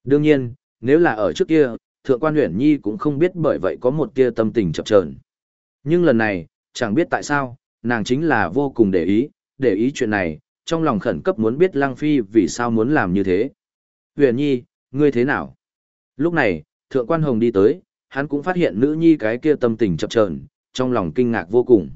Đương nhiên, nếu là ở trước kia, Thượng quan Uyển Nhi cũng không biết bởi vậy có một tia tâm tình chập chờn. Nhưng lần này, chẳng biết tại sao, nàng chính là vô cùng để ý chuyện này, trong lòng khẩn cấp muốn biết Lăng Phi vì sao muốn làm như thế. Uyển Nhi, ngươi thế nào? Lúc này, Thượng quan Hồng đi tới, hắn cũng phát hiện nữ nhi cái kia tâm tình chập chờn, trong lòng kinh ngạc vô cùng.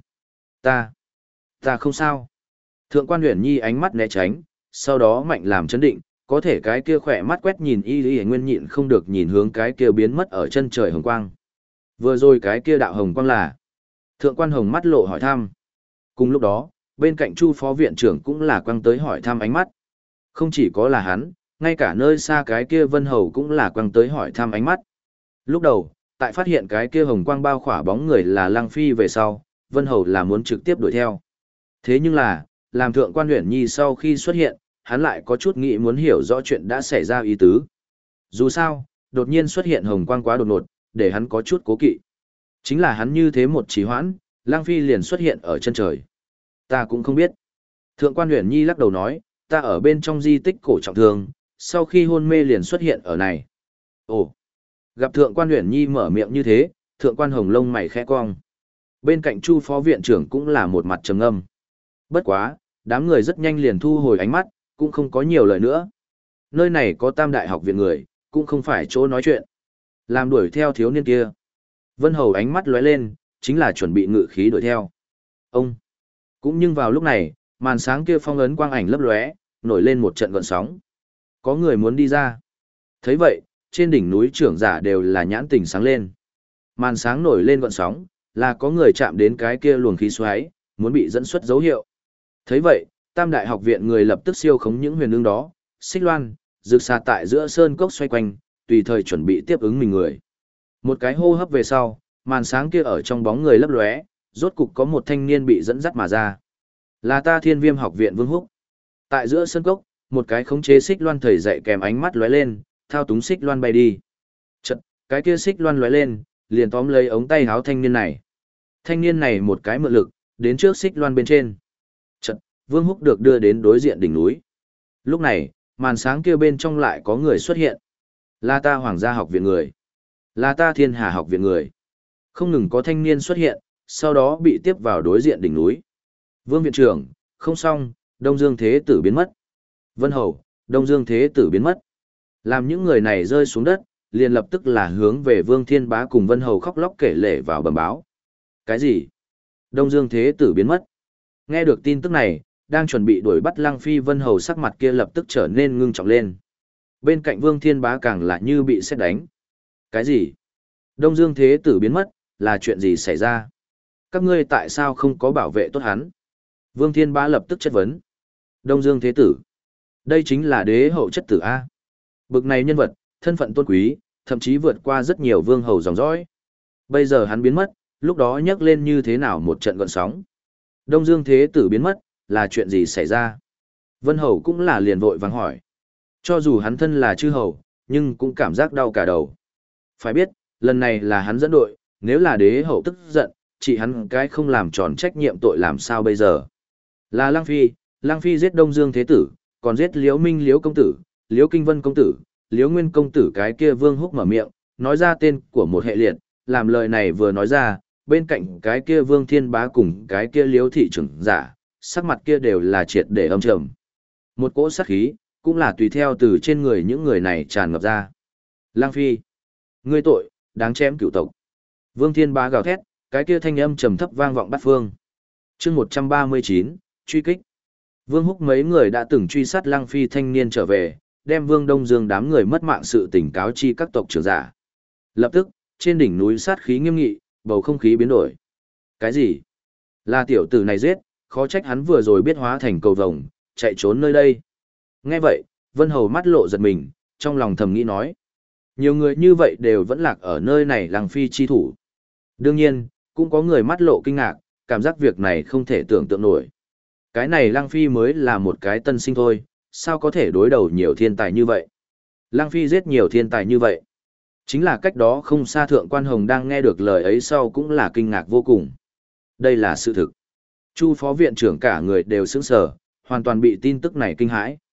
Ta không sao. Thượng quan Uyển Nhi ánh mắt né tránh, sau đó mạnh làm chấn định, có thể cái kia khỏe mắt quét nhìn y nguyên nhịn không được nhìn hướng cái kia biến mất ở chân trời hồng quang. Vừa rồi cái kia đạo hồng quang là. Thượng quan Hồng mắt lộ hỏi thăm. Cùng lúc đó, bên cạnh Chu phó viện trưởng cũng là quăng tới hỏi thăm ánh mắt. Không chỉ có là hắn, ngay cả nơi xa cái kia Vân Hầu cũng là quăng tới hỏi thăm ánh mắt. Lúc đầu, tại phát hiện cái kia hồng quang bao khỏa bóng người là Lăng Phi về sau, Vân Hầu là muốn trực tiếp đuổi theo. Thế nhưng là, làm Thượng quan Uyển Nhi sau khi xuất hiện, hắn lại có chút nghĩ muốn hiểu rõ chuyện đã xảy ra ý tứ. Dù sao, đột nhiên xuất hiện hồng quang quá đột ngột, để hắn có chút cố kỵ. Chính là hắn như thế một trì hoãn, Lăng Phi liền xuất hiện ở chân trời. Ta cũng không biết. Thượng quan Uyển Nhi lắc đầu nói, ta ở bên trong di tích cổ trọng thương, sau khi hôn mê liền xuất hiện ở này. Ồ, gặp Thượng quan Uyển Nhi mở miệng như thế, Thượng quan Hồng lông mày khẽ cong. Bên cạnh Chu phó viện trưởng cũng là một mặt trầm ngâm. Bất quá, đám người rất nhanh liền thu hồi ánh mắt, cũng không có nhiều lời nữa. Nơi này có Tam Đại học viện người, cũng không phải chỗ nói chuyện. Làm đuổi theo thiếu niên kia. Vân Hầu ánh mắt lóe lên, chính là chuẩn bị ngự khí đuổi theo. Ông. Cũng nhưng vào lúc này, màn sáng kia phong ấn quang ảnh lấp lóe, nổi lên một trận gợn sóng. Có người muốn đi ra. Thấy vậy, trên đỉnh núi trưởng giả đều là nhãn tình sáng lên. Màn sáng nổi lên gợn sóng, là có người chạm đến cái kia luồng khí xoáy, muốn bị dẫn xuất dấu hiệu. Thấy vậy, Tam Đại học viện người lập tức siêu khống những huyền ương đó, xích loan, rực xà tại giữa sơn cốc xoay quanh, tùy thời chuẩn bị tiếp ứng mình người. Một cái hô hấp về sau, màn sáng kia ở trong bóng người lấp lóe, rốt cục có một thanh niên bị dẫn dắt mà ra. Là ta Thiên Viêm học viện Vương Húc. Tại giữa sơn cốc, một cái khống chế xích loan thầy dạy kèm ánh mắt lóe lên, thao túng xích loan bay đi. Chật, cái kia xích loan lóe lên, liền tóm lấy ống tay áo thanh niên này. Thanh niên này một cái mượn lực, đến trước xích loan bên trên. Chật, Vương Húc được đưa đến đối diện đỉnh núi. Lúc này, màn sáng kia bên trong lại có người xuất hiện. Là ta Hoàng gia học viện người. Là ta Thiên Hà học viện người. Không ngừng có thanh niên xuất hiện, sau đó bị tiếp vào đối diện đỉnh núi. Vương viện trưởng, không xong, Đông Dương Thế Tử biến mất. Vân Hầu, Đông Dương Thế Tử biến mất. Làm những người này rơi xuống đất, liền lập tức là hướng về Vương Thiên Bá cùng Vân Hầu khóc lóc kể lể vào bẩm báo. Cái gì? Đông Dương Thế Tử biến mất. Nghe được tin tức này, đang chuẩn bị đuổi bắt Lăng Phi, Vân Hầu sắc mặt kia lập tức trở nên ngưng trọng lên. Bên cạnh Vương Thiên Bá càng là như bị sét đánh. Cái gì? Đông Dương Thế Tử biến mất, là chuyện gì xảy ra? Các ngươi tại sao không có bảo vệ tốt hắn? Vương Thiên Bá lập tức chất vấn. Đông Dương Thế Tử. Đây chính là đế hậu chất tử A. Bực này nhân vật, thân phận tôn quý, thậm chí vượt qua rất nhiều vương hầu dòng dõi. Bây giờ hắn biến mất, lúc đó nhắc lên như thế nào một trận gợn sóng. Đông Dương Thế Tử biến mất, là chuyện gì xảy ra? Vân Hầu cũng là liền vội vàng hỏi. Cho dù hắn thân là chư hầu, nhưng cũng cảm giác đau cả đầu. Phải biết, lần này là hắn dẫn đội, nếu là đế hậu tức giận, chỉ hắn cái không làm tròn trách nhiệm tội làm sao bây giờ? Là Lăng Phi giết Đông Dương Thế Tử, còn giết Liễu Minh Liễu công tử, Liễu Kinh Vân công tử, Liễu Nguyên công tử, cái kia Vương Húc mở miệng, nói ra tên của một hệ liệt, làm lời này vừa nói ra, bên cạnh cái kia Vương Thiên Bá cùng cái kia Liễu thị trưởng giả, sắc mặt kia đều là triệt để âm trầm. Một cỗ sát khí, cũng là tùy theo từ trên người những người này tràn ngập ra. Lăng Phi, ngươi tội, đáng chém cửu tộc. Vương Thiên Bá gào thét, cái kia thanh âm trầm thấp vang vọng bát phương. Chương 139, truy kích. Vương Húc mấy người đã từng truy sát Lăng Phi thanh niên trở về, đem Vương Đông Dương đám người mất mạng sự tình cáo chi các tộc trưởng giả. Lập tức, trên đỉnh núi sát khí nghiêm nghị, bầu không khí biến đổi. Cái gì? Là tiểu tử này giết, khó trách hắn vừa rồi biết hóa thành cầu vồng, chạy trốn nơi đây. Nghe vậy, Vân Hầu mắt lộ giật mình, trong lòng thầm nghĩ nói. Nhiều người như vậy đều vẫn lạc ở nơi này Lăng Phi chi thủ. Đương nhiên, cũng có người mắt lộ kinh ngạc, cảm giác việc này không thể tưởng tượng nổi. Cái này Lăng Phi mới là một cái tân sinh thôi, sao có thể đối đầu nhiều thiên tài như vậy? Lăng Phi giết nhiều thiên tài như vậy. Chính là cách đó không xa Thượng quan Hồng đang nghe được lời ấy sau cũng là kinh ngạc vô cùng. Đây là sự thực. Chu phó viện trưởng cả người đều sững sờ, hoàn toàn bị tin tức này kinh hãi.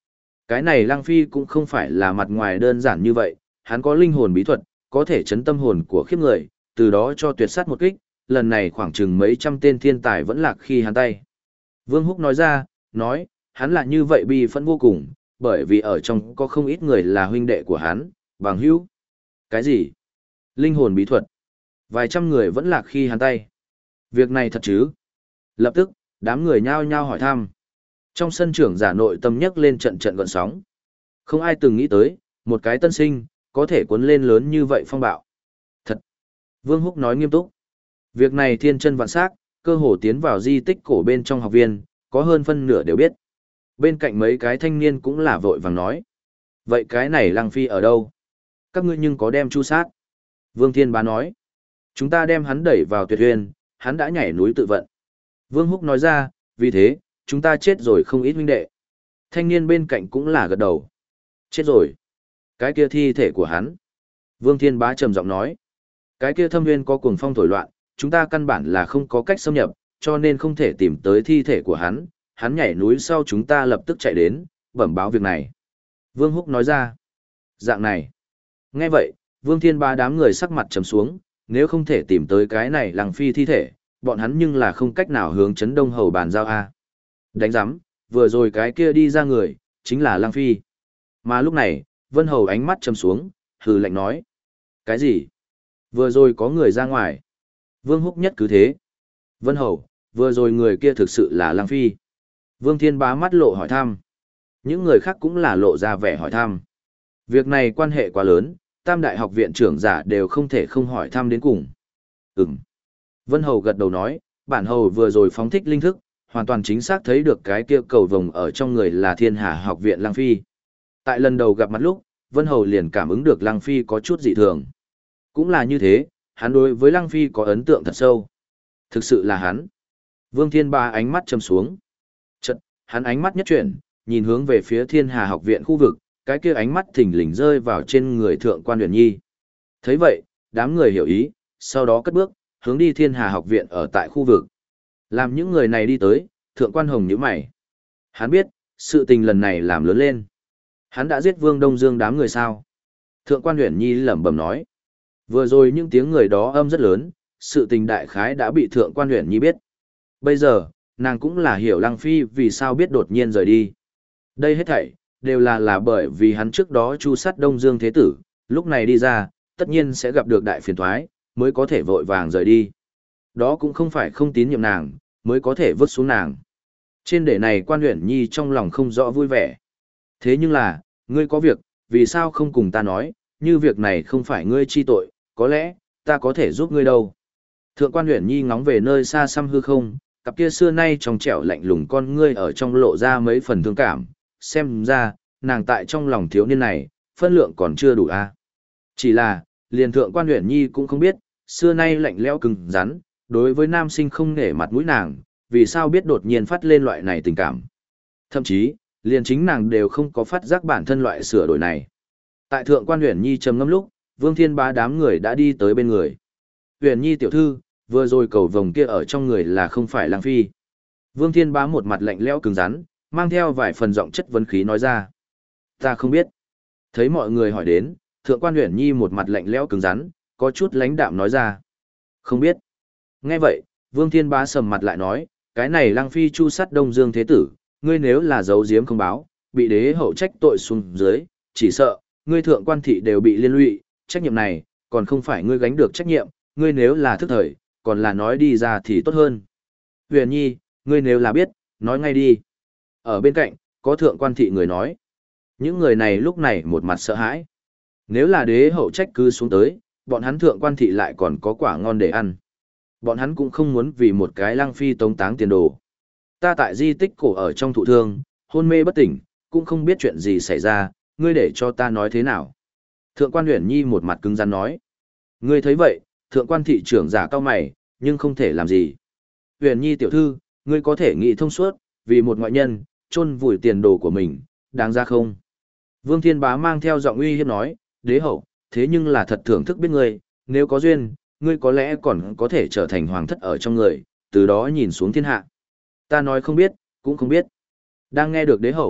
Cái này Lăng Phi cũng không phải là mặt ngoài đơn giản như vậy, hắn có linh hồn bí thuật, có thể chấn tâm hồn của khiếp người, từ đó cho tuyệt sát một kích, lần này khoảng chừng mấy trăm tên thiên tài vẫn lạc khi hắn tay. Vương Húc nói ra, nói, hắn là như vậy bi phẫn vô cùng, bởi vì ở trong có không ít người là huynh đệ của hắn, bằng hữu. Cái gì? Linh hồn bí thuật. Vài trăm người vẫn lạc khi hắn tay. Việc này thật chứ? Lập tức, đám người nhao nhao hỏi thăm. Trong sân trưởng giả nội tâm nhấc lên trận trận gợn sóng. Không ai từng nghĩ tới, một cái tân sinh, có thể cuốn lên lớn như vậy phong bạo. Thật. Vương Húc nói nghiêm túc. Việc này thiên chân vạn sắc, cơ hồ tiến vào di tích cổ bên trong học viên, có hơn phân nửa đều biết. Bên cạnh mấy cái thanh niên cũng là vội vàng nói. Vậy cái này Lăng Phi ở đâu? Các ngươi nhưng có đem chu sát. Vương Thiên Bá nói. Chúng ta đem hắn đẩy vào tuyệt huyền, hắn đã nhảy núi tự vận. Vương Húc nói ra, vì thế, chúng ta chết rồi không ít huynh đệ. Thanh niên bên cạnh cũng là gật đầu. Chết rồi. Cái kia thi thể của hắn. Vương Thiên Bá trầm giọng nói. Cái kia thâm nguyên có cuồng phong thổi loạn, chúng ta căn bản là không có cách xâm nhập, cho nên không thể tìm tới thi thể của hắn. Hắn nhảy núi sau chúng ta lập tức chạy đến, bẩm báo việc này. Vương Húc nói ra. Dạng này. Nghe vậy, Vương Thiên Bá đám người sắc mặt trầm xuống, nếu không thể tìm tới cái này Lăng Phi thi thể, bọn hắn nhưng là không cách nào hướng Trấn Đông Hầu bàn giao a. Đánh giám, vừa rồi cái kia đi ra người, chính là Lăng Phi. Mà lúc này, Vân Hầu ánh mắt trầm xuống, hừ lạnh nói. Cái gì? Vừa rồi có người ra ngoài. Vương Húc nhất cứ thế. Vân Hầu, vừa rồi người kia thực sự là Lăng Phi. Vương Thiên Bá mắt lộ hỏi thăm. Những người khác cũng là lộ ra vẻ hỏi thăm. Việc này quan hệ quá lớn, Tam Đại học viện trưởng giả đều không thể không hỏi thăm đến cùng. Ừm. Vân Hầu gật đầu nói, bản hầu vừa rồi phóng thích linh thức, hoàn toàn chính xác thấy được cái kia cầu vồng ở trong người là Thiên Hà học viện Lăng Phi. Tại lần đầu gặp mặt lúc, Vân Hầu liền cảm ứng được Lăng Phi có chút dị thường. Cũng là như thế, hắn đối với Lăng Phi có ấn tượng thật sâu. Thực sự là hắn. Vương Thiên Ba ánh mắt trầm xuống. Chợt, hắn ánh mắt nhất chuyển, nhìn hướng về phía Thiên Hà học viện khu vực, cái kia ánh mắt thình lình rơi vào trên người Thượng quan Uyển Nhi. Thấy vậy, đám người hiểu ý, sau đó cất bước, hướng đi Thiên Hà học viện ở tại khu vực. Làm những người này đi tới, Thượng quan Hồng nhíu mày. Hắn biết, sự tình lần này làm lớn lên. Hắn đã giết Vương Đông Dương đám người sao? Thượng quan Uyển Nhi lẩm bẩm nói. Vừa rồi những tiếng người đó âm rất lớn, sự tình đại khái đã bị Thượng quan Uyển Nhi biết. Bây giờ, nàng cũng là hiểu Lăng Phi vì sao biết đột nhiên rời đi. Đây hết thảy, đều là bởi vì hắn trước đó chu sát Đông Dương Thế Tử, lúc này đi ra, tất nhiên sẽ gặp được đại phiền toái, mới có thể vội vàng rời đi. Đó cũng không phải không tín nhiệm nàng, mới có thể vứt xuống nàng. Trên đề này quan Uyển Nhi trong lòng không rõ vui vẻ. Thế nhưng là, ngươi có việc, vì sao không cùng ta nói, như việc này không phải ngươi chi tội, có lẽ, ta có thể giúp ngươi đâu. Thượng quan Uyển Nhi ngóng về nơi xa xăm hư không, cặp kia xưa nay trong trẻo lạnh lùng con ngươi ở trong lộ ra mấy phần thương cảm, xem ra, nàng tại trong lòng thiếu niên này, phân lượng còn chưa đủ a. Chỉ là, liền thượng quan Uyển Nhi cũng không biết, xưa nay lạnh lẽo cứng rắn, đối với nam sinh không nể mặt mũi nàng, vì sao biết đột nhiên phát lên loại này tình cảm. Thậm chí, liền chính nàng đều không có phát giác bản thân loại sửa đổi này. Tại thượng quan Uyển Nhi trầm ngâm lúc, Vương Thiên Bá đám người đã đi tới bên người. Uyển Nhi tiểu thư, vừa rồi cầu vồng kia ở trong người là không phải Lăng Phi. Vương Thiên Bá một mặt lạnh lẽo cứng rắn, mang theo vài phần giọng chất vấn khí nói ra. Ta không biết. Thấy mọi người hỏi đến, thượng quan Uyển Nhi một mặt lạnh lẽo cứng rắn, có chút lãnh đạm nói ra. Không biết. Nghe vậy, Vương Thiên Bá sầm mặt lại nói, cái này Lăng Phi chu sát Đông Dương Thế Tử, ngươi nếu là giấu giếm không báo, bị đế hậu trách tội xuống dưới, chỉ sợ, ngươi thượng quan thị đều bị liên lụy, trách nhiệm này, còn không phải ngươi gánh được trách nhiệm, ngươi nếu là thức thời, còn là nói đi ra thì tốt hơn. Huyền Nhi, ngươi nếu là biết, nói ngay đi. Ở bên cạnh, có thượng quan thị người nói. Những người này lúc này một mặt sợ hãi. Nếu là đế hậu trách cứ xuống tới, bọn hắn thượng quan thị lại còn có quả ngon để ăn. Bọn hắn cũng không muốn vì một cái Lăng Phi tống táng tiền đồ. Ta tại di tích cổ ở trong thụ thương, hôn mê bất tỉnh, cũng không biết chuyện gì xảy ra, ngươi để cho ta nói thế nào. Thượng quan Uyển Nhi một mặt cứng rắn nói. Ngươi thấy vậy, thượng quan thị trưởng giả cao mày, nhưng không thể làm gì. Uyển Nhi tiểu thư, ngươi có thể nghĩ thông suốt, vì một ngoại nhân, chôn vùi tiền đồ của mình, đáng ra không? Vương Thiên Bá mang theo giọng uy hiếp nói, đế hậu, thế nhưng là thật thưởng thức biết ngươi, nếu có duyên, ngươi có lẽ còn có thể trở thành hoàng thất ở trong người, từ đó nhìn xuống thiên hạ. Ta nói không biết, cũng không biết. Đang nghe được đế hậu,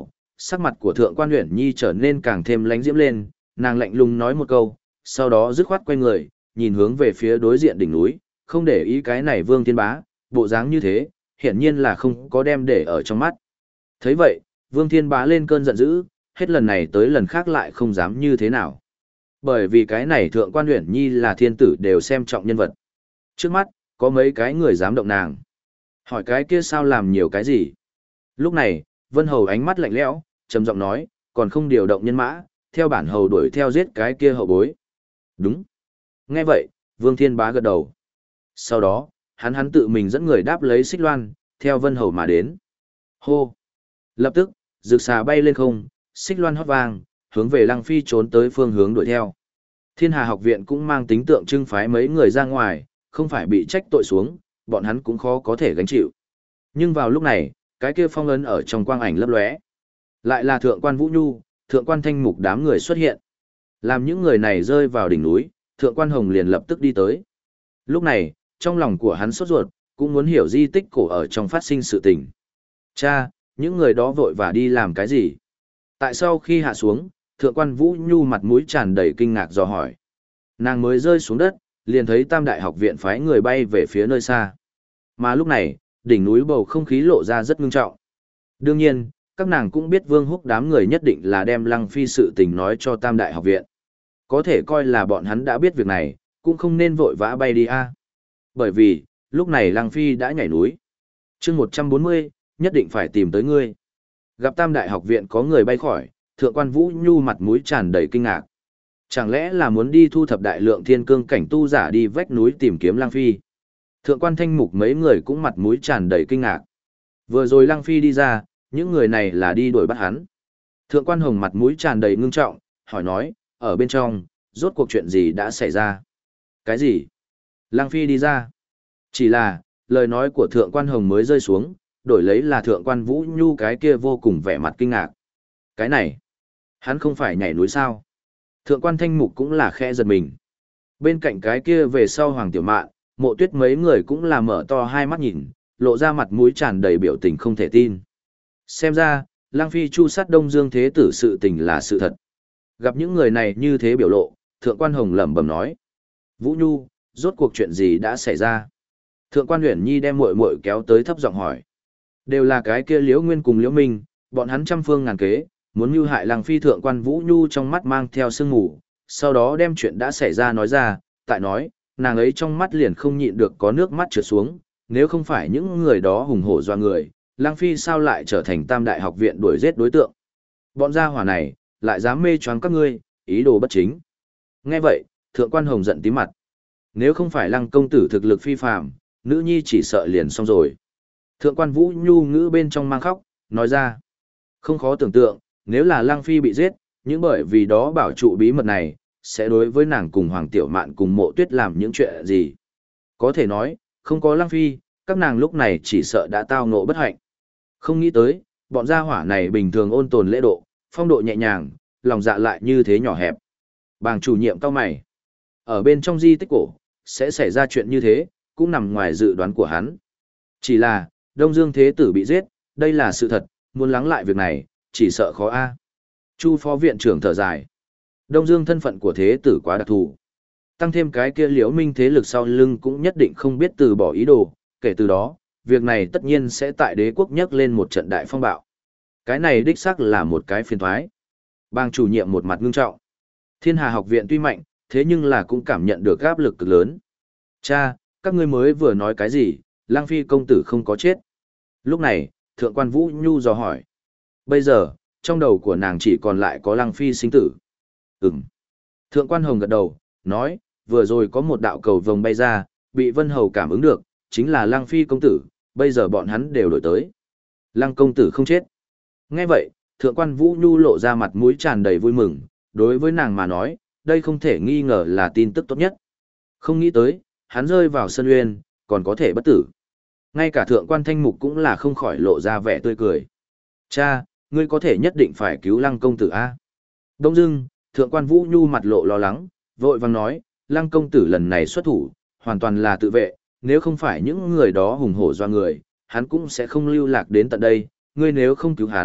sắc mặt của Thượng quan Uyển Nhi trở nên càng thêm lánh diễm lên, nàng lạnh lùng nói một câu, sau đó dứt khoát quay người, nhìn hướng về phía đối diện đỉnh núi, không để ý cái này Vương Thiên Bá, bộ dáng như thế, hiển nhiên là không có đem để ở trong mắt. Thấy vậy, Vương Thiên Bá lên cơn giận dữ, hết lần này tới lần khác lại không dám như thế nào. Bởi vì cái này Thượng quan Uyển Nhi là thiên tử đều xem trọng nhân vật. Trước mắt, có mấy cái người dám động nàng. Hỏi cái kia sao làm nhiều cái gì? Lúc này, Vân Hầu ánh mắt lạnh lẽo, trầm giọng nói, còn không điều động nhân mã, theo bản hầu đuổi theo giết cái kia hậu bối. Đúng. Nghe vậy, Vương Thiên Bá gật đầu. Sau đó, hắn tự mình dẫn người đáp lấy xích loan, theo Vân Hầu mà đến. Hô. Lập tức, rực xà bay lên không, xích loan hót vang, hướng về Lăng Phi trốn tới phương hướng đuổi theo. Thiên Hà học viện cũng mang tính tượng trưng phái mấy người ra ngoài, không phải bị trách tội xuống, bọn hắn cũng khó có thể gánh chịu. Nhưng vào lúc này, cái kia phong ấn ở trong quang ảnh lấp lóe. Lại là Thượng quan Vũ Nhu, Thượng quan Thanh Mục đám người xuất hiện. Làm những người này rơi vào đỉnh núi, Thượng quan Hồng liền lập tức đi tới. Lúc này, trong lòng của hắn sốt ruột, cũng muốn hiểu di tích cổ ở trong phát sinh sự tình. Cha, những người đó vội vã đi làm cái gì? Tại sao khi hạ xuống, Thượng quan Vũ Nhu mặt mũi tràn đầy kinh ngạc dò hỏi. Nàng mới rơi xuống đất, liền thấy Tam Đại học viện phái người bay về phía nơi xa. Mà lúc này, đỉnh núi bầu không khí lộ ra rất ngưng trọng. Đương nhiên, các nàng cũng biết Vương Húc đám người nhất định là đem Lăng Phi sự tình nói cho Tam Đại học viện. Có thể coi là bọn hắn đã biết việc này, cũng không nên vội vã bay đi a. Bởi vì, lúc này Lăng Phi đã nhảy núi. Chương 140, nhất định phải tìm tới ngươi. Gặp Tam Đại học viện có người bay khỏi, Thượng quan Vũ Nhu mặt mũi tràn đầy kinh ngạc. Chẳng lẽ là muốn đi thu thập đại lượng thiên cương cảnh tu giả đi vách núi tìm kiếm Lăng Phi? Thượng quan Thanh Mục mấy người cũng mặt mũi tràn đầy kinh ngạc. Vừa rồi Lăng Phi đi ra, những người này là đi đuổi bắt hắn. Thượng quan Hồng mặt mũi tràn đầy ngưng trọng, hỏi nói, ở bên trong, rốt cuộc chuyện gì đã xảy ra? Cái gì? Lăng Phi đi ra. Chỉ là, lời nói của Thượng quan Hồng mới rơi xuống, đổi lấy là Thượng quan Vũ Nhu cái kia vô cùng vẻ mặt kinh ngạc. Cái này, hắn không phải nhảy núi sao? Thượng quan Thanh Mục cũng là khẽ giật mình. Bên cạnh cái kia về sau Hoàng Tiểu Mạn, Mộ Tuyết mấy người cũng là mở to hai mắt nhìn, lộ ra mặt mũi tràn đầy biểu tình không thể tin. Xem ra, Lăng Phi chu sát Đông Dương Thế Tử sự tình là sự thật. Gặp những người này như thế biểu lộ, Thượng quan Hồng lẩm bẩm nói. Vũ Nhu, rốt cuộc chuyện gì đã xảy ra? Thượng quan Uyển Nhi đem muội muội kéo tới thấp giọng hỏi. Đều là cái kia Liễu Nguyên cùng Liễu Minh, bọn hắn trăm phương ngàn kế, muốn mưu hại Lăng Phi. Thượng quan Vũ Nhu trong mắt mang theo sương mù, sau đó đem chuyện đã xảy ra nói ra, tại nói, nàng ấy trong mắt liền không nhịn được có nước mắt trượt xuống, nếu không phải những người đó hùng hổ doa người, Lăng Phi sao lại trở thành Tam Đại học viện đuổi giết đối tượng. Bọn gia hỏa này, lại dám mê choáng các ngươi, ý đồ bất chính. Nghe vậy, Thượng quan Hồng giận tím mặt. Nếu không phải Lăng công tử thực lực phi phàm, nữ nhi chỉ sợ liền xong rồi. Thượng quan Vũ Nhu ngữ bên trong mang khóc, nói ra. Không khó tưởng tượng, nếu là Lăng Phi bị giết, những bởi vì đó bảo trụ bí mật này, sẽ đối với nàng cùng Hoàng Tiểu Mạn cùng Mộ Tuyết làm những chuyện gì. Có thể nói, không có Lăng Phi, các nàng lúc này chỉ sợ đã tao ngộ bất hạnh. Không nghĩ tới, bọn gia hỏa này bình thường ôn tồn lễ độ, phong độ nhẹ nhàng, lòng dạ lại như thế nhỏ hẹp. Bàng chủ nhiệm cao mày. Ở bên trong di tích cổ, sẽ xảy ra chuyện như thế, cũng nằm ngoài dự đoán của hắn. Chỉ là, Đông Dương Thế Tử bị giết, đây là sự thật, muốn lắng lại việc này, chỉ sợ khó a. Chu phó viện trưởng thở dài. Đông Dương thân phận của Thế Tử quá đặc thù. Tăng thêm cái kia Liễu Minh thế lực sau lưng cũng nhất định không biết từ bỏ ý đồ, kể từ đó, việc này tất nhiên sẽ tại đế quốc nhấc lên một trận đại phong bạo. Cái này đích xác là một cái phiền toái. Bang chủ nhiệm một mặt ngưng trọng. Thiên Hà học viện tuy mạnh, thế nhưng là cũng cảm nhận được áp lực cực lớn. Cha, các ngươi mới vừa nói cái gì, Lăng Phi công tử không có chết. Lúc này, Thượng quan Vũ Nhu dò hỏi. Bây giờ, trong đầu của nàng chỉ còn lại có Lăng Phi sinh tử. Ừm. Thượng quan Hồng gật đầu, nói, vừa rồi có một đạo cầu vồng bay ra, bị Vân Hầu cảm ứng được, chính là Lăng Phi công tử, bây giờ bọn hắn đều đổi tới. Lăng công tử không chết. Nghe vậy, Thượng quan Vũ Nhu lộ ra mặt mũi tràn đầy vui mừng, đối với nàng mà nói, đây không thể nghi ngờ là tin tức tốt nhất. Không nghĩ tới, hắn rơi vào sân uyên, còn có thể bất tử. Ngay cả Thượng quan Thanh Mục cũng là không khỏi lộ ra vẻ tươi cười. Cha, ngươi có thể nhất định phải cứu Lăng công tử a. Đông dưng, Thượng quan Vũ Nhu mặt lộ lo lắng, vội vàng nói, Lăng công tử lần này xuất thủ, hoàn toàn là tự vệ, nếu không phải những người đó hùng hổ doa người, hắn cũng sẽ không lưu lạc đến tận đây, ngươi nếu không cứu hắn,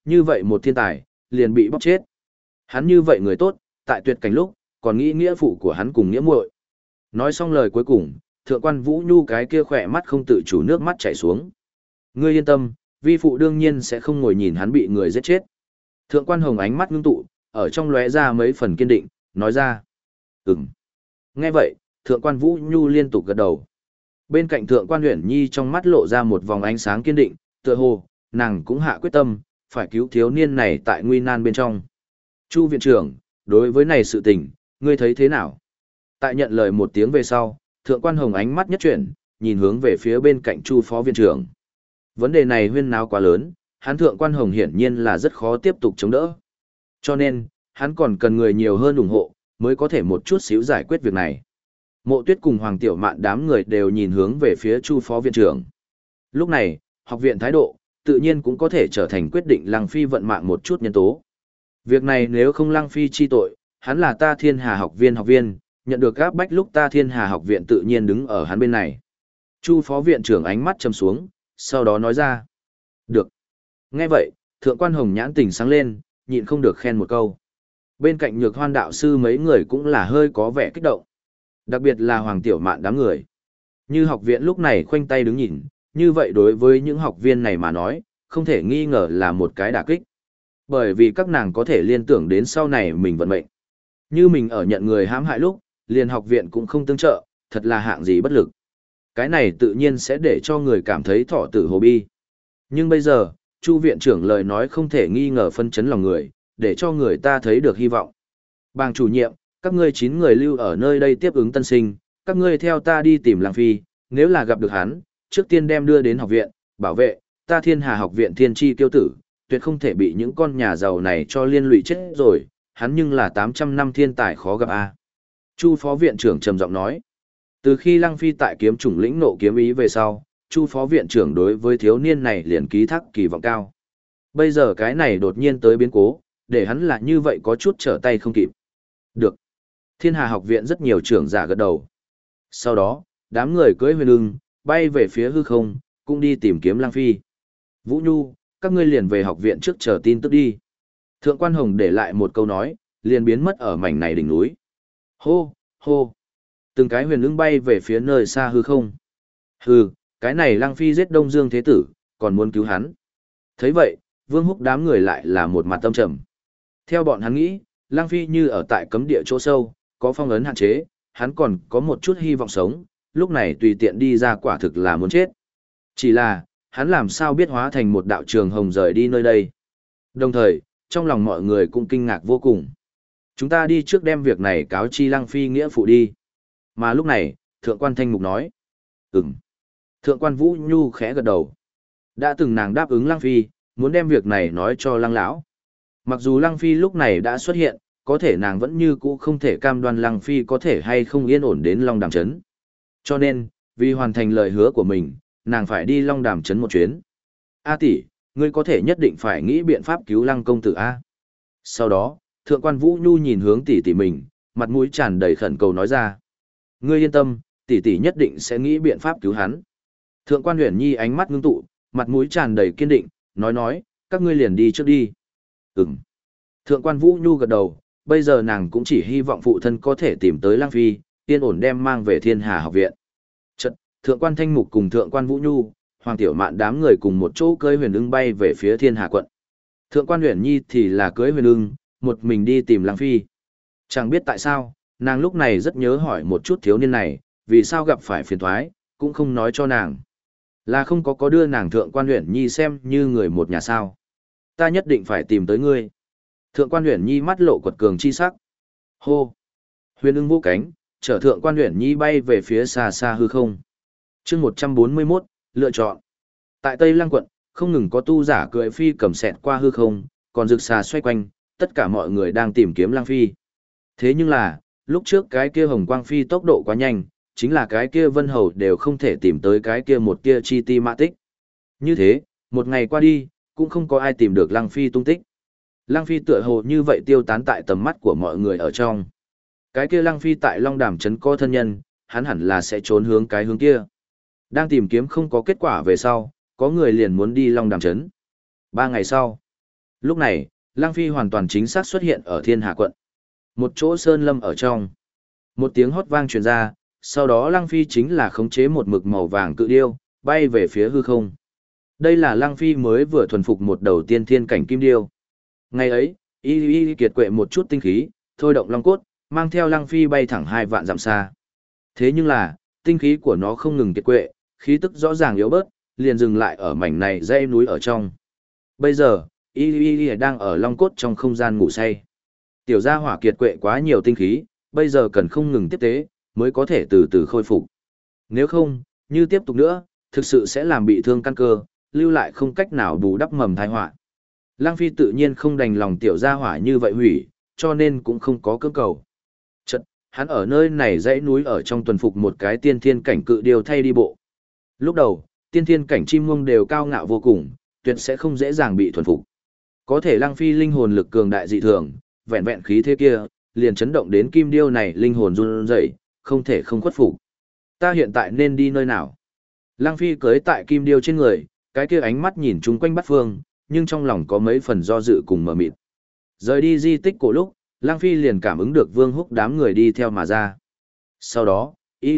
như vậy một thiên tài, liền bị bóc chết. Hắn như vậy người tốt, tại tuyệt cảnh lúc, còn nghĩ nghĩa phụ của hắn cùng nghĩa muội. Nói xong lời cuối cùng, thượng quan Vũ Nhu cái kia khỏe mắt không tự chủ nước mắt chảy xuống. Ngươi yên tâm, vi phụ đương nhiên sẽ không ngồi nhìn hắn bị người giết chết. Thượng quan Hồng ánh mắt ngưng tụ, ở trong lóe ra mấy phần kiên định, nói ra. Nghe vậy, thượng quan Vũ Nhu liên tục gật đầu. Bên cạnh thượng quan Uyển Nhi trong mắt lộ ra một vòng ánh sáng kiên định, tựa hồ, nàng cũng hạ quyết tâm, phải cứu thiếu niên này tại nguy nan bên trong. Chu viện trưởng, đối với này sự tình, ngươi thấy thế nào? Tại nhận lời một tiếng về sau, thượng quan Hồng ánh mắt nhất chuyển, nhìn hướng về phía bên cạnh Chu phó viện trưởng. Vấn đề này huyên náo quá lớn, hắn thượng quan Hồng hiển nhiên là rất khó tiếp tục chống đỡ. Cho nên, hắn còn cần người nhiều hơn ủng hộ, mới có thể một chút xíu giải quyết việc này. Mộ Tuyết cùng Hoàng Tiểu Mạn đám người đều nhìn hướng về phía Chu phó viện trưởng. Lúc này, học viện thái độ, tự nhiên cũng có thể trở thành quyết định Lăng Phi vận mạng một chút nhân tố. Việc này nếu không Lăng Phi chi tội, hắn là ta Thiên Hà học viên, nhận được áp bách lúc ta Thiên Hà học viện tự nhiên đứng ở hắn bên này. Chu phó viện trưởng ánh mắt trầm xuống, sau đó nói ra. Được. Nghe vậy, thượng quan Hồng nhãn tình sáng lên, nhịn không được khen một câu. Bên cạnh Nhược Hoan đạo sư mấy người cũng là hơi có vẻ kích động. Đặc biệt là Hoàng Tiểu Mạn đám người. Như học viện lúc này khoanh tay đứng nhìn, như vậy đối với những học viên này mà nói, không thể nghi ngờ là một cái đả kích. Bởi vì các nàng có thể liên tưởng đến sau này mình vận mệnh. Như mình ở nhận người hãm hại lúc, liền học viện cũng không tương trợ, thật là hạng gì bất lực. Cái này tự nhiên sẽ để cho người cảm thấy thọ tử hồ bi. Nhưng bây giờ, Chu viện trưởng lời nói không thể nghi ngờ phân chấn lòng người, để cho người ta thấy được hy vọng. Bàng chủ nhiệm, các ngươi 9 người lưu ở nơi đây tiếp ứng tân sinh, các ngươi theo ta đi tìm Lăng Phi, nếu là gặp được hắn, trước tiên đem đưa đến học viện, bảo vệ, ta Thiên Hà học viện thiên tri kiêu tử, tuyệt không thể bị những con nhà giàu này cho liên lụy chết rồi, hắn nhưng là 800 năm thiên tài khó gặp a. Chu phó viện trưởng trầm giọng nói. Từ khi Lăng Phi tại kiếm chủng lĩnh nộ kiếm ý về sau, Chu phó viện trưởng đối với thiếu niên này liền ký thác kỳ vọng cao. Bây giờ cái này đột nhiên tới biến cố, để hắn là như vậy có chút trở tay không kịp. Được. Thiên Hà học viện rất nhiều trưởng giả gật đầu. Sau đó, đám người cưỡi huyền ưng, bay về phía hư không, cũng đi tìm kiếm Lăng Phi. Vũ Nhu, các ngươi liền về học viện trước chờ tin tức đi. Thượng quan Hồng để lại một câu nói, liền biến mất ở mảnh này đỉnh núi. Hô, hô. Từng cái huyền ưng bay về phía nơi xa hư không. Hừ, cái này Lăng Phi giết Đông Dương Thế Tử, còn muốn cứu hắn. Thấy vậy, Vương Húc đám người lại là một mặt tâm trầm. Theo bọn hắn nghĩ, Lăng Phi như ở tại cấm địa chỗ sâu, có phong ấn hạn chế, hắn còn có một chút hy vọng sống, lúc này tùy tiện đi ra quả thực là muốn chết. Chỉ là, hắn làm sao biết hóa thành một đạo trường hồng rời đi nơi đây. Đồng thời, trong lòng mọi người cũng kinh ngạc vô cùng. Chúng ta đi trước đem việc này cáo chi Lăng Phi nghĩa phụ đi. Mà lúc này, Thượng quan Thanh Mục nói. Thượng quan Vũ Nhu khẽ gật đầu. Đã từng nàng đáp ứng Lăng Phi, muốn đem việc này nói cho Lăng lão. Mặc dù Lăng Phi lúc này đã xuất hiện, có thể nàng vẫn như cũ không thể cam đoan Lăng Phi có thể hay không yên ổn đến Long Đàm Trấn. Cho nên, vì hoàn thành lời hứa của mình, nàng phải đi Long Đàm Trấn một chuyến. A tỷ, ngươi có thể nhất định phải nghĩ biện pháp cứu Lăng công tử A. Sau đó, Thượng quan Vũ Nhu nhìn hướng tỷ tỷ mình, mặt mũi tràn đầy khẩn cầu nói ra. Ngươi yên tâm, tỷ tỷ nhất định sẽ nghĩ biện pháp cứu hắn. Thượng quan Uyển Nhi ánh mắt ngưng tụ, mặt mũi tràn đầy kiên định, nói, các ngươi liền đi trước đi. Thượng quan Vũ Nhu gật đầu, bây giờ nàng cũng chỉ hy vọng phụ thân có thể tìm tới Lăng Phi, yên ổn đem mang về Thiên Hà học viện. Chợt, Thượng quan Thanh Mục cùng Thượng quan Vũ Nhu, Hoàng Tiểu Mạn đám người cùng một chỗ cưỡi huyền ưng bay về phía Thiên Hà quận. Thượng quan Uyển Nhi thì là cưỡi huyền ưng, một mình đi tìm Lăng Phi. Chẳng biết tại sao, nàng lúc này rất nhớ hỏi một chút thiếu niên này, vì sao gặp phải phiền toái, cũng không nói cho nàng. Là không có đưa nàng Thượng quan Uyển Nhi xem như người một nhà sao. Ta nhất định phải tìm tới ngươi. Thượng quan Uyển Nhi mắt lộ quật cường chi sắc. Hô! Huyền ưng vô cánh, chở Thượng quan Uyển Nhi bay về phía xa xa hư không. Chương 141, lựa chọn. Tại Tây Lăng quận, không ngừng có tu giả cưỡi phi cầm xẹt qua hư không, còn rực xà xoay quanh, tất cả mọi người đang tìm kiếm Lăng Phi. Thế nhưng là, lúc trước cái kia hồng quang phi tốc độ quá nhanh, chính là cái kia vân hầu đều không thể tìm tới cái kia một kia chi ti mã tích. Như thế, một ngày qua đi, cũng không có ai tìm được Lăng Phi tung tích. Lăng Phi tựa hồ như vậy tiêu tán tại tầm mắt của mọi người ở trong. Cái kia Lăng Phi tại Long Đàm trấn có thân nhân, hắn hẳn là sẽ trốn hướng cái hướng kia. Đang tìm kiếm không có kết quả về sau, có người liền muốn đi Long Đàm trấn. 3 ngày sau, Lúc này, Lăng Phi hoàn toàn chính xác xuất hiện ở Thiên Hà quận. Một chỗ sơn lâm ở trong. Một tiếng hót vang truyền ra, sau đó Lăng Phi chính là khống chế một mực màu vàng cự điêu, bay về phía hư không. Đây là Lăng Phi mới vừa thuần phục một đầu tiên thiên cảnh kim điêu. Ngày ấy, y kiệt quệ một chút tinh khí, thôi động long cốt, mang theo Lăng Phi bay thẳng 2 vạn dặm xa. Thế nhưng là, tinh khí của nó không ngừng kiệt quệ, khí tức rõ ràng yếu bớt, liền dừng lại ở mảnh này dãy núi ở trong. Bây giờ, y đang ở long cốt trong không gian ngủ say. Tiểu gia hỏa kiệt quệ quá nhiều tinh khí, bây giờ cần không ngừng tiếp tế, mới có thể từ từ khôi phục. Nếu không, như tiếp tục nữa, thực sự sẽ làm bị thương căn cơ, lưu lại không cách nào bù đắp mầm tai họa. Lăng Phi tự nhiên không đành lòng tiểu gia hỏa như vậy hủy, cho nên cũng không có cưỡng cầu. Chật, hắn ở nơi này dãy núi ở trong tuần phục một cái tiên thiên cảnh cự điêu thay đi bộ. Lúc đầu, tiên thiên cảnh chim muông đều cao ngạo vô cùng, tuyệt sẽ không dễ dàng bị thuần phục. Có thể Lăng Phi linh hồn lực cường đại dị thường, vẹn vẹn khí thế kia, liền chấn động đến kim điêu này linh hồn run rẩy, không thể không khuất phục. Ta hiện tại nên đi nơi nào? Lăng Phi cưỡi tại kim điêu trên người, cái kia ánh mắt nhìn chung quanh bát phương, nhưng trong lòng có mấy phần do dự cùng mờ mịt. Rời đi di tích cổ lúc, Lăng Phi liền cảm ứng được Vương Húc đám người đi theo mà ra. Sau đó,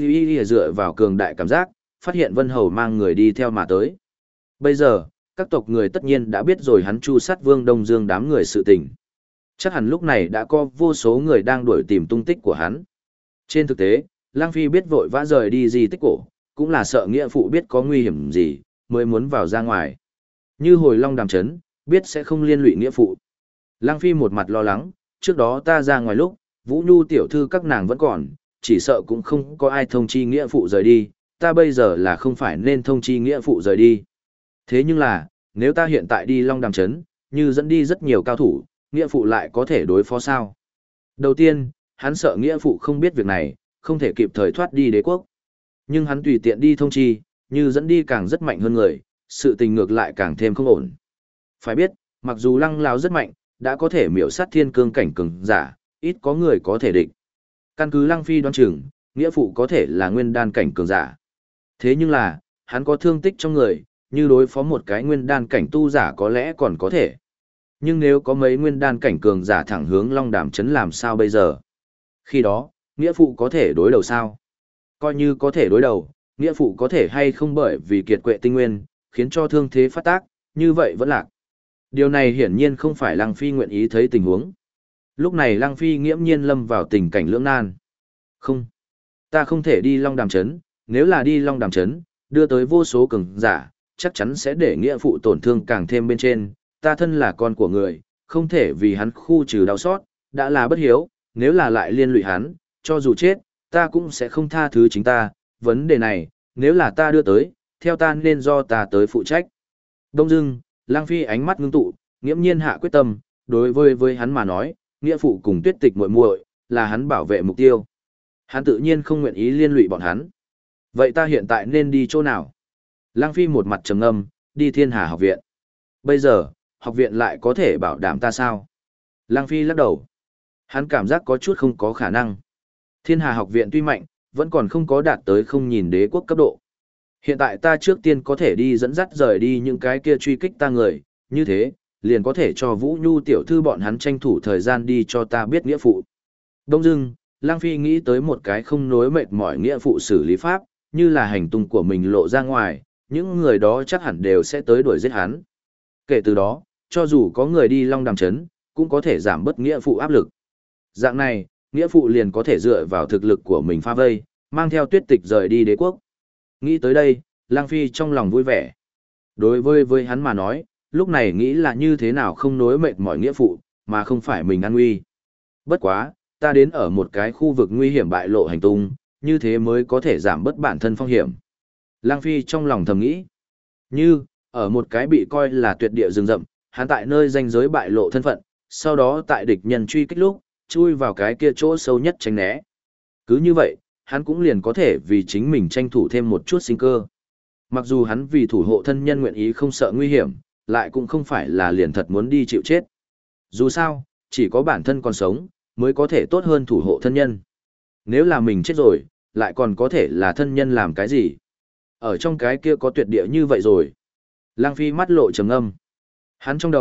y dựa vào cường đại cảm giác, phát hiện Vân Hầu mang người đi theo mà tới. Bây giờ, các tộc người tất nhiên đã biết rồi hắn chu sát Vương Đông Dương đám người sự tình. Chắc hẳn lúc này đã có vô số người đang đuổi tìm tung tích của hắn. Trên thực tế, Lăng Phi biết vội vã rời đi di tích cổ, cũng là sợ nghĩa phụ biết có nguy hiểm gì, mới muốn vào ra ngoài. Như hồi Long Đàm Trấn, biết sẽ không liên lụy nghĩa phụ. Lăng Phi một mặt lo lắng, trước đó ta ra ngoài lúc, Vũ Nhu tiểu thư các nàng vẫn còn, chỉ sợ cũng không có ai thông chi nghĩa phụ rời đi, ta bây giờ là không phải nên thông chi nghĩa phụ rời đi. Thế nhưng là, nếu ta hiện tại đi Long Đàm Trấn, như dẫn đi rất nhiều cao thủ, nghĩa phụ lại có thể đối phó sao? Đầu tiên, hắn sợ nghĩa phụ không biết việc này, không thể kịp thời thoát đi đế quốc. Nhưng hắn tùy tiện đi thông chi, như dẫn đi càng rất mạnh hơn người, sự tình ngược lại càng thêm không ổn. Phải biết, mặc dù Lăng Lão rất mạnh, đã có thể miểu sát thiên cương cảnh cường giả, ít có người có thể địch. Căn cứ Lăng Phi đoán chừng, nghĩa phụ có thể là nguyên đan cảnh cường giả. Thế nhưng là, hắn có thương tích trong người, như đối phó một cái nguyên đan cảnh tu giả có lẽ còn có thể. Nhưng nếu có mấy nguyên đan cảnh cường giả thẳng hướng Long Đàm Trấn làm sao bây giờ? Khi đó, nghĩa phụ có thể đối đầu sao? Coi như có thể đối đầu, nghĩa phụ có thể hay không bởi vì kiệt quệ tinh nguyên, khiến cho thương thế phát tác, như vậy vẫn lạc. Điều này hiển nhiên không phải Lăng Phi nguyện ý thấy tình huống. Lúc này Lăng Phi nghiễm nhiên lâm vào tình cảnh lưỡng nan. Không, ta không thể đi Long Đàm Trấn, nếu là đi Long Đàm Trấn, đưa tới vô số cường giả, chắc chắn sẽ để nghĩa phụ tổn thương càng thêm bên trên, ta thân là con của người, không thể vì hắn khu trừ đau xót, đã là bất hiếu, nếu là lại liên lụy hắn, cho dù chết, ta cũng sẽ không tha thứ chính ta, vấn đề này, nếu là ta đưa tới, theo ta nên do ta tới phụ trách. Đông dưng, Lăng Phi ánh mắt ngưng tụ, nghiễm nhiên hạ quyết tâm, đối với hắn mà nói, nghĩa phụ cùng Tuyết Tịch muội muội là hắn bảo vệ mục tiêu. Hắn tự nhiên không nguyện ý liên lụy bọn hắn. Vậy ta hiện tại nên đi chỗ nào? Lăng Phi một mặt trầm ngâm, đi Thiên Hà học viện. Bây giờ, học viện lại có thể bảo đảm ta sao? Lăng Phi lắc đầu. Hắn cảm giác có chút không có khả năng. Thiên Hà học viện tuy mạnh, vẫn còn không có đạt tới không nhìn đế quốc cấp độ. Hiện tại ta trước tiên có thể đi dẫn dắt rời đi những cái kia truy kích ta người, như thế, liền có thể cho Vũ Nhu tiểu thư bọn hắn tranh thủ thời gian đi cho ta biết nghĩa phụ. Đông dưng, Lăng Phi nghĩ tới một cái không nối mệt mỏi nghĩa phụ xử lý pháp, như là hành tung của mình lộ ra ngoài, những người đó chắc hẳn đều sẽ tới đuổi giết hắn. Kể từ đó, cho dù có người đi Long Đàm Trấn, cũng có thể giảm bớt nghĩa phụ áp lực. Dạng này, nghĩa phụ liền có thể dựa vào thực lực của mình pha vây, mang theo Tuyết Tịch rời đi đế quốc. Nghĩ tới đây, Lăng Phi trong lòng vui vẻ. Đối với hắn mà nói, lúc này nghĩ là như thế nào không nối mệt mỏi nghĩa phụ, mà không phải mình an nguy. Bất quá, ta đến ở một cái khu vực nguy hiểm bại lộ hành tung, như thế mới có thể giảm bớt bản thân phong hiểm. Lăng Phi trong lòng thầm nghĩ, như, ở một cái bị coi là tuyệt địa rừng rậm, hắn tại nơi ranh giới bại lộ thân phận, sau đó tại địch nhân truy kích lúc, chui vào cái kia chỗ sâu nhất tránh né. Cứ như vậy, hắn cũng liền có thể vì chính mình tranh thủ thêm một chút sinh cơ. Mặc dù hắn vì thủ hộ thân nhân nguyện ý không sợ nguy hiểm, lại cũng không phải là liền thật muốn đi chịu chết. Dù sao, chỉ có bản thân còn sống, mới có thể tốt hơn thủ hộ thân nhân. Nếu là mình chết rồi, lại còn có thể là thân nhân làm cái gì? Ở trong cái kia có tuyệt địa như vậy rồi. Lăng Phi mắt lộ trầm ngâm. Hắn trong đầu,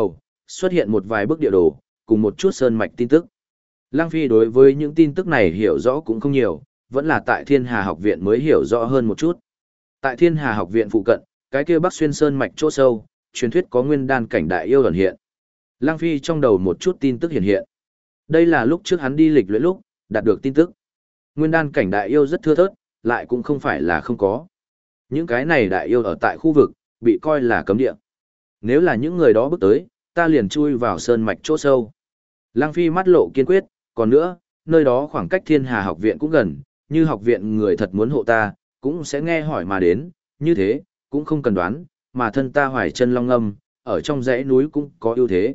xuất hiện một vài bức địa đồ, cùng một chút sơn mạch tin tức. Lăng Phi đối với những tin tức này hiểu rõ cũng không nhiều, vẫn là tại Thiên Hà học viện mới hiểu rõ hơn một chút. Tại Thiên Hà học viện phụ cận, cái kia Bắc Xuyên sơn mạch chỗ sâu, truyền thuyết có nguyên đan cảnh đại yêu ẩn hiện. Lăng Phi trong đầu một chút tin tức hiện hiện. Đây là lúc trước hắn đi lịch luyện lúc, đạt được tin tức. Nguyên đan cảnh đại yêu rất thưa thớt, lại cũng không phải là không có. Những cái này đại yêu ở tại khu vực, bị coi là cấm địa. Nếu là những người đó bước tới, ta liền chui vào sơn mạch chỗ sâu. Lăng Phi mắt lộ kiên quyết, còn nữa, nơi đó khoảng cách Thiên Hà học viện cũng gần, như học viện người thật muốn hộ ta, cũng sẽ nghe hỏi mà đến, như thế, cũng không cần đoán, mà thân ta hoài chân long ngâm, ở trong dãy núi cũng có ưu thế.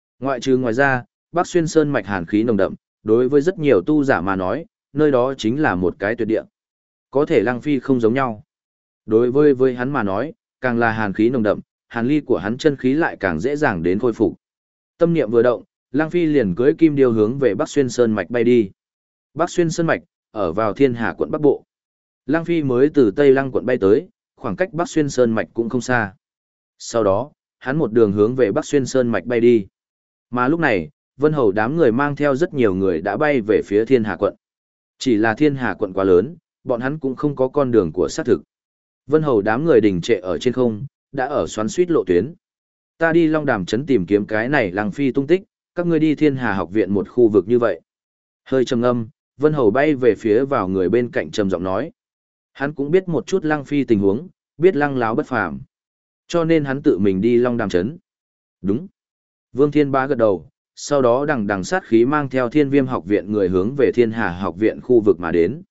Ngoài ra, Bắc Xuyên sơn mạch hàn khí nồng đậm, đối với rất nhiều tu giả mà nói, nơi đó chính là một cái tuyệt địa. Có thể Lăng Phi không giống nhau. Đối với hắn mà nói, càng là hàn khí nồng đậm, hàn ly của hắn chân khí lại càng dễ dàng đến khôi phục. Tâm niệm vừa động, Lăng Phi liền cưỡi kim điêu hướng về Bắc Xuyên sơn mạch bay đi. Bắc Xuyên sơn mạch ở vào Thiên Hà quận Bắc Bộ. Lăng Phi mới từ Tây Lăng quận bay tới, khoảng cách Bắc Xuyên sơn mạch cũng không xa. Sau đó, hắn một đường hướng về Bắc Xuyên sơn mạch bay đi. Mà lúc này, Vân Hầu đám người mang theo rất nhiều người đã bay về phía Thiên Hà quận. Chỉ là Thiên Hà quận quá lớn, bọn hắn cũng không có con đường của xác thực. Vân Hầu đám người đình trệ ở trên không, đã ở xoắn suýt lộ tuyến. Ta đi Long Đàm trấn tìm kiếm cái này Lăng Phi tung tích, các ngươi đi Thiên Hà học viện một khu vực như vậy. Hơi trầm ngâm, Vân Hầu bay về phía vào người bên cạnh trầm giọng nói. Hắn cũng biết một chút Lăng Phi tình huống, biết Lăng láo bất phàm. Cho nên hắn tự mình đi Long Đàm trấn. Đúng. Vương Thiên Bá gật đầu, sau đó đằng sát khí mang theo Thiên Viêm học viện người hướng về Thiên Hà học viện khu vực mà đến.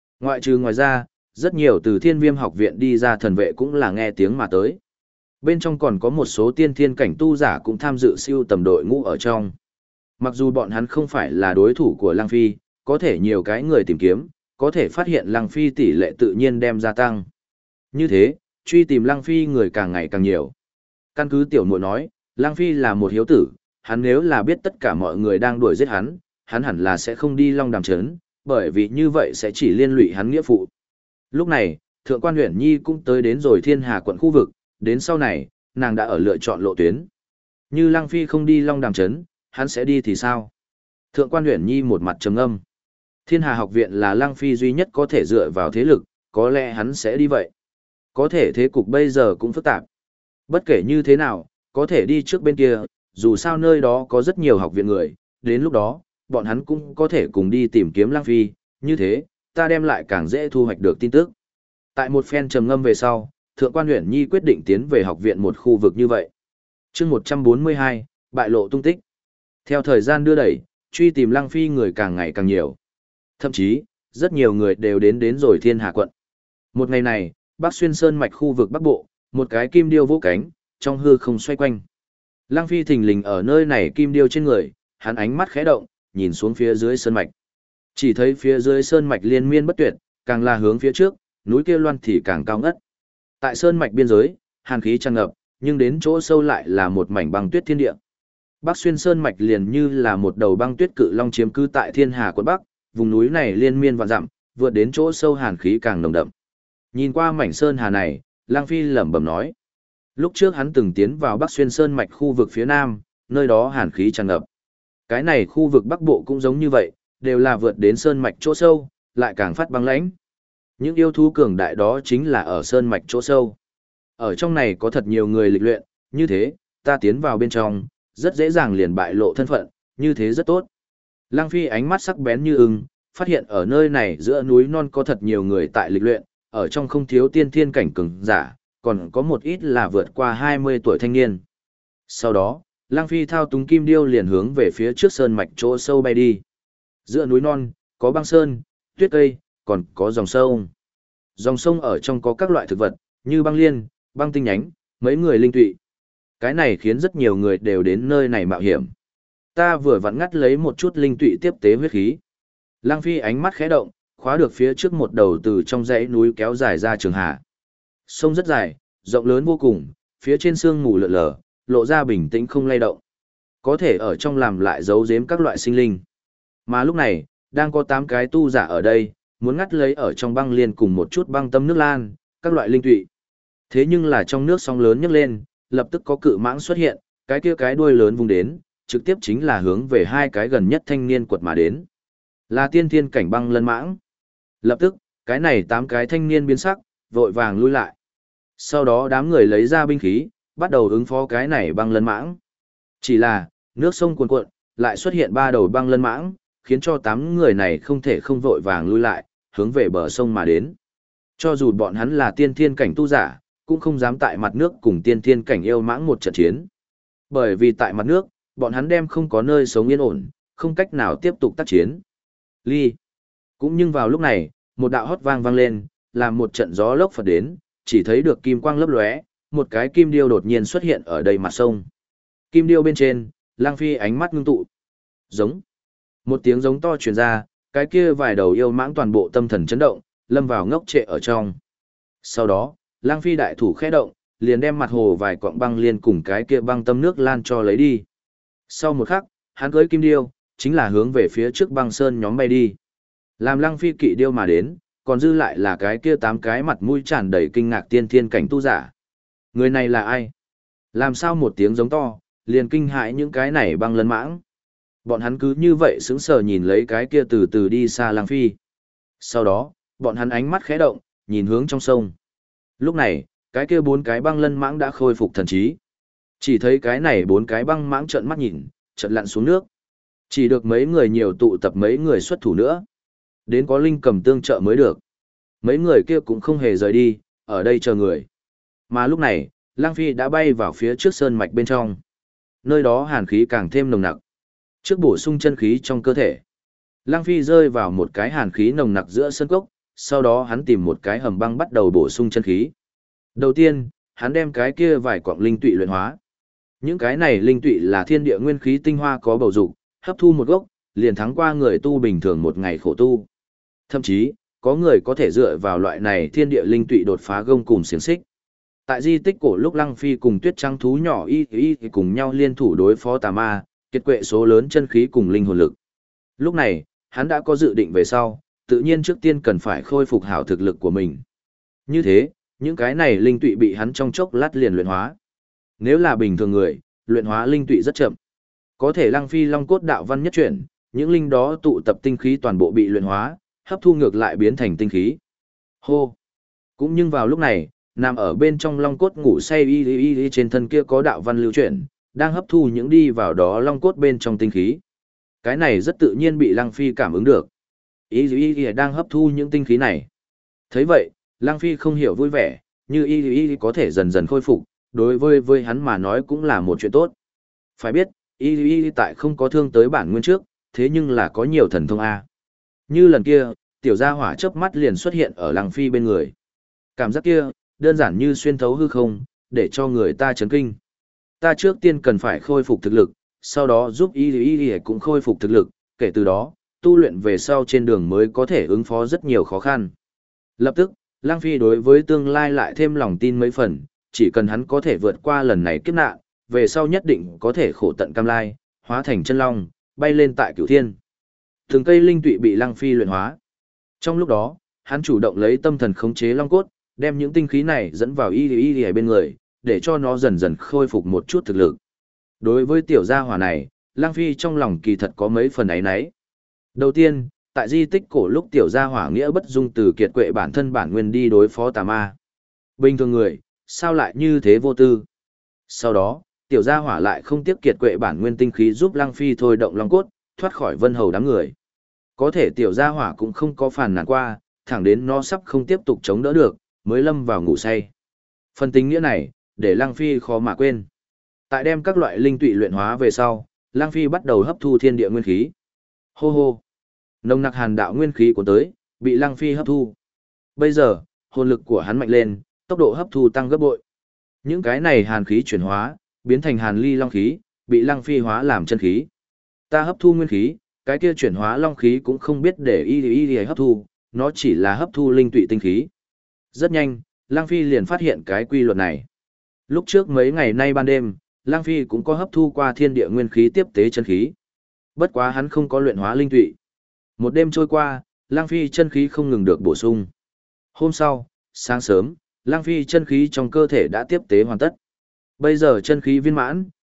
Ngoài ra, rất nhiều từ Thiên Viêm học viện đi ra thần vệ cũng là nghe tiếng mà tới. Bên trong còn có một số tiên thiên cảnh tu giả cũng tham dự siêu tầm đội ngũ ở trong. Mặc dù bọn hắn không phải là đối thủ của Lăng Phi, có thể nhiều cái người tìm kiếm, có thể phát hiện Lăng Phi tỷ lệ tự nhiên đem gia tăng. Như thế, truy tìm Lăng Phi người càng ngày càng nhiều. Căn cứ tiểu muội nói, Lăng Phi là một hiếu tử, hắn nếu là biết tất cả mọi người đang đuổi giết hắn, hắn hẳn là sẽ không đi Long Đàm trấn, bởi vì như vậy sẽ chỉ liên lụy hắn nghĩa phụ. Lúc này, Thượng quan Uyển Nhi cũng tới đến rồi Thiên Hà quận khu vực, đến sau này, nàng đã ở lựa chọn lộ tuyến. Như Lăng Phi không đi Long Đàm trấn, hắn sẽ đi thì sao? Thượng quan Uyển Nhi một mặt trầm ngâm. Thiên Hà học viện là Lăng Phi duy nhất có thể dựa vào thế lực, có lẽ hắn sẽ đi vậy. Có thể thế cục bây giờ cũng phức tạp. Bất kể như thế nào, có thể đi trước bên kia, dù sao nơi đó có rất nhiều học viện người, đến lúc đó, bọn hắn cũng có thể cùng đi tìm kiếm Lăng Phi, như thế, ta đem lại càng dễ thu hoạch được tin tức. Tại một phen trầm ngâm về sau, Thượng quan Uyển Nhi quyết định tiến về học viện một khu vực như vậy. Chương 142, bại lộ tung tích. Theo thời gian đưa đẩy, truy tìm Lăng Phi người càng ngày càng nhiều. Thậm chí, rất nhiều người đều đến rồi Thiên Hà quận. Một ngày này, Bắc Xuyên sơn mạch khu vực Bắc Bộ, một cái kim điêu vỗ cánh, trong hư không xoay quanh. Lăng Phi thình lình ở nơi này kim điêu trên người, hắn ánh mắt khẽ động, nhìn xuống phía dưới sơn mạch. Chỉ thấy phía dưới sơn mạch liên miên bất tuyệt, càng là hướng phía trước, núi kia loan thì càng cao ngất. Tại sơn mạch biên giới, hàn khí tràn ngập, nhưng đến chỗ sâu lại là một mảnh băng tuyết thiên địa. Bắc Xuyên sơn mạch liền như là một đầu băng tuyết cự long chiếm cư tại Thiên Hà quận Bắc, vùng núi này liên miên vạn dặm, vượt đến chỗ sâu hàn khí càng nồng đậm. Nhìn qua mảnh sơn hà này, Lăng Phi lẩm bẩm nói: lúc trước hắn từng tiến vào Bắc Xuyên sơn mạch khu vực phía nam, nơi đó hàn khí tràn ngập. Cái này khu vực Bắc Bộ cũng giống như vậy, đều là vượt đến sơn mạch chỗ sâu, lại càng phát băng lãnh. Những yêu thú cường đại đó chính là ở sơn mạch chỗ sâu. Ở trong này có thật nhiều người lịch luyện, như thế, ta tiến vào bên trong, rất dễ dàng liền bại lộ thân phận, như thế rất tốt. Lăng Phi ánh mắt sắc bén như ưng, phát hiện ở nơi này giữa núi non có thật nhiều người tại lịch luyện, ở trong không thiếu tiên thiên cảnh cường giả, còn có một ít là vượt qua 20 tuổi thanh niên. Sau đó, Lăng Phi thao túng kim điêu liền hướng về phía trước sơn mạch chỗ sâu bay đi. Giữa núi non, có băng sơn, tuyết cây, còn có dòng sông. Dòng sông ở trong có các loại thực vật, như băng liên, băng tinh nhánh, mấy người linh tụy. Cái này khiến rất nhiều người đều đến nơi này mạo hiểm. Ta vừa vặn ngắt lấy một chút linh tụy tiếp tế huyết khí. Lăng Phi ánh mắt khẽ động, khóa được phía trước một đầu từ trong dãy núi kéo dài ra trường hạ. Sông rất dài, rộng lớn vô cùng, phía trên sương mù lượn lờ, lộ ra bình tĩnh không lay động. Có thể ở trong làm lại giấu giếm các loại sinh linh. Mà lúc này, đang có 8 cái tu giả ở đây, muốn ngắt lấy ở trong băng liên cùng một chút băng tâm nước lan, các loại linh tụy. Thế nhưng là trong nước sóng lớn nhấc lên, lập tức có cự mãng xuất hiện, cái đuôi lớn vung đến, trực tiếp chính là hướng về hai cái gần nhất thanh niên quật mà đến. Là tiên thiên cảnh băng lân mãng. Lập tức, cái này 8 cái thanh niên biến sắc, vội vàng lui lại. Sau đó đám người lấy ra binh khí, bắt đầu ứng phó cái này băng lân mãng. Chỉ là, nước sông cuồn cuộn, lại xuất hiện 3 đầu băng lân mãng, khiến cho 8 người này không thể không vội vàng lui lại, hướng về bờ sông mà đến. Cho dù bọn hắn là tiên thiên cảnh tu giả, cũng không dám tại mặt nước cùng tiên thiên cảnh yêu mãng một trận chiến. Bởi vì tại mặt nước, bọn hắn đem không có nơi sống yên ổn, không cách nào tiếp tục tác chiến. Ly. Cũng nhưng vào lúc này, một đạo hót vang lên, làm một trận gió lốc phật đến, chỉ thấy được kim quang lấp lóe, một cái kim điêu đột nhiên xuất hiện ở đầy mặt sông. Kim điêu bên trên, Lang Phi ánh mắt ngưng tụ. Giống. Một tiếng giống to truyền ra, cái kia vài đầu yêu mãng toàn bộ tâm thần chấn động, lâm vào ngốc trệ ở trong. Sau đó, Lang Phi đại thủ khẽ động, liền đem mặt hồ vài cọng băng liên cùng cái kia băng tâm nước lan cho lấy đi. Sau một khắc, hắn cưỡi kim điêu, chính là hướng về phía trước băng sơn nhóm bay đi. Làm Lăng Phi kỵ điêu mà đến, còn dư lại là cái kia 8 cái mặt mũi tràn đầy kinh ngạc tiên thiên cảnh tu giả. Người này là ai? Làm sao một tiếng giống to, liền kinh hãi những cái này băng lân mãng. Bọn hắn cứ như vậy sững sờ nhìn lấy cái kia từ từ đi xa Lăng Phi. Sau đó, bọn hắn ánh mắt khẽ động, nhìn hướng trong sông. Lúc này, cái kia 4 cái băng lân mãng đã khôi phục thần trí. Chỉ thấy cái này 4 cái băng mãng trợn mắt nhìn, chợt lặn xuống nước. Chỉ được mấy người nhiều tụ tập mấy người xuất thủ nữa. Đến có linh cầm tương trợ mới được. Mấy người kia cũng không hề rời đi, ở đây chờ người. Mà lúc này, Lang Phi đã bay vào phía trước sơn mạch bên trong. Nơi đó hàn khí càng thêm nồng nặc. Trước bổ sung chân khí trong cơ thể, Lang Phi rơi vào một cái hàn khí nồng nặc giữa sơn cốc, sau đó hắn tìm một cái hầm băng bắt đầu bổ sung chân khí. Đầu tiên, hắn đem cái kia vài quặng linh tụy luyện hóa. Những cái này linh tụy là thiên địa nguyên khí tinh hoa có bầu dục, hấp thu một gốc, liền thắng qua người tu bình thường một ngày khổ tu. Thậm chí, có người có thể dựa vào loại này thiên địa linh tụy đột phá gông cùm xiềng xích. Tại di tích cổ lúc Lăng Phi cùng Tuyết Trắng thú nhỏ y cùng nhau liên thủ đối phó tà ma, kiệt quệ số lớn chân khí cùng linh hồn lực. Lúc này, hắn đã có dự định về sau, tự nhiên trước tiên cần phải khôi phục hảo thực lực của mình. Như thế, những cái này linh tụy bị hắn trong chốc lát liền luyện hóa. Nếu là bình thường người, luyện hóa linh tụy rất chậm. Có thể Lăng Phi Long cốt đạo văn nhất chuyển, những linh đó tụ tập tinh khí toàn bộ bị luyện hóa, hấp thu ngược lại biến thành tinh khí. Hô! Cũng nhưng vào lúc này, nằm ở bên trong long cốt ngủ say y trên thân kia có đạo văn lưu chuyển, đang hấp thu những đi vào đó long cốt bên trong tinh khí. Cái này rất tự nhiên bị Lăng Phi cảm ứng được. Y đang hấp thu những tinh khí này. Thấy vậy, Lăng Phi không hiểu vui vẻ, như y có thể dần dần khôi phục, đối với hắn mà nói cũng là một chuyện tốt. Phải biết, y tại không có thương tới bản nguyên trước, thế nhưng là có nhiều thần thông A. Như lần kia, tiểu gia hỏa chớp mắt liền xuất hiện ở Lăng Phi bên người. Cảm giác kia, đơn giản như xuyên thấu hư không, để cho người ta chấn kinh. Ta trước tiên cần phải khôi phục thực lực, sau đó giúp y cũng khôi phục thực lực, kể từ đó, tu luyện về sau trên đường mới có thể ứng phó rất nhiều khó khăn. Lập tức, Lăng Phi đối với tương lai lại thêm lòng tin mấy phần, chỉ cần hắn có thể vượt qua lần này kiếp nạn, về sau nhất định có thể khổ tận cam lai, hóa thành chân long, bay lên tại cửu thiên. Từng cây linh tụy bị Lăng Phi luyện hóa. Trong lúc đó, hắn chủ động lấy tâm thần khống chế long cốt, đem những tinh khí này dẫn vào y bên người, để cho nó dần dần khôi phục một chút thực lực. Đối với tiểu gia hỏa này, Lăng Phi trong lòng kỳ thật có mấy phần ấy nấy. Đầu tiên, tại di tích cổ lúc tiểu gia hỏa nghĩa bất dung từ kiệt quệ bản thân bản nguyên đi đối phó tà ma. Bình thường người, sao lại như thế vô tư? Sau đó, tiểu gia hỏa lại không tiếp kiệt quệ bản nguyên tinh khí giúp Lăng Phi thôi động long cốt, thoát khỏi vân hầu đám người. Có thể tiểu gia hỏa cũng không có phản nàn qua, thẳng đến nó sắp không tiếp tục chống đỡ được, mới lâm vào ngủ say. Phần tình nghĩa này, để Lăng Phi khó mà quên. Tại đem các loại linh tụy luyện hóa về sau, Lăng Phi bắt đầu hấp thu thiên địa nguyên khí. Hô hô! Nồng nặc hàn đạo nguyên khí của tới, bị Lăng Phi hấp thu. Bây giờ, hồn lực của hắn mạnh lên, tốc độ hấp thu tăng gấp bội. Những cái này hàn khí chuyển hóa, biến thành hàn ly long khí, bị Lăng Phi hóa làm chân khí. Ta hấp thu nguyên khí, cái kia chuyển hóa long khí cũng không biết để y hấp thu, nó chỉ là hấp thu linh tụy tinh khí. Rất nhanh, Lăng Phi liền phát hiện cái quy luật này. Lúc trước mấy ngày nay ban đêm, Lăng Phi cũng có hấp thu qua thiên địa nguyên khí tiếp tế chân khí. Bất quá hắn không có luyện hóa linh tụy. Một đêm trôi qua, Lăng Phi chân khí không ngừng được bổ sung. Hôm sau, sáng sớm, Lăng Phi chân khí trong cơ thể đã tiếp tế hoàn tất. Bây giờ chân khí viên mãn,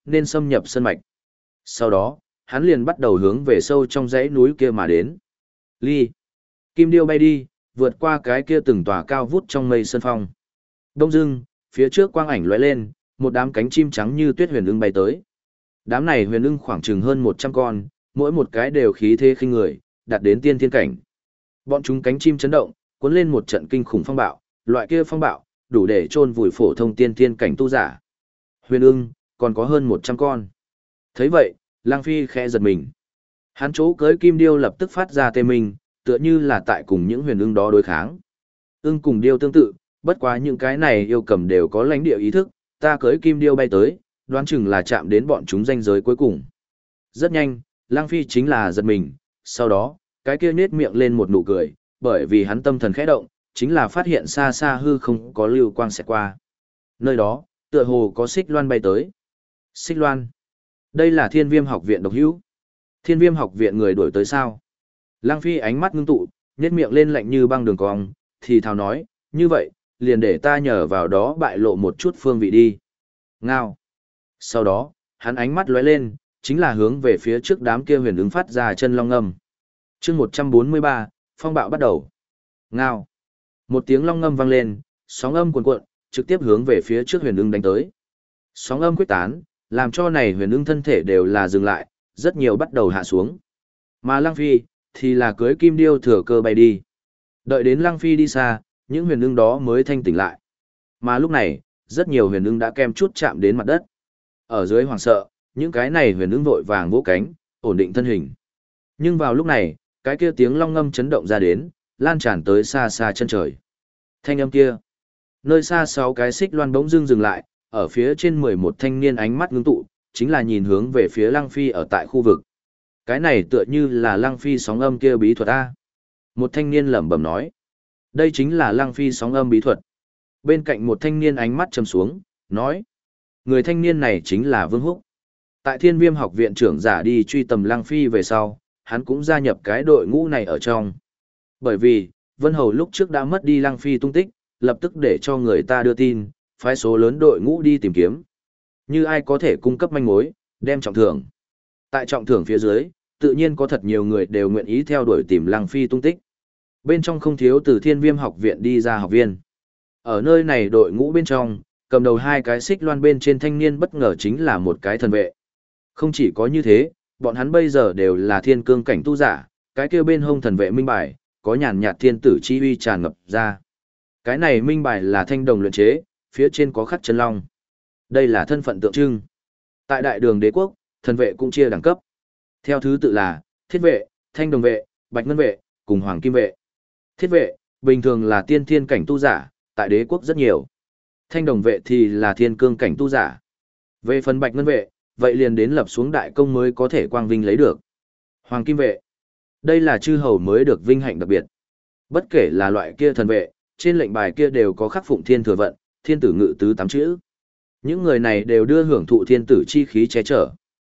nên xâm nhập sơn mạch. Sau đó, hắn liền bắt đầu hướng về sâu trong dãy núi kia mà đến. Ly. Kim điêu bay đi, vượt qua cái kia từng tòa cao vút trong mây sơn phong. Đông dưng, phía trước quang ảnh lóe lên, một đám cánh chim trắng như tuyết huyền ưng bay tới. Đám này huyền ưng khoảng chừng hơn 100 con, mỗi một cái đều khí thế khinh người, đạt đến tiên thiên cảnh. Bọn chúng cánh chim chấn động, cuốn lên một trận kinh khủng phong bạo, loại kia phong bạo, đủ để chôn vùi phổ thông tiên thiên cảnh tu giả. Huyền ưng, còn có hơn 100 con. Thấy vậy, Lang Phi khẽ giật mình. Hắn chỗ cưới kim điêu lập tức phát ra tê minh, tựa như là tại cùng những huyền ưng đó đối kháng. Ưng cùng điêu tương tự, bất quá những cái này yêu cầm đều có lãnh địa ý thức, ta cưới kim điêu bay tới, đoán chừng là chạm đến bọn chúng ranh giới cuối cùng. Rất nhanh, Lang Phi chính là giật mình, sau đó, cái kia nết miệng lên một nụ cười, bởi vì hắn tâm thần khẽ động, chính là phát hiện xa xa hư không có lưu quang xẹt qua. Nơi đó, tựa hồ có xích loan bay tới. Xích loan. Đây là Thiên Viêm học viện độc hữu. Thiên Viêm học viện người đuổi tới sao? Lang Phi ánh mắt ngưng tụ, nhếch miệng lên lạnh như băng đường cong, thì thào nói, như vậy, liền để ta nhờ vào đó bại lộ một chút phương vị đi. Ngao. Sau đó, hắn ánh mắt lóe lên, chính là hướng về phía trước đám kia huyền ứng phát ra chân long ngâm. Chương 143, phong bạo bắt đầu. Ngao. Một tiếng long ngâm vang lên, sóng âm cuồn cuộn, trực tiếp hướng về phía trước huyền ứng đánh tới. Sóng âm quyết tán, làm cho này huyền ưng thân thể đều là dừng lại, rất nhiều bắt đầu hạ xuống. Mà Lăng Phi, thì là cưới kim điêu thừa cơ bay đi. Đợi đến Lăng Phi đi xa, những huyền ưng đó mới thanh tỉnh lại. Mà lúc này, rất nhiều huyền ưng đã kem chút chạm đến mặt đất. Ở dưới hoảng sợ, những cái này huyền ưng vội vàng vỗ cánh, ổn định thân hình. Nhưng vào lúc này, cái kia tiếng long ngâm chấn động ra đến, lan tràn tới xa xa chân trời. Thanh âm kia, nơi xa 6 cái xích loan bỗng dưng dừng lại, ở phía trên 11 thanh niên ánh mắt ngưng tụ, chính là nhìn hướng về phía Lăng Phi ở tại khu vực. Cái này tựa như là Lăng Phi sóng âm kia bí thuật A. Một thanh niên lẩm bẩm nói. Đây chính là Lăng Phi sóng âm bí thuật. Bên cạnh một thanh niên ánh mắt trầm xuống, nói. Người thanh niên này chính là Vương Húc. Tại Thiên Viêm học viện trưởng giả đi truy tầm Lăng Phi về sau, hắn cũng gia nhập cái đội ngũ này ở trong. Bởi vì, Vân Hầu lúc trước đã mất đi Lăng Phi tung tích, lập tức để cho người ta đưa tin, phái số lớn đội ngũ đi tìm kiếm. Như ai có thể cung cấp manh mối, đem trọng thưởng. Tại trọng thưởng phía dưới, tự nhiên có thật nhiều người đều nguyện ý theo đuổi tìm Lăng Phi tung tích. Bên trong không thiếu từ Thiên Viêm học viện đi ra học viên. Ở nơi này đội ngũ bên trong, cầm đầu 2 cái xích loan bên trên thanh niên bất ngờ chính là một cái thần vệ. Không chỉ có như thế, bọn hắn bây giờ đều là thiên cương cảnh tu giả, cái kia bên hông thần vệ minh bài, có nhàn nhạt thiên tử chi uy tràn ngập ra. Cái này minh bài là thanh đồng luyện chế, phía trên có khắc chân long. Đây là thân phận tượng trưng. Tại đại đường đế quốc, thần vệ cũng chia đẳng cấp. Theo thứ tự là thiết vệ, thanh đồng vệ, bạch ngân vệ, cùng hoàng kim vệ. Thiết vệ, bình thường là tiên thiên cảnh tu giả, tại đế quốc rất nhiều. Thanh đồng vệ thì là thiên cương cảnh tu giả. Về phần bạch ngân vệ, vậy liền đến lập xuống đại công mới có thể quang vinh lấy được. Hoàng kim vệ, đây là chư hầu mới được vinh hạnh đặc biệt. Bất kể là loại kia thần vệ, trên lệnh bài kia đều có khắc phụng thiên thừa vận, thiên tử ngự tứ 8 chữ. Những người này đều đưa hưởng thụ thiên tử chi khí che chở.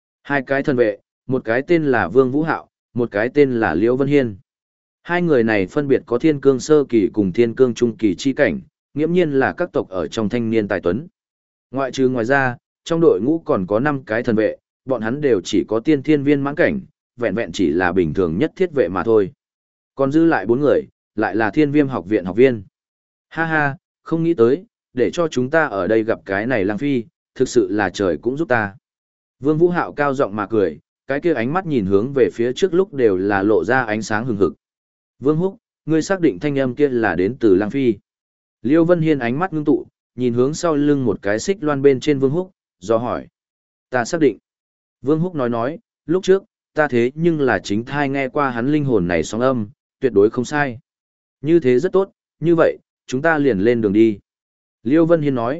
2 cái thần vệ, một cái tên là Vương Vũ Hạo, một cái tên là Liễu Vân Hiên. 2 người này phân biệt có thiên cương sơ kỳ cùng thiên cương trung kỳ chi cảnh, nghiễm nhiên là các tộc ở trong thanh niên tài tuấn. Ngoài ra, trong đội ngũ còn có 5 cái thần vệ, bọn hắn đều chỉ có tiên thiên viên mãn cảnh, vẹn vẹn chỉ là bình thường nhất thiết vệ mà thôi. Còn dư lại 4 người, lại là Thiên Viêm học viện học viên. Ha ha, không nghĩ tới, để cho chúng ta ở đây gặp cái này Lăng Phi, thực sự là trời cũng giúp ta. Vương Vũ Hạo cao giọng mà cười, cái kia ánh mắt nhìn hướng về phía trước lúc đều là lộ ra ánh sáng hừng hực. Vương Húc, ngươi xác định thanh âm kia là đến từ Lăng Phi. Liêu Vân Hiên ánh mắt ngưng tụ, nhìn hướng sau lưng một cái xích loan bên trên Vương Húc, do hỏi. Ta xác định. Vương Húc nói, lúc trước, ta thế nhưng là chính thai nghe qua hắn linh hồn này sóng âm, tuyệt đối không sai. Như thế rất tốt, như vậy, chúng ta liền lên đường đi. Liêu Vân Hiên nói,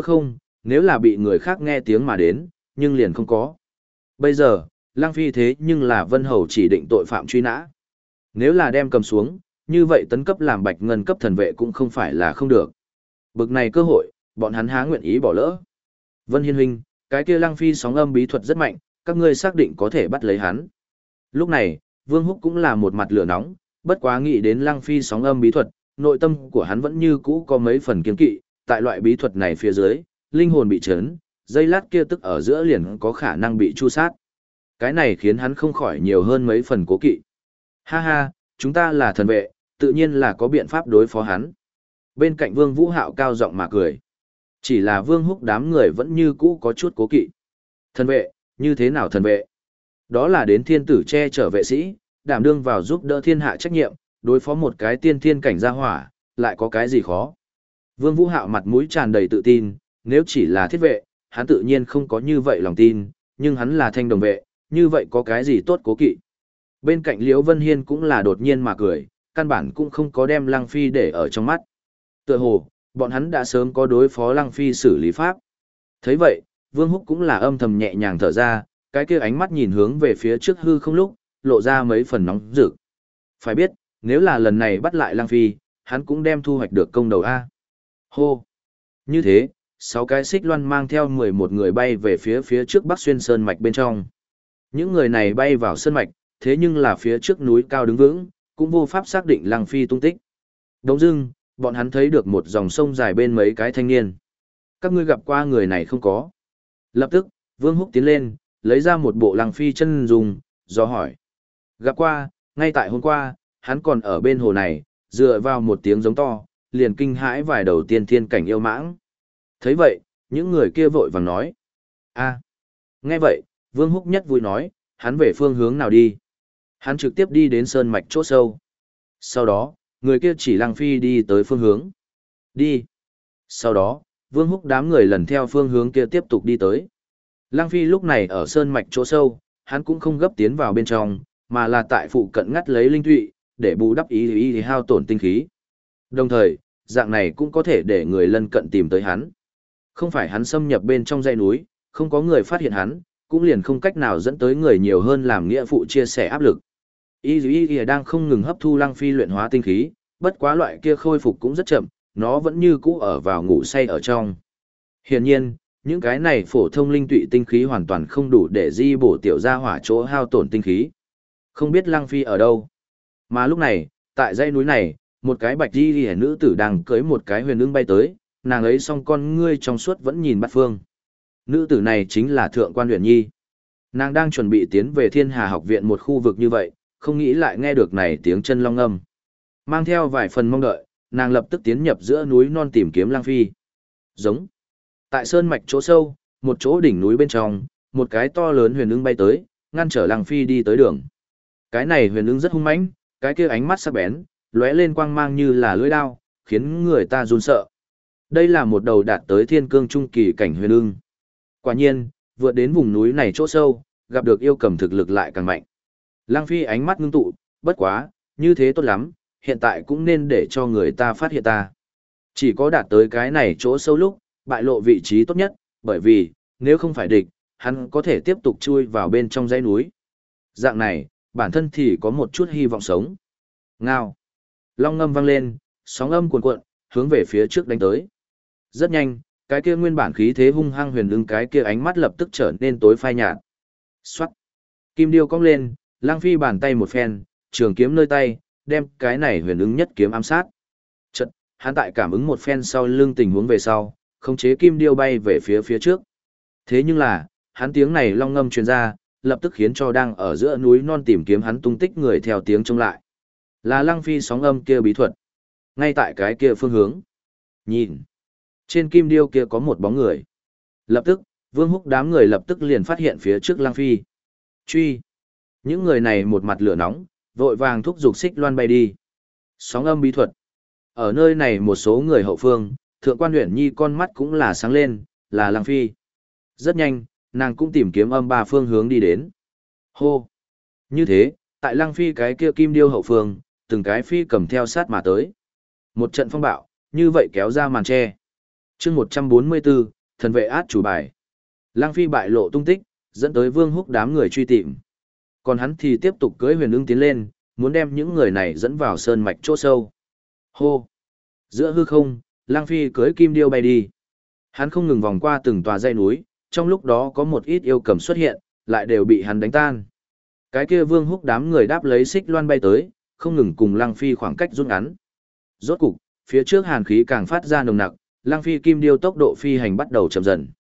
nếu là bị người khác nghe tiếng mà đến, nhưng liền không có. Bây giờ, Lăng Phi thế nhưng là Vân Hầu chỉ định tội phạm truy nã. Nếu là đem cầm xuống, như vậy tấn cấp làm bạch ngân cấp thần vệ cũng không phải là không được. Bực này cơ hội, bọn hắn há nguyện ý bỏ lỡ. Vân Hiên huynh, cái kia Lăng Phi sóng âm bí thuật rất mạnh, các ngươi xác định có thể bắt lấy hắn. Lúc này, Vương Húc cũng là một mặt lửa nóng, bất quá nghĩ đến Lăng Phi sóng âm bí thuật, nội tâm của hắn vẫn như cũ có mấy phần kiêng kỵ, tại loại bí thuật này phía dưới, linh hồn bị chấn, Giây lát kia tức ở giữa liền có khả năng bị chu sát. Cái này khiến hắn không khỏi nhiều hơn mấy phần cố kỵ. Ha ha, chúng ta là thần vệ, tự nhiên là có biện pháp đối phó hắn. Bên cạnh Vương Vũ Hạo cao giọng mà cười. Chỉ là Vương Húc đám người vẫn như cũ có chút cố kỵ. Thần vệ, như thế nào thần vệ? Đó là đến thiên tử che chở vệ sĩ, đảm đương vào giúp đỡ thiên hạ trách nhiệm, đối phó một cái tiên thiên cảnh gia hỏa, lại có cái gì khó. Vương Vũ Hạo mặt mũi tràn đầy tự tin, nếu chỉ là thiết vệ, hắn tự nhiên không có như vậy lòng tin, nhưng hắn là thanh đồng vệ, như vậy có cái gì tốt cố kỵ. Bên cạnh Liễu Vân Hiên cũng là đột nhiên mà cười, căn bản cũng không có đem Lăng Phi để ở trong mắt. Tựa hồ, bọn hắn đã sớm có đối phó Lăng Phi xử lý pháp. Thấy vậy, Vương Húc cũng là âm thầm nhẹ nhàng thở ra, cái kia ánh mắt nhìn hướng về phía trước hư không lúc, lộ ra mấy phần nóng rực. Phải biết, nếu là lần này bắt lại Lăng Phi, hắn cũng đem thu hoạch được công đầu A. Hô! Như thế, 6 cái xích loan mang theo 11 người bay về phía trước Bắc Xuyên Sơn Mạch bên trong. Những người này bay vào Sơn Mạch, thế nhưng là phía trước núi cao đứng vững, cũng vô pháp xác định Lăng Phi tung tích. Đống dưng, bọn hắn thấy được một dòng sông dài bên mấy cái thanh niên. Các ngươi gặp qua người này không có? Lập tức, Vương Húc tiến lên, lấy ra một bộ Lăng Phi chân dùng, do hỏi. Gặp qua, ngay tại hôm qua, hắn còn ở bên hồ này, dựa vào một tiếng giống to, liền kinh hãi vài đầu tiên thiên cảnh yêu mãng. Thấy vậy, những người kia vội vàng nói. Nghe vậy, Vương Húc nhất vui nói, hắn về phương hướng nào đi? Hắn trực tiếp đi đến sơn mạch chỗ sâu. Sau đó, người kia chỉ Lăng Phi đi tới phương hướng. Đi. Sau đó, Vương Húc đám người lần theo phương hướng kia tiếp tục đi tới. Lăng Phi lúc này ở sơn mạch chỗ sâu, hắn cũng không gấp tiến vào bên trong, mà là tại phụ cận ngắt lấy linh thụy, để bù đắp ý hao tổn tinh khí. Đồng thời, dạng này cũng có thể để người lân cận tìm tới hắn. Không phải hắn xâm nhập bên trong dãy núi, không có người phát hiện hắn, cũng liền không cách nào dẫn tới người nhiều hơn làm nghĩa phụ chia sẻ áp lực. Y đang không ngừng hấp thu Lăng Phi luyện hóa tinh khí, bất quá loại kia khôi phục cũng rất chậm, nó vẫn như cũ ở vào ngủ say ở trong. Hiển nhiên, những cái này phổ thông linh tụy tinh khí hoàn toàn không đủ để di bổ tiểu gia hỏa chỗ hao tổn tinh khí. Không biết Lăng Phi ở đâu. Mà lúc này, tại dãy núi này, một cái bạch y nữ tử đang cưới một cái huyền ưng bay tới, nàng ấy song con ngươi trong suốt vẫn nhìn bát phương. Nữ tử này chính là Thượng Quan Uyển Nhi. Nàng đang chuẩn bị tiến về Thiên Hà học viện một khu vực như vậy, không nghĩ lại nghe được này tiếng chân long âm. Mang theo vài phần mong đợi, nàng lập tức tiến nhập giữa núi non tìm kiếm Lăng Phi. Giống. Tại sơn mạch chỗ sâu, một chỗ đỉnh núi bên trong, một cái to lớn huyền ưng bay tới, ngăn trở Lăng Phi đi tới đường. Cái này huyền ưng rất hung mãnh, cái kia ánh mắt sắc bén, lóe lên quang mang như là lưỡi đao, khiến người ta run sợ. Đây là một đầu đạt tới thiên cương trung kỳ cảnh huyền ưng. Quả nhiên, vượt đến vùng núi này chỗ sâu, gặp được yêu cầm thực lực lại càng mạnh. Lăng Phi ánh mắt ngưng tụ, bất quá, như thế tốt lắm, hiện tại cũng nên để cho người ta phát hiện ta. Chỉ có đạt tới cái này chỗ sâu lúc, bại lộ vị trí tốt nhất, bởi vì, nếu không phải địch, hắn có thể tiếp tục chui vào bên trong dãy núi. Dạng này, bản thân thì có một chút hy vọng sống. Ngao. Long ngâm vang lên, sóng âm cuồn cuộn, hướng về phía trước đánh tới. Rất nhanh, cái kia nguyên bản khí thế hung hăng huyền ưng cái kia ánh mắt lập tức trở nên tối phai nhạt. Xoát. Kim điêu cong lên, Lăng Phi bàn tay một phen, trường kiếm nơi tay, đem cái này huyền ưng nhất kiếm ám sát. Chợt, hắn tại cảm ứng một phen sau lưng tình huống về sau, khống chế kim điêu bay về phía trước. Thế nhưng là, hắn tiếng này long ngâm truyền ra, lập tức khiến cho đang ở giữa núi non tìm kiếm hắn tung tích người theo tiếng trông lại. Là Lăng Phi sóng âm kia bí thuật. Ngay tại cái kia phương hướng. Nhìn. Trên kim điêu kia có một bóng người. Lập tức, Vương Húc đám người lập tức liền phát hiện phía trước Lăng Phi. Truy. Những người này một mặt lửa nóng, vội vàng thúc giục xích loan bay đi. Sóng âm bí thuật. Ở nơi này một số người hậu phương, Thượng Quan Uyển Nhi con mắt cũng là sáng lên, là Lăng Phi. Rất nhanh, nàng cũng tìm kiếm âm ba phương hướng đi đến. Hô. Như thế, tại Lăng Phi cái kia kim điêu hậu phương, từng cái phi cầm theo sát mà tới. Một trận phong bạo, như vậy kéo ra màn che. Chương 144, thần vệ át chủ bài. Lăng Phi bại lộ tung tích, dẫn tới Vương Húc đám người truy tìm. Còn hắn thì tiếp tục cưỡi huyền ưng tiến lên, muốn đem những người này dẫn vào sơn mạch chỗ sâu. Hô. Giữa hư không, Lăng Phi cưỡi kim điêu bay đi. Hắn không ngừng vòng qua từng tòa dãy núi, trong lúc đó có một ít yêu cầm xuất hiện, lại đều bị hắn đánh tan. Cái kia Vương Húc đám người đáp lấy xích loan bay tới, không ngừng cùng Lăng Phi khoảng cách rút ngắn. Rốt cục, phía trước hàn khí càng phát ra nồng nặc, Lăng Phi kim điêu tốc độ phi hành bắt đầu chậm dần.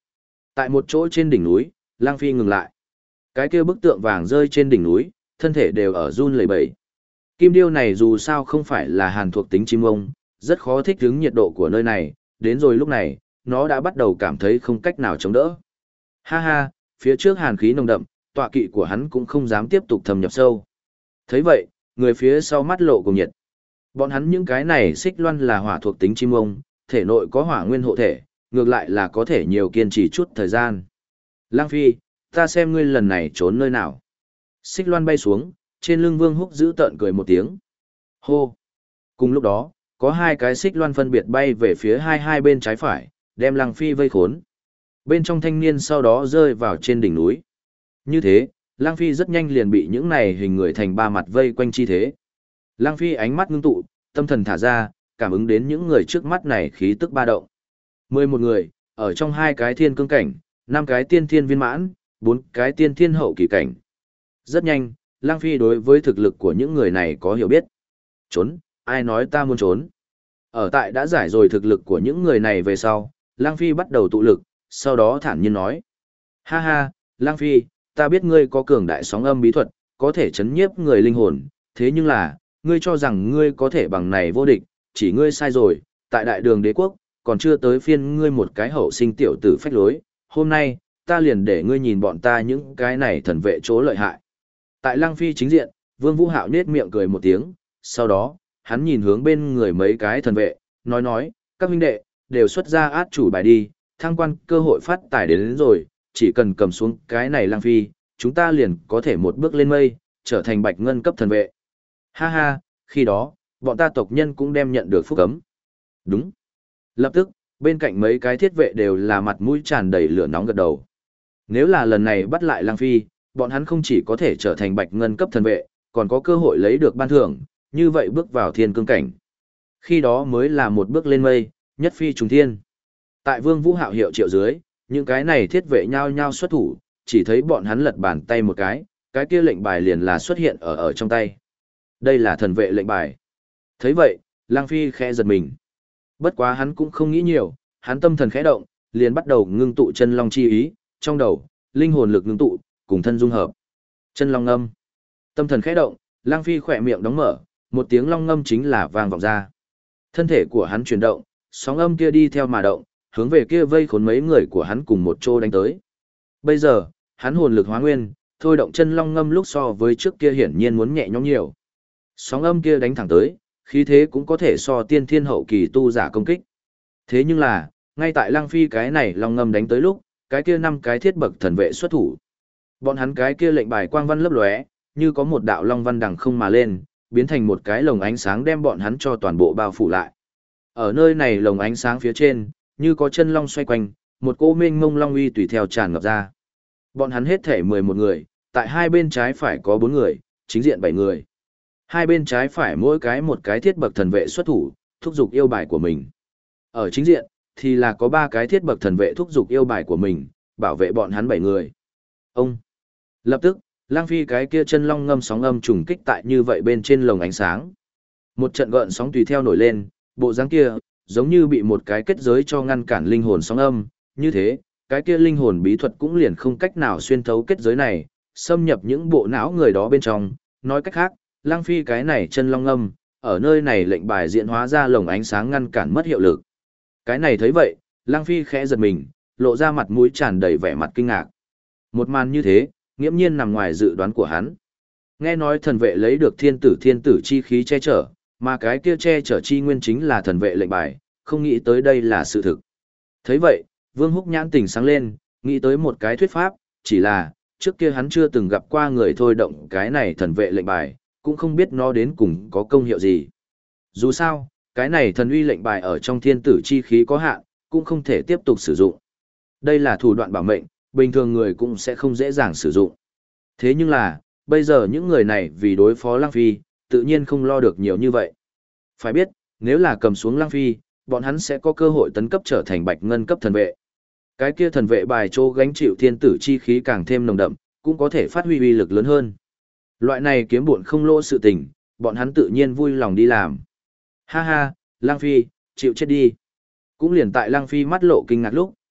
Tại một chỗ trên đỉnh núi, Lang Phi ngừng lại. Cái kia bức tượng vàng rơi trên đỉnh núi, thân thể đều ở run lẩy bẩy. Kim điêu này dù sao không phải là hàn thuộc tính chim ông, rất khó thích ứng nhiệt độ của nơi này, đến rồi lúc này, nó đã bắt đầu cảm thấy không cách nào chống đỡ. Ha ha, phía trước hàn khí nồng đậm, tọa kỵ của hắn cũng không dám tiếp tục thâm nhập sâu. Thấy vậy, người phía sau mắt lộ cùng nhiệt. Bọn hắn những cái này xích loan là hỏa thuộc tính chim ông, thể nội có hỏa nguyên hộ thể, ngược lại là có thể nhiều kiên trì chút thời gian. Lang Phi, ta xem ngươi lần này trốn nơi nào. Xích loan bay xuống, trên lưng Vương Húc giữ tợn cười một tiếng. Hô! Cùng lúc đó, có hai cái xích loan phân biệt bay về phía hai bên trái phải, đem Lang Phi vây khốn. Bên trong thanh niên sau đó rơi vào trên đỉnh núi. Như thế, Lang Phi rất nhanh liền bị những này hình người thành ba mặt vây quanh chi thế. Lang Phi ánh mắt ngưng tụ, tâm thần thả ra, cảm ứng đến những người trước mắt này khí tức ba động. 11 người, ở trong hai cái thiên cương cảnh, 5 cái tiên thiên viên mãn, 4 cái tiên thiên hậu kỳ cảnh. Rất nhanh, Lang Phi đối với thực lực của những người này có hiểu biết. Trốn, ai nói ta muốn trốn. Ở tại đã giải rồi thực lực của những người này về sau, Lang Phi bắt đầu tụ lực, sau đó thản nhiên nói. Ha ha, Lang Phi, ta biết ngươi có cường đại sóng âm bí thuật, có thể chấn nhiếp người linh hồn, thế nhưng là, ngươi cho rằng ngươi có thể bằng này vô địch, chỉ ngươi sai rồi, tại đại đường đế quốc, còn chưa tới phiên ngươi một cái hậu sinh tiểu tử phách lối, hôm nay, ta liền để ngươi nhìn bọn ta những cái này thần vệ chỗ lợi hại. Tại Lang Phi chính diện, Vương Vũ Hạo nết miệng cười một tiếng, sau đó, hắn nhìn hướng bên người mấy cái thần vệ, nói, các huynh đệ, đều xuất ra át chủ bài đi, thăng quan cơ hội phát tài đến rồi, chỉ cần cầm xuống cái này Lang Phi, chúng ta liền có thể một bước lên mây, trở thành bạch ngân cấp thần vệ. Ha ha, khi đó, bọn ta tộc nhân cũng đem nhận được phúc cấm. Đúng. Lập tức, bên cạnh mấy cái thiết vệ đều là mặt mũi tràn đầy lửa nóng gật đầu. Nếu là lần này bắt lại Lang Phi, bọn hắn không chỉ có thể trở thành bạch ngân cấp thần vệ, còn có cơ hội lấy được ban thưởng, như vậy bước vào thiên cương cảnh. Khi đó mới là một bước lên mây, nhất phi trùng thiên. Tại Vương Vũ Hạo hiệu triệu dưới, những cái này thiết vệ nhao nhao xuất thủ, chỉ thấy bọn hắn lật bàn tay một cái kia lệnh bài liền là xuất hiện ở trong tay. Đây là thần vệ lệnh bài. Thấy vậy, Lang Phi khẽ giật mình. Bất quá hắn cũng không nghĩ nhiều, hắn tâm thần khẽ động, liền bắt đầu ngưng tụ chân long chi ý, trong đầu, linh hồn lực ngưng tụ, cùng thân dung hợp. Chân long ngâm. Tâm thần khẽ động, Lang Phi khỏe miệng đóng mở, một tiếng long ngâm chính là vang vọng ra. Thân thể của hắn chuyển động, sóng âm kia đi theo mà động, hướng về kia vây khốn mấy người của hắn cùng một chỗ đánh tới. Bây giờ, hắn hồn lực hóa nguyên, thôi động chân long ngâm lúc so với trước kia hiển nhiên muốn nhẹ nhõm nhiều. Sóng âm kia đánh thẳng tới, khí thế cũng có thể so tiên thiên hậu kỳ tu giả công kích. Thế nhưng là, ngay tại Lang Phi cái này long ngâm đánh tới lúc, cái kia 5 cái thiết bậc thần vệ xuất thủ. Bọn hắn cái kia lệnh bài quang văn lấp lóe, như có một đạo long văn đằng không mà lên, biến thành một cái lồng ánh sáng đem bọn hắn cho toàn bộ bao phủ lại. Ở nơi này lồng ánh sáng phía trên, như có chân long xoay quanh, một cỗ mênh mông long uy tùy theo tràn ngập ra. Bọn hắn hết thể 11 người, tại hai bên trái phải có 4 người, chính diện 7 người. Hai bên trái phải mỗi cái một cái thiết bậc thần vệ xuất thủ, thúc giục yêu bài của mình. Ở chính diện, thì là có 3 cái thiết bậc thần vệ thúc giục yêu bài của mình, bảo vệ bọn hắn 7 người. Ông! Lập tức, Lang Phi cái kia chân long ngâm sóng âm trùng kích tại như vậy bên trên lồng ánh sáng. Một trận gợn sóng tùy theo nổi lên, bộ dáng kia, giống như bị một cái kết giới cho ngăn cản linh hồn sóng âm, như thế, cái kia linh hồn bí thuật cũng liền không cách nào xuyên thấu kết giới này, xâm nhập những bộ não người đó bên trong. Nói cách khác, Lang Phi cái này chân long ngâm, ở nơi này lệnh bài diễn hóa ra lồng ánh sáng ngăn cản mất hiệu lực. Cái này thấy vậy, Lang Phi khẽ giật mình, lộ ra mặt mũi tràn đầy vẻ mặt kinh ngạc. Một màn như thế, nghiễm nhiên nằm ngoài dự đoán của hắn. Nghe nói thần vệ lấy được thiên tử chi khí che chở, mà cái kia che chở chi nguyên chính là thần vệ lệnh bài, không nghĩ tới đây là sự thực. Thấy vậy, Vương Húc nhãn tỉnh sáng lên, nghĩ tới một cái thuyết pháp, chỉ là, trước kia hắn chưa từng gặp qua người thôi động cái này thần vệ lệnh bài, cũng không biết nó đến cùng có công hiệu gì. Dù sao, cái này thần uy lệnh bài ở trong thiên tử chi khí có hạn, cũng không thể tiếp tục sử dụng. Đây là thủ đoạn bảo mệnh, bình thường người cũng sẽ không dễ dàng sử dụng. Thế nhưng là, bây giờ những người này vì đối phó Lang Phi, tự nhiên không lo được nhiều như vậy. Phải biết, nếu là cầm xuống Lang Phi, bọn hắn sẽ có cơ hội tấn cấp trở thành bạch ngân cấp thần vệ. Cái kia thần vệ bài chỗ gánh chịu thiên tử chi khí càng thêm nồng đậm, cũng có thể phát huy uy lực lớn hơn. Loại này kiếm bộn không lỗ sự tình, bọn hắn tự nhiên vui lòng đi làm. Ha ha, Lang Phi, chịu chết đi. Cũng liền tại Lang Phi mắt lộ kinh ngạc lúc,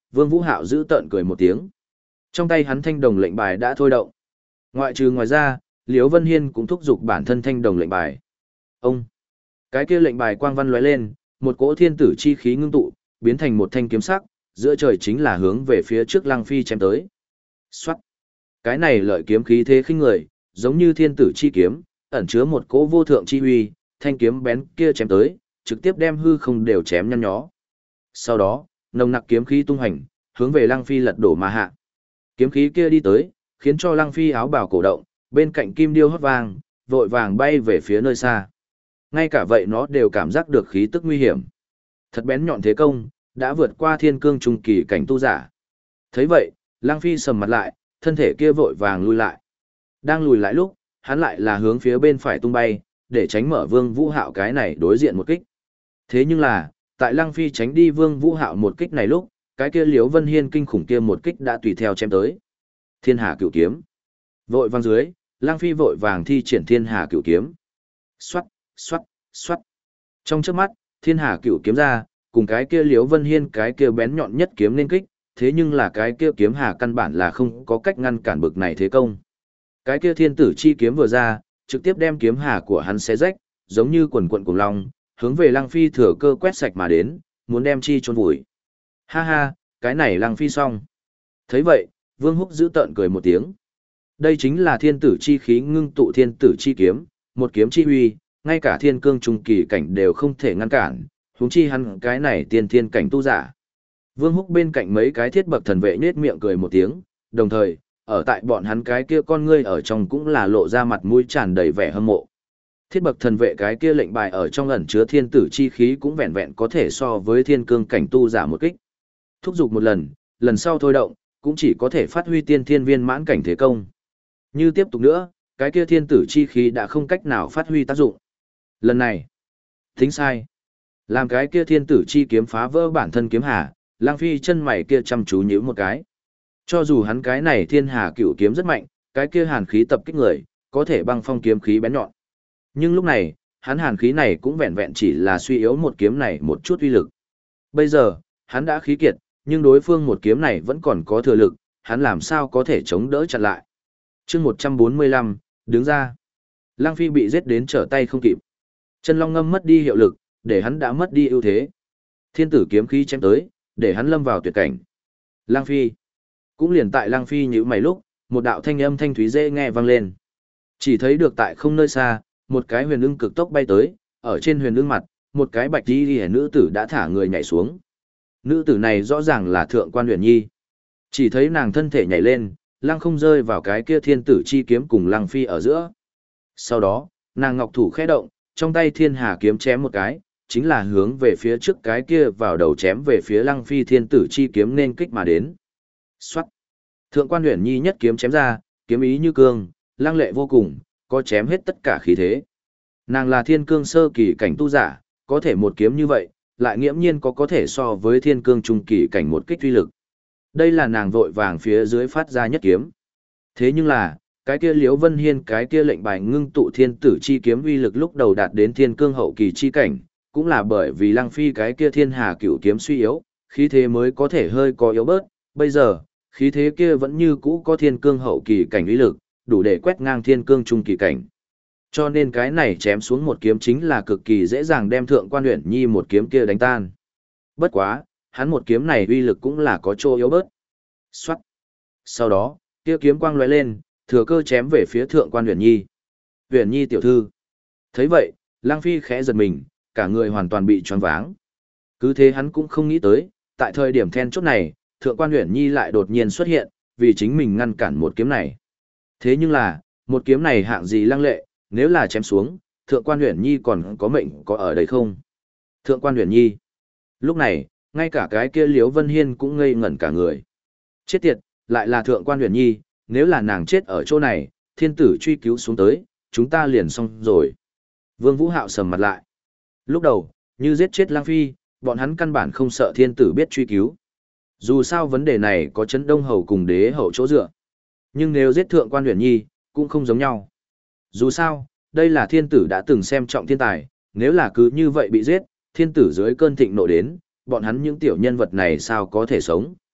Vương Vũ Hạo giữ tợn cười một tiếng. Trong tay hắn thanh đồng lệnh bài đã thôi động. Ngoài ra, Liễu Vân Hiên cũng thúc giục bản thân thanh đồng lệnh bài. Ông, cái kia lệnh bài quang văn lóe lên, một cỗ thiên tử chi khí ngưng tụ, biến thành một thanh kiếm sắc, giữa trời chính là hướng về phía trước Lăng Phi chém tới. Soát. Cái này lợi kiếm khí thế khinh người, giống như thiên tử chi kiếm, ẩn chứa một cỗ vô thượng chi uy, thanh kiếm bén kia chém tới, trực tiếp đem hư không đều chém nhăn nhó. Sau đó, nồng nặc kiếm khí tung hành, hướng về Lăng Phi lật đổ mà hạ. Kiếm khí kia đi tới, khiến cho Lăng Phi áo bào cổ động, bên cạnh kim điêu hót vàng, vội vàng bay về phía nơi xa. Ngay cả vậy nó đều cảm giác được khí tức nguy hiểm. Thật bén nhọn thế công, đã vượt qua thiên cương trung kỳ cảnh tu giả. Thấy vậy, Lăng Phi sầm mặt lại, thân thể kia vội vàng lùi lại. Đang lùi lại lúc, hắn lại là hướng phía bên phải tung bay, để tránh mở Vương Vũ Hạo cái này đối diện một kích. Thế nhưng là, tại Lăng Phi tránh đi Vương Vũ Hạo một kích này lúc, cái kia Liễu Vân Hiên kinh khủng kia một kích đã tùy theo chém tới. Thiên Hà Cửu Kiếm. Vội vàng dưới, Lăng Phi vội vàng thi triển Thiên Hà Cửu Kiếm. Xoát, xoát, xoát. Trong chớp mắt, Thiên Hà Cửu Kiếm ra, cùng cái kia Liễu Vân Hiên cái kia bén nhọn nhất kiếm nên kích, thế nhưng là cái kia kiếm hà căn bản là không có cách ngăn cản bực này thế công. Cái kia thiên tử chi kiếm vừa ra, trực tiếp đem kiếm hà của hắn xé rách, giống như quần quần cuồng long, hướng về Lăng Phi thừa cơ quét sạch mà đến, muốn đem chi chôn vùi. Ha ha, cái này Lăng Phi xong. Thấy vậy, Vương Húc giữ tợn cười một tiếng. Đây chính là thiên tử chi khí ngưng tụ thiên tử chi kiếm, một kiếm chi huy, ngay cả thiên cương trung kỳ cảnh đều không thể ngăn cản, huống chi hắn cái này tiên thiên cảnh tu giả. Vương Húc bên cạnh mấy cái thiết bậc thần vệ nhếch miệng cười một tiếng, đồng thời, ở tại bọn hắn cái kia con ngươi ở trong cũng là lộ ra mặt mũi tràn đầy vẻ hâm mộ. Thiết bậc thần vệ cái kia lệnh bài ở trong ẩn chứa thiên tử chi khí cũng vẹn vẹn có thể so với thiên cương cảnh tu giả một kích. Thúc giục một lần, lần sau thôi động, cũng chỉ có thể phát huy tiên thiên viên mãn cảnh thế công. Như tiếp tục nữa, cái kia thiên tử chi khí đã không cách nào phát huy tác dụng. Lần này, tính sai. Làm cái kia thiên tử chi kiếm phá vỡ bản thân kiếm hà, Lăng Phi chân mày kia chăm chú nhíu một cái. Cho dù hắn cái này thiên hà cửu kiếm rất mạnh, cái kia hàn khí tập kích người, có thể băng phong kiếm khí bén nhọn. Nhưng lúc này, hắn hàn khí này cũng vẹn vẹn chỉ là suy yếu một kiếm này một chút uy lực. Bây giờ, hắn đã khí kiệt, nhưng đối phương một kiếm này vẫn còn có thừa lực, hắn làm sao có thể chống đỡ chặn lại. Chương 145, đứng ra. Lăng Phi bị giết đến trở tay không kịp. Chân long ngâm mất đi hiệu lực, để hắn đã mất đi ưu thế. Thiên tử kiếm khí chém tới, để hắn lâm vào tuyệt cảnh. Lăng Phi. Cũng liền tại Lăng Phi nhíu mày lúc, một đạo thanh âm thanh thúy dễ nghe vang lên. Chỉ thấy được tại không nơi xa, một cái huyền ưng cực tốc bay tới, ở trên huyền ưng mặt, một cái bạch y nữ tử đã thả người nhảy xuống. Nữ tử này rõ ràng là Thượng Quan Uyển Nhi. Chỉ thấy nàng thân thể nhảy lên, lăng không rơi vào cái kia thiên tử chi kiếm cùng Lăng Phi ở giữa. Sau đó, nàng ngọc thủ khẽ động, trong tay thiên hà kiếm chém một cái, chính là hướng về phía trước cái kia vào đầu chém về phía Lăng Phi thiên tử chi kiếm nên kích mà đến. Soát. Thượng Quan Uyển Nhi nhất kiếm chém ra, kiếm ý như cương, lăng lệ vô cùng, có chém hết tất cả khí thế. Nàng là thiên cương sơ kỳ cảnh tu giả, có thể một kiếm như vậy, lại nghiễm nhiên có thể so với thiên cương trung kỳ cảnh một kích uy lực. Đây là nàng vội vàng phía dưới phát ra nhất kiếm. Thế nhưng là, cái kia Liễu Vân Hiên cái kia lệnh bài ngưng tụ thiên tử chi kiếm uy lực lúc đầu đạt đến thiên cương hậu kỳ chi cảnh, cũng là bởi vì Lăng Phi cái kia thiên hà cửu kiếm suy yếu, khí thế mới có thể hơi có yếu bớt. Bây giờ, khí thế kia vẫn như cũ có thiên cương hậu kỳ cảnh uy lực, đủ để quét ngang thiên cương trung kỳ cảnh. Cho nên cái này chém xuống một kiếm chính là cực kỳ dễ dàng đem Thượng Quan Uyển Nhi một kiếm kia đánh tan. Bất quá, hắn một kiếm này uy lực cũng là có chỗ yếu bớt. Soát. Sau đó, kia kiếm quang lóe lên, thừa cơ chém về phía Thượng Quan Uyển Nhi. Uyển Nhi tiểu thư. Thấy vậy, Lăng Phi khẽ giật mình, cả người hoàn toàn bị choáng váng. Cứ thế hắn cũng không nghĩ tới, tại thời điểm then chốt này, Thượng Quan Uyển Nhi lại đột nhiên xuất hiện, vì chính mình ngăn cản một kiếm này. Thế nhưng là, một kiếm này hạng gì lăng lệ, nếu là chém xuống, Thượng Quan Uyển Nhi còn có mệnh có ở đây không? Thượng Quan Uyển Nhi. Lúc này, ngay cả cái kia Liễu Vân Hiên cũng ngây ngẩn cả người. Chết tiệt, lại là Thượng Quan Uyển Nhi, nếu là nàng chết ở chỗ này, thiên tử truy cứu xuống tới, chúng ta liền xong rồi. Vương Vũ Hạo sầm mặt lại. Lúc đầu, như giết chết Lăng Phi, bọn hắn căn bản không sợ thiên tử biết truy cứu. Dù sao vấn đề này có Trấn Đông Hầu cùng Đế Hậu chỗ dựa. Nhưng nếu giết Thượng Quan Uyển Nhi, cũng không giống nhau. Dù sao, đây là thiên tử đã từng xem trọng thiên tài, nếu là cứ như vậy bị giết, thiên tử dưới cơn thịnh nộ đến, bọn hắn những tiểu nhân vật này sao có thể sống.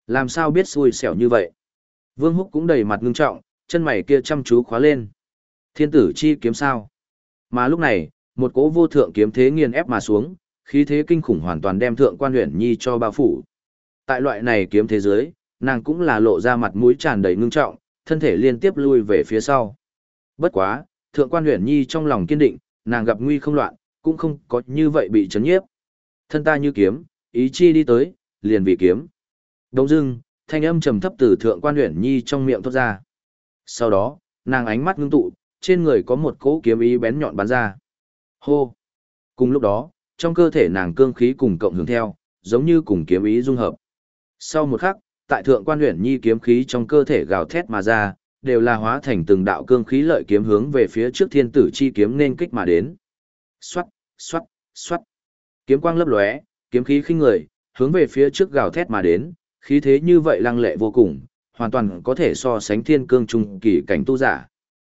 Làm sao biết xui xẻo như vậy? Vương Húc cũng đầy mặt ngưng trọng, chân mày kia chăm chú khóa lên. Thiên tử chi kiếm sao? Mà lúc này, một cỗ vô thượng kiếm thế nghiền ép mà xuống, khí thế kinh khủng hoàn toàn đem Thượng Quan Uyển Nhi cho bao phủ. Tại loại này kiếm thế giới, nàng cũng là lộ ra mặt mũi tràn đầy ngưng trọng, thân thể liên tiếp lui về phía sau. Bất quá, Thượng Quan Uyển Nhi trong lòng kiên định, nàng gặp nguy không loạn, cũng không có như vậy bị chấn nhiếp. Thân ta như kiếm, ý chi đi tới, liền vì kiếm. Đông dưng, thanh âm trầm thấp từ Thượng Quan Uyển Nhi trong miệng thoát ra. Sau đó, nàng ánh mắt ngưng tụ, trên người có một cỗ kiếm ý bén nhọn bắn ra. Hô! Cùng lúc đó, trong cơ thể nàng cương khí cùng cộng hưởng theo, giống như cùng kiếm ý dung hợp. Sau một khắc, tại Thượng Quan Uyển Nhi kiếm khí trong cơ thể gào thét mà ra, đều là hóa thành từng đạo cương khí lợi kiếm hướng về phía trước thiên tử chi kiếm nên kích mà đến. Xoát, xoát, xoát. Kiếm quang lấp lóe, kiếm khí khinh người, hướng về phía trước gào thét mà đến, khí thế như vậy lăng lệ vô cùng, hoàn toàn có thể so sánh thiên cương trung kỳ cảnh tu giả.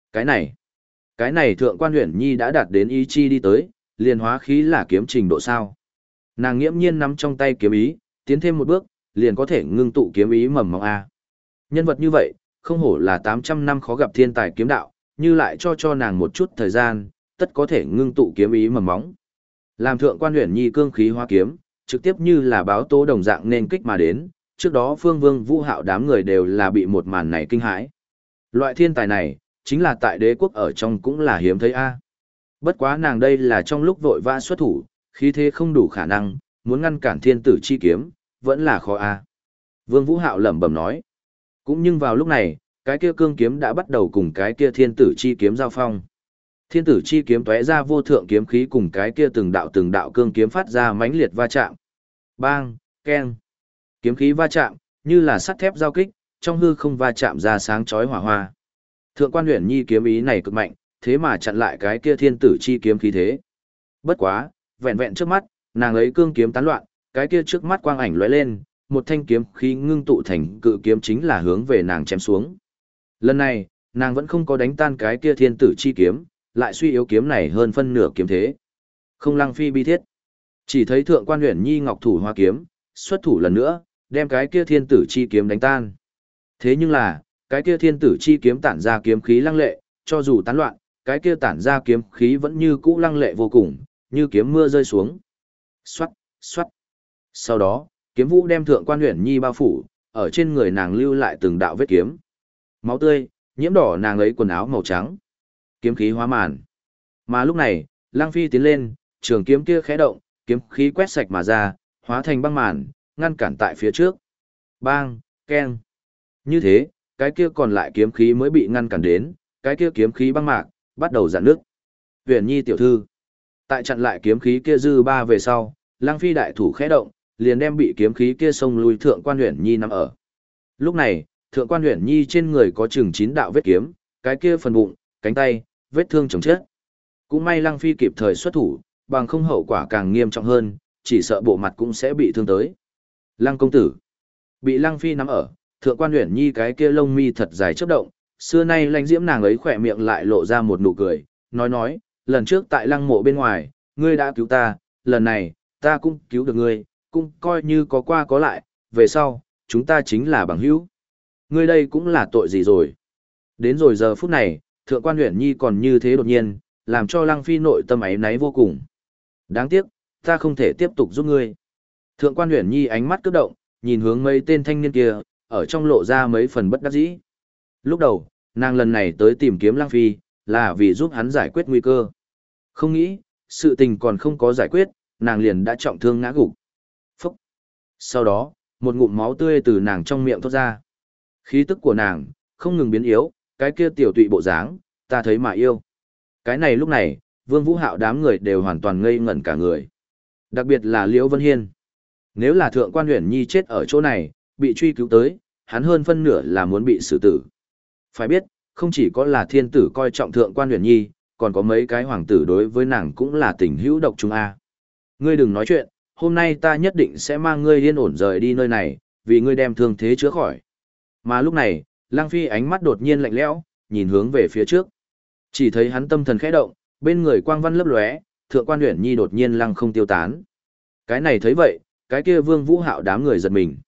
Cái này Thượng Quan Uyển Nhi đã đạt đến ý chi đi tới, liền hóa khí là kiếm trình độ sao? Nàng nghiễm nhiên nắm trong tay kiếm ý, tiến thêm một bước, liền có thể ngưng tụ kiếm ý mầm móng a. Nhân vật như vậy, không hổ là 800 năm khó gặp thiên tài kiếm đạo, như lại cho nàng một chút thời gian, tất có thể ngưng tụ kiếm ý mầm móng. Làm Thượng Quan Uyển Nhi cương khí hóa kiếm, trực tiếp như là báo tố đồng dạng nên kích mà đến, trước đó Phương Vương Vũ Hạo đám người đều là bị một màn này kinh hãi. Loại thiên tài này, chính là tại đế quốc ở trong cũng là hiếm thấy a. Bất quá nàng đây là trong lúc vội vã xuất thủ, khí thế không đủ khả năng, muốn ngăn cản thiên tử chi kiếm, vẫn là khó a. Vương Vũ Hạo lẩm bẩm nói. Cũng nhưng vào lúc này, cái kia cương kiếm đã bắt đầu cùng cái kia thiên tử chi kiếm giao phong. Thiên tử chi kiếm tóe ra vô thượng kiếm khí cùng cái kia từng đạo cương kiếm phát ra mãnh liệt va chạm. Bang, keng. Kiếm khí va chạm, như là sắt thép giao kích, trong hư không va chạm ra sáng chói hỏa hoa. Thượng Quan Uyển Nhi kiếm ý này cực mạnh, thế mà chặn lại cái kia thiên tử chi kiếm khí thế. Bất quá, vẹn vẹn trước mắt, nàng ấy cương kiếm tán loạn, cái kia trước mắt quang ảnh lóe lên, một thanh kiếm khí ngưng tụ thành cự kiếm chính là hướng về nàng chém xuống. Lần này, nàng vẫn không có đánh tan cái kia thiên tử chi kiếm, lại suy yếu kiếm này hơn phân nửa kiếm thế. Không Lăng Phi bi thiết. Chỉ thấy Thượng Quan Uyển Nhi ngọc thủ hoa kiếm, xuất thủ lần nữa, đem cái kia thiên tử chi kiếm đánh tan. Thế nhưng là, cái kia thiên tử chi kiếm tản ra kiếm khí lăng lệ, cho dù tán loạn, cái kia tản ra kiếm khí vẫn như cũ lăng lệ vô cùng, như kiếm mưa rơi xuống. Xoát, xoát. Sau đó, kiếm vũ đem Thượng Quan Uyển Nhi bao phủ, ở trên người nàng lưu lại từng đạo vết kiếm. Máu tươi, nhiễm đỏ nàng ấy quần áo màu trắng. Kiếm khí hóa màn. Mà lúc này, Lăng Phi tiến lên, trường kiếm kia khẽ động, kiếm khí quét sạch mà ra, hóa thành băng màn, ngăn cản tại phía trước. Bang, keng. Như thế, cái kia còn lại kiếm khí mới bị ngăn cản đến, cái kia kiếm khí băng mạc, bắt đầu rạn nước. Uyển Nhi tiểu thư. Tại chặn lại kiếm khí kia dư ba về sau, Lăng Phi đại thủ khẽ động, liền đem bị kiếm khí kia xông lui Thượng Quan Uyển Nhi nằm ở. Lúc này, Thượng Quan Uyển Nhi trên người có chừng 9 đạo vết kiếm, cái kia phần bụng, cánh tay, vết thương chồng chết. Cũng may Lăng Phi kịp thời xuất thủ, bằng không hậu quả càng nghiêm trọng hơn, chỉ sợ bộ mặt cũng sẽ bị thương tới. Lăng công tử. Bị Lăng Phi nắm ở, Thượng Quan Uyển Nhi cái kia lông mi thật dài chớp động, xưa nay lãnh diễm nàng ấy khỏe miệng lại lộ ra một nụ cười, nói, lần trước tại Lăng mộ bên ngoài, ngươi đã cứu ta, lần này, ta cũng cứu được ngươi, cũng coi như có qua có lại, về sau, chúng ta chính là bằng hữu. Ngươi đây cũng là tội gì rồi. Đến rồi giờ phút này, Thượng Quan Uyển Nhi còn như thế đột nhiên, làm cho Lăng Phi nội tâm áy náy vô cùng. Đáng tiếc, ta không thể tiếp tục giúp ngươi. Thượng Quan Uyển Nhi ánh mắt cướp động, nhìn hướng mấy tên thanh niên kia, ở trong lộ ra mấy phần bất đắc dĩ. Lúc đầu, nàng lần này tới tìm kiếm Lăng Phi, là vì giúp hắn giải quyết nguy cơ. Không nghĩ, sự tình còn không có giải quyết, nàng liền đã trọng thương ngã gục. Phúc! Sau đó, một ngụm máu tươi từ nàng trong miệng thoát ra. Khí tức của nàng, không ngừng biến yếu, cái kia tiểu tụy bộ dáng, ta thấy mà yêu. Cái này lúc này, Vương Vũ Hạo đám người đều hoàn toàn ngây ngẩn cả người. Đặc biệt là Liễu Vân Hiên. Nếu là Thượng Quan Uyển Nhi chết ở chỗ này, bị truy cứu tới, hắn hơn phân nửa là muốn bị xử tử. Phải biết, không chỉ có là thiên tử coi trọng Thượng Quan Uyển Nhi, còn có mấy cái hoàng tử đối với nàng cũng là tình hữu độc trung a. Ngươi đừng nói chuyện, hôm nay ta nhất định sẽ mang ngươi yên ổn rời đi nơi này, vì ngươi đem thương thế chữa khỏi. Mà lúc này, Lăng Phi ánh mắt đột nhiên lạnh lẽo, nhìn hướng về phía trước. Chỉ thấy hắn tâm thần khẽ động, bên người quang văn lấp lóe, Thượng Quan Uyển Nhi đột nhiên lăng không tiêu tán. Cái này thấy vậy, cái kia Vương Vũ Hạo đám người giật mình.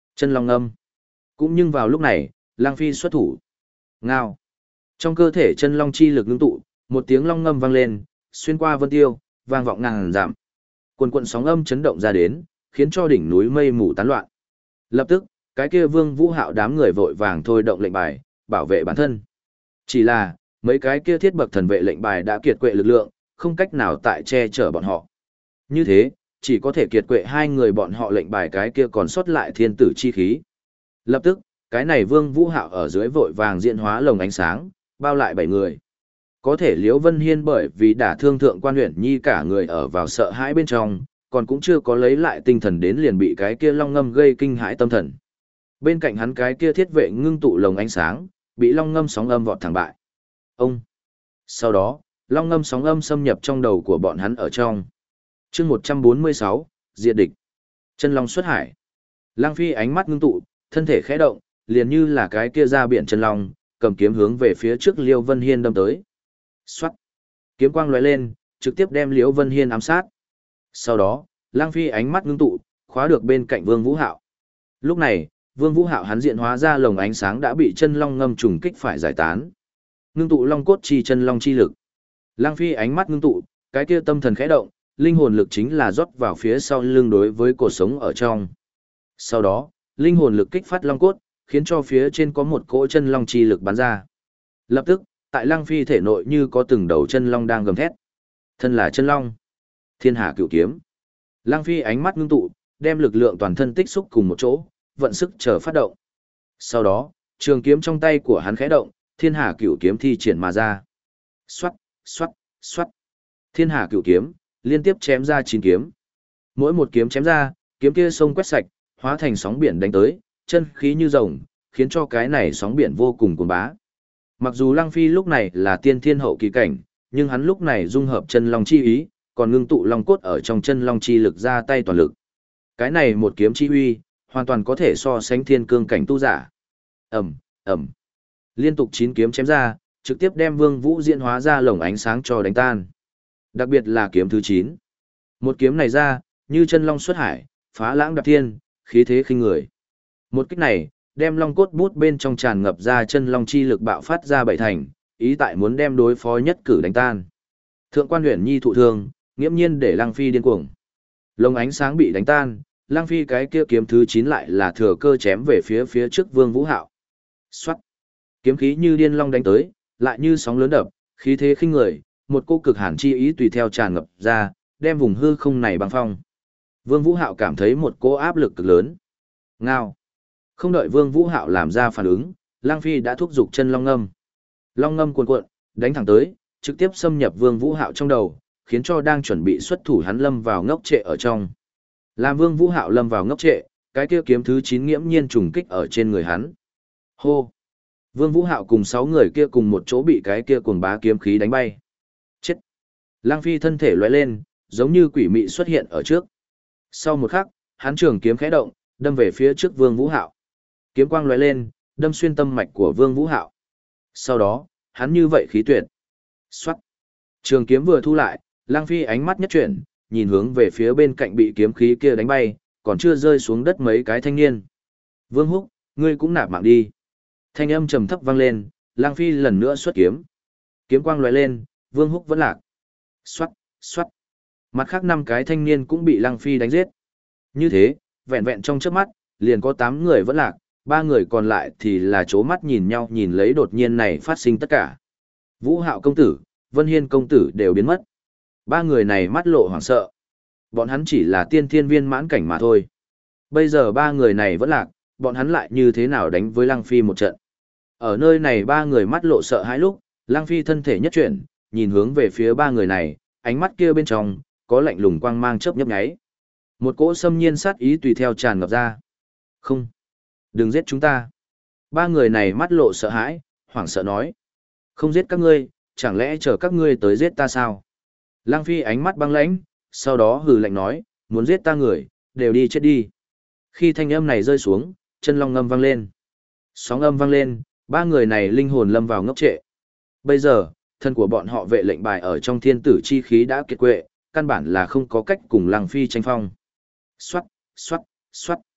Chân long ngâm. Cũng nhưng vào lúc này, Lang Phi xuất thủ. Ngao. Trong cơ thể chân long chi lực ngưng tụ, một tiếng long ngâm vang lên, xuyên qua vân tiêu, vang vọng ngàn dặm. Quần quần sóng âm chấn động ra đến, khiến cho đỉnh núi mây mù tán loạn. Lập tức, cái kia Vương Vũ Hạo đám người vội vàng thôi động lệnh bài, bảo vệ bản thân. Chỉ là, mấy cái kia thiết bậc thần vệ lệnh bài đã kiệt quệ lực lượng, không cách nào tại che chở bọn họ. Như thế, chỉ có thể kiệt quệ hai người bọn họ lệnh bài cái kia còn sót lại thiên tử chi khí. Lập tức, cái này Vương Vũ Hạo ở dưới vội vàng diễn hóa lồng ánh sáng, bao lại 7 người. Có thể Liễu Vân Hiên bởi vì đả thương thượng quan Uyển Nhi cả người ở vào sợ hãi bên trong, còn cũng chưa có lấy lại tinh thần đến liền bị cái kia long ngâm gây kinh hãi tâm thần. Bên cạnh hắn cái kia thiết vệ ngưng tụ lồng ánh sáng, bị long ngâm sóng âm vọt thẳng bại. Ông. Sau đó, long ngâm sóng âm xâm nhập trong đầu của bọn hắn ở trong. Chương 146, diệt địch. Chân long xuất hải. Lang Phi ánh mắt ngưng tụ, thân thể khẽ động, liền như là cái kia ra biển chân long, cầm kiếm hướng về phía trước Liễu Vân Hiên đâm tới. Xoát. Kiếm quang lóe lên, trực tiếp đem Liễu Vân Hiên ám sát. Sau đó, Lang Phi ánh mắt ngưng tụ, khóa được bên cạnh Vương Vũ Hạo. Lúc này, Vương Vũ Hạo hắn diện hóa ra lồng ánh sáng đã bị chân long ngâm trùng kích phải giải tán. Ngưng tụ long cốt chi chân long chi lực. Lang Phi ánh mắt ngưng tụ, cái kia tâm thần khẽ động, linh hồn lực chính là rót vào phía sau lưng đối với cột sống ở trong. Sau đó, linh hồn lực kích phát long cốt, khiến cho phía trên có một cỗ chân long chi lực bắn ra. Lập tức, tại Lang Phi thể nội như có từng đầu chân long đang gầm thét. Thân là chân long. Thiên Hà Cửu Kiếm. Lang Phi ánh mắt ngưng tụ, đem lực lượng toàn thân tích xúc cùng một chỗ, vận sức chờ phát động. Sau đó, trường kiếm trong tay của hắn khẽ động, Thiên Hà Cửu Kiếm thi triển mà ra. Xoát, xoát, xoát. Thiên Hà Cửu Kiếm liên tiếp chém ra 9 kiếm. Mỗi một kiếm chém ra, kiếm kia sông quét sạch, hóa thành sóng biển đánh tới, chân khí như rồng, khiến cho cái này sóng biển vô cùng cuồng bá. Mặc dù Lăng Phi lúc này là tiên thiên hậu kỳ cảnh, nhưng hắn lúc này dung hợp chân long chi ý, còn ngưng tụ long cốt ở trong chân long chi lực ra tay toàn lực. Cái này một kiếm chi uy, hoàn toàn có thể so sánh thiên cương cảnh tu giả. Ầm, ầm. Liên tục 9 kiếm chém ra, trực tiếp đem Vương Vũ diễn hóa ra lồng ánh sáng cho đánh tan. Đặc biệt là kiếm thứ 9. Một kiếm này ra, như chân long xuất hải, phá lãng đạp thiên, khí thế khinh người. Một kích này, đem long cốt bút bên trong tràn ngập ra chân long chi lực bạo phát ra bảy thành, ý tại muốn đem đối phó nhất cử đánh tan. Thượng quan Uyển Nhi thụ thương, nghiễm nhiên để Lăng Phi điên cuồng. Lồng ánh sáng bị đánh tan, Lăng Phi cái kia kiếm thứ 9 lại là thừa cơ chém về phía trước Vương Vũ Hạo. Soát. Kiếm khí như điên long đánh tới, lại như sóng lớn đập, khí thế khinh người, một cô cực hàn chi ý tùy theo tràn ngập ra, đem vùng hư không này băng phong. Vương Vũ Hạo cảm thấy một cỗ áp lực cực lớn. Ngao. Không đợi Vương Vũ Hạo làm ra phản ứng, Lăng Phi đã thúc giục chân long ngâm. Long ngâm cuồn cuộn, đánh thẳng tới, trực tiếp xâm nhập Vương Vũ Hạo trong đầu, khiến cho đang chuẩn bị xuất thủ hắn lâm vào ngốc trệ ở trong. Làm Vương Vũ Hạo lâm vào ngốc trệ, cái kia kiếm thứ 9 nghiễm nhiên trùng kích ở trên người hắn. Hô. Vương Vũ Hạo cùng 6 người kia cùng một chỗ bị cái kia cuồng bá kiếm khí đánh bay. Chết. Lăng Phi thân thể lóe lên, giống như quỷ mị xuất hiện ở trước. Sau một khắc, hắn trường kiếm khẽ động, đâm về phía trước Vương Vũ Hạo. Kiếm quang lóe lên, đâm xuyên tâm mạch của Vương Vũ Hạo. Sau đó, hắn như vậy khí tuyệt. Soát. Trường kiếm vừa thu lại, Lăng Phi ánh mắt nhất chuyển, nhìn hướng về phía bên cạnh bị kiếm khí kia đánh bay, còn chưa rơi xuống đất mấy cái thanh niên. Vương Húc, ngươi cũng nạp mạng đi. Thanh âm trầm thấp vang lên, Lăng Phi lần nữa xuất kiếm. Kiếm quang lóe lên, Vương Húc vẫn lạc. Soát, soát. Mặt khác 5 cái thanh niên cũng bị Lăng Phi đánh giết. Như thế, vẹn vẹn trong chớp mắt, liền có 8 người vẫn lạc, 3 người còn lại thì là chố mắt nhìn nhau nhìn lấy đột nhiên này phát sinh tất cả. Vũ Hạo công tử, Vân Hiên công tử đều biến mất. 3 người này mắt lộ hoảng sợ. Bọn hắn chỉ là tiên thiên viên mãn cảnh mà thôi. Bây giờ 3 người này vẫn lạc, bọn hắn lại như thế nào đánh với Lăng Phi một trận. Ở nơi này 3 người mắt lộ sợ hãi lúc, Lăng Phi thân thể nhất chuyển, nhìn hướng về phía 3 người này, ánh mắt kia bên trong, có lạnh lùng quang mang chớp nhấp nháy. Một cỗ xâm nhiên sát ý tùy theo tràn ngập ra. Không, đừng giết chúng ta. 3 người này mắt lộ sợ hãi, hoảng sợ nói. Không giết các ngươi, chẳng lẽ chờ các ngươi tới giết ta sao? Lăng Phi ánh mắt băng lãnh, sau đó hừ lạnh nói, muốn giết ta người, đều đi chết đi. Khi thanh âm này rơi xuống, chân long ngâm vang lên. Sóng âm vang lên, 3 người này linh hồn lâm vào ngốc trệ. Bây giờ, thân của bọn họ vệ lệnh bài ở trong thiên tử chi khí đã kiệt quệ, căn bản là không có cách cùng Lăng Phi tranh phong. Xoát, xoát, xoát.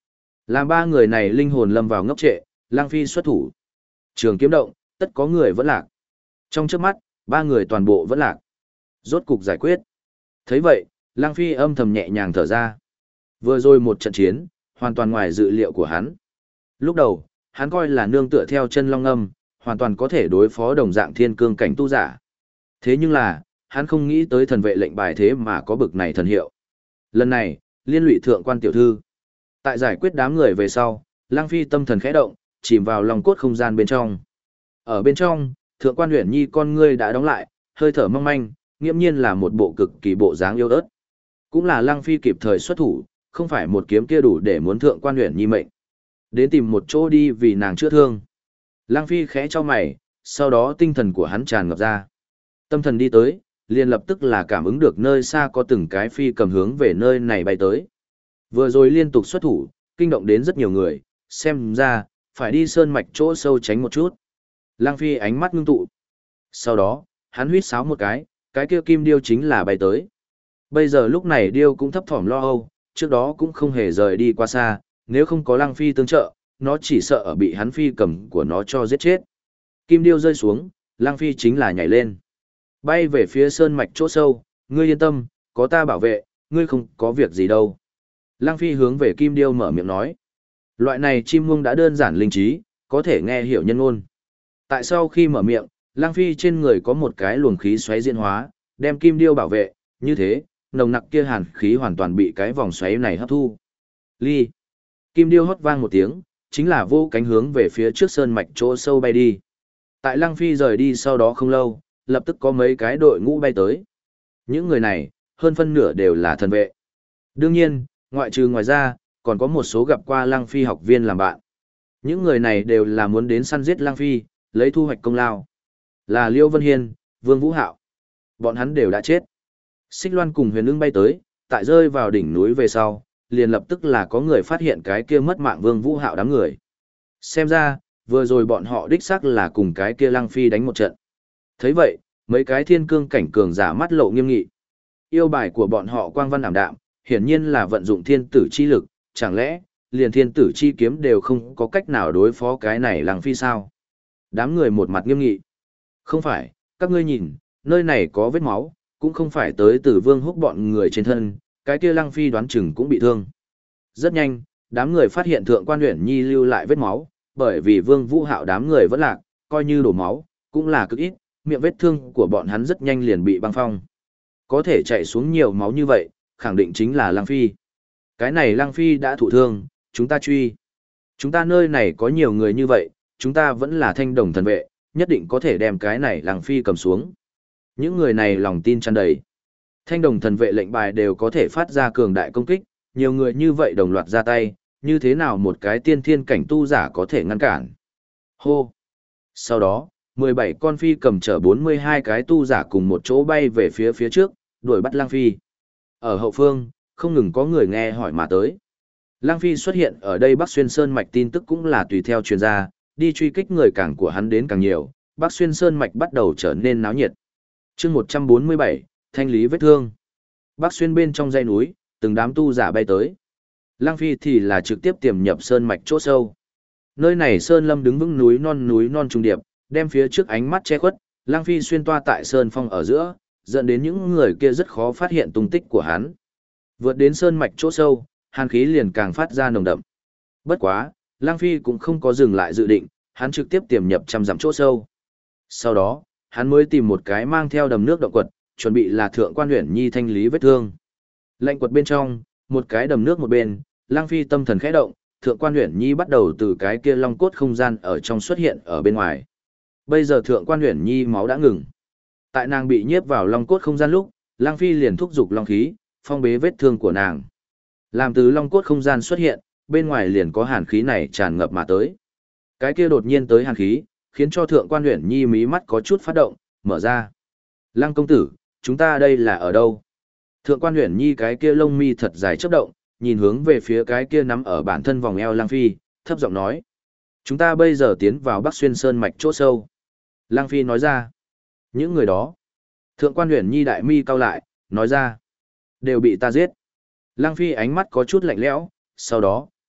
Làm ba người này linh hồn lâm vào ngốc trệ, Lăng Phi xuất thủ. Trường kiếm động, tất có người vẫn lạc. Trong trước mắt, ba người toàn bộ vẫn lạc. Rốt cục giải quyết. Thấy vậy, Lăng Phi âm thầm nhẹ nhàng thở ra. Vừa rồi một trận chiến, hoàn toàn ngoài dự liệu của hắn. Lúc đầu, hắn coi là nương tựa theo chân long âm, hoàn toàn có thể đối phó đồng dạng thiên cương cảnh tu giả. Thế nhưng là, hắn không nghĩ tới thần vệ lệnh bài thế mà có bực này thần hiệu. Lần này, liên lụy thượng quan tiểu thư. Tại giải quyết đám người về sau, Lăng Phi tâm thần khẽ động, chìm vào lòng cốt không gian bên trong. Ở bên trong, thượng quan Uyển Nhi con ngươi đã đóng lại, hơi thở mong manh, nghiễm nhiên là một bộ cực kỳ bộ dáng yêu ớt. Cũng là Lăng Phi kịp thời xuất thủ, không phải một kiếm kia đủ để muốn thượng quan Uyển Nhi mệnh. Đến tìm một chỗ đi vì nàng chữa thương. Lăng Phi khẽ cho mày, sau đó tinh thần của hắn tràn ngập ra. Tâm thần đi tới, liền lập tức là cảm ứng được nơi xa có từng cái phi cầm hướng về nơi này bay tới. Vừa rồi liên tục xuất thủ, kinh động đến rất nhiều người, xem ra, phải đi sơn mạch chỗ sâu tránh một chút. Lăng Phi ánh mắt ngưng tụ. Sau đó, hắn huýt sáo một cái kia kim điêu chính là bay tới. Bây giờ lúc này điêu cũng thấp thỏm lo âu, trước đó cũng không hề rời đi qua xa, nếu không có Lăng Phi tương trợ, nó chỉ sợ ở bị hắn phi cầm của nó cho giết chết. Kim điêu rơi xuống, Lăng Phi chính là nhảy lên. Bay về phía sơn mạch chỗ sâu, ngươi yên tâm, có ta bảo vệ, ngươi không có việc gì đâu. Lăng Phi hướng về Kim điêu mở miệng nói. Loại này chim muông đã đơn giản linh trí, có thể nghe hiểu nhân ngôn. Tại sau khi mở miệng, Lăng Phi trên người có một cái luồng khí xoáy diễn hóa, đem Kim điêu bảo vệ, như thế, nồng nặc kia hàn khí hoàn toàn bị cái vòng xoáy này hấp thu. Ly. Kim điêu hót vang một tiếng, chính là vô cánh hướng về phía trước sơn mạch chỗ sâu bay đi. Tại Lăng Phi rời đi sau đó không lâu, lập tức có mấy cái đội ngũ bay tới. Những người này, hơn phân nửa đều là thần vệ. Đương nhiên, ngoại trừ ngoài ra, còn có một số gặp qua Lăng Phi học viên làm bạn. Những người này đều là muốn đến săn giết Lăng Phi, lấy thu hoạch công lao. Là Liêu Vân Hiên, Vương Vũ Hạo. Bọn hắn đều đã chết. Xích Loan cùng Huyền Ưng bay tới, tại rơi vào đỉnh núi về sau, liền lập tức là có người phát hiện cái kia mất mạng Vương Vũ Hạo đám người. Xem ra, vừa rồi bọn họ đích xác là cùng cái kia Lăng Phi đánh một trận. Thấy vậy, mấy cái thiên cương cảnh cường giả mắt lộ nghiêm nghị. Yêu bài của bọn họ quang văn ảm đạm, hiển nhiên là vận dụng thiên tử chi lực, chẳng lẽ, liền thiên tử chi kiếm đều không có cách nào đối phó cái này Lăng Phi sao? Đám người một mặt nghiêm nghị. Không phải, các ngươi nhìn, nơi này có vết máu, cũng không phải tới từ Vương Húc bọn người trên thân, cái kia Lăng Phi đoán chừng cũng bị thương. Rất nhanh, đám người phát hiện thượng quan Uyển Nhi lưu lại vết máu, bởi vì Vương Vũ Hạo đám người vẫn lạc, coi như đổ máu, cũng là cực ít, miệng vết thương của bọn hắn rất nhanh liền bị băng phong. Có thể chạy xuống nhiều máu như vậy, khẳng định chính là Lăng Phi. Cái này Lăng Phi đã thụ thương, chúng ta truy. Chúng ta nơi này có nhiều người như vậy, chúng ta vẫn là thanh đồng thần vệ, nhất định có thể đem cái này Lăng Phi cầm xuống. Những người này lòng tin tràn đầy. Thanh đồng thần vệ lệnh bài đều có thể phát ra cường đại công kích, nhiều người như vậy đồng loạt ra tay, như thế nào một cái tiên thiên cảnh tu giả có thể ngăn cản. Hô! Sau đó, 17 con phi cầm chở 42 cái tu giả cùng một chỗ bay về phía trước, đuổi bắt Lăng Phi. Ở hậu phương, không ngừng có người nghe hỏi mà tới. Lăng Phi xuất hiện ở đây Bắc Xuyên Sơn Mạch tin tức cũng là tùy theo truyền ra, đi truy kích người càng của hắn đến càng nhiều, Bắc Xuyên Sơn Mạch bắt đầu trở nên náo nhiệt. chương 147, thanh lý vết thương. Bắc Xuyên bên trong dãy núi, từng đám tu giả bay tới. Lăng Phi thì là trực tiếp tiềm nhập Sơn Mạch chỗ sâu. Nơi này Sơn Lâm đứng vững núi non trùng điệp, đem phía trước ánh mắt che khuất, Lăng Phi xuyên toa tại Sơn Phong ở giữa, dẫn đến những người kia rất khó phát hiện tung tích của hắn. Vượt đến Sơn Mạch chỗ sâu, hàn khí liền càng phát ra nồng đậm. Bất quá, Lăng Phi cũng không có dừng lại dự định, hắn trực tiếp tiềm nhập trăm dặm chỗ sâu. Sau đó, hắn mới tìm một cái mang theo đầm nước động quật, chuẩn bị là thượng quan Uyển Nhi thanh lý vết thương. Lệnh quật bên trong, một cái đầm nước một bên, Lăng Phi tâm thần khẽ động, thượng quan Uyển Nhi bắt đầu từ cái kia long cốt không gian ở trong xuất hiện ở bên ngoài. Bây giờ thượng quan Uyển Nhi máu đã ngừng. Tại nàng bị nhiếp vào long cốt không gian lúc, Lăng Phi liền thúc giục long khí, phong bế vết thương của nàng. Làm từ long cốt không gian xuất hiện, bên ngoài liền có hàn khí này tràn ngập mà tới. Cái kia đột nhiên tới hàn khí, khiến cho thượng quan Uyển Nhi mí mắt có chút phát động, mở ra. Lăng công tử, chúng ta đây là ở đâu? Thượng quan Uyển Nhi cái kia lông mi thật dài chớp động, nhìn hướng về phía cái kia nắm ở bản thân vòng eo Lăng Phi, thấp giọng nói. Chúng ta bây giờ tiến vào Bắc Xuyên Sơn Mạch chỗ sâu. Lăng Phi nói ra. Những người đó. Thượng quan Uyển Nhi đại mi cau lại, nói ra. Đều bị ta giết. Lăng Phi ánh mắt có chút lạnh lẽo, sau đó,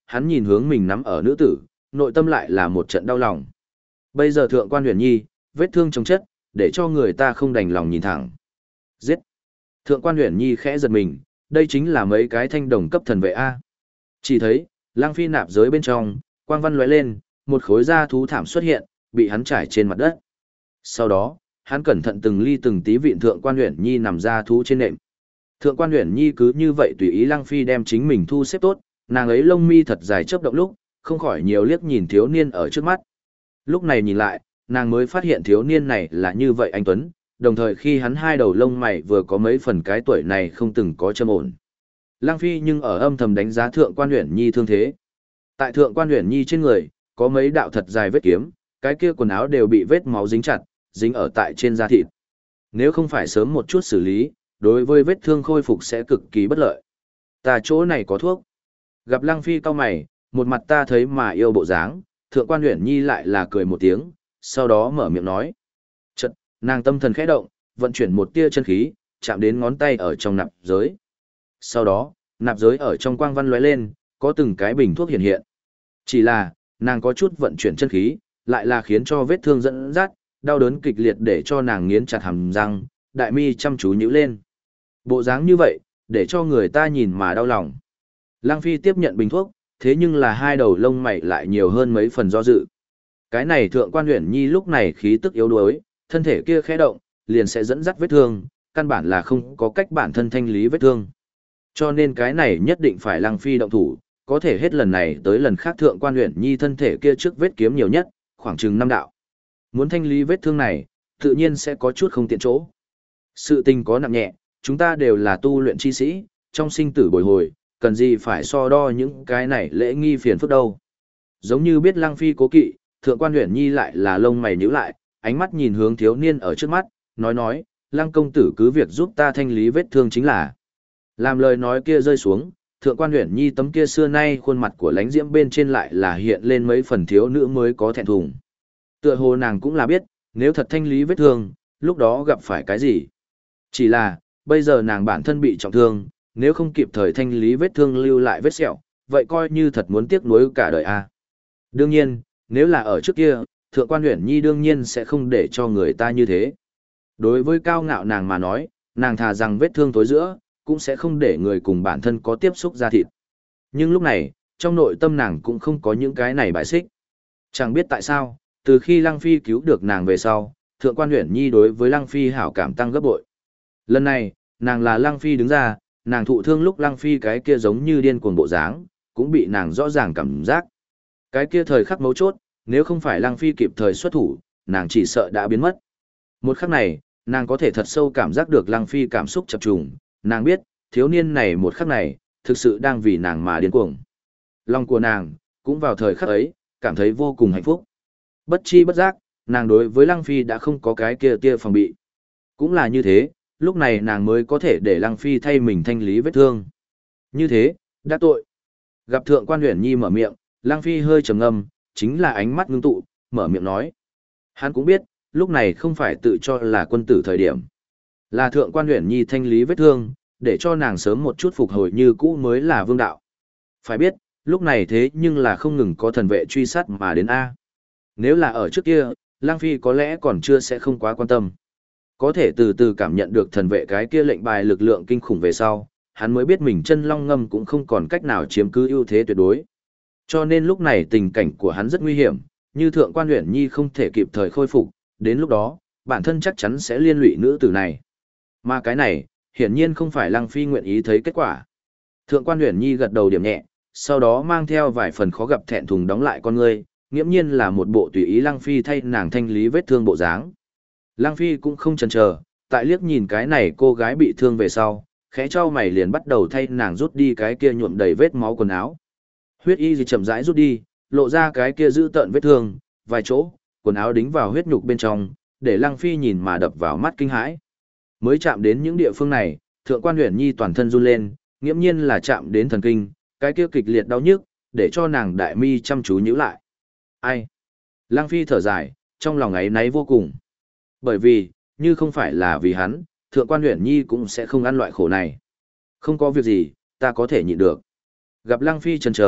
hắn nhìn hướng mình nắm ở nữ tử, nội tâm lại là một trận đau lòng. Bây giờ thượng quan huyền nhi, vết thương chồng chất, để cho người ta không đành lòng nhìn thẳng. Giết! Thượng quan huyền nhi khẽ giật mình, đây chính là mấy cái thanh đồng cấp thần vệ A. Chỉ thấy, Lăng Phi nạp giới bên trong, quang văn lóe lên, một khối da thú thảm xuất hiện, bị hắn trải trên mặt đất. Sau đó, hắn cẩn thận từng ly từng tí vịn thượng quan huyền nhi nằm da thú trên nệm. Thượng quan huyền nhi cứ như vậy tùy ý Lăng Phi đem chính mình thu xếp tốt, nàng ấy lông mi thật dài chớp động lúc, không khỏi nhiều liếc nhìn thiếu niên ở trước mắt. Lúc này nhìn lại, nàng mới phát hiện thiếu niên này là như vậy anh tuấn, đồng thời khi hắn hai đầu lông mày vừa có mấy phần cái tuổi này không từng có châm ổn. Lăng Phi nhưng ở âm thầm đánh giá thượng quan huyền nhi thương thế. Tại thượng quan huyền nhi trên người, có mấy đạo thật dài vết kiếm, cái kia quần áo đều bị vết máu dính chặt, dính ở tại trên da thịt. Nếu không phải sớm một chút xử lý, đối với vết thương khôi phục sẽ cực kỳ bất lợi. Ta chỗ này có thuốc. Gặp Lăng Phi cau mày, một mặt ta thấy mà yêu bộ dáng, thượng quan huyền nhi lại là cười một tiếng, sau đó mở miệng nói. Chật, nàng tâm thần khẽ động, vận chuyển một tia chân khí, chạm đến ngón tay ở trong nạp giới. Sau đó, nạp giới ở trong quang văn lóe lên, có từng cái bình thuốc hiện hiện. Chỉ là, nàng có chút vận chuyển chân khí, lại là khiến cho vết thương dẫn dắt, đau đớn kịch liệt để cho nàng nghiến chặt hàm răng, đại mi chăm chú nhíu lên. Bộ dáng như vậy, để cho người ta nhìn mà đau lòng. Lăng Phi tiếp nhận bình thuốc, thế nhưng là hai đầu lông mày lại nhiều hơn mấy phần do dự. Cái này thượng quan huyền nhi lúc này khí tức yếu đuối, thân thể kia khẽ động, liền sẽ dẫn dắt vết thương, căn bản là không có cách bản thân thanh lý vết thương. Cho nên cái này nhất định phải Lăng Phi động thủ, có thể hết lần này tới lần khác thượng quan huyền nhi thân thể kia trước vết kiếm nhiều nhất, khoảng chừng 5 đạo. Muốn thanh lý vết thương này, tự nhiên sẽ có chút không tiện chỗ. Sự tình có nặng nhẹ, chúng ta đều là tu luyện chi sĩ, trong sinh tử bồi hồi, cần gì phải so đo những cái này lễ nghi phiền phức đâu. Giống như biết Lăng Phi cố kỵ, thượng quan huyền nhi lại là lông mày nhíu lại, ánh mắt nhìn hướng thiếu niên ở trước mắt, nói, Lăng công tử cứ việc giúp ta thanh lý vết thương chính là. Làm lời nói kia rơi xuống, thượng quan huyền nhi tấm kia xưa nay khuôn mặt của lánh diễm bên trên lại là hiện lên mấy phần thiếu nữ mới có thẹn thùng. Tựa hồ nàng cũng là biết, nếu thật thanh lý vết thương, lúc đó gặp phải cái gì. Chỉ là, bây giờ nàng bản thân bị trọng thương, nếu không kịp thời thanh lý vết thương lưu lại vết sẹo, vậy coi như thật muốn tiếc nuối cả đời a. Đương nhiên, nếu là ở trước kia, thượng quan huyền nhi đương nhiên sẽ không để cho người ta như thế. Đối với cao ngạo nàng mà nói, nàng thà rằng vết thương tối giữa, cũng sẽ không để người cùng bản thân có tiếp xúc da thịt. Nhưng lúc này, trong nội tâm nàng cũng không có những cái này bài xích. Chẳng biết tại sao, từ khi Lăng Phi cứu được nàng về sau, thượng quan huyền nhi đối với Lăng Phi hảo cảm tăng gấp bội. Lần này, nàng là Lăng Phi đứng ra, nàng thụ thương lúc Lăng Phi cái kia giống như điên cuồng bộ dáng, cũng bị nàng rõ ràng cảm giác. Cái kia thời khắc mấu chốt, nếu không phải Lăng Phi kịp thời xuất thủ, nàng chỉ sợ đã biến mất. Một khắc này, nàng có thể thật sâu cảm giác được Lăng Phi cảm xúc chập trùng, nàng biết, thiếu niên này một khắc này, thực sự đang vì nàng mà điên cuồng. Lòng của nàng, cũng vào thời khắc ấy, cảm thấy vô cùng hạnh phúc. Bất chi bất giác, nàng đối với Lăng Phi đã không có cái kia phòng bị. Cũng là như thế, lúc này nàng mới có thể để Lăng Phi thay mình thanh lý vết thương. Như thế, đã tội. Gặp thượng quan huyền nhi mở miệng, Lăng Phi hơi trầm ngâm, chính là ánh mắt ngưng tụ, mở miệng nói. Hắn cũng biết, lúc này không phải tự cho là quân tử thời điểm. Là thượng quan huyền nhi thanh lý vết thương, để cho nàng sớm một chút phục hồi như cũ mới là vương đạo. Phải biết, lúc này thế nhưng là không ngừng có thần vệ truy sát mà đến A. Nếu là ở trước kia, Lăng Phi có lẽ còn chưa sẽ không quá quan tâm. Có thể từ từ cảm nhận được thần vệ cái kia lệnh bài lực lượng kinh khủng về sau, hắn mới biết mình chân long ngâm cũng không còn cách nào chiếm cứ ưu thế tuyệt đối. Cho nên lúc này tình cảnh của hắn rất nguy hiểm, như thượng quan huyền nhi không thể kịp thời khôi phục, đến lúc đó, bản thân chắc chắn sẽ liên lụy nữ tử này. Mà cái này, hiển nhiên không phải Lăng Phi nguyện ý thấy kết quả. Thượng quan huyền nhi gật đầu điểm nhẹ, sau đó mang theo vài phần khó gặp thẹn thùng đóng lại con ngươi, nghiễm nhiên là một bộ tùy ý Lăng Phi thay nàng thanh lý vết thương bộ dáng. Lăng Phi cũng không chần chờ, tại liếc nhìn cái này cô gái bị thương về sau, khẽ cho mày liền bắt đầu thay nàng rút đi cái kia nhuộm đầy vết máu quần áo. Huyết y gì chậm rãi rút đi, lộ ra cái kia giữ tợn vết thương, vài chỗ, quần áo đính vào huyết nhục bên trong, để Lăng Phi nhìn mà đập vào mắt kinh hãi. Mới chạm đến những địa phương này, thượng quan huyền nhi toàn thân run lên, nghiễm nhiên là chạm đến thần kinh, cái kia kịch liệt đau nhức, để cho nàng đại mi chăm chú nhíu lại. Ai? Lăng Phi thở dài, trong lòng ấy náy vô cùng. Bởi vì, như không phải là vì hắn, thượng quan huyền nhi cũng sẽ không ăn loại khổ này. Không có việc gì, ta có thể nhịn được. Gặp Lăng Phi chần chờ,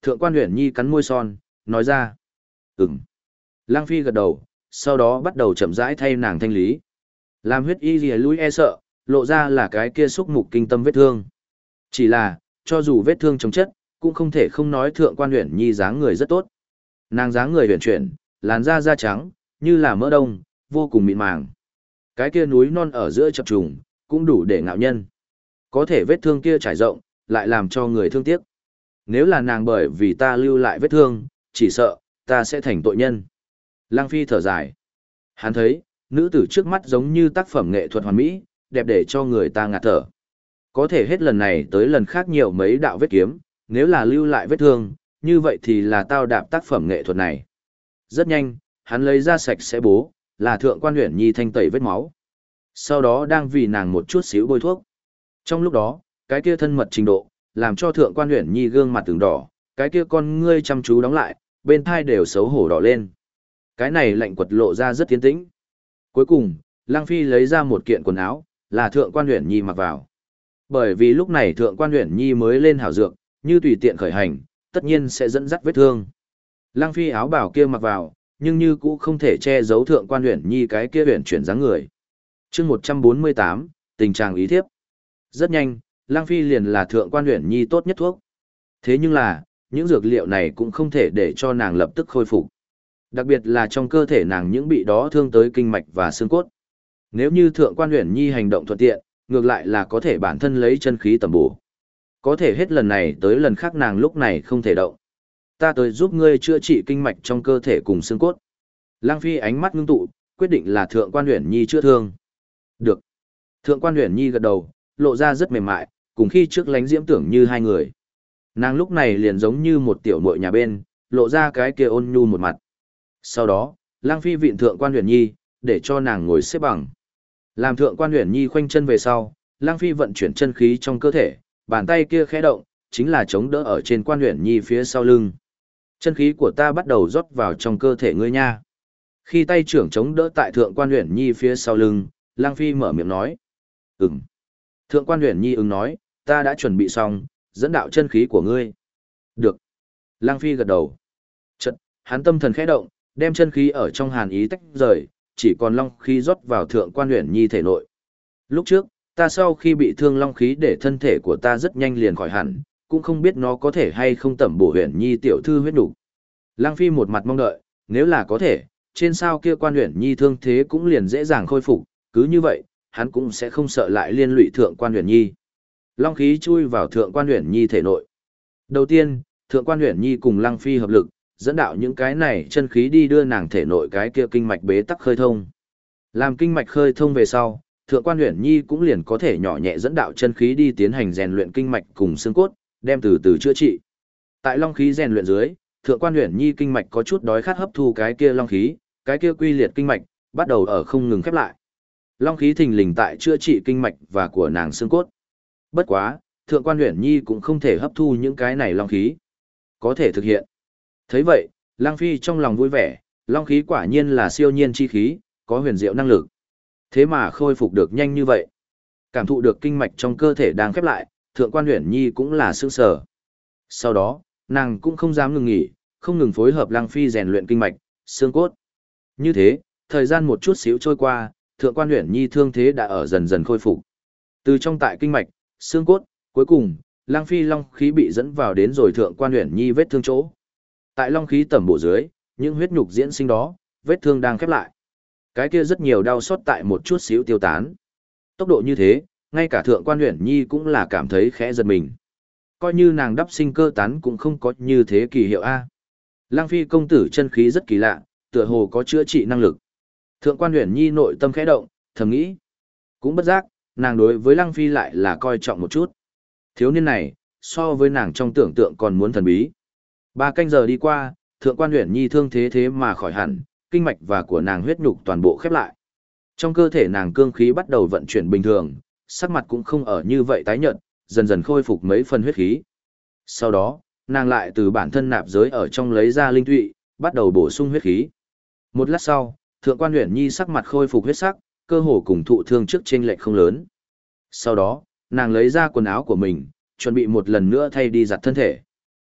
Thượng quan Uyển Nhi cắn môi son, nói ra. Ừm. Lăng Phi gật đầu, sau đó bắt đầu chậm rãi thay nàng thanh lý. Làm huyết y lìa lui e sợ, lộ ra là cái kia xúc mục kinh tâm vết thương. Chỉ là, cho dù vết thương chống chất, cũng không thể không nói thượng quan Uyển Nhi dáng người rất tốt. Nàng dáng người huyền chuyển, làn da da trắng, như là mỡ đông, vô cùng mịn màng. Cái kia núi non ở giữa chập trùng, cũng đủ để ngạo nhân. Có thể vết thương kia trải rộng, lại làm cho người thương tiếc. Nếu là nàng bởi vì ta lưu lại vết thương, chỉ sợ, ta sẽ thành tội nhân. Lăng Phi thở dài. Hắn thấy, nữ tử trước mắt giống như tác phẩm nghệ thuật hoàn mỹ, đẹp để cho người ta ngạt thở. Có thể hết lần này tới lần khác nhiều mấy đạo vết kiếm, nếu là lưu lại vết thương, như vậy thì là tao đạp tác phẩm nghệ thuật này. Rất nhanh, hắn lấy ra sạch sẽ bố, là thượng quan Uyển Nhi thanh tẩy vết máu. Sau đó đang vì nàng một chút xíu bôi thuốc. Trong lúc đó, cái kia thân mật trình độ, làm cho thượng quan Uyển Nhi gương mặt từng đỏ, cái kia con ngươi chăm chú đóng lại, bên thai đều xấu hổ đỏ lên. Cái này lạnh quật lộ ra rất tiến tĩnh. Cuối cùng, Lăng Phi lấy ra một kiện quần áo, là thượng quan Uyển Nhi mặc vào. Bởi vì lúc này thượng quan Uyển Nhi mới lên hảo dược, như tùy tiện khởi hành, tất nhiên sẽ dẫn dắt vết thương. Lăng Phi áo bào kia mặc vào, nhưng như cũ không thể che giấu thượng quan Uyển Nhi cái kia uyển chuyển dáng người. Chương 148, tình trạng ý thiếp. Rất nhanh, Lăng Phi liền là thượng quan Uyển Nhi tốt nhất thuốc. Thế nhưng là, những dược liệu này cũng không thể để cho nàng lập tức khôi phục. Đặc biệt là trong cơ thể nàng những bị đó thương tới kinh mạch và xương cốt. Nếu như thượng quan Uyển Nhi hành động thuận tiện, ngược lại là có thể bản thân lấy chân khí tầm bổ. Có thể hết lần này tới lần khác nàng lúc này không thể động. Ta tới giúp ngươi chữa trị kinh mạch trong cơ thể cùng xương cốt. Lăng Phi ánh mắt ngưng tụ, quyết định là thượng quan Uyển Nhi chữa thương. Được. Thượng quan Uyển Nhi gật đầu, lộ ra rất mềm mại, cùng khi trước lánh diễm tưởng như hai người. Nàng lúc này liền giống như một tiểu muội nhà bên, lộ ra cái kia ôn nhu một mặt. Sau đó, Lăng Phi vịn thượng quan Uyển Nhi, để cho nàng ngồi xếp bằng. Làm thượng quan Uyển Nhi khoanh chân về sau, Lăng Phi vận chuyển chân khí trong cơ thể, bàn tay kia khẽ động, chính là chống đỡ ở trên quan Uyển Nhi phía sau lưng. Chân khí của ta bắt đầu rót vào trong cơ thể ngươi nha. Khi tay trưởng chống đỡ tại thượng quan Uyển Nhi phía sau lưng, Lăng Phi mở miệng nói. Ừm. Thượng quan Uyển Nhi nói, ta đã chuẩn bị xong, dẫn đạo chân khí của ngươi. Được. Lăng Phi gật đầu. Chợt, hắn tâm thần khẽ động, đem chân khí ở trong hàn ý tách rời, chỉ còn long khí rót vào thượng quan Uyển Nhi thể nội. Lúc trước, ta sau khi bị thương long khí để thân thể của ta rất nhanh liền khỏi hẳn, cũng không biết nó có thể hay không tẩm bổ Uyển Nhi tiểu thư huyết đủ. Lăng Phi một mặt mong đợi, nếu là có thể, trên sao kia quan Uyển Nhi thương thế cũng liền dễ dàng khôi phục, cứ như vậy, hắn cũng sẽ không sợ lại liên lụy thượng quan Uyển Nhi. Long khí chui vào thượng quan Uyển Nhi thể nội. Đầu tiên, thượng quan Uyển Nhi cùng Lăng Phi hợp lực, dẫn đạo những cái này chân khí đi đưa nàng thể nội cái kia kinh mạch bế tắc khơi thông. Làm kinh mạch khơi thông về sau, thượng quan Uyển Nhi cũng liền có thể nhỏ nhẹ dẫn đạo chân khí đi tiến hành rèn luyện kinh mạch cùng xương cốt, đem từ từ chữa trị. Tại long khí rèn luyện dưới, thượng quan Uyển Nhi kinh mạch có chút đói khát hấp thu cái kia long khí, cái kia quy liệt kinh mạch bắt đầu ở không ngừng khép lại. Long khí thình lình tại chữa trị kinh mạch và của nàng xương cốt. Bất quá, thượng quan Uyển Nhi cũng không thể hấp thu những cái này long khí. Có thể thực hiện. Thấy vậy, Lăng Phi trong lòng vui vẻ, long khí quả nhiên là siêu nhiên chi khí, có huyền diệu năng lực. Thế mà khôi phục được nhanh như vậy. Cảm thụ được kinh mạch trong cơ thể đang khép lại, thượng quan Uyển Nhi cũng là sững sờ. Sau đó, nàng cũng không dám ngừng nghỉ, không ngừng phối hợp Lăng Phi rèn luyện kinh mạch, xương cốt. Như thế, thời gian một chút xíu trôi qua, thượng quan Uyển Nhi thương thế đã ở dần dần khôi phục. Từ trong tại kinh mạch, xương cốt, cuối cùng, Lăng Phi long khí bị dẫn vào đến rồi thượng quan Uyển Nhi vết thương chỗ. Tại long khí tẩm bổ dưới, những huyết nhục diễn sinh đó, vết thương đang khép lại. Cái kia rất nhiều đau xót tại một chút xíu tiêu tán. Tốc độ như thế, ngay cả thượng quan Uyển Nhi cũng là cảm thấy khẽ giật mình. Coi như nàng đắp sinh cơ tán cũng không có như thế kỳ hiệu A. Lăng Phi công tử chân khí rất kỳ lạ, tựa hồ có chữa trị năng lực. Thượng quan Uyển Nhi nội tâm khẽ động, thầm nghĩ. Cũng bất giác, nàng đối với Lăng Phi lại là coi trọng một chút. Thiếu niên này, so với nàng trong tưởng tượng còn muốn thần bí. 3 canh giờ đi qua, thượng quan Uyển Nhi thương thế mà khỏi hẳn, kinh mạch và của nàng huyết nhục toàn bộ khép lại. Trong cơ thể nàng cương khí bắt đầu vận chuyển bình thường, sắc mặt cũng không ở như vậy tái nhợt, dần dần khôi phục mấy phần huyết khí. Sau đó, nàng lại từ bản thân nạp giới ở trong lấy ra linh thụy, bắt đầu bổ sung huyết khí. Một lát sau, thượng quan Uyển Nhi sắc mặt khôi phục huyết sắc, cơ hồ cùng thụ thương trước chênh lệch không lớn. Sau đó, nàng lấy ra quần áo của mình, chuẩn bị một lần nữa thay đi giặt thân thể.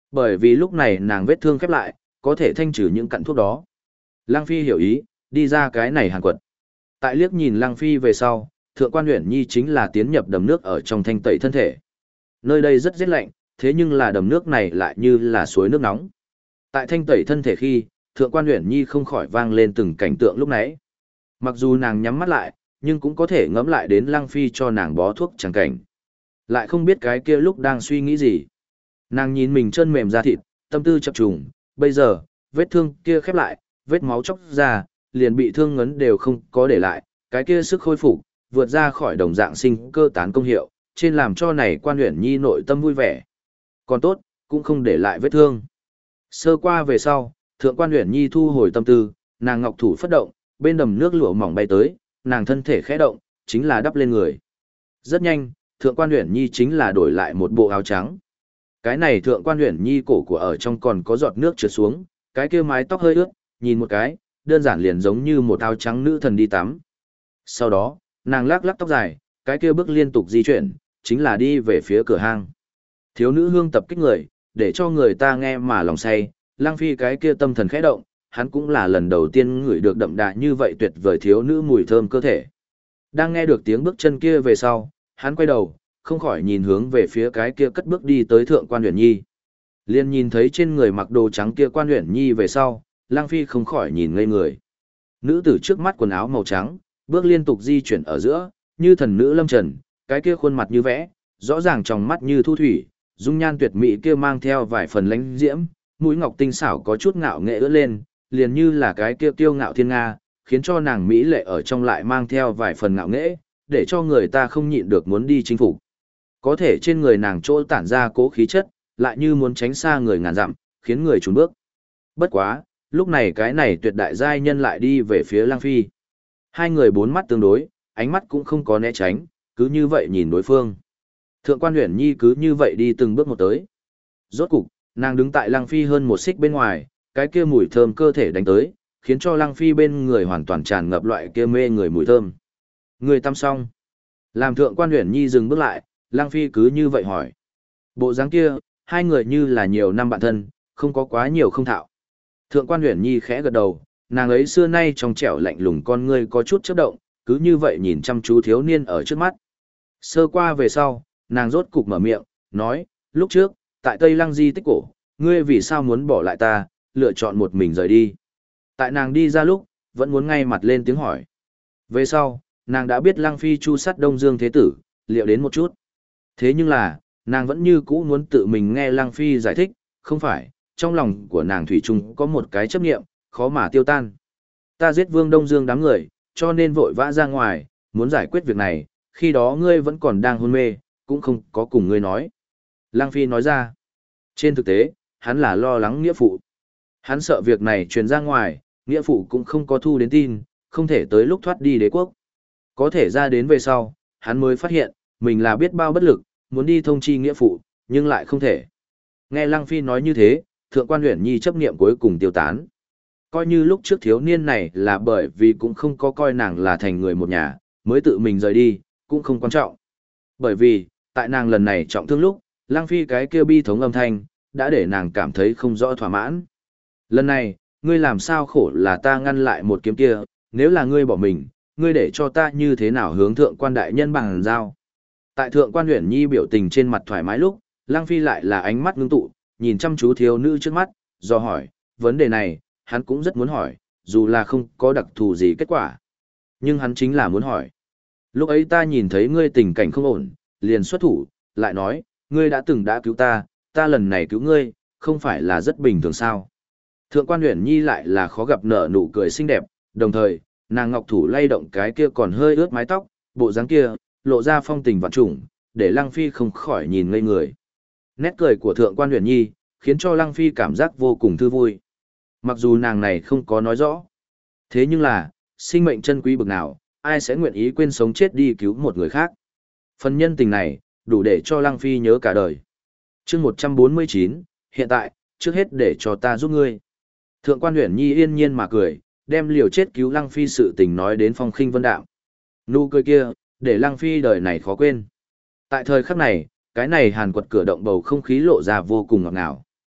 Bởi vì lúc này nàng vết thương khép lại, có thể thanh trừ những cặn thuốc đó. Lăng Phi hiểu ý, đi ra cái này hàn quật. Tại liếc nhìn Lăng Phi về sau, Thượng quan Uyển Nhi chính là tiến nhập đầm nước ở trong thanh tẩy thân thể. Nơi đây rất rét lạnh, thế nhưng là đầm nước này lại như là suối nước nóng. Tại thanh tẩy thân thể khi, Thượng quan Uyển Nhi không khỏi vang lên từng cảnh tượng lúc nãy. Mặc dù nàng nhắm mắt lại, nhưng cũng có thể ngẫm lại đến Lăng Phi cho nàng bó thuốc chẳng cảnh. Lại không biết cái kia lúc đang suy nghĩ gì. Nàng nhìn mình chân mềm da thịt, tâm tư chập trùng, bây giờ, vết thương kia khép lại, vết máu chóc ra, liền bị thương ngấn đều không có để lại, cái kia sức khôi phục, vượt ra khỏi đồng dạng sinh cơ tán công hiệu, trên làm cho này quan Uyển Nhi nội tâm vui vẻ. Còn tốt, cũng không để lại vết thương. Sơ qua về sau, Thượng quan Uyển Nhi thu hồi tâm tư, nàng ngọc thủ phất động, bên đầm nước lụa mỏng bay tới, nàng thân thể khẽ động, chính là đắp lên người. Rất nhanh, Thượng quan Uyển Nhi chính là đổi lại một bộ áo trắng. Cái này Thượng quan Uyển Nhi cổ của ở trong còn có giọt nước trượt xuống, cái kia mái tóc hơi ướt, nhìn một cái, đơn giản liền giống như một áo trắng nữ thần đi tắm. Sau đó, nàng lắc lắc tóc dài, cái kia bước liên tục di chuyển, chính là đi về phía cửa hang. Thiếu nữ hương tập kích người, để cho người ta nghe mà lòng say, Lăng Phi cái kia tâm thần khẽ động, hắn cũng là lần đầu tiên ngửi được đậm đà như vậy tuyệt vời thiếu nữ mùi thơm cơ thể. Đang nghe được tiếng bước chân kia về sau, hắn quay đầu, không khỏi nhìn hướng về phía cái kia cất bước đi tới Thượng quan Uyển Nhi. Liền nhìn thấy trên người mặc đồ trắng kia quan Uyển Nhi về sau, Lăng Phi không khỏi nhìn ngây người. Nữ tử trước mắt quần áo màu trắng, bước liên tục di chuyển ở giữa, như thần nữ lâm trần, cái kia khuôn mặt như vẽ, rõ ràng trong mắt như thu thủy, dung nhan tuyệt mỹ kia mang theo vài phần lãnh diễm, mũi ngọc tinh xảo có chút ngạo nghệ ưỡn lên, liền như là cái kia kiêu ngạo thiên nga, khiến cho nàng mỹ lệ ở trong lại mang theo vài phần ngạo nghễ, để cho người ta không nhịn được muốn đi chinh phục. Có thể trên người nàng trôi tản ra cố khí chất, lại như muốn tránh xa người ngàn dặm, khiến người chùn bước. Bất quá, lúc này cái này tuyệt đại giai nhân lại đi về phía Lăng Phi. Hai người bốn mắt tương đối, ánh mắt cũng không có né tránh, cứ như vậy nhìn đối phương. Thượng quan Uyển Nhi cứ như vậy đi từng bước một tới. Rốt cục, nàng đứng tại Lăng Phi hơn một xích bên ngoài, cái kia mùi thơm cơ thể đánh tới, khiến cho Lăng Phi bên người hoàn toàn tràn ngập loại kia mê người mùi thơm. Người tắm xong. Làm Thượng quan Uyển Nhi dừng bước lại, Lăng Phi cứ như vậy hỏi. Bộ dáng kia, hai người như là nhiều năm bạn thân, không có quá nhiều không thạo. Thượng quan Uyển Nhi khẽ gật đầu, nàng ấy xưa nay trong trẻo lạnh lùng con ngươi có chút chớp động, cứ như vậy nhìn chăm chú thiếu niên ở trước mắt. Sơ qua về sau, nàng rốt cục mở miệng, nói, lúc trước, tại Tây Lăng di tích cổ, ngươi vì sao muốn bỏ lại ta, lựa chọn một mình rời đi. Tại nàng đi ra lúc, vẫn muốn ngay mặt lên tiếng hỏi. Về sau, nàng đã biết Lăng Phi chu sát Đông Dương Thế Tử, liệu đến một chút. Thế nhưng là, nàng vẫn như cũ muốn tự mình nghe Lăng Phi giải thích, không phải, trong lòng của nàng thủy chung có một cái chấp niệm, khó mà tiêu tan. Ta giết Vương Đông Dương đám người, cho nên vội vã ra ngoài, muốn giải quyết việc này, khi đó ngươi vẫn còn đang hôn mê, cũng không có cùng ngươi nói. Lăng Phi nói ra, trên thực tế, hắn là lo lắng nghĩa phụ. Hắn sợ việc này truyền ra ngoài, nghĩa phụ cũng không có thu đến tin, không thể tới lúc thoát đi đế quốc. Có thể ra đến về sau, hắn mới phát hiện, mình là biết bao bất lực, muốn đi thông chi nghĩa phụ, nhưng lại không thể. Nghe Lăng Phi nói như thế, Thượng quan Uyển Nhi chấp niệm cuối cùng tiêu tán. Coi như lúc trước thiếu niên này là bởi vì cũng không có coi nàng là thành người một nhà, mới tự mình rời đi, cũng không quan trọng. Bởi vì, tại nàng lần này trọng thương lúc, Lăng Phi cái kia bi thống âm thanh, đã để nàng cảm thấy không rõ thỏa mãn. Lần này, ngươi làm sao khổ là ta ngăn lại một kiếm kia, nếu là ngươi bỏ mình, ngươi để cho ta như thế nào hướng thượng quan đại nhân bằng giao. Tại thượng quan Uyển Nhi biểu tình trên mặt thoải mái lúc, Lăng Phi lại là ánh mắt ngưng tụ, nhìn chăm chú thiếu nữ trước mắt, do hỏi, vấn đề này, hắn cũng rất muốn hỏi, dù là không có đặc thù gì kết quả. Nhưng hắn chính là muốn hỏi. Lúc ấy ta nhìn thấy ngươi tình cảnh không ổn, liền xuất thủ, lại nói, ngươi đã từng đã cứu ta, ta lần này cứu ngươi, không phải là rất bình thường sao. Thượng quan Uyển Nhi lại là khó gặp nở nụ cười xinh đẹp, đồng thời, nàng ngọc thủ lay động cái kia còn hơi ướt mái tóc, bộ dáng kia, lộ ra phong tình vạn trùng, để Lăng Phi không khỏi nhìn ngây người. Nét cười của Thượng quan Uyển Nhi, khiến cho Lăng Phi cảm giác vô cùng thư vui. Mặc dù nàng này không có nói rõ. Thế nhưng là, sinh mệnh chân quý bực nào, ai sẽ nguyện ý quên sống chết đi cứu một người khác. Phần nhân tình này, đủ để cho Lăng Phi nhớ cả đời. chương 149, hiện tại, trước hết để cho ta giúp ngươi. Thượng quan Uyển Nhi yên nhiên mà cười, đem liều chết cứu Lăng Phi sự tình nói đến phong khinh vân đạm. Nụ cười kia, để Lăng Phi đời này khó quên. Tại thời khắc này, cái này hàn quật cửa động bầu không khí lộ ra vô cùng ngọt ngào.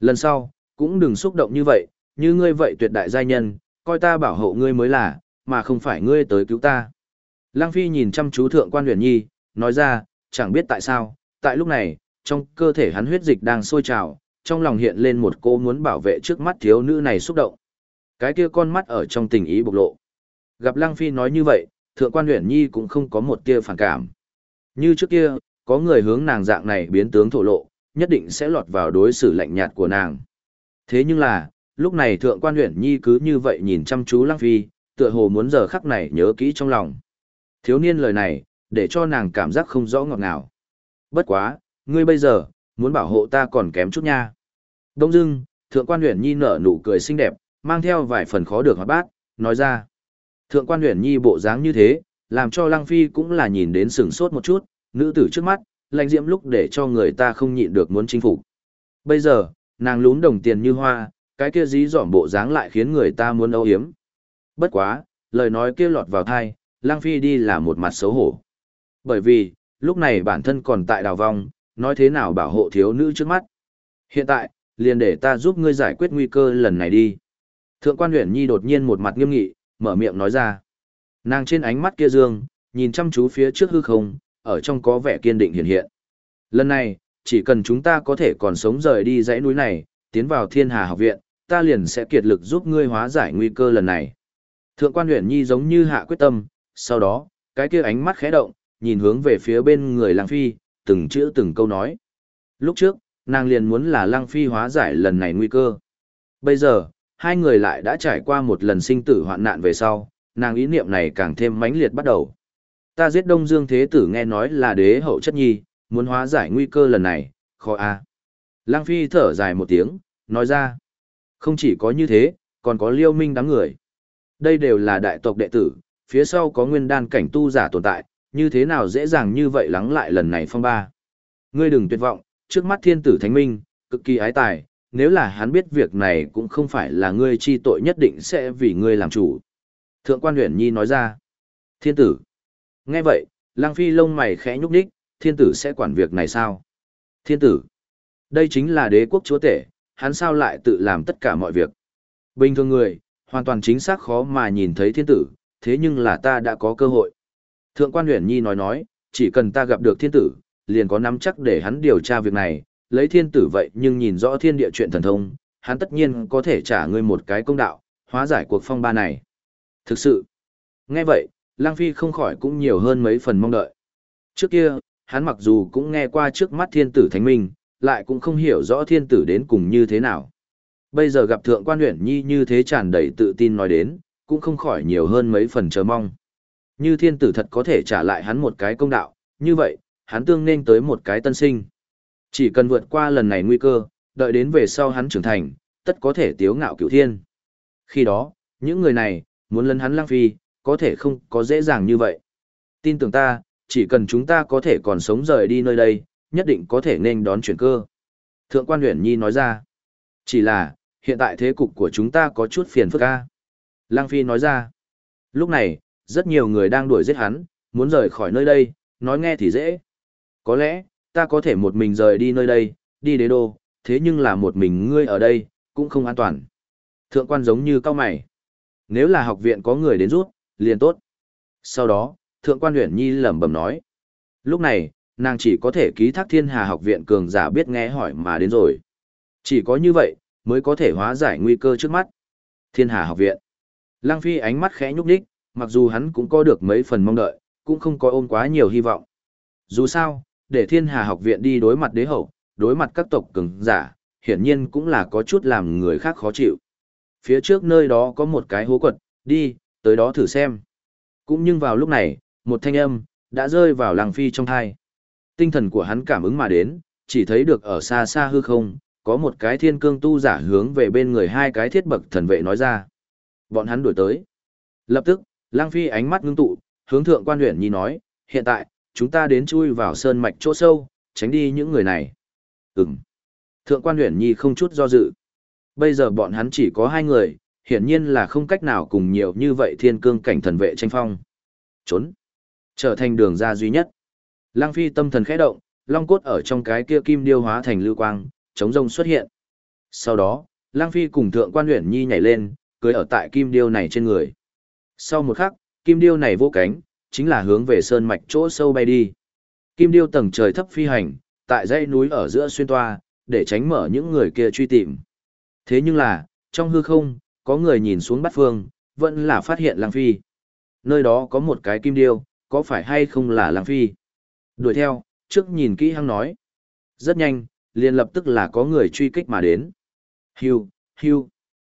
Lần sau, cũng đừng xúc động như vậy, như ngươi vậy tuyệt đại giai nhân, coi ta bảo hộ ngươi mới là, mà không phải ngươi tới cứu ta. Lăng Phi nhìn chăm chú Thượng quan Huyền Nhi, nói ra, chẳng biết tại sao, tại lúc này, trong cơ thể hắn huyết dịch đang sôi trào, trong lòng hiện lên một cô muốn bảo vệ trước mắt thiếu nữ này xúc động. Cái kia con mắt ở trong tình ý bộc lộ. Gặp Lăng Phi nói như vậy, Thượng quan Huyền Nhi cũng không có một tia phản cảm. Như trước kia, có người hướng nàng dạng này biến tướng thổ lộ, nhất định sẽ lọt vào đối xử lạnh nhạt của nàng. Thế nhưng là, lúc này Thượng quan Huyền Nhi cứ như vậy nhìn chăm chú Lăng Phi, tựa hồ muốn giờ khắc này nhớ kỹ trong lòng. Thiếu niên lời này, để cho nàng cảm giác không rõ ngọt ngào. Bất quá, ngươi bây giờ, muốn bảo hộ ta còn kém chút nha. Đông dưng, Thượng quan Huyền Nhi nở nụ cười xinh đẹp, mang theo vài phần khó được hoạt bát, nói ra. Thượng quan Huyền Nhi bộ dáng như thế, làm cho Lăng Phi cũng là nhìn đến sửng sốt một chút, nữ tử trước mắt, lãnh diễm lúc để cho người ta không nhịn được muốn chinh phục. Bây giờ, nàng lún đồng tiền như hoa, cái kia dí dỏm bộ dáng lại khiến người ta muốn âu yếm. Bất quá, lời nói kia lọt vào tai, Lăng Phi đi là một mặt xấu hổ. Bởi vì, lúc này bản thân còn tại đào vong, nói thế nào bảo hộ thiếu nữ trước mắt. Hiện tại, liền để ta giúp ngươi giải quyết nguy cơ lần này đi. Thượng quan Huyền Nhi đột nhiên một mặt nghiêm nghị, mở miệng nói ra. Nàng trên ánh mắt kia dương, nhìn chăm chú phía trước hư không, ở trong có vẻ kiên định hiện hiện. Lần này, chỉ cần chúng ta có thể còn sống rời đi dãy núi này, tiến vào Thiên Hà học viện, ta liền sẽ kiệt lực giúp ngươi hóa giải nguy cơ lần này. Thượng quan Huyền Nhi giống như hạ quyết tâm, sau đó, cái kia ánh mắt khẽ động, nhìn hướng về phía bên người Lăng Phi, từng chữ từng câu nói. Lúc trước, nàng liền muốn là Lăng Phi hóa giải lần này nguy cơ. Bây giờ, hai người lại đã trải qua một lần sinh tử hoạn nạn về sau, nàng ý niệm này càng thêm mãnh liệt bắt đầu. Ta giết Đông Dương Thế Tử nghe nói là đế hậu chất nhi, muốn hóa giải nguy cơ lần này, khó a. Lăng Phi thở dài một tiếng, nói ra. Không chỉ có như thế, còn có Liêu Minh đám người. Đây đều là đại tộc đệ tử, phía sau có nguyên đan cảnh tu giả tồn tại, như thế nào dễ dàng như vậy lắng lại lần này phong ba. Ngươi đừng tuyệt vọng, trước mắt thiên tử thánh minh, cực kỳ ái tài, nếu là hắn biết việc này cũng không phải là ngươi chi tội nhất định sẽ vì ngươi làm chủ. Thượng quan Huyền Nhi nói ra. Thiên tử. Nghe vậy, Lăng Phi lông mày khẽ nhúc nhích, thiên tử sẽ quản việc này sao? Thiên tử. Đây chính là đế quốc chúa tể, hắn sao lại tự làm tất cả mọi việc. Bình thường người, hoàn toàn chính xác khó mà nhìn thấy thiên tử, thế nhưng là ta đã có cơ hội. Thượng quan Huyền Nhi nói, chỉ cần ta gặp được thiên tử, liền có nắm chắc để hắn điều tra việc này, lấy thiên tử vậy nhưng nhìn rõ thiên địa chuyện thần thông, hắn tất nhiên có thể trả ngươi một cái công đạo, hóa giải cuộc phong ba này. Thực sự, nghe vậy, Lăng Phi không khỏi cũng nhiều hơn mấy phần mong đợi. Trước kia, hắn mặc dù cũng nghe qua trước mắt thiên tử thánh minh, lại cũng không hiểu rõ thiên tử đến cùng như thế nào. Bây giờ gặp Thượng quan Huyền Nhi như thế tràn đầy tự tin nói đến, cũng không khỏi nhiều hơn mấy phần chờ mong. Như thiên tử thật có thể trả lại hắn một cái công đạo, như vậy, hắn tương nên tới một cái tân sinh. Chỉ cần vượt qua lần này nguy cơ, đợi đến về sau hắn trưởng thành, tất có thể tiếu ngạo cửu thiên. Khi đó, những người này, muốn lấn hắn Lăng Phi, có thể không có dễ dàng như vậy. Tin tưởng ta, chỉ cần chúng ta có thể còn sống rời đi nơi đây, nhất định có thể nên đón chuyển cơ. Thượng quan Huyền Nhi nói ra. Chỉ là, hiện tại thế cục của chúng ta có chút phiền phức a. Lăng Phi nói ra. Lúc này, rất nhiều người đang đuổi giết hắn, muốn rời khỏi nơi đây, nói nghe thì dễ. Có lẽ, ta có thể một mình rời đi nơi đây, đi đế đô, thế nhưng là một mình ngươi ở đây, cũng không an toàn. Thượng quan giống như cao mày. Nếu là học viện có người đến rút, liền tốt. Sau đó, Thượng quan Huyền Nhi lẩm bẩm nói. Lúc này, nàng chỉ có thể ký thác Thiên Hà học viện cường giả biết nghe hỏi mà đến rồi. Chỉ có như vậy, mới có thể hóa giải nguy cơ trước mắt. Thiên Hà học viện. Lăng Phi ánh mắt khẽ nhúc nhích, mặc dù hắn cũng có được mấy phần mong đợi, cũng không có ôm quá nhiều hy vọng. Dù sao, để Thiên Hà học viện đi đối mặt đế hậu, đối mặt các tộc cường giả, hiển nhiên cũng là có chút làm người khác khó chịu. Phía trước nơi đó có một cái hố quật, đi, tới đó thử xem. Cũng nhưng vào lúc này, một thanh âm, đã rơi vào Lăng Phi trong thai. Tinh thần của hắn cảm ứng mà đến, chỉ thấy được ở xa xa hư không, có một cái thiên cương tu giả hướng về bên người hai cái thiết bậc thần vệ nói ra. Bọn hắn đuổi tới. Lập tức, Lăng Phi ánh mắt ngưng tụ, hướng Thượng quan Huyền Nhi nói, hiện tại, chúng ta đến chui vào sơn mạch chỗ sâu, tránh đi những người này. Ừm. Thượng quan Huyền Nhi không chút do dự. Bây giờ bọn hắn chỉ có hai người, hiển nhiên là không cách nào cùng nhiều như vậy thiên cương cảnh thần vệ tranh phong. Trốn. Trở thành đường ra duy nhất. Lăng Phi tâm thần khẽ động, long cốt ở trong cái kia kim điêu hóa thành lưu quang, chống rông xuất hiện. Sau đó, Lăng Phi cùng Thượng Quan Uyển Nhi nhảy lên, cưỡi ở tại kim điêu này trên người. Sau một khắc, kim điêu này vỗ cánh, chính là hướng về sơn mạch chỗ sâu bay đi. Kim điêu tầng trời thấp phi hành, tại dãy núi ở giữa xuyên toa, để tránh mở những người kia truy tìm. Thế nhưng là, trong hư không, có người nhìn xuống bát phương, vẫn là phát hiện Lăng Phi. Nơi đó có một cái kim điêu, có phải hay không là Lăng Phi? Đuổi theo, trước nhìn kỹ hăng nói. Rất nhanh, liền lập tức là có người truy kích mà đến. Hưu, hưu.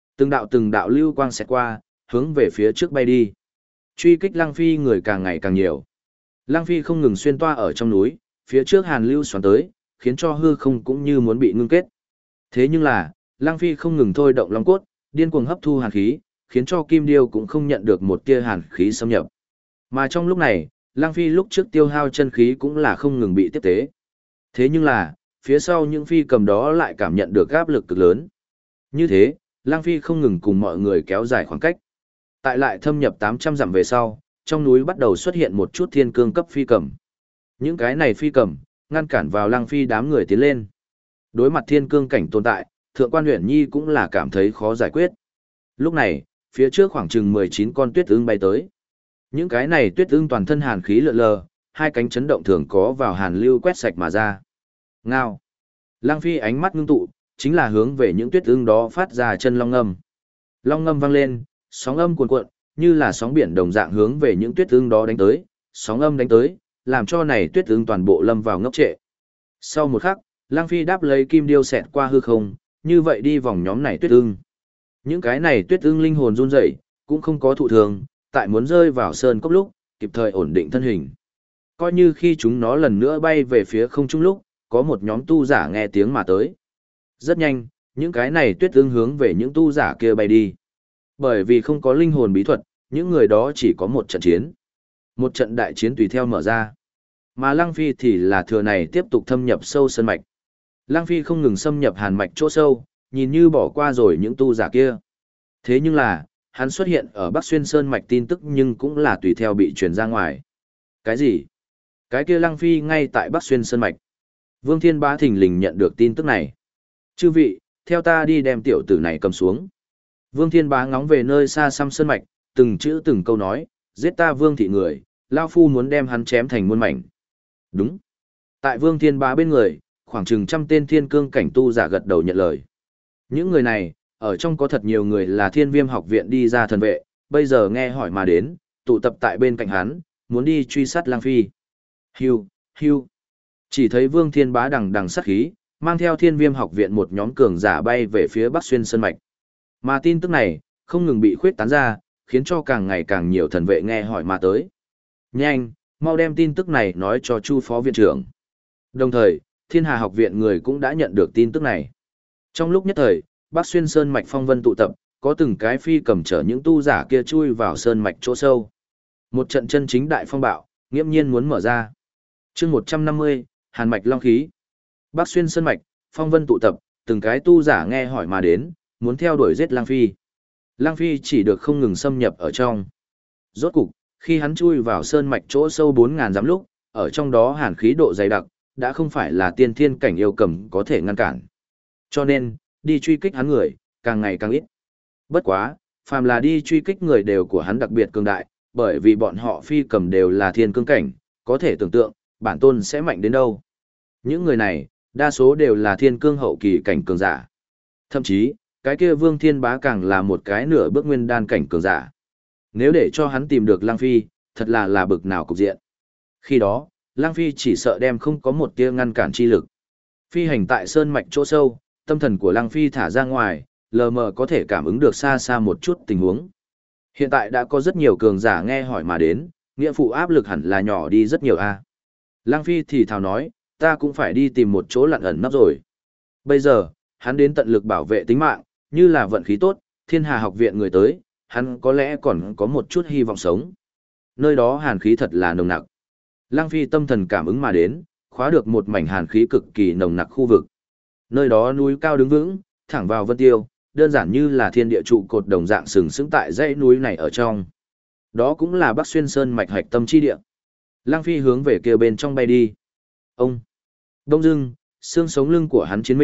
Từng đạo lưu quang xẹt qua, hướng về phía trước bay đi. Truy kích Lăng Phi người càng ngày càng nhiều. Lăng Phi không ngừng xuyên toa ở trong núi, phía trước hàn lưu xoắn tới, khiến cho hư không cũng như muốn bị ngưng kết. Thế nhưng là, Lăng Phi không ngừng thôi động long cốt, điên cuồng hấp thu hàn khí, khiến cho kim điêu cũng không nhận được một tia hàn khí xâm nhập. Mà trong lúc này, Lăng Phi lúc trước tiêu hao chân khí cũng là không ngừng bị tiếp tế. Thế nhưng là, phía sau những phi cầm đó lại cảm nhận được áp lực cực lớn. Như thế, Lăng Phi không ngừng cùng mọi người kéo dài khoảng cách. Tại lại thâm nhập 800 dặm về sau, trong núi bắt đầu xuất hiện một chút thiên cương cấp phi cầm. Những cái này phi cầm, ngăn cản vào Lăng Phi đám người tiến lên. Đối mặt thiên cương cảnh tồn tại, Thượng Quan Uyển Nhi cũng là cảm thấy khó giải quyết. Lúc này, phía trước khoảng chừng 19 con tuyết ưng bay tới. Những cái này tuyết ưng toàn thân hàn khí lượn lờ, hai cánh chấn động thường có vào hàn lưu quét sạch mà ra. Ngao. Lăng Phi ánh mắt ngưng tụ, chính là hướng về những tuyết ưng đó phát ra chân long ngâm. Long ngâm vang lên, sóng âm cuồn cuộn, như là sóng biển đồng dạng hướng về những tuyết ưng đó đánh tới, sóng âm đánh tới, làm cho này tuyết ưng toàn bộ lâm vào ngốc trệ. Sau một khắc, Lăng Phi đáp lấy kim điêu xẹt qua hư không, như vậy đi vòng nhóm này tuyết ưng. Những cái này tuyết ưng linh hồn run rẩy, cũng không có thụ thường, tại muốn rơi vào sơn cốc lúc, kịp thời ổn định thân hình. Coi như khi chúng nó lần nữa bay về phía không trung lúc, có một nhóm tu giả nghe tiếng mà tới. Rất nhanh, những cái này tuyết ưng hướng về những tu giả kia bay đi. Bởi vì không có linh hồn bí thuật, những người đó chỉ có một trận chiến. Một trận đại chiến tùy theo mở ra. Mà Lăng Phi thì là thừa này tiếp tục thâm nhập sâu sơn mạch. Lăng Phi không ngừng xâm nhập hàn mạch chỗ sâu, nhìn như bỏ qua rồi những tu giả kia. Thế nhưng là, hắn xuất hiện ở Bắc Xuyên Sơn mạch tin tức nhưng cũng là tùy theo bị truyền ra ngoài. Cái gì? Cái kia Lăng Phi ngay tại Bắc Xuyên Sơn mạch. Vương Thiên Bá thình lình nhận được tin tức này. Chư vị, theo ta đi đem tiểu tử này cầm xuống. Vương Thiên Bá ngóng về nơi xa xăm sơn mạch, từng chữ từng câu nói, giết ta Vương thị người, lao phu muốn đem hắn chém thành muôn mảnh. Đúng. Tại Vương Thiên Bá bên người, khoảng chừng 100 tên thiên cương cảnh tu giả gật đầu nhận lời. Những người này, ở trong có thật nhiều người là Thiên Viêm học viện đi ra thần vệ, bây giờ nghe hỏi mà đến, tụ tập tại bên cạnh hắn, muốn đi truy sát Lăng Phi. Hưu, hưu. Chỉ thấy Vương Thiên Bá đằng đằng sát khí, mang theo Thiên Viêm học viện một nhóm cường giả bay về phía Bắc Xuyên Sơn mạch. Mà tin tức này, không ngừng bị khuyết tán ra, khiến cho càng ngày càng nhiều thần vệ nghe hỏi mà tới. Nhanh, mau đem tin tức này nói cho Chu phó viện trưởng. Đồng thời, Thiên Hà học viện người cũng đã nhận được tin tức này. Trong lúc nhất thời, Bắc Xuyên Sơn mạch phong vân tụ tập, có từng cái phi cầm chở những tu giả kia chui vào sơn mạch chỗ sâu. Một trận chân chính đại phong bạo, nghiễm nhiên muốn mở ra. Chương 150, Hàn mạch long khí. Bắc Xuyên Sơn mạch, phong vân tụ tập, từng cái tu giả nghe hỏi mà đến, muốn theo đuổi giết Lăng Phi. Lăng Phi chỉ được không ngừng xâm nhập ở trong. Rốt cục, khi hắn chui vào sơn mạch chỗ sâu 4000 dặm lúc, ở trong đó hàn khí độ dày đặc, đã không phải là tiên thiên cảnh yêu cầm có thể ngăn cản. Cho nên, đi truy kích hắn người, càng ngày càng ít. Bất quá, phàm là đi truy kích người đều của hắn đặc biệt cường đại, bởi vì bọn họ phi cầm đều là thiên cương cảnh, có thể tưởng tượng, bản tôn sẽ mạnh đến đâu. Những người này, đa số đều là thiên cương hậu kỳ cảnh cường giả. Thậm chí, cái kia Vương Thiên Bá càng là một cái nửa bước nguyên đan cảnh cường giả. Nếu để cho hắn tìm được Lăng Phi, thật là bực nào cục diện. Khi đó, Lăng Phi chỉ sợ đem không có một tia ngăn cản chi lực. Phi hành tại sơn mạch chỗ sâu, tâm thần của Lăng Phi thả ra ngoài, lờ mờ có thể cảm ứng được xa xa một chút tình huống. Hiện tại đã có rất nhiều cường giả nghe hỏi mà đến, nghĩa phụ áp lực hẳn là nhỏ đi rất nhiều a. Lăng Phi thì thào nói, ta cũng phải đi tìm một chỗ lặn ẩn nấp rồi. Bây giờ, hắn đến tận lực bảo vệ tính mạng, như là vận khí tốt, Thiên Hà học viện người tới, hắn có lẽ còn có một chút hy vọng sống. Nơi đó hàn khí thật là nồng nặc. Lăng Phi tâm thần cảm ứng mà đến, khóa được một mảnh hàn khí cực kỳ nồng nặc khu vực. Nơi đó núi cao đứng vững, thẳng vào vân tiêu, đơn giản như là thiên địa trụ cột đồng dạng sừng sững tại dãy núi này ở trong. Đó cũng là Bắc Xuyên Sơn mạch hạch tâm chi địa. Lăng Phi hướng về kia bên trong bay đi. Ông! Đông dưng, xương sống lưng của hắn chiến minh,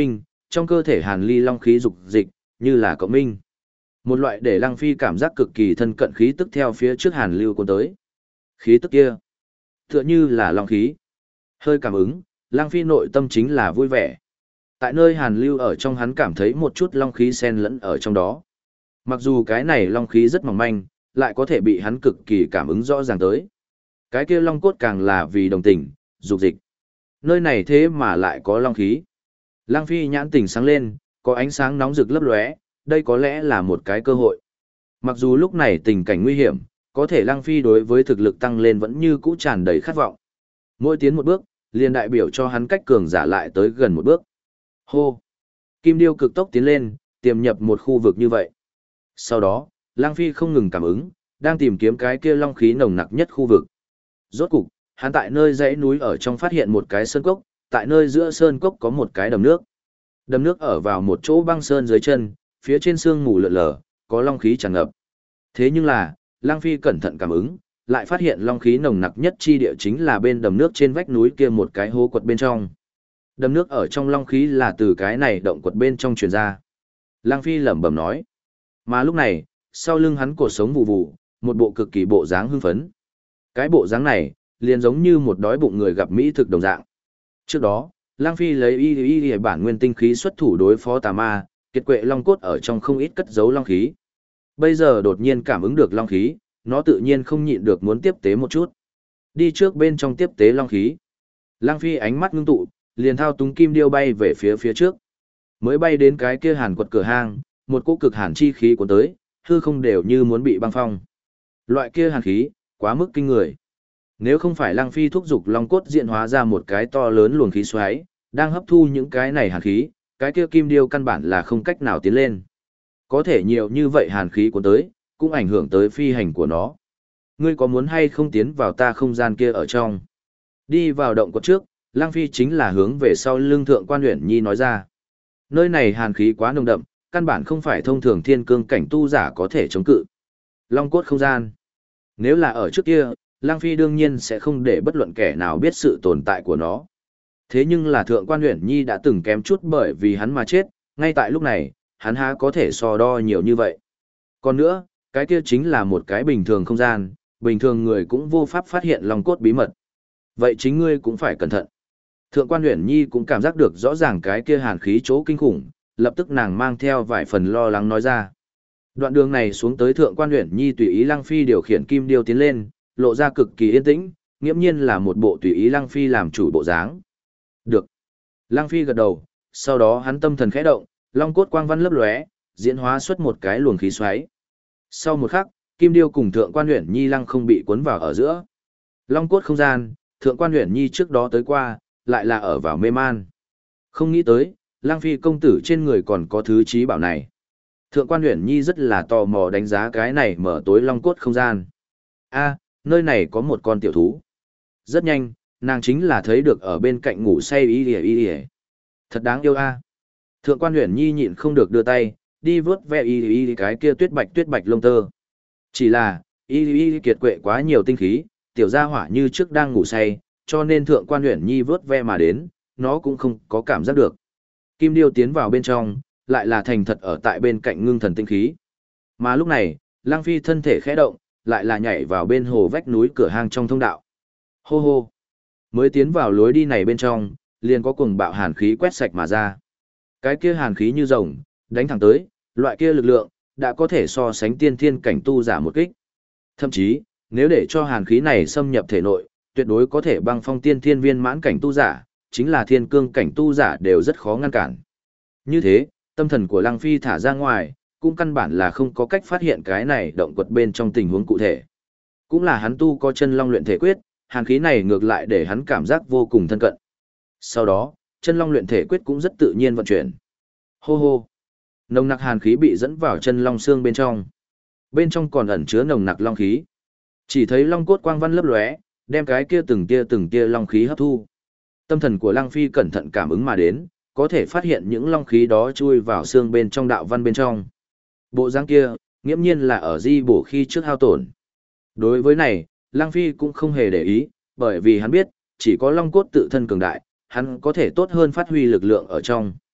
trong cơ thể Hàn Ly long khí dục dịch, như là cộng minh. Một loại để Lăng Phi cảm giác cực kỳ thân cận khí tức theo phía trước Hàn Lưu cuốn tới. Khí tức kia, tựa như là long khí. Hơi cảm ứng, Lăng Phi nội tâm chính là vui vẻ. Tại nơi Hàn Lưu ở trong hắn cảm thấy một chút long khí xen lẫn ở trong đó. Mặc dù cái này long khí rất mỏng manh, lại có thể bị hắn cực kỳ cảm ứng rõ ràng tới. Cái kia long cốt càng là vì đồng tình, dục dịch. Nơi này thế mà lại có long khí. Lăng Phi nhãn tình sáng lên, có ánh sáng nóng rực lấp lóe, đây có lẽ là một cái cơ hội. Mặc dù lúc này tình cảnh nguy hiểm, có thể Lăng Phi đối với thực lực tăng lên vẫn như cũ tràn đầy khát vọng. Mỗi tiến một bước, liền đại biểu cho hắn cách cường giả lại tới gần một bước. Hô! Kim điêu cực tốc tiến lên, tiềm nhập một khu vực như vậy. Sau đó, Lăng Phi không ngừng cảm ứng, đang tìm kiếm cái kia long khí nồng nặc nhất khu vực. Rốt cục, hắn tại nơi dãy núi ở trong phát hiện một cái sơn cốc, tại nơi giữa sơn cốc có một cái đầm nước. Đầm nước ở vào một chỗ băng sơn dưới chân, phía trên sương mù lượn lờ, có long khí tràn ngập. Thế nhưng là, Lăng Phi cẩn thận cảm ứng, lại phát hiện long khí nồng nặc nhất chi địa chính là bên đầm nước trên vách núi kia một cái hố quật bên trong. Đầm nước ở trong long khí là từ cái này động quật bên trong truyền ra. Lăng Phi lẩm bẩm nói. Mà lúc này, sau lưng hắn cột sống vụ vụ, một bộ cực kỳ bộ dáng hưng phấn. Cái bộ dáng này, liền giống như một đói bụng người gặp mỹ thực đồng dạng. Trước đó, Lăng Phi lấy y bản nguyên tinh khí xuất thủ đối phó tà ma, kiệt quệ long cốt ở trong không ít cất giấu long khí. Bây giờ đột nhiên cảm ứng được long khí, nó tự nhiên không nhịn được muốn tiếp tế một chút. Đi trước bên trong tiếp tế long khí. Lăng Phi ánh mắt ngưng tụ, liền thao túng kim điêu bay về phía trước. Mới bay đến cái kia hàn quật cửa hang, một cỗ cực hàn chi khí cuốn tới, hư không đều như muốn bị băng phong. Loại kia hàn khí, quá mức kinh người. Nếu không phải Lăng Phi thúc giục long cốt diện hóa ra một cái to lớn luồng khí xoáy, đang hấp thu những cái này hàn khí, cái kia kim điêu căn bản là không cách nào tiến lên. Có thể nhiều như vậy hàn khí cuốn tới, cũng ảnh hưởng tới phi hành của nó. Ngươi có muốn hay không tiến vào ta không gian kia ở trong? Đi vào động quật trước, Lăng Phi chính là hướng về sau lưng Thượng Quan Uyển Nhi nói ra. Nơi này hàn khí quá nồng đậm, căn bản không phải thông thường thiên cương cảnh tu giả có thể chống cự. Long cốt không gian. Nếu là ở trước kia, Lăng Phi đương nhiên sẽ không để bất luận kẻ nào biết sự tồn tại của nó. Thế nhưng là Thượng Quan Uyển Nhi đã từng kém chút bởi vì hắn mà chết, ngay tại lúc này, hắn há có thể so đo nhiều như vậy. Còn nữa, cái kia chính là một cái bình thường không gian, bình thường người cũng vô pháp phát hiện long cốt bí mật. Vậy chính ngươi cũng phải cẩn thận. Thượng Quan Uyển Nhi cũng cảm giác được rõ ràng cái kia hàn khí chỗ kinh khủng, lập tức nàng mang theo vài phần lo lắng nói ra. Đoạn đường này xuống tới Thượng Quan Uyển Nhi tùy ý Lăng Phi điều khiển kim điêu tiến lên, lộ ra cực kỳ yên tĩnh, nghiễm nhiên là một bộ tùy ý Lăng Phi làm chủ bộ dáng. Được. Lăng Phi gật đầu, sau đó hắn tâm thần khẽ động, long cốt quang văn lấp lóe, diễn hóa xuất một cái luồng khí xoáy. Sau một khắc, kim điêu cùng Thượng Quan Uyển Nhi lăng không bị cuốn vào ở giữa. Long cốt không gian, Thượng Quan Uyển Nhi trước đó tới qua, lại là ở vào mê man. Không nghĩ tới, Lăng Phi công tử trên người còn có thứ trí bảo này. Thượng Quan Uyển Nhi rất là tò mò đánh giá cái này mở tối long cốt không gian. A, nơi này có một con tiểu thú. Rất nhanh, nàng chính là thấy được ở bên cạnh ngủ say y. Thật đáng yêu a. Thượng Quan Uyển Nhi nhịn không được đưa tay, đi vớt ve y cái kia tuyết bạch lông tơ. Chỉ là, y kiệt quệ quá nhiều tinh khí, tiểu gia hỏa như trước đang ngủ say, cho nên Thượng Quan Uyển Nhi vớt ve mà đến, nó cũng không có cảm giác được. Kim điêu tiến vào bên trong, lại là thành thật ở tại bên cạnh ngưng thần tinh khí. Mà lúc này, Lăng Phi thân thể khẽ động, lại là nhảy vào bên hồ vách núi cửa hang trong thông đạo. Hô hô! Mới tiến vào lối đi này bên trong, liền có cuồng bạo hàn khí quét sạch mà ra. Cái kia hàn khí như rồng, đánh thẳng tới, loại kia lực lượng, đã có thể so sánh tiên thiên cảnh tu giả một kích. Thậm chí, nếu để cho hàn khí này xâm nhập thể nội, tuyệt đối có thể băng phong tiên thiên viên mãn cảnh tu giả, chính là thiên cương cảnh tu giả đều rất khó ngăn cản. Như thế, tâm thần của Lăng Phi thả ra ngoài, cũng căn bản là không có cách phát hiện cái này động quật bên trong tình huống cụ thể. Cũng là hắn tu có chân long luyện thể quyết, hàn khí này ngược lại để hắn cảm giác vô cùng thân cận. Sau đó, chân long luyện thể quyết cũng rất tự nhiên vận chuyển. Hô hô! Nồng nặc hàn khí bị dẫn vào chân long xương bên trong. Bên trong còn ẩn chứa nồng nặc long khí. Chỉ thấy long cốt quang văn lấp lóe, đem cái kia từng tia long khí hấp thu. Tâm thần của Lăng Phi cẩn thận cảm ứng mà đến, có thể phát hiện những long khí đó chui vào xương bên trong đạo văn bên trong. Bộ dáng kia, nghiễm nhiên là ở di bổ khi trước hao tổn. Đối với này, Lăng Phi cũng không hề để ý, bởi vì hắn biết, chỉ có long cốt tự thân cường đại, hắn có thể tốt hơn phát huy lực lượng ở trong.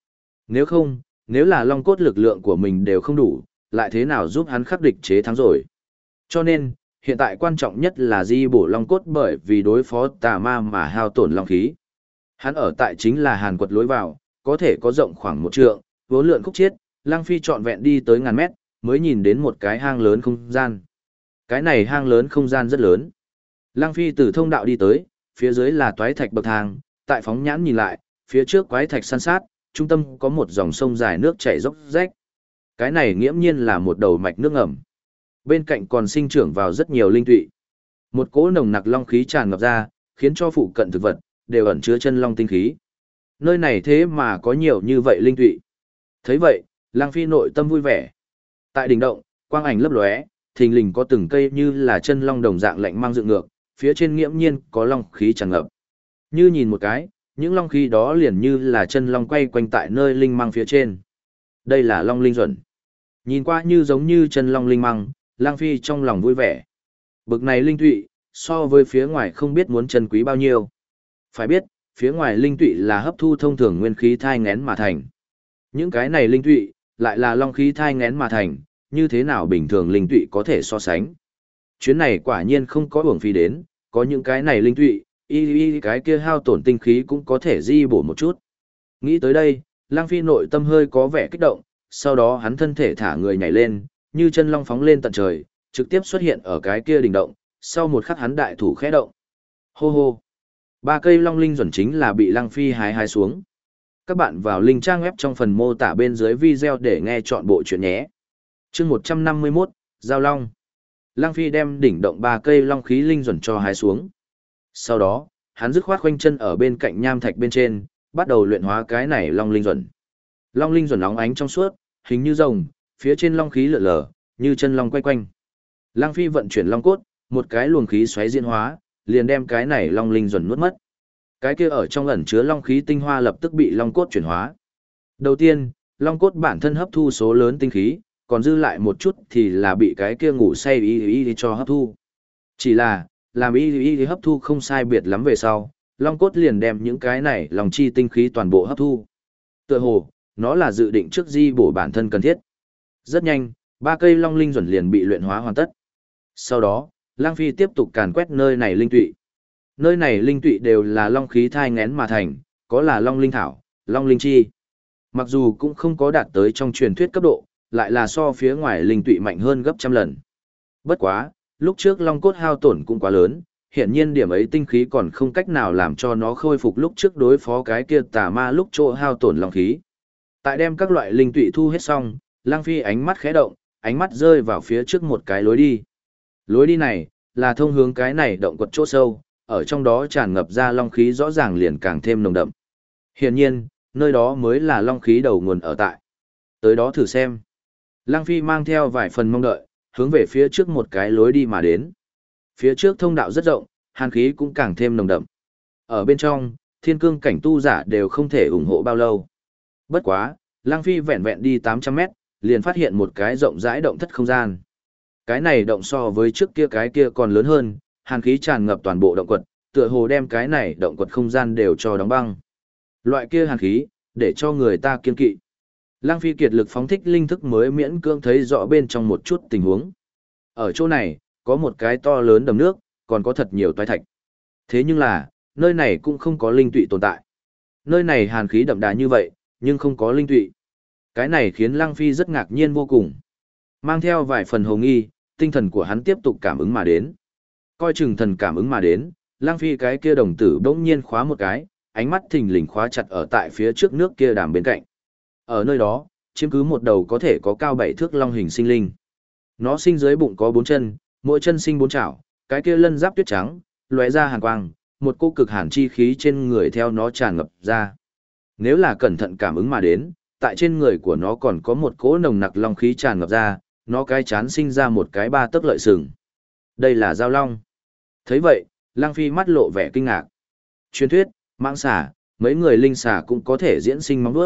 Nếu không, nếu là long cốt lực lượng của mình đều không đủ, lại thế nào giúp hắn khắc địch chế thắng rồi. Cho nên, hiện tại quan trọng nhất là di bổ long cốt bởi vì đối phó tà ma mà hao tổn long khí. Hắn ở tại chính là hàn quật lối vào, có thể có rộng khoảng 1 trượng, vốn lượn khúc chiết, Lăng Phi trọn vẹn đi tới ngàn mét, mới nhìn đến một cái hang lớn không gian. Cái này hang lớn không gian rất lớn. Lăng Phi từ thông đạo đi tới, phía dưới là toái thạch bậc thang, tại phóng nhãn nhìn lại, phía trước quái thạch san sát, trung tâm có một dòng sông dài nước chảy dốc rách. Cái này nghiễm nhiên là một đầu mạch nước ngầm. Bên cạnh còn sinh trưởng vào rất nhiều linh tụy. Một cỗ nồng nặc long khí tràn ngập ra, khiến cho phụ cận thực vật đều ẩn chứa chân long tinh khí. Nơi này thế mà có nhiều như vậy linh tụy. Thấy vậy, Lăng Phi nội tâm vui vẻ. Tại đỉnh động, quang ảnh lấp lóe, thình lình có từng cây như là chân long đồng dạng lạnh mang dựng ngược, phía trên nghiễm nhiên có long khí tràn ngập. Như nhìn một cái, những long khí đó liền như là chân long quay quanh tại nơi linh mang phía trên. Đây là long linh duẩn. Nhìn qua như giống như chân long linh mang, Lăng Phi trong lòng vui vẻ. Bực này linh tụy, so với phía ngoài không biết muốn chân quý bao nhiêu. Phải biết, phía ngoài linh tụy là hấp thu thông thường nguyên khí thai ngén mà thành. Những cái này linh tụy, lại là long khí thai ngén mà thành, như thế nào bình thường linh tụy có thể so sánh. Chuyến này quả nhiên không có uổng phí đến, có những cái này linh tụy, cái kia hao tổn tinh khí cũng có thể di bổ một chút. Nghĩ tới đây, Lăng Phi nội tâm hơi có vẻ kích động, sau đó hắn thân thể thả người nhảy lên, như chân long phóng lên tận trời, trực tiếp xuất hiện ở cái kia đỉnh động, sau một khắc hắn đại thủ khẽ động. Hô hô. 3 cây long linh duẩn chính là bị Lăng Phi hái xuống. Các bạn vào link trang web trong phần mô tả bên dưới video để nghe chọn bộ chuyện nhé. Chương 151, Giao Long. Lăng Phi đem đỉnh động 3 cây long khí linh duẩn cho hái xuống. Sau đó, hắn dứt khoát khoanh chân ở bên cạnh nham thạch bên trên, bắt đầu luyện hóa cái này long linh duẩn. Long linh duẩn óng ánh trong suốt, hình như rồng, phía trên long khí lượn lờ, như chân long quay quanh. Lăng Phi vận chuyển long cốt, một cái luồng khí xoáy diễn hóa, liền đem cái này long linh duẩn nuốt mất. Cái kia ở trong ẩn chứa long khí tinh hoa lập tức bị long cốt chuyển hóa. Đầu tiên, long cốt bản thân hấp thu số lớn tinh khí, còn dư lại một chút thì là bị cái kia ngủ say y cho hấp thu. Chỉ là, làm y hấp thu không sai biệt lắm về sau, long cốt liền đem những cái này lòng chi tinh khí toàn bộ hấp thu. Tựa hồ, nó là dự định trước di bổ bản thân cần thiết. Rất nhanh, 3 cây long linh duẩn liền bị luyện hóa hoàn tất. Sau đó, Lăng Phi tiếp tục càn quét nơi này linh tụy. Nơi này linh tụy đều là long khí thai ngén mà thành, có là long linh thảo, long linh chi. Mặc dù cũng không có đạt tới trong truyền thuyết cấp độ, lại là so phía ngoài linh tụy mạnh hơn gấp trăm lần. Bất quá, lúc trước long cốt hao tổn cũng quá lớn, hiện nhiên điểm ấy tinh khí còn không cách nào làm cho nó khôi phục lúc trước đối phó cái kia tà ma lúc chỗ hao tổn long khí. Tại đem các loại linh tụy thu hết xong, Lăng Phi ánh mắt khẽ động, ánh mắt rơi vào phía trước một cái lối đi. Lối đi này, là thông hướng cái này động quật chỗ sâu, ở trong đó tràn ngập ra long khí rõ ràng liền càng thêm nồng đậm. Hiển nhiên, nơi đó mới là long khí đầu nguồn ở tại. Tới đó thử xem. Lăng Phi mang theo vài phần mong đợi, hướng về phía trước một cái lối đi mà đến. Phía trước thông đạo rất rộng, hàn khí cũng càng thêm nồng đậm. Ở bên trong, thiên cương cảnh tu giả đều không thể ủng hộ bao lâu. Bất quá, Lăng Phi vẹn vẹn đi 800 mét, liền phát hiện một cái rộng rãi động thất không gian. Cái này động so với trước kia cái kia còn lớn hơn, hàn khí tràn ngập toàn bộ động quật, tựa hồ đem cái này động quật không gian đều cho đóng băng. Loại kia hàn khí, để cho người ta kiên kỵ. Lăng Phi kiệt lực phóng thích linh thức mới miễn cưỡng thấy rõ bên trong một chút tình huống. Ở chỗ này, có một cái to lớn đầm nước, còn có thật nhiều toái thạch. Thế nhưng là, nơi này cũng không có linh tụy tồn tại. Nơi này hàn khí đậm đà như vậy, nhưng không có linh tụy. Cái này khiến Lăng Phi rất ngạc nhiên vô cùng. Mang theo vài phần hồ nghi, tinh thần của hắn tiếp tục cảm ứng mà đến. Coi chừng thần cảm ứng mà đến, Lăng Phi cái kia đồng tử bỗng nhiên khóa một cái, ánh mắt thình lình khóa chặt ở tại phía trước nước kia đàm bên cạnh. Ở nơi đó, chiếm cứ một đầu có thể có cao 7 thước long hình sinh linh. Nó sinh dưới bụng có 4 chân, mỗi chân sinh 4 chảo, cái kia lân giáp tuyết trắng, lóe ra hàn quang, một cô cực hàn chi khí trên người theo nó tràn ngập ra. Nếu là cẩn thận cảm ứng mà đến, tại trên người của nó còn có một cỗ nồng nặc long khí tràn ngập ra, nó cái chán sinh ra một cái 3 tấc lợi sừng. Đây là giao long. Thấy vậy, Lăng Phi mắt lộ vẻ kinh ngạc. Truyền thuyết, mãng xà, mấy người linh xà cũng có thể diễn sinh móng vuốt.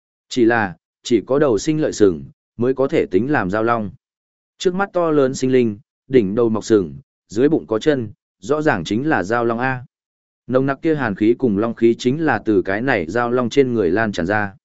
Chỉ có đầu sinh lợi sừng, mới có thể tính làm giao long. Trước mắt to lớn sinh linh, đỉnh đầu mọc sừng, dưới bụng có chân, rõ ràng chính là giao long A. Nồng nặc kia hàn khí cùng long khí chính là từ cái này giao long trên người lan tràn ra.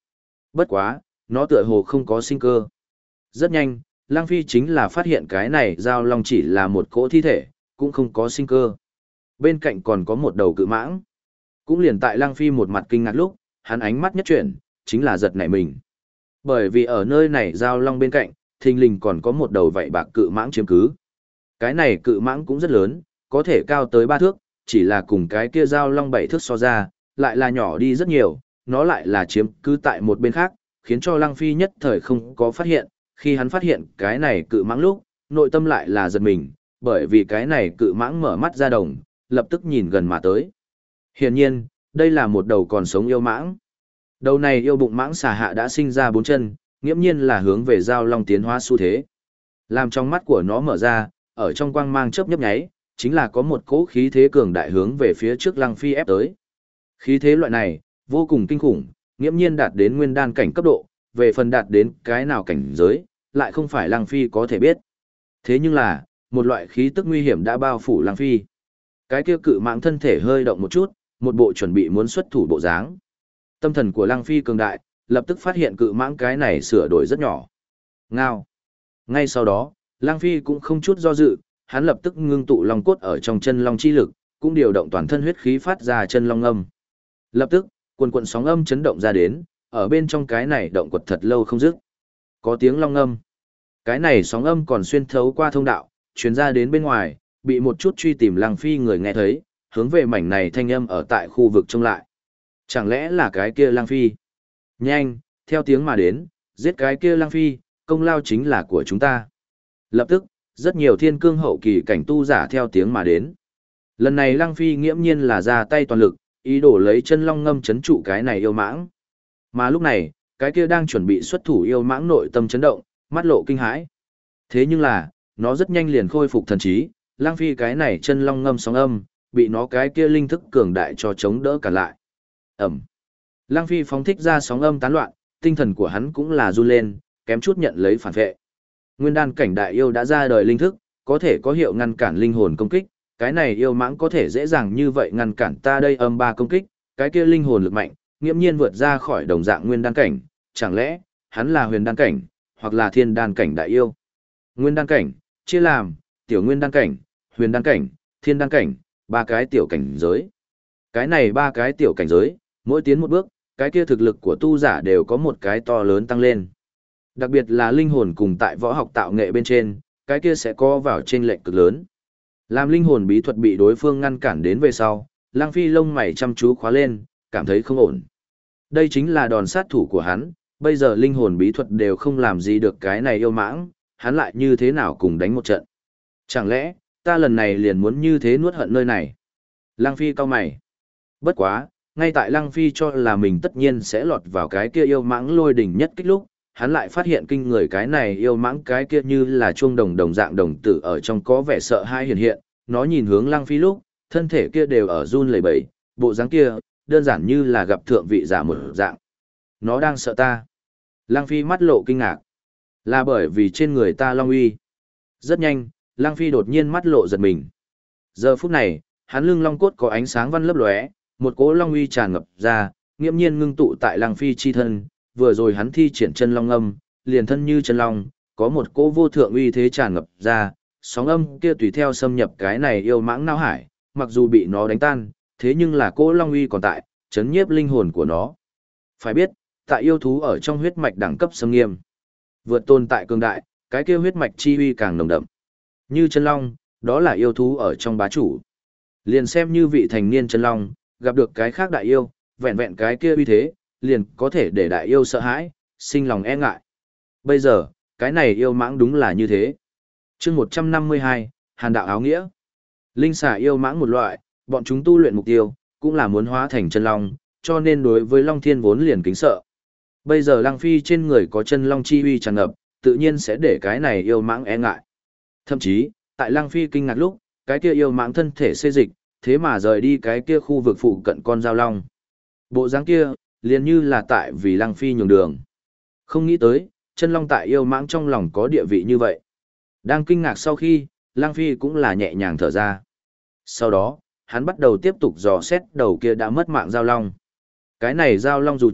Bất quá, nó tựa hồ không có sinh cơ. Rất nhanh, Lăng Phi chính là phát hiện cái này giao long chỉ là một cỗ thi thể, cũng không có sinh cơ. Bên cạnh còn có một đầu cự mãng. Cũng liền tại Lăng Phi một mặt kinh ngạc lúc, hắn ánh mắt nhất chuyển, chính là giật nảy mình. Bởi vì ở nơi này giao long bên cạnh, thình lình còn có một đầu vảy bạc cự mãng chiếm cứ. Cái này cự mãng cũng rất lớn, có thể cao tới 3 thước, chỉ là cùng cái kia giao long 7 thước so ra, lại là nhỏ đi rất nhiều, nó lại là chiếm cứ tại một bên khác, khiến cho Lăng Phi nhất thời không có phát hiện, khi hắn phát hiện cái này cự mãng lúc, nội tâm lại là giật mình, bởi vì cái này cự mãng mở mắt ra đồng, lập tức nhìn gần mà tới. Hiển nhiên, đây là một đầu còn sống yêu mãng. Đầu này yêu bụng mãng xà hạ đã sinh ra 4 chân, nghiễm nhiên là hướng về giao long tiến hóa xu thế. Làm trong mắt của nó mở ra, ở trong quang mang chớp nhấp nháy, chính là có một cỗ khí thế cường đại hướng về phía trước Lăng Phi ép tới. Khí thế loại này, vô cùng kinh khủng, nghiễm nhiên đạt đến nguyên đan cảnh cấp độ, về phần đạt đến cái nào cảnh giới, lại không phải Lăng Phi có thể biết. Thế nhưng là, một loại khí tức nguy hiểm đã bao phủ Lăng Phi. Cái kia cự mãng thân thể hơi động một chút, một bộ chuẩn bị muốn xuất thủ bộ dáng. Tâm thần của Lăng Phi cường đại, lập tức phát hiện cự mãng cái này sửa đổi rất nhỏ. Ngao. Ngay sau đó, Lăng Phi cũng không chút do dự, hắn lập tức ngưng tụ long cốt ở trong chân long chi lực, cũng điều động toàn thân huyết khí phát ra chân long âm. Lập tức, quần quần sóng âm chấn động ra đến, ở bên trong cái này động quật thật lâu không dứt. Có tiếng long âm. Cái này sóng âm còn xuyên thấu qua thông đạo, truyền ra đến bên ngoài, bị một chút truy tìm Lăng Phi người nghe thấy, hướng về mảnh này thanh âm ở tại khu vực trông lại. Chẳng lẽ là cái kia Lăng Phi? Nhanh, theo tiếng mà đến, giết cái kia Lăng Phi, công lao chính là của chúng ta. Lập tức, rất nhiều thiên cương hậu kỳ cảnh tu giả theo tiếng mà đến. Lần này Lăng Phi nghiễm nhiên là ra tay toàn lực, ý đồ lấy chân long ngâm chấn trụ cái này yêu mãng. Mà lúc này, cái kia đang chuẩn bị xuất thủ yêu mãng nội tâm chấn động, mắt lộ kinh hãi. Thế nhưng là, nó rất nhanh liền khôi phục thần trí, Lăng Phi cái này chân long ngâm sóng âm, bị nó cái kia linh thức cường đại cho chống đỡ cả lại. Ẩm. Lăng Phi phóng thích ra sóng âm tán loạn, tinh thần của hắn cũng là run lên, kém chút nhận lấy phản vệ. Nguyên đan cảnh đại yêu đã ra đời linh thức, có thể có hiệu ngăn cản linh hồn công kích, cái này yêu mãng có thể dễ dàng như vậy ngăn cản ta đây âm 3 công kích, cái kia linh hồn lực mạnh, nghiễm nhiên vượt ra khỏi đồng dạng nguyên đan cảnh, chẳng lẽ hắn là huyền đan cảnh, hoặc là thiên đan cảnh đại yêu. Nguyên đan cảnh chia làm tiểu nguyên đan cảnh, huyền đan cảnh, thiên đan cảnh, 3 cái tiểu cảnh giới. Cái này 3 cái tiểu cảnh giới, mỗi tiến một bước, cái kia thực lực của tu giả đều có một cái to lớn tăng lên. Đặc biệt là linh hồn cùng tại võ học tạo nghệ bên trên, cái kia sẽ có vào trên lệnh cực lớn. Làm linh hồn bí thuật bị đối phương ngăn cản đến về sau, Lăng Phi lông mày chăm chú khóa lên, cảm thấy không ổn. Đây chính là đòn sát thủ của hắn, bây giờ linh hồn bí thuật đều không làm gì được cái này yêu mãng, hắn lại như thế nào cùng đánh một trận. Chẳng lẽ, ta lần này liền muốn như thế nuốt hận nơi này? Lăng Phi cau mày. Bất quá, ngay tại Lăng Phi cho là mình tất nhiên sẽ lọt vào cái kia yêu mãng lôi đỉnh nhất kích lúc, hắn lại phát hiện kinh người cái này yêu mãng cái kia như là chuông đồng đồng dạng đồng tử ở trong có vẻ sợ hãi hiện hiện, nó nhìn hướng Lăng Phi lúc, thân thể kia đều ở run lẩy bẩy, bộ dáng kia, đơn giản như là gặp thượng vị giả một dạng. Nó đang sợ ta. Lăng Phi mắt lộ kinh ngạc. Là bởi vì trên người ta long uy. Rất nhanh, Lăng Phi đột nhiên mắt lộ giật mình. Giờ phút này, hắn lưng long cốt có ánh sáng văn lấp lóe, một cỗ long uy tràn ngập ra, nghiễm nhiên ngưng tụ tại Lăng Phi chi thân, vừa rồi hắn thi triển chân long âm, liền thân như chân long, có một cỗ vô thượng uy thế tràn ngập ra, sóng âm kia tùy theo xâm nhập cái này yêu mãng não hải, mặc dù bị nó đánh tan, thế nhưng là cỗ long uy còn tại, chấn nhiếp linh hồn của nó. Phải biết, tại yêu thú ở trong huyết mạch đẳng cấp xâm nghiêm, vượt tồn tại cường đại, cái kia huyết mạch chi uy càng nồng đậm. Như chân long, đó là yêu thú ở trong bá chủ. Liền xem như vị thành niên chân long, gặp được cái khác đại yêu, vẹn vẹn cái kia uy thế, liền có thể để đại yêu sợ hãi, sinh lòng e ngại. Bây giờ, cái này yêu mãng đúng là như thế. Chương 152, Hàn đạo áo nghĩa. Linh xà yêu mãng một loại, bọn chúng tu luyện mục tiêu, cũng là muốn hóa thành chân long, cho nên đối với Long Thiên vốn liền kính sợ. Bây giờ Lăng Phi trên người có chân long chi uy tràn ngập, tự nhiên sẽ để cái này yêu mãng e ngại. Thậm chí, tại Lăng Phi kinh ngạc lúc, cái kia yêu mãng thân thể xê dịch, thế mà rời đi cái kia khu vực phụ cận con dao long. Bộ dáng kia, liền như là tại vì Lăng Phi nhường đường. Không nghĩ tới, chân long tại yêu mãng trong lòng có địa vị như vậy. Đang kinh ngạc sau khi, Lăng Phi cũng là nhẹ nhàng thở ra. Sau đó, hắn bắt đầu tiếp tục dò xét đầu kia đã mất mạng giao long. Cái này giao long dù chết,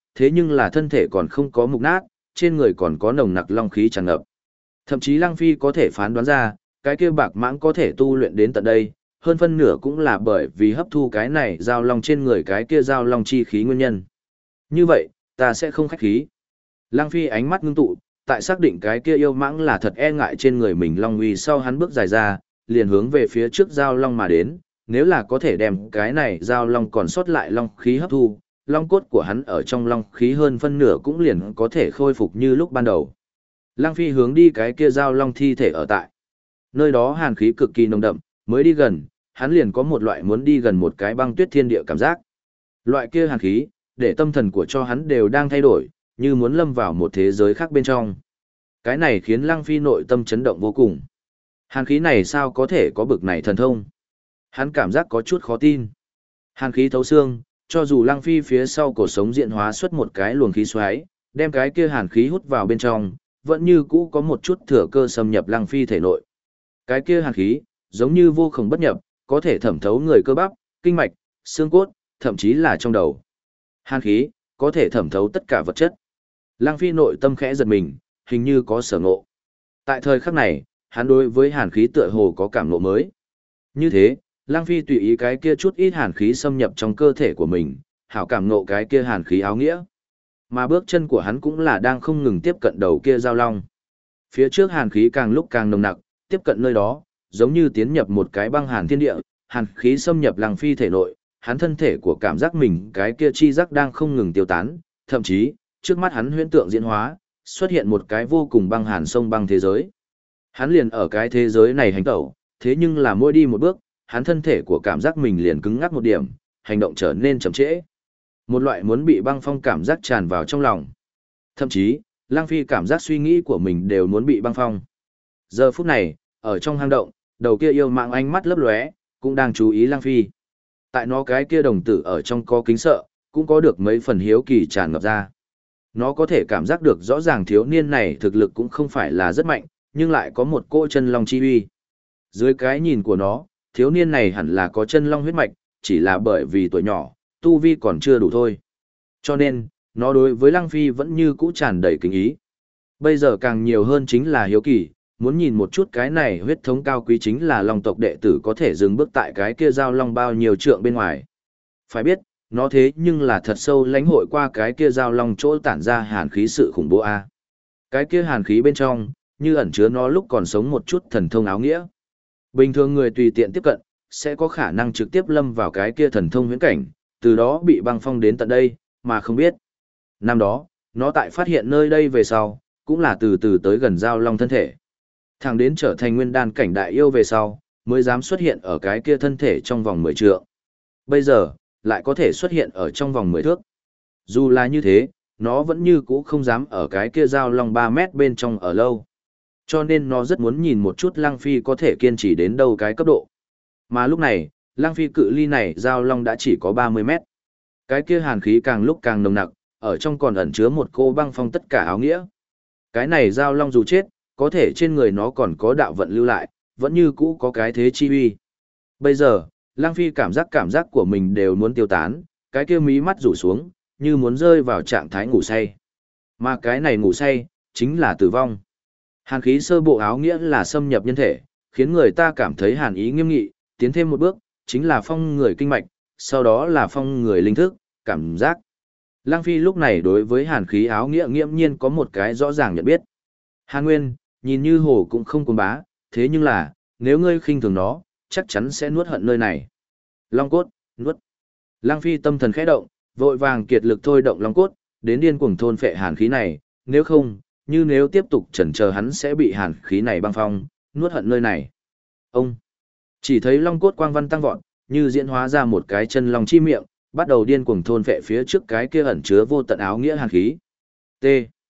thế nhưng là thân thể còn không có mục nát, trên người còn có nồng nặc long khí tràn ngập. Thậm chí Lăng Phi có thể phán đoán ra, cái kia bạc mãng có thể tu luyện đến tận đây, hơn phân nửa cũng là bởi vì hấp thu cái này giao long trên người cái kia giao long chi khí nguyên nhân. Như vậy, ta sẽ không khách khí. Lăng Phi ánh mắt ngưng tụ, tại xác định cái kia yêu mãng là thật e ngại trên người mình long uy sau hắn bước dài ra, liền hướng về phía trước giao long mà đến, nếu là có thể đem cái này giao long còn sót lại long khí hấp thu, long cốt của hắn ở trong long khí hơn phân nửa cũng liền có thể khôi phục như lúc ban đầu. Lăng Phi hướng đi cái kia giao long thi thể ở tại. Nơi đó hàn khí cực kỳ nồng đậm, mới đi gần, hắn liền có một loại muốn đi gần một cái băng tuyết thiên địa cảm giác. Loại kia hàn khí, để tâm thần của cho hắn đều đang thay đổi, như muốn lâm vào một thế giới khác bên trong. Cái này khiến Lăng Phi nội tâm chấn động vô cùng. Hàn khí này sao có thể có bực này thần thông? Hắn cảm giác có chút khó tin. Hàn khí thấu xương, cho dù Lăng Phi phía sau cổ sống diện hóa xuất một cái luồng khí xoáy, đem cái kia hàn khí hút vào bên trong, vẫn như cũ có một chút thừa cơ xâm nhập Lăng Phi thể nội. Cái kia hàn khí, giống như vô cùng bất nhập, có thể thẩm thấu người cơ bắp, kinh mạch, xương cốt, thậm chí là trong đầu. Hàn khí, có thể thẩm thấu tất cả vật chất. Lăng Phi nội tâm khẽ giật mình, hình như có sở ngộ. Tại thời khắc này, hắn đối với hàn khí tựa hồ có cảm ngộ mới. Như thế, Lăng Phi tùy ý cái kia chút ít hàn khí xâm nhập trong cơ thể của mình, hảo cảm ngộ cái kia hàn khí áo nghĩa. Mà bước chân của hắn cũng là đang không ngừng tiếp cận đầu kia giao long. Phía trước hàn khí càng lúc càng nồng nặc, tiếp cận nơi đó, giống như tiến nhập một cái băng hàn thiên địa, hàn khí xâm nhập Lăng Phi thể nội, hắn thân thể của cảm giác mình cái kia chi giác đang không ngừng tiêu tán, thậm chí, trước mắt hắn huyễn tượng diễn hóa, xuất hiện một cái vô cùng băng hàn sông băng thế giới. Hắn liền ở cái thế giới này hành tẩu, thế nhưng là mỗi đi một bước, hắn thân thể của cảm giác mình liền cứng ngắc một điểm, hành động trở nên chậm trễ. Một loại muốn bị băng phong cảm giác tràn vào trong lòng. Thậm chí, Lăng Phi cảm giác suy nghĩ của mình đều muốn bị băng phong. Giờ phút này, ở trong hang động, đầu kia yêu mạng ánh mắt lấp lóe, cũng đang chú ý Lăng Phi. Tại nó cái kia đồng tử ở trong có kính sợ, cũng có được mấy phần hiếu kỳ tràn ngập ra. Nó có thể cảm giác được rõ ràng thiếu niên này thực lực cũng không phải là rất mạnh, nhưng lại có một cỗ chân long chi uy. Dưới cái nhìn của nó, thiếu niên này hẳn là có chân long huyết mạch, chỉ là bởi vì tuổi nhỏ, tu vi còn chưa đủ thôi. Cho nên, nó đối với Lăng Phi vẫn như cũ tràn đầy kính ý. Bây giờ càng nhiều hơn chính là hiếu kỳ, muốn nhìn một chút cái này huyết thống cao quý chính là long tộc đệ tử có thể dừng bước tại cái kia giao long bao nhiêu trượng bên ngoài. Phải biết, nó thế nhưng là thật sâu lãnh hội qua cái kia giao long chỗ tản ra hàn khí sự khủng bố a. Cái kia hàn khí bên trong, như ẩn chứa nó lúc còn sống một chút thần thông áo nghĩa. Bình thường người tùy tiện tiếp cận, sẽ có khả năng trực tiếp lâm vào cái kia thần thông huyễn cảnh, từ đó bị băng phong đến tận đây, mà không biết. Năm đó, nó tại phát hiện nơi đây về sau, cũng là từ từ tới gần giao long thân thể. Thẳng đến trở thành nguyên đan cảnh đại yêu về sau, mới dám xuất hiện ở cái kia thân thể trong vòng 10 trượng. Bây giờ, lại có thể xuất hiện ở trong vòng 10 thước. Dù là như thế, nó vẫn như cũ không dám ở cái kia giao long 3 mét bên trong ở lâu. Cho nên nó rất muốn nhìn một chút Lăng Phi có thể kiên trì đến đâu cái cấp độ. Mà lúc này, Lăng Phi cự ly này giao long đã chỉ có 30 mét. Cái kia hàn khí càng lúc càng nồng nặc, ở trong còn ẩn chứa một cô băng phong tất cả áo nghĩa. Cái này giao long dù chết, có thể trên người nó còn có đạo vận lưu lại, vẫn như cũ có cái thế chi uy. Bây giờ, Lăng Phi cảm giác của mình đều muốn tiêu tán, cái kia mí mắt rủ xuống, như muốn rơi vào trạng thái ngủ say. Mà cái này ngủ say, chính là tử vong. Hàn khí sơ bộ áo nghĩa là xâm nhập nhân thể, khiến người ta cảm thấy hàn ý nghiêm nghị, tiến thêm một bước, chính là phong người kinh mạch, sau đó là phong người linh thức, cảm giác. Lăng Phi lúc này đối với hàn khí áo nghĩa nghiễm nhiên có một cái rõ ràng nhận biết. Hàn Nguyên, nhìn như hồ cũng không cuồng bá, thế nhưng là, nếu ngươi khinh thường nó, chắc chắn sẽ nuốt hận nơi này. Long cốt, nuốt. Lăng Phi tâm thần khẽ động, vội vàng kiệt lực thôi động long cốt, đến điên cuồng thôn phệ hàn khí này, nếu không, nếu tiếp tục chần chờ hắn sẽ bị hàn khí này băng phong, nuốt hận nơi này. Ông chỉ thấy long cốt quang văn tăng vọt, như diễn hóa ra một cái chân long chi miệng, bắt đầu điên cuồng thôn phệ phía trước cái kia ẩn chứa vô tận áo nghĩa hàn khí. T.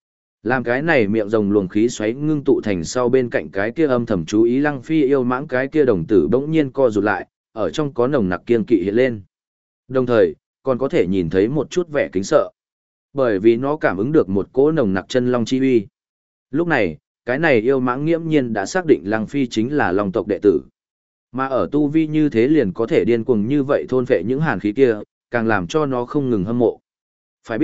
Làm cái này miệng rồng luồng khí xoáy ngưng tụ thành sau bên cạnh cái kia âm thầm chú ý Lăng Phi yêu mãng cái kia đồng tử bỗng nhiên co rụt lại, ở trong có nồng nặc kiên kỵ hiện lên. Đồng thời, còn có thể nhìn thấy một chút vẻ kính sợ. Bởi vì nó cảm ứng được một cỗ nồng nặc chân long chi uy. Lúc này, cái này yêu mãng nghiễm nhiên đã xác định Lăng Phi chính là long tộc đệ tử. Mà ở tu vi như thế liền có thể điên cuồng như vậy thôn phệ những hàn khí kia, càng làm cho nó không ngừng hâm mộ. Phải biết,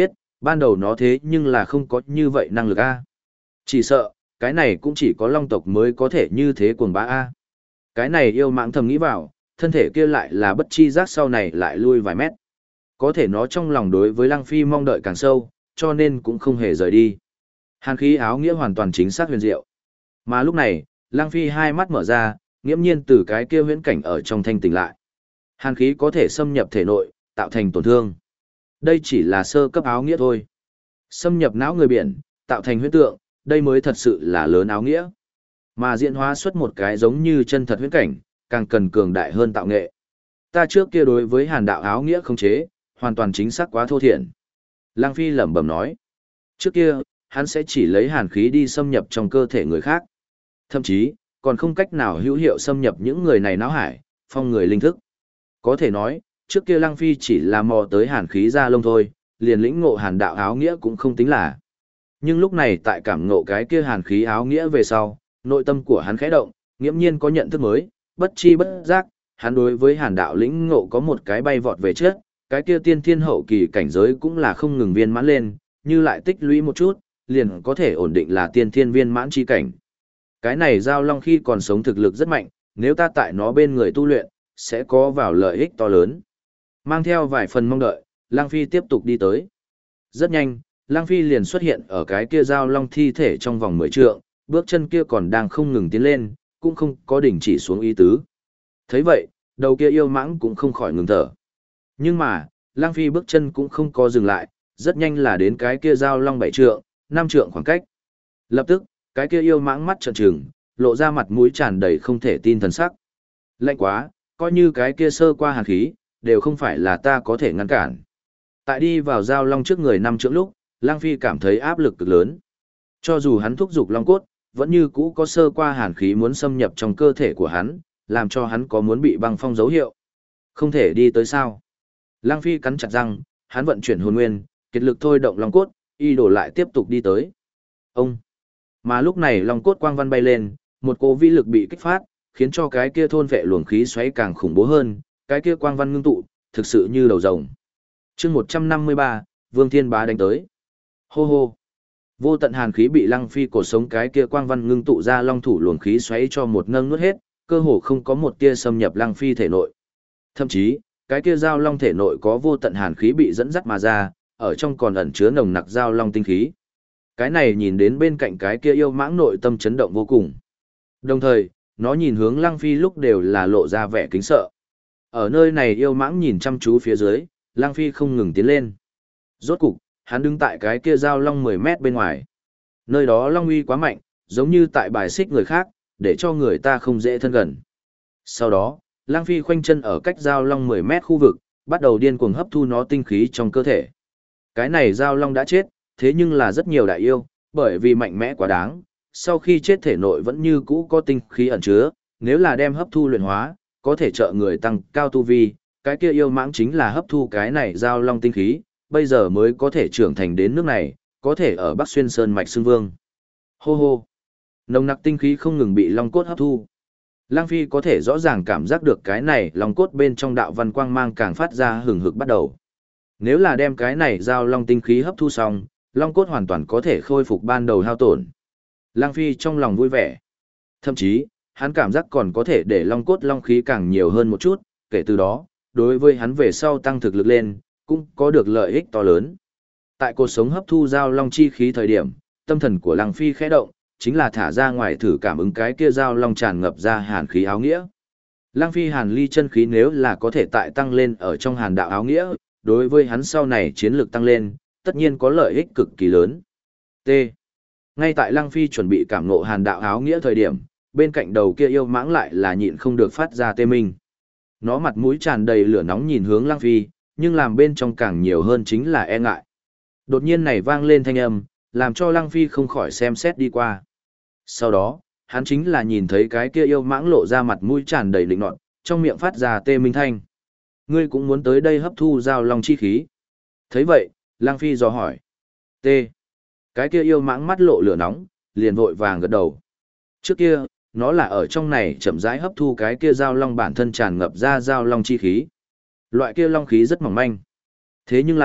ban đầu nó thế nhưng là không có như vậy năng lực a. Chỉ sợ, cái này cũng chỉ có long tộc mới có thể như thế cuồng bá a. Cái này yêu mãng thầm nghĩ vào, thân thể kia lại là bất chi giác sau này lại lui vài mét. Có thể nó trong lòng đối với Lăng Phi mong đợi càng sâu, cho nên cũng không hề rời đi. Hàn khí áo nghĩa hoàn toàn chính xác huyền diệu. Mà lúc này, Lăng Phi hai mắt mở ra, nghiễm nhiên từ cái kia huyễn cảnh ở trong thanh tỉnh lại. Hàn khí có thể xâm nhập thể nội, tạo thành tổn thương. Đây chỉ là sơ cấp áo nghĩa thôi. Xâm nhập não người biển, tạo thành huyễn tượng, đây mới thật sự là lớn áo nghĩa. Mà diễn hóa xuất một cái giống như chân thật huyễn cảnh, càng cần cường đại hơn tạo nghệ. Ta trước kia đối với hàn đạo áo nghĩa không chế, hoàn toàn chính xác quá thô thiển. Lăng Phi lẩm bẩm nói. Trước kia, hắn sẽ chỉ lấy hàn khí đi xâm nhập trong cơ thể người khác. Thậm chí, còn không cách nào hữu hiệu xâm nhập những người này não hải, phong người linh thức. Có thể nói, trước kia Lăng Phi chỉ là mò tới hàn khí ra lông thôi, liền lĩnh ngộ hàn đạo áo nghĩa cũng không tính là. Nhưng lúc này tại cảm ngộ cái kia hàn khí áo nghĩa về sau, nội tâm của hắn khẽ động, nghiễm nhiên có nhận thức mới, bất chi bất giác, hắn đối với hàn đạo lĩnh ngộ có một cái bay vọt về trước, cái kia tiên thiên hậu kỳ cảnh giới cũng là không ngừng viên mãn lên, như lại tích lũy một chút, liền có thể ổn định là tiên thiên viên mãn chi cảnh. Cái này giao long khi còn sống thực lực rất mạnh, nếu ta tại nó bên người tu luyện, sẽ có vào lợi ích to lớn. Mang theo vài phần mong đợi, Lăng Phi tiếp tục đi tới. Rất nhanh, Lăng Phi liền xuất hiện ở cái kia giao long thi thể trong vòng 10 trượng, bước chân kia còn đang không ngừng tiến lên, cũng không có đỉnh chỉ xuống ý tứ. Thấy vậy, đầu kia yêu mãng cũng không khỏi ngừng thở. Nhưng mà, Lăng Phi bước chân cũng không có dừng lại, rất nhanh là đến cái kia giao long 7 trượng, 5 trượng khoảng cách. Lập tức, cái kia yêu mãng mắt trợn trừng, lộ ra mặt mũi tràn đầy không thể tin thần sắc. Lạnh quá, coi như cái kia sơ qua hàn khí, đều không phải là ta có thể ngăn cản. Tại đi vào giao long trước người 5 trượng lúc, Lăng Phi cảm thấy áp lực cực lớn. Cho dù hắn thúc giục long cốt, vẫn như cũ có sơ qua hàn khí muốn xâm nhập trong cơ thể của hắn, làm cho hắn có muốn bị băng phong dấu hiệu. Không thể đi tới sao. Lăng Phi cắn chặt răng, hắn vận chuyển hồn nguyên, kiệt lực thôi động long cốt, y đổ lại tiếp tục đi tới. Ông! Mà lúc này long cốt quang văn bay lên, một cỗ vĩ lực bị kích phát, khiến cho cái kia thôn vệ luồng khí xoáy càng khủng bố hơn, cái kia quang văn ngưng tụ, thực sự như đầu rồng. Chương 153, Vương Thiên Bá đánh tới. Hô hô! Vô tận hàn khí bị Lăng Phi cổ sống cái kia quang văn ngưng tụ ra long thủ luồng khí xoáy cho một nâng nuốt hết, cơ hồ không có một tia xâm nhập Lăng Phi thể nội. Thậm chí, cái kia giao long thể nội có vô tận hàn khí bị dẫn dắt mà ra, ở trong còn ẩn chứa nồng nặc giao long tinh khí. Cái này nhìn đến bên cạnh cái kia yêu mãng nội tâm chấn động vô cùng. Đồng thời, nó nhìn hướng Lăng Phi lúc đều là lộ ra vẻ kính sợ. Ở nơi này yêu mãng nhìn chăm chú phía dưới, Lăng Phi không ngừng tiến lên. Rốt cục, hắn đứng tại cái kia giao long 10 mét bên ngoài. Nơi đó long uy quá mạnh, giống như tại bài xích người khác, để cho người ta không dễ thân gần. Sau đó, Lăng Phi khoanh chân ở cách giao long 10 mét khu vực, bắt đầu điên cuồng hấp thu nó tinh khí trong cơ thể. Cái này giao long đã chết, thế nhưng là rất nhiều đại yêu, bởi vì mạnh mẽ quá đáng, sau khi chết thể nội vẫn như cũ có tinh khí ẩn chứa, nếu là đem hấp thu luyện hóa, có thể trợ người tăng cao tu vi, cái kia yêu mãng chính là hấp thu cái này giao long tinh khí, bây giờ mới có thể trưởng thành đến nước này, có thể ở Bắc Xuyên Sơn mạch xưng vương. Hô hô! Nồng nặc tinh khí không ngừng bị long cốt hấp thu. Lăng Phi có thể rõ ràng cảm giác được cái này long cốt bên trong đạo văn quang mang càng phát ra hừng hực bắt đầu. Nếu là đem cái này giao long tinh khí hấp thu xong, long cốt hoàn toàn có thể khôi phục ban đầu hao tổn. Lăng Phi trong lòng vui vẻ. Thậm chí, hắn cảm giác còn có thể để long cốt long khí càng nhiều hơn một chút, kể từ đó, đối với hắn về sau tăng thực lực lên, cũng có được lợi ích to lớn. Tại cột sống hấp thu giao long chi khí thời điểm, tâm thần của Lăng Phi khẽ động, chính là thả ra ngoài thử cảm ứng cái kia giao long tràn ngập ra hàn khí áo nghĩa. Lăng Phi hàn ly chân khí nếu là có thể tại tăng lên ở trong hàn đạo áo nghĩa, đối với hắn sau này chiến lược tăng lên, tất nhiên có lợi ích cực kỳ lớn. T. Ngay tại Lăng Phi chuẩn bị cảm ngộ hàn đạo áo nghĩa thời điểm, bên cạnh đầu kia yêu mãng lại là nhịn không được phát ra tê minh. Nó mặt mũi tràn đầy lửa nóng nhìn hướng Lăng Phi, nhưng làm bên trong càng nhiều hơn chính là e ngại. Đột nhiên này vang lên thanh âm, làm cho Lăng Phi không khỏi xem xét đi qua. Sau đó, hắn chính là nhìn thấy cái kia yêu mãng lộ ra mặt mũi tràn đầy lịnh nọt, trong miệng phát ra tê minh thanh. Ngươi cũng muốn tới đây hấp thu giao long chi khí. Thấy vậy, Lăng Phi dò hỏi. T. Cái kia yêu mãng mắt lộ lửa nóng, liền vội vàng gật đầu. Trước kia, nó là ở trong này chậm rãi hấp thu cái kia giao long bản thân tràn ngập ra giao long chi khí. Loại kia long khí rất mỏng manh. Thế nhưng là,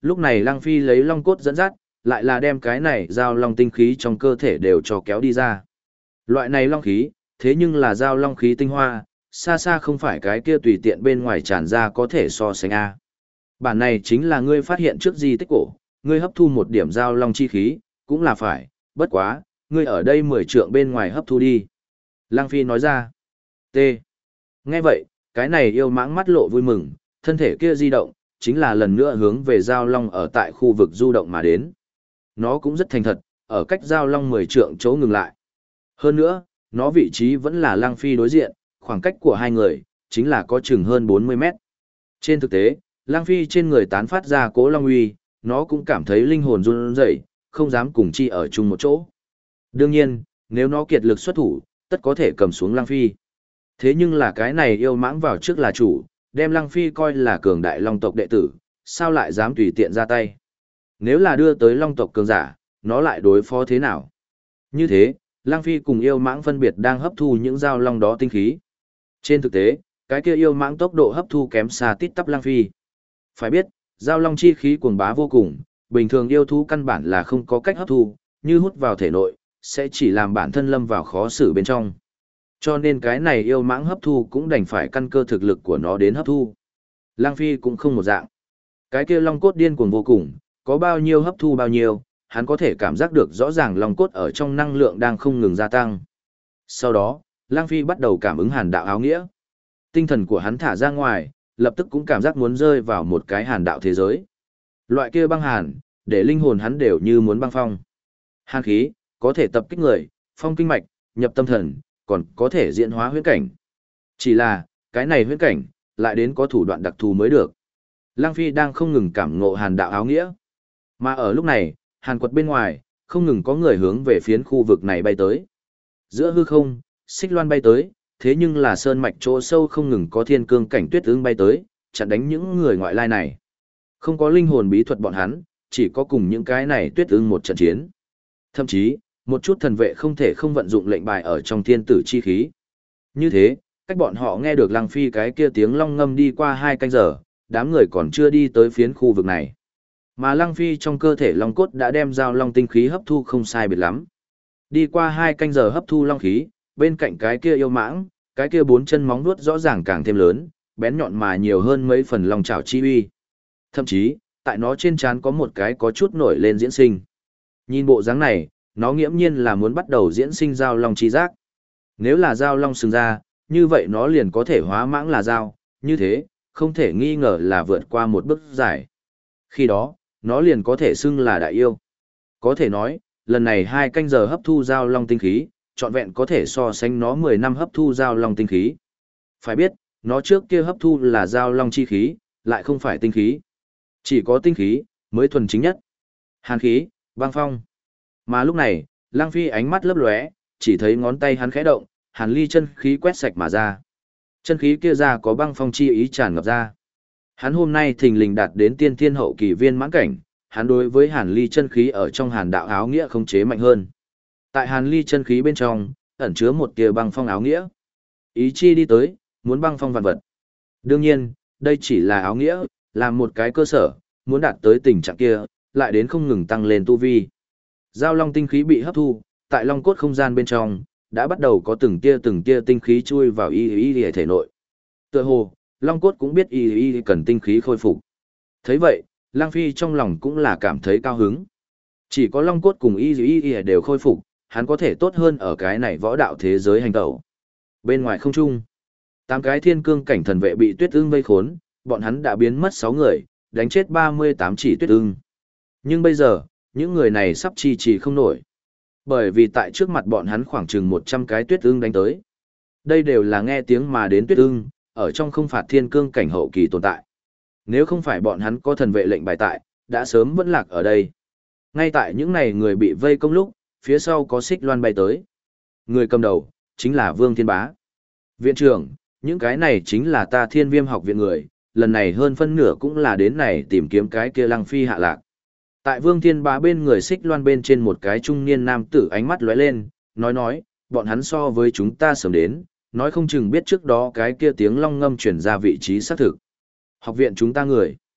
Lúc này Lăng Phi lấy long cốt dẫn dắt, lại là đem cái này giao long tinh khí trong cơ thể đều cho kéo đi ra. Loại này long khí, thế nhưng là giao long khí tinh hoa, xa xa không phải cái kia tùy tiện bên ngoài tràn ra có thể so sánh a. Bản này chính là ngươi phát hiện trước di tích cổ, ngươi hấp thu một điểm giao long chi khí, cũng là phải, bất quá, ngươi ở đây 10 trượng bên ngoài hấp thu đi. Lăng Phi nói ra. T. Nghe vậy, cái này yêu mãng mắt lộ vui mừng, thân thể kia di động, chính là lần nữa hướng về giao long ở tại khu vực du động mà đến. Nó cũng rất thành thật, ở cách giao long 10 trượng chỗ ngừng lại. Hơn nữa, nó vị trí vẫn là Lăng Phi đối diện, khoảng cách của hai người, chính là có chừng hơn 40 mét. Trên thực tế, Lăng Phi trên người tán phát ra cố long uy, nó cũng cảm thấy linh hồn run rẩy, không dám cùng chi ở chung một chỗ. Đương nhiên, nếu nó kiệt lực xuất thủ, tất có thể cầm xuống Lăng Phi. Thế nhưng là cái này yêu mãng vào trước là chủ, đem Lăng Phi coi là cường đại long tộc đệ tử, sao lại dám tùy tiện ra tay. Nếu là đưa tới long tộc cường giả, nó lại đối phó thế nào? Như thế, Lăng Phi cùng yêu mãng phân biệt đang hấp thu những dao long đó tinh khí. Trên thực tế, cái kia yêu mãng tốc độ hấp thu kém xa tít tắp Lăng Phi. Phải biết, dao long chi khí cuồng bá vô cùng, bình thường yêu thú căn bản là không có cách hấp thu, như hút vào thể nội, sẽ chỉ làm bản thân lâm vào khó xử bên trong. Cho nên cái này yêu mãng hấp thu cũng đành phải căn cơ thực lực của nó đến hấp thu. Lăng Phi cũng không một dạng. Cái kia long cốt điên cuồng vô cùng, có bao nhiêu hấp thu bao nhiêu, hắn có thể cảm giác được rõ ràng long cốt ở trong năng lượng đang không ngừng gia tăng. Sau đó, Lăng Phi bắt đầu cảm ứng hàn đạo áo nghĩa. Tinh thần của hắn thả ra ngoài, lập tức cũng cảm giác muốn rơi vào một cái hàn đạo thế giới. Loại kia băng hàn, để linh hồn hắn đều như muốn băng phong. Hàn khí, có thể tập kích người, phong kinh mạch, nhập tâm thần, còn có thể diễn hóa huyễn cảnh. Chỉ là, cái này huyễn cảnh, lại đến có thủ đoạn đặc thù mới được. Lăng Phi đang không ngừng cảm ngộ hàn đạo áo nghĩa. Mà ở lúc này, hàn quật bên ngoài, không ngừng có người hướng về phiến khu vực này bay tới. Giữa hư không, xích loan bay tới, thế nhưng là sơn mạch chỗ sâu không ngừng có thiên cương cảnh tuyết ương bay tới, chặn đánh những người ngoại lai này. Không có linh hồn bí thuật bọn hắn, chỉ có cùng những cái này tuyết ương một trận chiến. Thậm chí, một chút thần vệ không thể không vận dụng lệnh bài ở trong thiên tử chi khí. Như thế, cách bọn họ nghe được Lăng Phi cái kia tiếng long ngâm đi qua 2 canh giờ, đám người còn chưa đi tới phiến khu vực này. Mà Lăng Phi trong cơ thể long cốt đã đem giao long tinh khí hấp thu không sai biệt lắm. Đi qua 2 canh giờ hấp thu long khí, bên cạnh cái kia yêu mãng, cái kia 4 chân móng vuốt rõ ràng càng thêm lớn, bén nhọn mà nhiều hơn mấy phần long chảo chi uy. Thậm chí, tại nó trên trán có một cái có chút nổi lên diễn sinh. Nhìn bộ dáng này, nó nghiễm nhiên là muốn bắt đầu diễn sinh giao long chi giác. Nếu là giao long sừng ra, như vậy nó liền có thể hóa mãng là giao, như thế, không thể nghi ngờ là vượt qua một bước giải. Khi đó, nó liền có thể xưng là đại yêu. Có thể nói, lần này 2 canh giờ hấp thu giao long tinh khí, trọn vẹn có thể so sánh nó 10 năm hấp thu giao long tinh khí. Phải biết, nó trước kia hấp thu là giao long chi khí, lại không phải tinh khí. Chỉ có tinh khí, mới thuần chính nhất. Hàn khí, băng phong. Mà lúc này, Lăng Phi ánh mắt lấp lóe, chỉ thấy ngón tay hắn khẽ động, hàn ly chân khí quét sạch mà ra. Chân khí kia ra có băng phong chi ý tràn ngập ra. Hắn hôm nay thình lình đạt đến tiên thiên hậu kỳ viên mãn cảnh, hắn đối với hàn ly chân khí ở trong hàn đạo áo nghĩa không chế mạnh hơn. Tại hàn ly chân khí bên trong, ẩn chứa một tia băng phong áo nghĩa. Ý chi đi tới, muốn băng phong vạn vật. Đương nhiên, đây chỉ là áo nghĩa, là một cái cơ sở, muốn đạt tới tình trạng kia, lại đến không ngừng tăng lên tu vi. Giao long tinh khí bị hấp thu, tại long cốt không gian bên trong, đã bắt đầu có từng tia tinh khí chui vào y thể nội. Tựa hồ, long cốt cũng biết y cần tinh khí khôi phục. Thấy vậy, Lăng Phi trong lòng cũng là cảm thấy cao hứng. Chỉ có long cốt cùng y đều khôi phục, hắn có thể tốt hơn ở cái này võ đạo thế giới hành tẩu. Bên ngoài không trung, 8 cái thiên cương cảnh thần vệ bị tuyết ưng vây khốn, bọn hắn đã biến mất 6 người, đánh chết 38 chỉ tuyết ưng. Nhưng bây giờ, những người này sắp trì trì không nổi. Bởi vì tại trước mặt bọn hắn khoảng chừng 100 cái tuyết ưng đánh tới. Đây đều là nghe tiếng mà đến tuyết ưng, ở trong không phạt thiên cương cảnh hậu kỳ tồn tại. Nếu không phải bọn hắn có thần vệ lệnh bài tại, đã sớm vẫn lạc ở đây. Ngay tại những này người bị vây công lúc, phía sau có xích loan bay tới. Người cầm đầu, chính là Vương Thiên Bá. Viện trưởng, những cái này chính là ta Thiên Viêm học viện người, lần này hơn phân nửa cũng là đến này tìm kiếm cái kia Lăng Phi hạ lạc. Tại Vương Thiên Bá bên người xích loan bên trên một cái trung niên nam tử ánh mắt lóe lên, nói, bọn hắn so với chúng ta sớm đến, nói không chừng biết trước đó cái kia tiếng long ngâm chuyển ra vị trí xác thực. Học viện chúng ta người.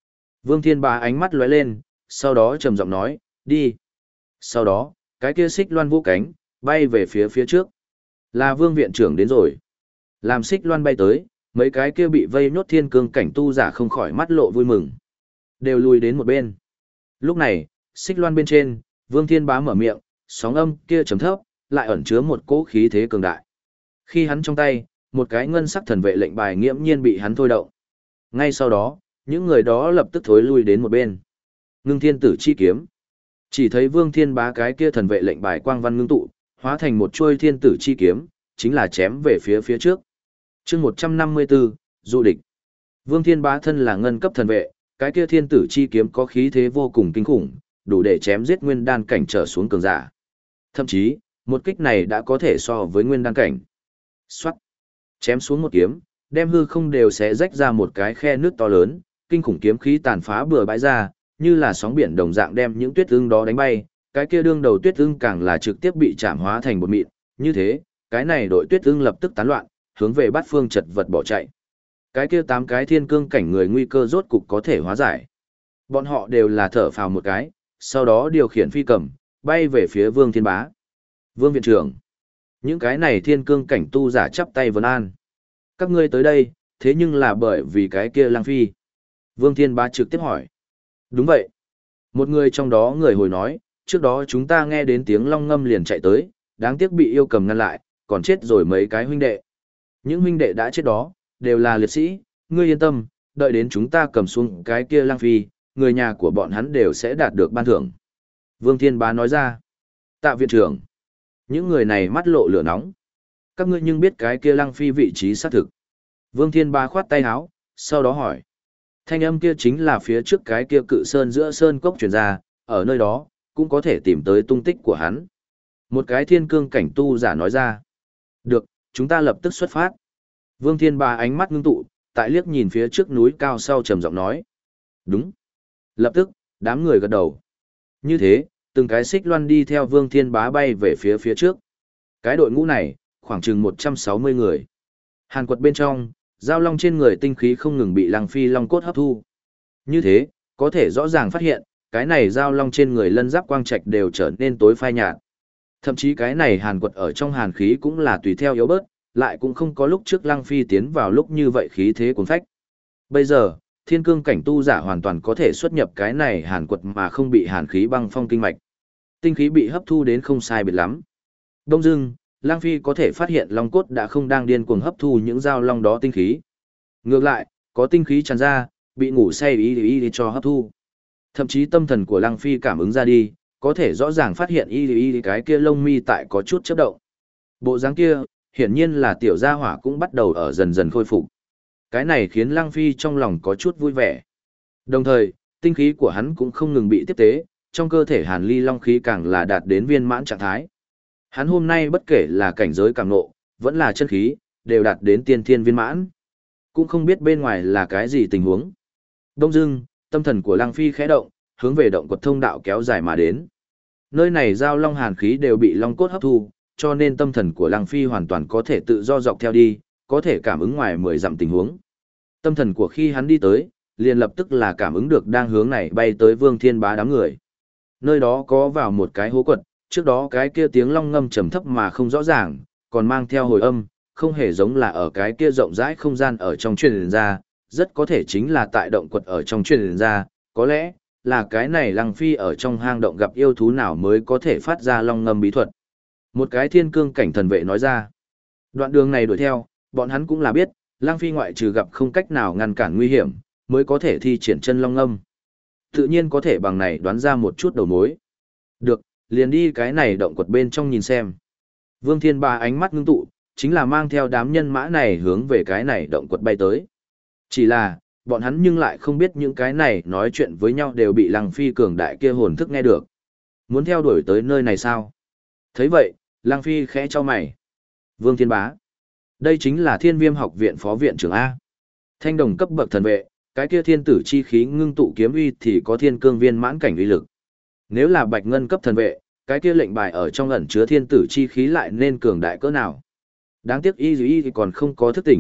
Vương Thiên Bá ánh mắt lóe lên, sau đó trầm giọng nói, đi. Sau đó, cái kia xích loan vũ cánh, bay về phía trước. Là Vương viện trưởng đến rồi. Làm xích loan bay tới, mấy cái kia bị vây nhốt thiên cương cảnh tu giả không khỏi mắt lộ vui mừng. Đều lùi đến một bên. Lúc này, xích loan bên trên, Vương Thiên Bá mở miệng, sóng âm kia trầm thấp, lại ẩn chứa một cỗ khí thế cường đại. Khi hắn trong tay, một cái ngân sắc thần vệ lệnh bài nghiễm nhiên bị hắn thôi động. Ngay sau đó, những người đó lập tức thối lui đến một bên. Ngưng thiên tử chi kiếm. Chỉ thấy Vương Thiên Bá cái kia thần vệ lệnh bài quang văn ngưng tụ, hóa thành một chuôi thiên tử chi kiếm, chính là chém về phía trước. Chương 154, du địch. Vương Thiên Bá thân là ngân cấp thần vệ, cái kia thiên tử chi kiếm có khí thế vô cùng kinh khủng, đủ để chém giết nguyên đan cảnh trở xuống cường giả. Thậm chí, một kích này đã có thể so với nguyên đan cảnh. Soát. Chém xuống một kiếm, đem hư không đều sẽ rách ra một cái khe nước to lớn, kinh khủng kiếm khí tàn phá bừa bãi ra, như là sóng biển đồng dạng đem những tuyết ưng đó đánh bay, cái kia đương đầu tuyết ưng càng là trực tiếp bị chạm hóa thành bột mịn, như thế, cái này đội tuyết ưng lập tức tán loạn, hướng về bát phương chật vật bỏ chạy. Cái kia 8 cái thiên cương cảnh người nguy cơ rốt cục có thể hóa giải. Bọn họ đều là thở phào một cái, sau đó điều khiển phi cầm, bay về phía Vương Thiên Bá. Vương viện trưởng, những cái này thiên cương cảnh tu giả chắp tay vấn an. Các ngươi tới đây, thế nhưng là bởi vì cái kia lang phi. Vương Thiên Bá trực tiếp hỏi. Đúng vậy. Một người trong đó người hồi nói, trước đó chúng ta nghe đến tiếng long ngâm liền chạy tới, đáng tiếc bị yêu cầm ngăn lại, còn chết rồi mấy cái huynh đệ. Những huynh đệ đã chết đó, đều là liệt sĩ, ngươi yên tâm, đợi đến chúng ta cầm xuống cái kia lang phi, người nhà của bọn hắn đều sẽ đạt được ban thưởng. Vương Thiên Bá nói ra. Tạ viện trưởng. Những người này mắt lộ lửa nóng. Các ngươi nhưng biết cái kia lang phi vị trí xác thực. Vương Thiên Bá khoát tay áo, sau đó hỏi. Thanh âm kia chính là phía trước cái kia cự sơn giữa sơn cốc truyền ra, ở nơi đó, cũng có thể tìm tới tung tích của hắn. Một cái thiên cương cảnh tu giả nói ra. Được, chúng ta lập tức xuất phát. Vương Thiên Bá ánh mắt ngưng tụ, tại liếc nhìn phía trước núi cao sau trầm giọng nói. Đúng. Lập tức, đám người gật đầu. Như thế, từng cái xích loan đi theo Vương Thiên Bá bay về phía trước. Cái đội ngũ này, khoảng chừng 160 người. Hàn quật bên trong, giao long trên người tinh khí không ngừng bị lăng phi long cốt hấp thu. Như thế, có thể rõ ràng phát hiện, cái này giao long trên người lân giáp quang trạch đều trở nên tối phai nhạt. Thậm chí cái này hàn quật ở trong hàn khí cũng là tùy theo yếu bớt, lại cũng không có lúc trước lăng phi tiến vào lúc như vậy khí thế cuốn phách. Bây giờ, thiên cương cảnh tu giả hoàn toàn có thể xuất nhập cái này hàn quật mà không bị hàn khí băng phong kinh mạch. Tinh khí bị hấp thu đến không sai biệt lắm. Đông dưng, Lang Phi có thể phát hiện long cốt đã không đang điên cuồng hấp thu những dao long đó tinh khí. Ngược lại, có tinh khí tràn ra, bị ngủ say y cho hấp thu. Thậm chí tâm thần của Lang Phi cảm ứng ra đi, có thể rõ ràng phát hiện y cái kia lông mi tại có chút chớp động. Bộ dáng kia, hiển nhiên là tiểu gia hỏa cũng bắt đầu ở dần dần khôi phục. Cái này khiến Lang Phi trong lòng có chút vui vẻ. Đồng thời, tinh khí của hắn cũng không ngừng bị tiếp tế, trong cơ thể Hàn Ly Long khí càng là đạt đến viên mãn trạng thái. Hắn hôm nay bất kể là cảnh giới cảm ngộ, vẫn là chân khí, đều đạt đến tiên thiên viên mãn. Cũng không biết bên ngoài là cái gì tình huống. Đông dưng, tâm thần của Lang Phi khẽ động, hướng về động quật thông đạo kéo dài mà đến. Nơi này giao long hàn khí đều bị long cốt hấp thu, cho nên tâm thần của Lang Phi hoàn toàn có thể tự do dọc theo đi, có thể cảm ứng ngoài 10 dặm tình huống. Tâm thần của khi hắn đi tới, liền lập tức là cảm ứng được đang hướng này bay tới Vương Thiên Bá đám người. Nơi đó có vào một cái hố quật, trước đó cái kia tiếng long ngâm trầm thấp mà không rõ ràng, còn mang theo hồi âm, không hề giống là ở cái kia rộng rãi không gian ở trong truyền ra, rất có thể chính là tại động quật ở trong truyền ra, có lẽ là cái này Lang Phi ở trong hang động gặp yêu thú nào mới có thể phát ra long ngâm bí thuật. Một cái thiên cương cảnh thần vệ nói ra. Đoạn đường này đuổi theo, bọn hắn cũng là biết, Lang Phi ngoại trừ gặp không cách nào ngăn cản nguy hiểm, mới có thể thi triển chân long ngâm. Tự nhiên có thể bằng này đoán ra một chút đầu mối. Được, liền đi cái này động quật bên trong nhìn xem. Vương Thiên Bá ánh mắt ngưng tụ, chính là mang theo đám nhân mã này hướng về cái này động quật bay tới. Chỉ là, bọn hắn nhưng lại không biết những cái này nói chuyện với nhau đều bị Lang Phi cường đại kia hồn thức nghe được. Muốn theo đuổi tới nơi này sao? Thấy vậy, Lang Phi khẽ chau mày. Vương Thiên Bá. Đây chính là Thiên Viêm học viện phó viện trưởng A. Thanh đồng cấp bậc thần vệ, cái kia thiên tử chi khí ngưng tụ kiếm uy thì có thiên cương viên mãn cảnh uy lực. Nếu là bạch ngân cấp thần vệ, cái kia lệnh bài ở trong ẩn chứa thiên tử chi khí lại nên cường đại cỡ nào. Đáng tiếc y thì còn không có thức tỉnh,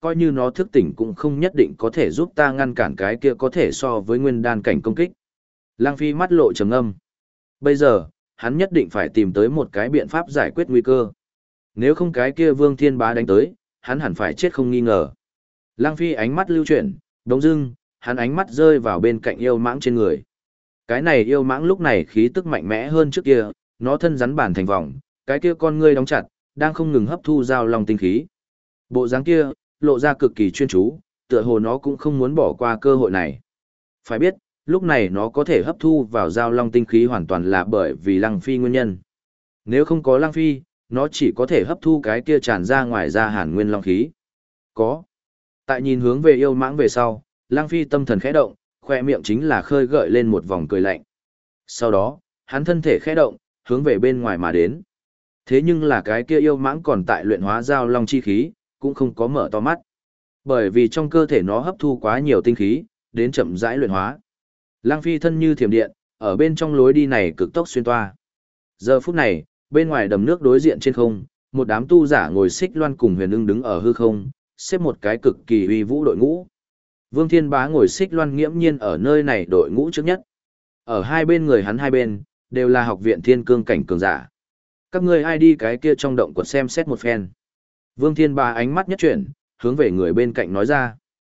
coi như nó thức tỉnh cũng không nhất định có thể giúp ta ngăn cản cái kia có thể so với nguyên đan cảnh công kích. Lăng Phi mắt lộ trầm ngâm. Bây giờ, hắn nhất định phải tìm tới một cái biện pháp giải quyết nguy cơ. Nếu không cái kia Vương Thiên Bá đánh tới, hắn hẳn phải chết không nghi ngờ. Lăng Phi ánh mắt lưu chuyển, đống dưng, hắn ánh mắt rơi vào bên cạnh yêu mãng trên người. Cái này yêu mãng lúc này khí tức mạnh mẽ hơn trước kia, nó thân rắn bản thành vòng, cái kia con ngươi đóng chặt, đang không ngừng hấp thu giao long tinh khí. Bộ dáng kia, lộ ra cực kỳ chuyên chú, tựa hồ nó cũng không muốn bỏ qua cơ hội này. Phải biết, lúc này nó có thể hấp thu vào giao long tinh khí hoàn toàn là bởi vì Lăng Phi nguyên nhân. Nếu không có Lăng Phi, nó chỉ có thể hấp thu cái kia tràn ra ngoài ra hàn nguyên long khí. Có. Tại nhìn hướng về yêu mãng về sau, Lăng Phi tâm thần khẽ động, khoe miệng chính là khơi gợi lên một vòng cười lạnh. Sau đó, hắn thân thể khẽ động, hướng về bên ngoài mà đến. Thế nhưng là cái kia yêu mãng còn tại luyện hóa giao long chi khí, cũng không có mở to mắt. Bởi vì trong cơ thể nó hấp thu quá nhiều tinh khí, đến chậm rãi luyện hóa. Lăng Phi thân như thiểm điện, ở bên trong lối đi này cực tốc xuyên toa. Giờ phút này, bên ngoài đầm nước đối diện trên không, một đám tu giả ngồi xích loan cùng Huyền Ưng đứng ở hư không, xếp một cái cực kỳ uy vũ đội ngũ. Vương Thiên Bá ngồi xích loan nghiễm nhiên ở nơi này đội ngũ trước nhất. Ở hai bên người hắn hai bên, đều là học viện thiên cương cảnh cường giả. Các ngươi ai đi cái kia trong động quật xem xét một phen. Vương Thiên Bá ánh mắt nhất chuyển, hướng về người bên cạnh nói ra.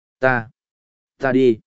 Ta đi.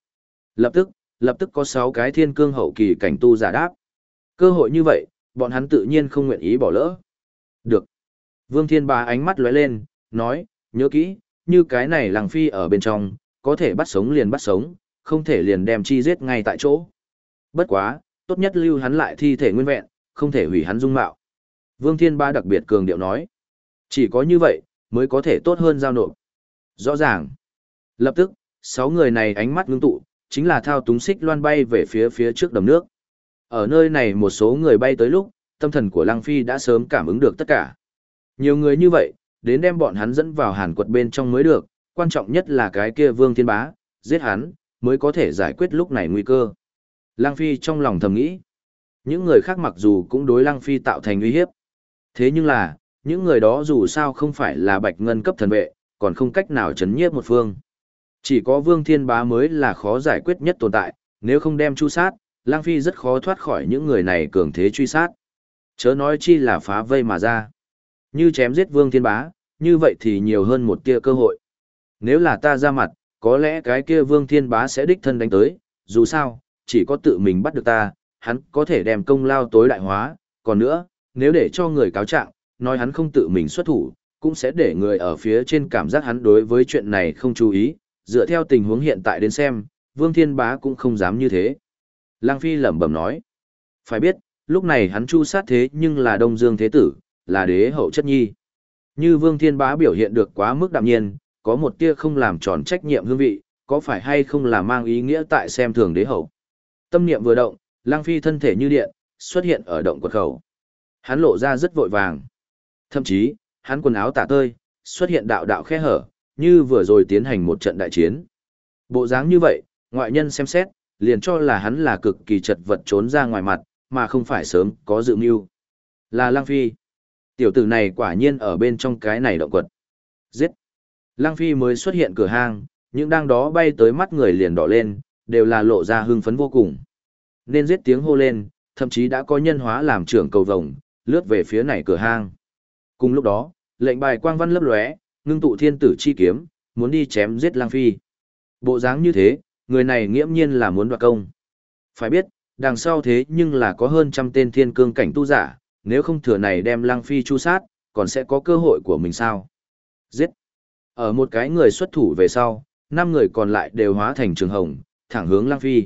Lập tức có 6 cái thiên cương hậu kỳ cảnh tu giả đáp. Cơ hội như vậy, bọn hắn tự nhiên không nguyện ý bỏ lỡ. Được. Vương Thiên Bá ánh mắt lóe lên, nói, nhớ kỹ, như cái này Lăng Phi ở bên trong, có thể bắt sống liền bắt sống, không thể liền đem chi giết ngay tại chỗ. Bất quá, tốt nhất lưu hắn lại thi thể nguyên vẹn, không thể hủy hắn dung mạo. Vương Thiên Bá đặc biệt cường điệu nói. Chỉ có như vậy, mới có thể tốt hơn giao nộp. Rõ ràng. Lập tức, 6 người này ánh mắt ngưng tụ, chính là thao túng xích loan bay về phía trước đầm nước. Ở nơi này một số người bay tới lúc, tâm thần của Lăng Phi đã sớm cảm ứng được tất cả. Nhiều người như vậy, đến đem bọn hắn dẫn vào hàn quật bên trong mới được, quan trọng nhất là cái kia Vương Thiên Bá, giết hắn, mới có thể giải quyết lúc này nguy cơ. Lăng Phi trong lòng thầm nghĩ, những người khác mặc dù cũng đối Lăng Phi tạo thành uy hiếp. Thế nhưng là, những người đó dù sao không phải là bạch ngân cấp thần vệ, còn không cách nào chấn nhiếp một phương. Chỉ có Vương Thiên Bá mới là khó giải quyết nhất tồn tại, nếu không đem chu sát, Lăng Phi rất khó thoát khỏi những người này cường thế truy sát. Chớ nói chi là phá vây mà ra. Như chém giết Vương Thiên Bá, như vậy thì nhiều hơn một tia cơ hội. Nếu là ta ra mặt, có lẽ cái kia Vương Thiên Bá sẽ đích thân đánh tới, dù sao, chỉ có tự mình bắt được ta, hắn có thể đem công lao tối đại hóa, còn nữa, nếu để cho người cáo trạng, nói hắn không tự mình xuất thủ, cũng sẽ để người ở phía trên cảm giác hắn đối với chuyện này không chú ý, dựa theo tình huống hiện tại đến xem, Vương Thiên Bá cũng không dám như thế. Lăng Phi lẩm bẩm nói, phải biết, lúc này hắn chu sát thế nhưng là Đông Dương Thế Tử, là đế hậu chất nhi. Như Vương Thiên Bá biểu hiện được quá mức đạm nhiên, có một tia không làm tròn trách nhiệm hương vị, có phải hay không là mang ý nghĩa tại xem thường đế hậu. Tâm niệm vừa động, Lăng Phi thân thể như điện, xuất hiện ở động quật khẩu. Hắn lộ ra rất vội vàng. Thậm chí, hắn quần áo tả tơi, xuất hiện đạo đạo khe hở, như vừa rồi tiến hành một trận đại chiến. Bộ dáng như vậy, ngoại nhân xem xét, liền cho là hắn là cực kỳ chật vật trốn ra ngoài mặt, mà không phải sớm có dự mưu. Là Lăng Phi. Tiểu tử này quả nhiên ở bên trong cái này động quật. Giết. Lăng Phi mới xuất hiện cửa hang, những đang đó bay tới mắt người liền đỏ lên, đều là lộ ra hưng phấn vô cùng. Nên giết tiếng hô lên, thậm chí đã có nhân hóa làm trưởng cầu vồng, lướt về phía này cửa hang. Cùng lúc đó, lệnh bài quang văn lấp lóe, ngưng tụ thiên tử chi kiếm, muốn đi chém giết Lăng Phi. Bộ dáng như thế, người này nghiễm nhiên là muốn đoạt công. Phải biết, đằng sau thế nhưng là có hơn trăm tên thiên cương cảnh tu giả, nếu không thừa này đem Lăng Phi chu sát, còn sẽ có cơ hội của mình sao? Giết! Ở một cái người xuất thủ về sau, 5 người còn lại đều hóa thành trường hồng, thẳng hướng Lăng Phi.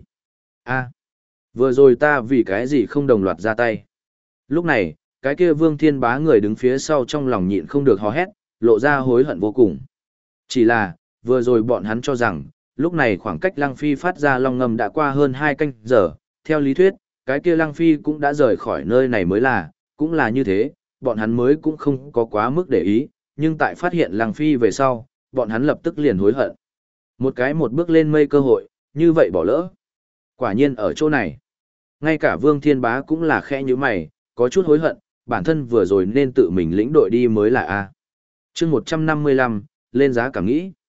Vừa rồi ta vì cái gì không đồng loạt ra tay? Lúc này, cái kia Vương Thiên Bá người đứng phía sau trong lòng nhịn không được hò hét, lộ ra hối hận vô cùng. Chỉ là, vừa rồi bọn hắn cho rằng, lúc này khoảng cách Lăng Phi phát ra long ngâm đã qua hơn 2 canh giờ, theo lý thuyết, cái kia Lăng Phi cũng đã rời khỏi nơi này mới là, cũng là như thế, bọn hắn mới cũng không có quá mức để ý, nhưng tại phát hiện Lăng Phi về sau, bọn hắn lập tức liền hối hận. Một bước lên mây cơ hội, như vậy bỏ lỡ. Quả nhiên ở chỗ này, ngay cả Vương Thiên Bá cũng là khẽ như mày, có chút hối hận, bản thân vừa rồi nên tự mình lĩnh đội đi mới là A. Chương 155, lên giá cảm nghĩ.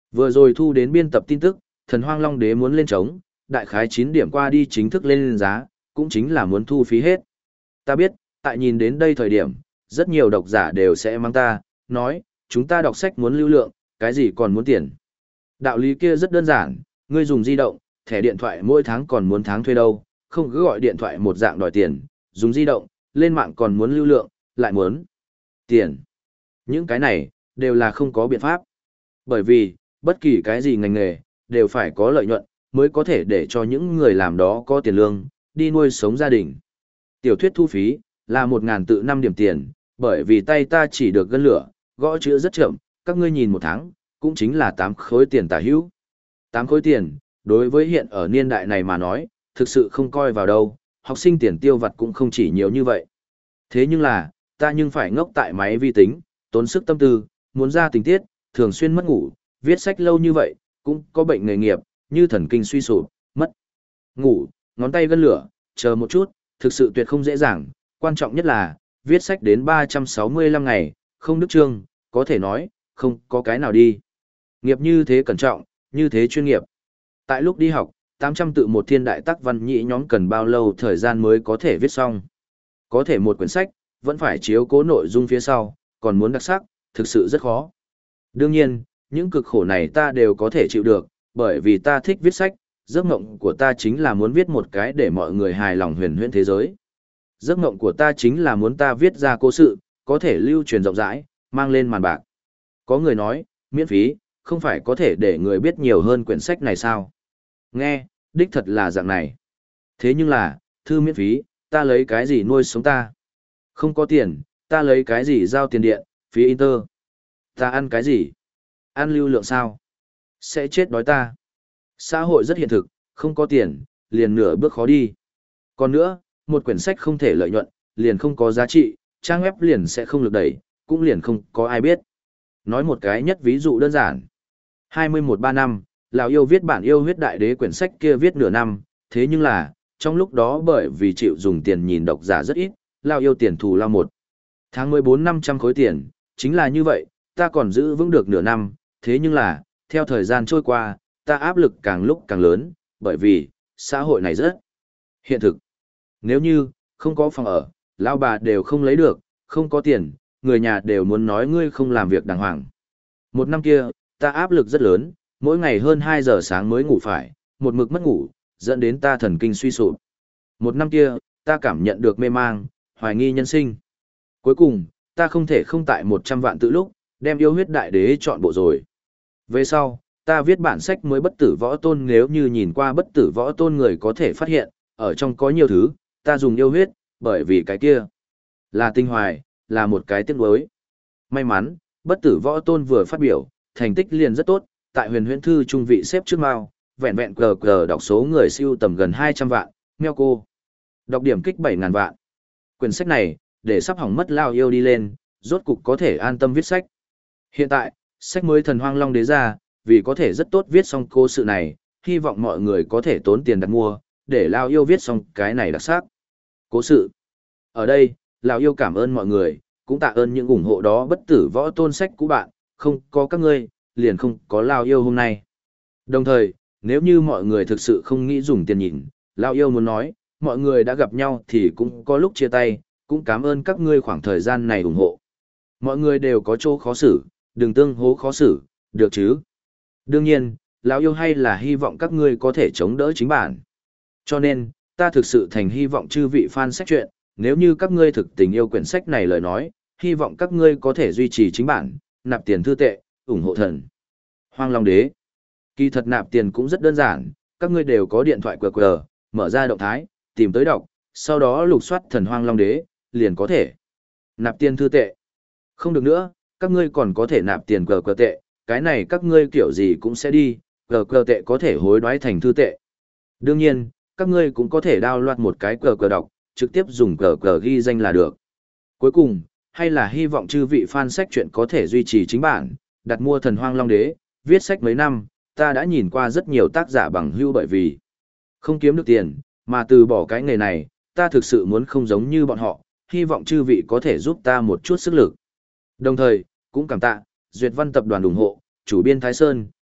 Vừa rồi thu đến biên tập tin tức, Thần Hoang Long Đế muốn lên trống, đại khái 9 điểm qua đi chính thức lên giá, cũng chính là muốn thu phí hết. Ta biết, tại nhìn đến đây thời điểm, rất nhiều độc giả đều sẽ mắng ta, nói, chúng ta đọc sách muốn lưu lượng, cái gì còn muốn tiền. Đạo lý kia rất đơn giản, ngươi dùng di động, thẻ điện thoại mỗi tháng còn muốn tháng thuê đâu, không cứ gọi điện thoại một dạng đòi tiền, dùng di động, lên mạng còn muốn lưu lượng, lại muốn tiền. Những cái này, đều là không có biện pháp. Bởi vì, bất kỳ cái gì ngành nghề, đều phải có lợi nhuận, mới có thể để cho những người làm đó có tiền lương, đi nuôi sống gia đình. Tiểu thuyết thu phí, là 1.000 tự 5 điểm tiền, bởi vì tay ta chỉ được gân lửa, gõ chữ rất chậm, các ngươi nhìn một tháng, cũng chính là 8 khối tiền tả hữu. 8 khối tiền, đối với hiện ở niên đại này mà nói, thực sự không coi vào đâu, học sinh tiền tiêu vặt cũng không chỉ nhiều như vậy. Thế nhưng là, ta nhưng phải ngốc tại máy vi tính, tốn sức tâm tư, muốn ra tình tiết, thường xuyên mất ngủ, viết sách lâu như vậy, cũng có bệnh nghề nghiệp, như thần kinh suy sụp, mất ngủ, ngón tay gân lửa, chờ một chút, thực sự tuyệt không dễ dàng, quan trọng nhất là, viết sách đến 365 ngày, không đứt chương, có thể nói, không có cái nào đi. Nghiệp như thế cẩn trọng, như thế chuyên nghiệp. Tại lúc đi học, 800 tự một thiên đại tác văn nhị nhóm cần bao lâu thời gian mới có thể viết xong. Có thể một quyển sách, vẫn phải chiếu cố nội dung phía sau, còn muốn đặc sắc, thực sự rất khó. Đương nhiên, những cực khổ này ta đều có thể chịu được, bởi vì ta thích viết sách, giấc mộng của ta chính là muốn viết một cái để mọi người hài lòng huyền huyễn thế giới. Giấc mộng của ta chính là muốn ta viết ra cố sự, có thể lưu truyền rộng rãi, mang lên màn bạc. Có người nói, miễn phí, không phải có thể để người biết nhiều hơn quyển sách này sao? Nghe, đích thật là dạng này. Thế nhưng là, thư miễn phí, ta lấy cái gì nuôi sống ta? Không có tiền, ta lấy cái gì giao tiền điện, phí inter? Ta ăn cái gì? Ăn lưu lượng sao? Sẽ chết đói ta. Xã hội rất hiện thực, không có tiền, liền nửa bước khó đi. Còn nữa, một quyển sách không thể lợi nhuận, liền không có giá trị, trang web liền sẽ không lực đẩy, cũng liền không có ai biết. Nói một cái nhất ví dụ đơn giản. 21-3 năm, Lào Yêu viết bản Yêu Huyết Đại Đế quyển sách kia viết nửa năm, thế nhưng là, trong lúc đó bởi vì chịu dùng tiền nhìn độc giả rất ít, Lào Yêu tiền thù lao 1 tháng 14 500 khối tiền, chính là như vậy, ta còn giữ vững được nửa năm, thế nhưng là, theo thời gian trôi qua, ta áp lực càng lúc càng lớn, bởi vì, xã hội này rất hiện thực. Nếu như, không có phòng ở, lão bà đều không lấy được, không có tiền, người nhà đều muốn nói ngươi không làm việc đàng hoàng. Một năm kia, ta áp lực rất lớn, mỗi ngày hơn 2 giờ sáng mới ngủ phải, một mực mất ngủ, dẫn đến ta thần kinh suy sụp. Một năm kia, ta cảm nhận được mê mang, hoài nghi nhân sinh. Cuối cùng, ta không thể không tại 100 vạn tự lúc, đem Yêu Huyết Đại Đế chọn bộ rồi. Về sau, ta viết bản sách mới Bất Tử Võ Tôn, nếu như nhìn qua Bất Tử Võ Tôn người có thể phát hiện, ở trong có nhiều thứ, ta dùng yêu huyết, bởi vì cái kia là tinh hoài, là một cái tiếc nuối. May mắn, Bất Tử Võ Tôn vừa phát biểu, thành tích liền rất tốt, tại Huyền Huyễn Thư trung vị xếp trước mao, vẹn vẹn cờ đọc số người siêu tầm gần 200 vạn, meo cô. Đọc điểm kích 7.000 vạn. Quyển sách này, để sắp hỏng mất Lao Yêu đi lên, rốt cục có thể an tâm viết sách. Hiện tại, sách mới Thần Hoang Long Đế ra, vì có thể rất tốt viết xong cố sự này, hy vọng mọi người có thể tốn tiền đặt mua, để Lao Yêu viết xong cái này đặc sắc. Cố sự. Ở đây, Lao Yêu cảm ơn mọi người, cũng tạ ơn những ủng hộ đó. Bất Tử Võ Tôn sách cũ bạn, không có các ngươi, liền không có Lao Yêu hôm nay. Đồng thời, nếu như mọi người thực sự không nghĩ dùng tiền nhìn, Lao Yêu muốn nói, mọi người đã gặp nhau thì cũng có lúc chia tay, cũng cảm ơn các ngươi khoảng thời gian này ủng hộ. Mọi người đều có chỗ khó xử, đừng tương hố khó xử, được chứ? Đương nhiên, lão yêu hay là hy vọng các ngươi có thể chống đỡ chính bản. Cho nên, ta thực sự thành hy vọng chư vị fan sách truyện, nếu như các ngươi thực tình yêu quyển sách này lời nói, hy vọng các ngươi có thể duy trì chính bản, nạp tiền thư tệ, ủng hộ Thần Hoang Long Đế. Kỳ thật nạp tiền cũng rất đơn giản, các ngươi đều có điện thoại QR, mở ra động thái, tìm tới đọc, sau đó lục soát Thần Hoang Long Đế, liền có thể nạp tiền thư tệ. Không được nữa, các ngươi còn có thể nạp tiền QR tệ, cái này các ngươi kiểu gì cũng sẽ đi, QR tệ có thể hối đoái thành thư tệ. Đương nhiên, các ngươi cũng có thể download một cái QR đọc, trực tiếp dùng QR ghi danh là được. Cuối cùng, hay là hy vọng chư vị fan sách truyện có thể duy trì chính bản, đặt mua Thần Hoang Long Đế, viết sách mấy năm, ta đã nhìn qua rất nhiều tác giả bằng hữu bởi vì không kiếm được tiền, mà từ bỏ cái nghề này, ta thực sự muốn không giống như bọn họ, hy vọng chư vị có thể giúp ta một chút sức lực. Đồng thời, cũng cảm tạ Duyệt Văn tập đoàn ủng hộ, chủ biên Thái Sơn,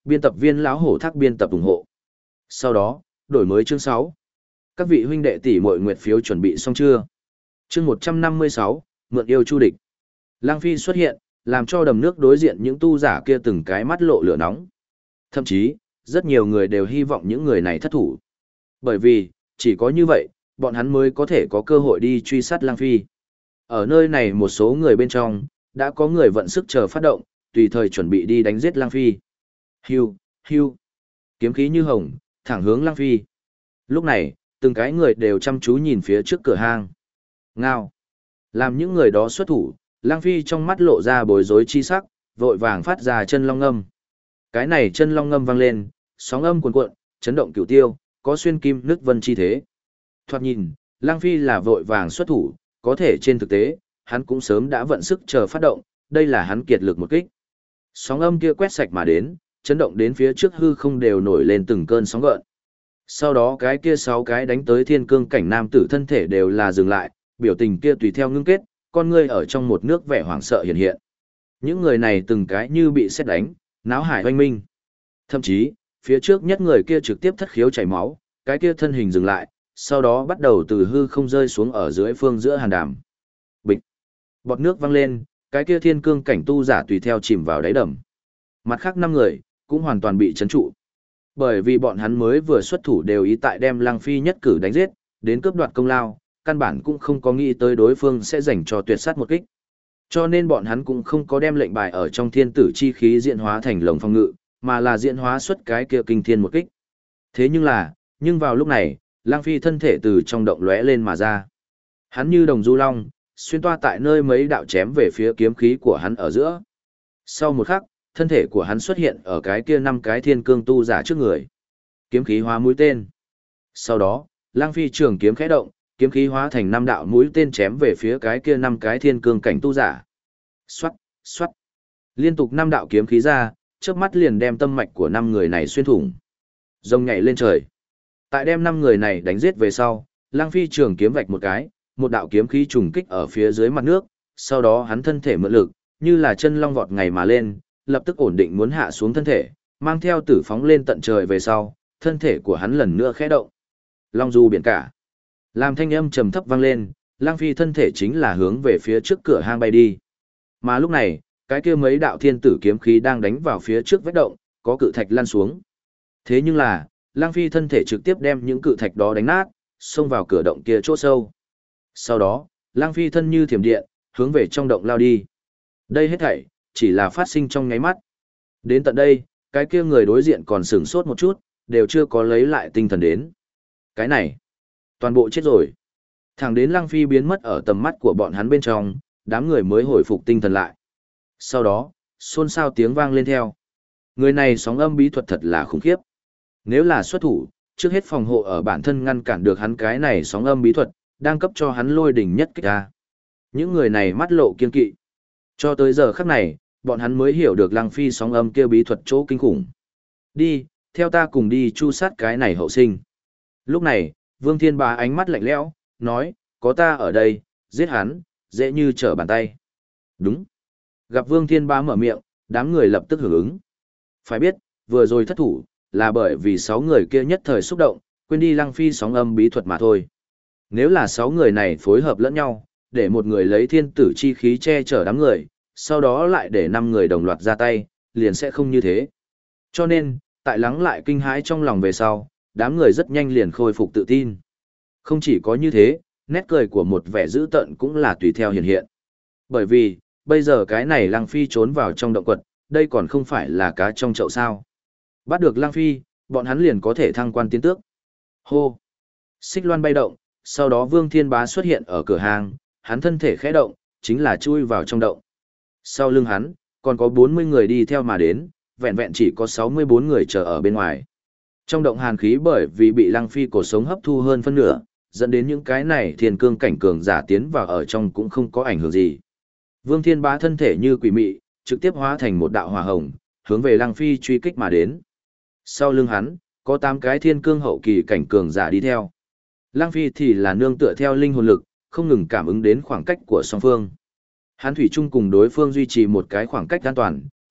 Biên tập viên lão hổ thác biên tập ủng hộ. Sau đó, đổi mới chương 6. Các vị huynh đệ tỷ muội nguyệt phiếu chuẩn bị xong chưa? Chương 156, mượn yêu chu địch. Lang Phi xuất hiện, làm cho đầm nước đối diện những tu giả kia từng cái mắt lộ lửa nóng. Thậm chí, rất nhiều người đều hy vọng những người này thất thủ. Bởi vì, chỉ có như vậy, bọn hắn mới có thể có cơ hội đi truy sát Lang Phi. Ở nơi này một số người bên trong, đã có người vận sức chờ phát động, tùy thời chuẩn bị đi đánh giết Lang Phi. Hưu, hưu, kiếm khí như hồng, thẳng hướng Lang Phi. Lúc này, từng cái người đều chăm chú nhìn phía trước cửa hang. Ngao. Làm những người đó xuất thủ, Lang Phi trong mắt lộ ra bối rối chi sắc, vội vàng phát ra chân long ngâm. Cái này chân long ngâm vang lên, sóng âm cuồn cuộn, chấn động cửu tiêu, có xuyên kim nước vân chi thế. Thoạt nhìn, Lang Phi là vội vàng xuất thủ, có thể trên thực tế, hắn cũng sớm đã vận sức chờ phát động, đây là hắn kiệt lực một kích. Sóng âm kia quét sạch mà đến, chấn động đến phía trước hư không đều nổi lên từng cơn sóng gợn. Sau đó cái kia 6 cái đánh tới thiên cương cảnh nam tử thân thể đều là dừng lại, biểu tình kia tùy theo ngưng kết, con ngươi ở trong một nước vẻ hoảng sợ hiện hiện. Những người này từng cái như bị sét đánh, náo hải oanh minh. Thậm chí, phía trước nhất người kia trực tiếp thất khiếu chảy máu, cái kia thân hình dừng lại, sau đó bắt đầu từ hư không rơi xuống ở dưới phương giữa hàn đàm. Bịch. Bọt nước văng lên, cái kia thiên cương cảnh tu giả tùy theo chìm vào đáy đầm. Mặt khác 5 người, cũng hoàn toàn bị chấn trụ. Bởi vì bọn hắn mới vừa xuất thủ đều ý tại đem Lang Phi nhất cử đánh giết, đến cướp đoạt công lao, căn bản cũng không có nghĩ tới đối phương sẽ dành cho tuyệt sát một kích. Cho nên bọn hắn cũng không có đem lệnh bài ở trong thiên tử chi khí diễn hóa thành lồng phòng ngự, mà là diễn hóa xuất cái kia kinh thiên một kích. Thế nhưng vào lúc này, Lang Phi thân thể từ trong động lóe lên mà ra. Hắn như đồng du long, xuyên toa tại nơi mấy đạo chém về phía kiếm khí của hắn ở giữa. Sau một khắc, thân thể của hắn xuất hiện ở cái kia 5 cái thiên cương tu giả trước người. Kiếm khí hóa mũi tên. Sau đó, Lang Phi trường kiếm khẽ động, kiếm khí hóa thành 5 đạo mũi tên chém về phía cái kia 5 cái thiên cương cảnh tu giả. Xoát, xoát. Liên tục 5 đạo kiếm khí ra, chớp mắt liền đem tâm mạch của 5 người này xuyên thủng. Rồng nhảy lên trời. Tại đem 5 người này đánh giết về sau, Lang Phi trường kiếm vạch một cái, một đạo kiếm khí trùng kích ở phía dưới mặt nước, sau đó hắn thân thể mượn lực, như là chân long vọt ngày mà lên, lập tức ổn định muốn hạ xuống thân thể, mang theo tử phóng lên tận trời về sau, thân thể của hắn lần nữa khẽ động. Long du biển cả. Làm thanh âm trầm thấp vang lên, Lang Phi thân thể chính là hướng về phía trước cửa hang bay đi. Mà lúc này, cái kia mấy đạo thiên tử kiếm khí đang đánh vào phía trước vách động, có cự thạch lăn xuống. Thế nhưng là, Lang Phi thân thể trực tiếp đem những cự thạch đó đánh nát, xông vào cửa động kia chỗ sâu. Sau đó, Lang Phi thân như thiểm điện, hướng về trong động lao đi. Đây hết thảy chỉ là phát sinh trong nháy mắt. Đến tận đây, cái kia người đối diện còn sửng sốt một chút, đều chưa có lấy lại tinh thần đến. Cái này, toàn bộ chết rồi. Thẳng đến Lang Phi biến mất ở tầm mắt của bọn hắn bên trong, đám người mới hồi phục tinh thần lại. Sau đó, xôn xao tiếng vang lên theo. Người này sóng âm bí thuật thật là khủng khiếp. Nếu là xuất thủ, trước hết phòng hộ ở bản thân ngăn cản được hắn cái này sóng âm bí thuật, đang cấp cho hắn lôi đỉnh nhất kích ra. Những người này mắt lộ kiên kỵ. Cho tới giờ khắc này, bọn hắn mới hiểu được Lang Phi sóng âm kia bí thuật chỗ kinh khủng. Đi, theo ta cùng đi chu sát cái này hậu sinh. Lúc này, Vương Thiên Bá ánh mắt lạnh lẽo, nói, có ta ở đây, giết hắn, dễ như trở bàn tay. Đúng. Gặp Vương Thiên Bá mở miệng, đám người lập tức hưởng ứng. Phải biết, vừa rồi thất thủ, là bởi vì 6 người kia nhất thời xúc động, quên đi Lang Phi sóng âm bí thuật mà thôi. Nếu là 6 người này phối hợp lẫn nhau, để một người lấy thiên tử chi khí che chở đám người, sau đó lại để 5 người đồng loạt ra tay, liền sẽ không như thế. Cho nên, tại lắng lại kinh hãi trong lòng về sau, đám người rất nhanh liền khôi phục tự tin. Không chỉ có như thế, nét cười của một vẻ dữ tợn cũng là tùy theo hiện hiện. Bởi vì, bây giờ cái này Lang Phi trốn vào trong động quật, đây còn không phải là cá trong chậu sao. Bắt được Lang Phi, bọn hắn liền có thể thăng quan tiến tước. Hô! Xích loan bay động, sau đó Vương Thiên Bá xuất hiện ở cửa hàng, hắn thân thể khẽ động, chính là chui vào trong động. Sau lưng hắn, còn có 40 người đi theo mà đến, vẹn vẹn chỉ có 64 người chờ ở bên ngoài. Trong động hàn khí bởi vì bị Lang Phi cổ sống hấp thu hơn phân nửa, dẫn đến những cái này thiên cương cảnh cường giả tiến vào ở trong cũng không có ảnh hưởng gì. Vương Thiên Bá thân thể như quỷ mị, trực tiếp hóa thành một đạo hỏa hồng, hướng về Lang Phi truy kích mà đến. Sau lưng hắn, có 8 cái thiên cương hậu kỳ cảnh cường giả đi theo. Lang Phi thì là nương tựa theo linh hồn lực, không ngừng cảm ứng đến khoảng cách của song phương. Hắn thủy chung cùng đối phương duy trì một cái khoảng cách an toàn,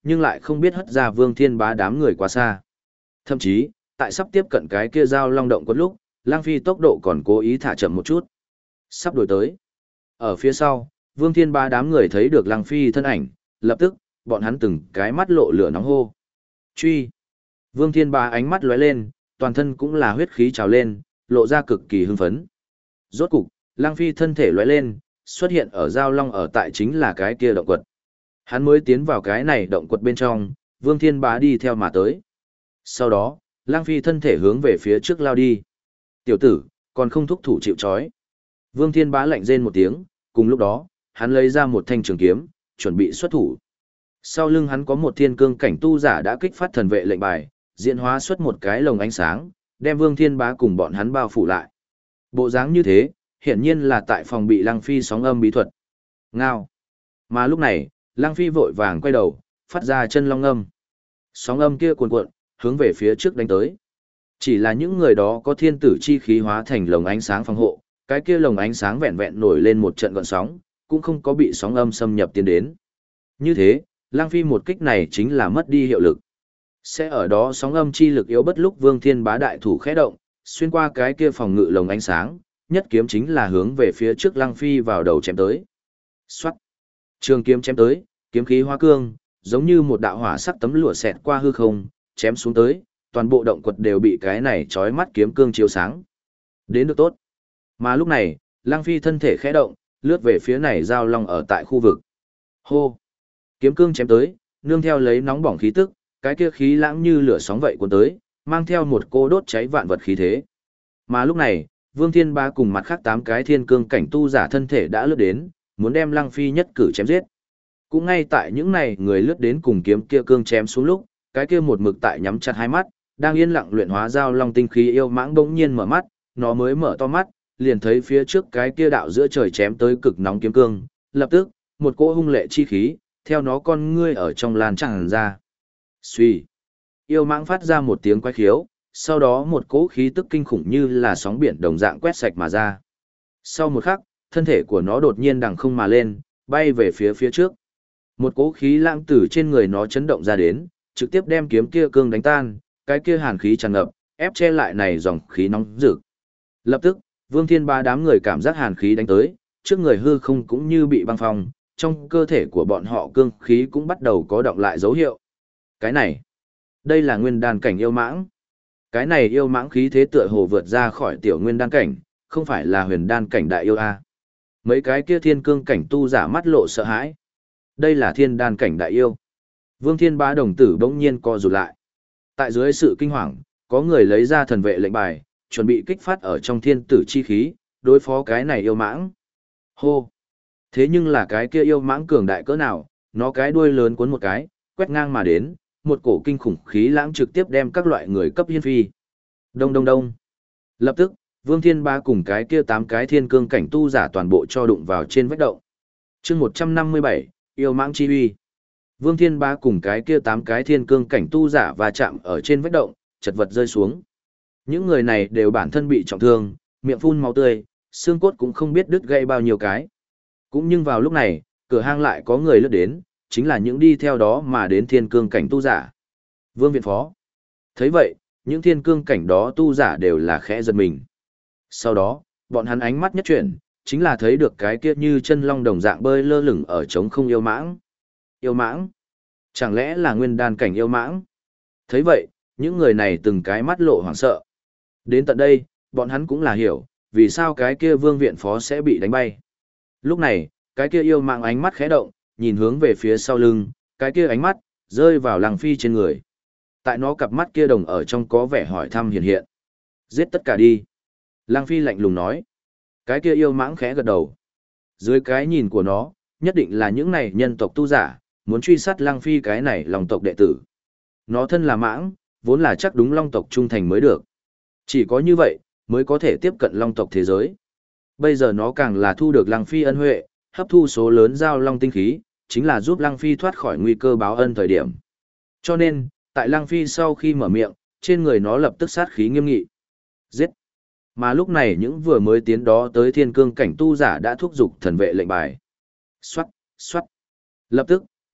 nhưng lại không biết hất ra Vương Thiên Bá đám người quá xa. Thậm chí, tại sắp tiếp cận cái kia giao long động quật lúc, Lang Phi tốc độ còn cố ý thả chậm một chút. Sắp đuổi tới. Ở phía sau, Vương Thiên Bá đám người thấy được Lang Phi thân ảnh, lập tức, bọn hắn từng cái mắt lộ lửa nóng hô. Truy. Vương Thiên Bá ánh mắt lóe lên, toàn thân cũng là huyết khí trào lên, lộ ra cực kỳ hưng phấn. Rốt cục, Lang Phi thân thể lóe lên, xuất hiện ở giao long ở tại chính là cái kia động quật. Hắn mới tiến vào cái này động quật bên trong, Vương Thiên Bá đi theo mà tới. Sau đó, Lang Phi thân thể hướng về phía trước lao đi. Tiểu tử, còn không thúc thủ chịu trói. Vương Thiên Bá lạnh rên một tiếng, cùng lúc đó, hắn lấy ra một thanh trường kiếm, chuẩn bị xuất thủ. Sau lưng hắn có một thiên cương cảnh tu giả đã kích phát thần vệ lệnh bài, diễn hóa xuất một cái lồng ánh sáng, đem Vương Thiên Bá cùng bọn hắn bao phủ lại. Bộ dáng như thế, hiển nhiên là tại phòng bị Lang Phi sóng âm bí thuật. Ngao. Mà lúc này, Lang Phi vội vàng quay đầu, phát ra chân long âm. Sóng âm kia cuồn cuộn, hướng về phía trước đánh tới. Chỉ là những người đó có thiên tử chi khí hóa thành lồng ánh sáng phòng hộ, cái kia lồng ánh sáng vẹn vẹn nổi lên một trận gợn sóng, cũng không có bị sóng âm xâm nhập tiến đến. Như thế, Lang Phi một kích này chính là mất đi hiệu lực. Sẽ ở đó sóng âm chi lực yếu bất lúc Vương Thiên Bá đại thủ khẽ động, xuyên qua cái kia phòng ngự lồng ánh sáng, nhất kiếm chính là hướng về phía trước Lang Phi vào đầu chém tới. Xoát. Trường kiếm chém tới, kiếm khí hóa cương, giống như một đạo hỏa sắc tấm lụa xẹt qua hư không, chém xuống tới, toàn bộ động quật đều bị cái này chói mắt kiếm cương chiếu sáng. Đến được tốt. Mà lúc này, Lang Phi thân thể khẽ động, lướt về phía này giao long ở tại khu vực. Hô. Kiếm cương chém tới, nương theo lấy nóng bỏng khí tức, cái kia khí lãng như lửa sóng vậy cuốn tới, mang theo một cô đốt cháy vạn vật khí thế. Mà lúc này, Vương Thiên Bá cùng mặt khác 8 cái thiên cương cảnh tu giả thân thể đã lướt đến, muốn đem Lang Phi nhất cử chém giết. Cũng ngay tại những này người lướt đến cùng kiếm kia cương chém xuống lúc, cái kia một mực tại nhắm chặt hai mắt, đang yên lặng luyện hóa giao long tinh khí yêu mãng bỗng nhiên mở mắt, nó mới mở to mắt, liền thấy phía trước cái kia đạo giữa trời chém tới cực nóng kiếm cương, lập tức, một cỗ hung lệ chi khí, theo nó con ngươi ở trong lan tràn ra. Xuy. Yêu mãng phát ra một tiếng quái khiếu, sau đó một cỗ khí tức kinh khủng như là sóng biển đồng dạng quét sạch mà ra. Sau một khắc, thân thể của nó đột nhiên đằng không mà lên, bay về phía trước. Một cỗ khí lãng từ trên người nó chấn động ra đến, trực tiếp đem kiếm kia cương đánh tan, cái kia hàn khí tràn ngập, ép che lại này dòng khí nóng rực. Lập tức, Vương Thiên Bá đám người cảm giác hàn khí đánh tới, trước người hư không cũng như bị băng phong, trong cơ thể của bọn họ cương khí cũng bắt đầu có động lại dấu hiệu. Cái này, đây là nguyên đan cảnh yêu mãng. Cái này yêu mãng khí thế tựa hồ vượt ra khỏi tiểu nguyên đan cảnh, không phải là huyền đan cảnh đại yêu a. Mấy cái kia thiên cương cảnh tu giả mắt lộ sợ hãi. Đây là thiên đan cảnh đại yêu. Vương Thiên Bá đồng tử bỗng nhiên co rụt lại. Tại dưới sự kinh hoàng, có người lấy ra thần vệ lệnh bài, chuẩn bị kích phát ở trong thiên tử chi khí, đối phó cái này yêu mãng. Hô! Thế nhưng là cái kia yêu mãng cường đại cỡ nào, nó cái đuôi lớn cuốn một cái, quét ngang mà đến, một cổ kinh khủng khí lãng trực tiếp đem các loại người cấp hiên phi. Đông đông đông. Lập tức, Vương Thiên Bá cùng cái kia 8 cái thiên cương cảnh tu giả toàn bộ cho đụng vào trên vách động. Chương 157, yêu mãng chi uy. Vương Thiên Bá cùng cái kia 8 cái thiên cương cảnh tu giả và chạm ở trên vách động, chật vật rơi xuống. Những người này đều bản thân bị trọng thương, miệng phun máu tươi, xương cốt cũng không biết đứt gãy bao nhiêu cái. Cũng nhưng vào lúc này, cửa hang lại có người lướt đến, chính là những đi theo đó mà đến thiên cương cảnh tu giả. Vương Viện Phó. Thấy vậy, những thiên cương cảnh đó tu giả đều là khẽ giật mình. Sau đó, bọn hắn ánh mắt nhất chuyển, chính là thấy được cái kia như chân long đồng dạng bơi lơ lửng ở trống không yêu mãng. Yêu mãng? Chẳng lẽ là nguyên đan cảnh yêu mãng? Thấy vậy, những người này từng cái mắt lộ hoảng sợ. Đến tận đây, bọn hắn cũng là hiểu, vì sao cái kia Vương Viện Phó sẽ bị đánh bay. Lúc này, cái kia yêu mãng ánh mắt khẽ động, nhìn hướng về phía sau lưng, cái kia ánh mắt rơi vào Lang Phi trên người. Tại nó cặp mắt kia đồng ở trong có vẻ hỏi thăm hiện hiện. Giết tất cả đi. Lang Phi lạnh lùng nói. Cái kia yêu mãng khẽ gật đầu. Dưới cái nhìn của nó, nhất định là những này nhân tộc tu giả, muốn truy sát Lang Phi cái này lòng tộc đệ tử. Nó thân là mãng, vốn là chắc đúng long tộc trung thành mới được. Chỉ có như vậy, mới có thể tiếp cận long tộc thế giới. Bây giờ nó càng là thu được Lang Phi ân huệ, hấp thu số lớn giao long tinh khí, chính là giúp Lang Phi thoát khỏi nguy cơ báo ân thời điểm. Cho nên, tại Lang Phi sau khi mở miệng, trên người nó lập tức sát khí nghiêm nghị. Giết! Mà lúc này những vừa mới tiến đó tới thiên cương cảnh tu giả đã thúc giục thần vệ lệnh bài. Xoát, xoát. Lập tức,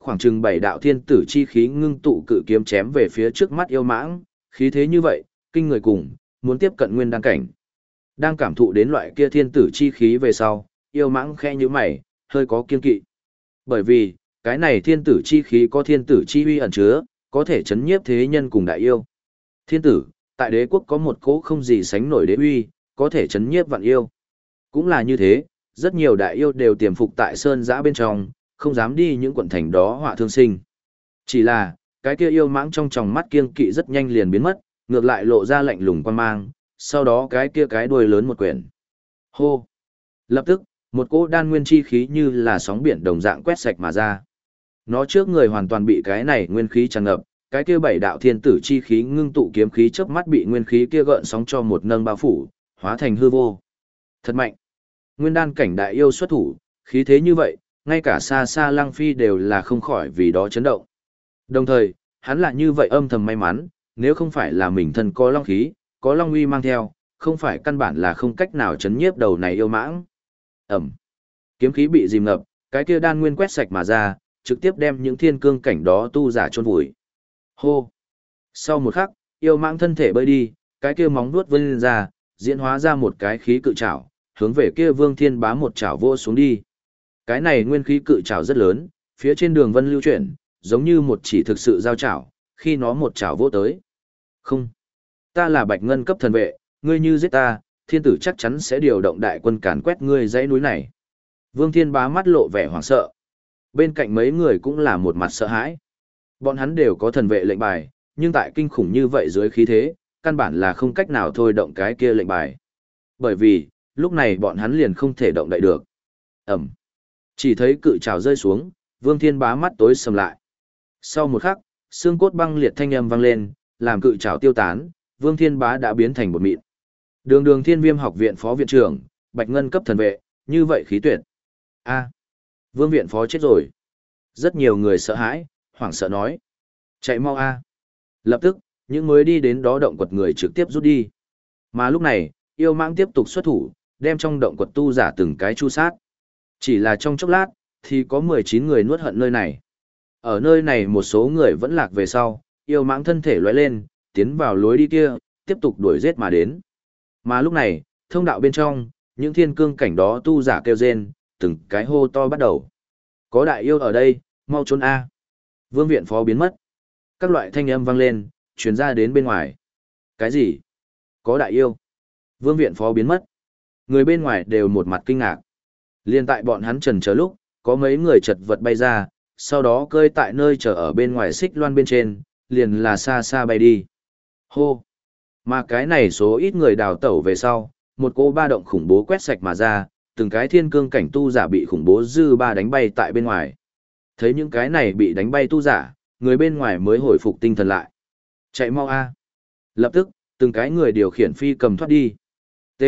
khoảng chừng 7 đạo thiên tử chi khí ngưng tụ cự kiếm chém về phía trước mắt yêu mãng, khí thế như vậy, kinh người cùng, muốn tiếp cận nguyên đan cảnh. Đang cảm thụ đến loại kia thiên tử chi khí về sau, yêu mãng khẽ nhíu mày, hơi có kiên kỵ. Bởi vì, cái này thiên tử chi khí có thiên tử chi uy ẩn chứa, có thể chấn nhiếp thế nhân cùng đại yêu. Thiên tử, tại đế quốc có một cỗ không gì sánh nổi đế uy, có thể chấn nhiếp vạn yêu. Cũng là như thế, rất nhiều đại yêu đều tiềm phục tại sơn giã bên trong, không dám đi những quận thành đó họa thương sinh. Chỉ là, cái kia yêu mãng trong tròng mắt kiêng kỵ rất nhanh liền biến mất, ngược lại lộ ra lạnh lùng quan mang, sau đó cái kia cái đuôi lớn một quyển. Hô! Lập tức, một cỗ đan nguyên chi khí như là sóng biển đồng dạng quét sạch mà ra. Nó trước người hoàn toàn bị cái này nguyên khí tràn ngập, cái kia 7 đạo thiên tử chi khí ngưng tụ kiếm khí chớp mắt bị nguyên khí kia gợn sóng cho một nâng bao phủ, hóa thành hư vô. Thật mạnh. Nguyên đan cảnh đại yêu xuất thủ, khí thế như vậy, ngay cả xa xa Lăng Phi đều là không khỏi vì đó chấn động. Đồng thời, hắn là như vậy âm thầm may mắn, nếu không phải là mình thân có long khí, có long uy mang theo, không phải căn bản là không cách nào chấn nhiếp đầu này yêu mãng. Ẩm. Kiếm khí bị dìm ngập, cái kia đan nguyên quét sạch mà ra, trực tiếp đem những thiên cương cảnh đó tu giả chôn vùi. Hô. Sau một khắc, yêu mãng thân thể bơi đi, cái kia móng vuốt vươn ra, diễn hóa ra một cái khí cự trảo, hướng về kia Vương Thiên Bá một chảo vô xuống đi. Cái này nguyên khí cự trảo rất lớn, phía trên đường vân lưu chuyển, giống như một chỉ thực sự giao chảo, khi nó một chảo vô tới. Không. Ta là Bạch Ngân cấp thần vệ, ngươi như giết ta, thiên tử chắc chắn sẽ điều động đại quân càn quét ngươi dãy núi này. Vương Thiên Bá mắt lộ vẻ hoảng sợ. Bên cạnh mấy người cũng là một mặt sợ hãi. Bọn hắn đều có thần vệ lệnh bài, nhưng tại kinh khủng như vậy dưới khí thế, căn bản là không cách nào thôi động cái kia lệnh bài. Bởi vì, lúc này bọn hắn liền không thể động đậy được. Ẩm. Chỉ thấy cự trảo rơi xuống, Vương Thiên Bá mắt tối sầm lại. Sau một khắc, xương cốt băng liệt thanh âm vang lên, làm cự trảo tiêu tán, Vương Thiên Bá đã biến thành bột mịn. Đường Thiên Viêm học viện phó viện trưởng, Bạch Ngân cấp thần vệ, như vậy khí tuyệt. A, Vương viện phó chết rồi. Rất nhiều người sợ hãi, hoảng sợ nói. Chạy mau a. Lập tức, những mới đi đến đó động quật người trực tiếp rút đi. Mà lúc này, yêu mãng tiếp tục xuất thủ, đem trong động quật tu giả từng cái chu sát. Chỉ là trong chốc lát, thì có 19 người nuốt hận nơi này. Ở nơi này một số người vẫn lạc về sau, yêu mãng thân thể lóe lên, tiến vào lối đi kia, tiếp tục đuổi giết mà đến. Mà lúc này, thông đạo bên trong, những thiên cương cảnh đó tu giả kêu rên, từng cái hô to bắt đầu. Có đại yêu ở đây, mau trốn a. Vương viện phó biến mất. Các loại thanh âm vang lên, truyền ra đến bên ngoài. Cái gì? Có đại yêu. Vương viện phó biến mất. Người bên ngoài đều một mặt kinh ngạc. Liên tại bọn hắn trần chờ lúc, có mấy người chật vật bay ra, sau đó cơi tại nơi chờ ở bên ngoài xích loan bên trên, liền là xa xa bay đi. Hô! Mà cái này số ít người đào tẩu về sau, một cô ba động khủng bố quét sạch mà ra, từng cái thiên cương cảnh tu giả bị khủng bố dư ba đánh bay tại bên ngoài. Thấy những cái này bị đánh bay tu giả, người bên ngoài mới hồi phục tinh thần lại. Chạy mau a! Lập tức, từng cái người điều khiển phi cầm thoát đi. T.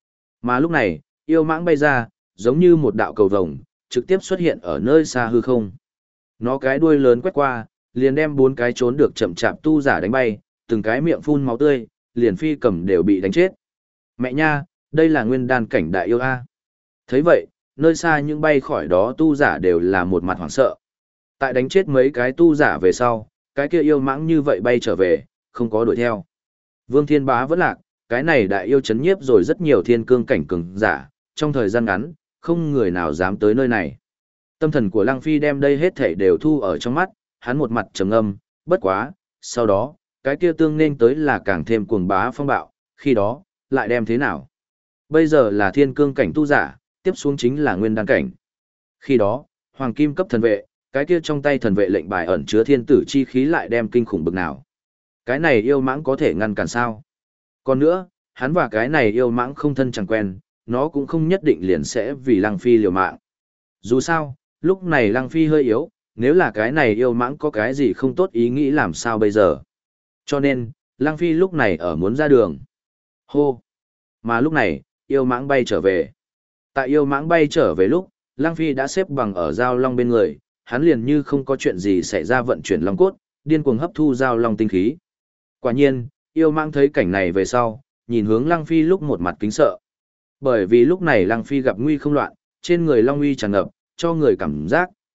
Mà lúc này, yêu mãng bay ra, giống như một đạo cầu vồng, trực tiếp xuất hiện ở nơi xa hư không. Nó cái đuôi lớn quét qua, liền đem 4 cái trốn được chậm chạp tu giả đánh bay, từng cái miệng phun máu tươi, liền phi cầm đều bị đánh chết. Mẹ nha, đây là nguyên đan cảnh đại yêu a. Thấy vậy, nơi xa những bay khỏi đó tu giả đều là một mặt hoảng sợ. Tại đánh chết mấy cái tu giả về sau, cái kia yêu mãng như vậy bay trở về, không có đuổi theo. Vương Thiên Bá vẫn lạc, cái này đại yêu chấn nhiếp rồi rất nhiều thiên cương cảnh cường giả, trong thời gian ngắn, không người nào dám tới nơi này. Tâm thần của Lăng Phi đem đây hết thảy đều thu ở trong mắt, hắn một mặt trầm ngâm, bất quá, sau đó, cái kia tương nên tới là càng thêm cuồng bá phong bạo, khi đó, lại đem thế nào? Bây giờ là thiên cương cảnh tu giả, tiếp xuống chính là nguyên đan cảnh. Khi đó, hoàng kim cấp thần vệ, cái kia trong tay thần vệ lệnh bài ẩn chứa thiên tử chi khí lại đem kinh khủng bực nào. Cái này yêu mãng có thể ngăn cản sao? Còn nữa, hắn và cái này yêu mãng không thân chẳng quen, nó cũng không nhất định liền sẽ vì Lăng Phi liều mạng. Dù sao, lúc này Lăng Phi hơi yếu, nếu là cái này yêu mãng có cái gì không tốt ý nghĩ làm sao bây giờ. Cho nên, Lăng Phi lúc này ở muốn ra đường. Hô! Mà lúc này, yêu mãng bay trở về. Tại yêu mãng bay trở về lúc, Lăng Phi đã xếp bằng ở giao long bên người, hắn liền như không có chuyện gì xảy ra vận chuyển long cốt, điên cuồng hấp thu giao long tinh khí. Quả nhiên, yêu mãng thấy cảnh này về sau, nhìn hướng Lăng Phi lúc một mặt kính sợ. Bởi vì lúc này Lăng Phi gặp nguy không loạn, trên người long uy tràn ngập, cho người cảm giác,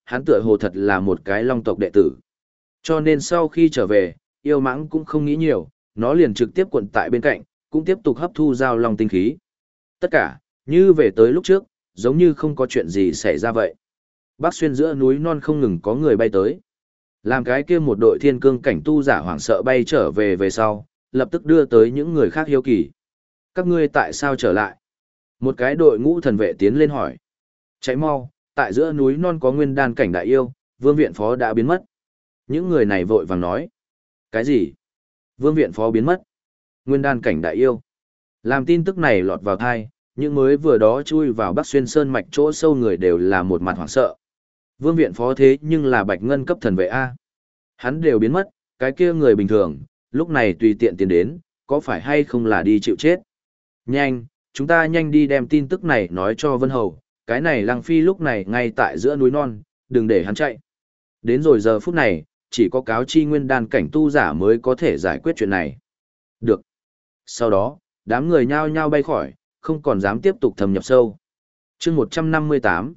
hắn tựa hồ thật là một cái long tộc đệ tử. Cho nên sau khi trở về, yêu mãng cũng không nghĩ nhiều, nó liền trực tiếp cuộn tại bên cạnh, cũng tiếp tục hấp thu giao long tinh khí. Tất cả, như về tới lúc trước, giống như không có chuyện gì xảy ra vậy. Bắc xuyên giữa núi non không ngừng có người bay tới. Làm cái kia một đội thiên cương cảnh tu giả hoảng sợ bay trở về sau, lập tức đưa tới những người khác hiếu kỳ. Các ngươi tại sao trở lại? Một cái đội ngũ thần vệ tiến lên hỏi. Cháy mau, tại giữa núi non có nguyên đan cảnh đại yêu, vương viện phó đã biến mất. Những người này vội vàng nói. Cái gì? Vương viện phó biến mất. Nguyên đan cảnh đại yêu. Làm tin tức này lọt vào thai, những mới vừa đó chui vào Bắc Xuyên Sơn mạch chỗ sâu người đều là một mặt hoảng sợ. Vương viện phó thế nhưng là bạch ngân cấp thần vệ A. Hắn đều biến mất, cái kia người bình thường, lúc này tùy tiện tiến đến, có phải hay không là đi chịu chết. Nhanh, chúng ta nhanh đi đem tin tức này nói cho Vân Hầu, cái này Lăng Phi lúc này ngay tại giữa núi non, đừng để hắn chạy. Đến rồi giờ phút này, chỉ có cáo chi nguyên đan cảnh tu giả mới có thể giải quyết chuyện này. Được. Sau đó, đám người nhao nhao bay khỏi, không còn dám tiếp tục thâm nhập sâu. chương 158,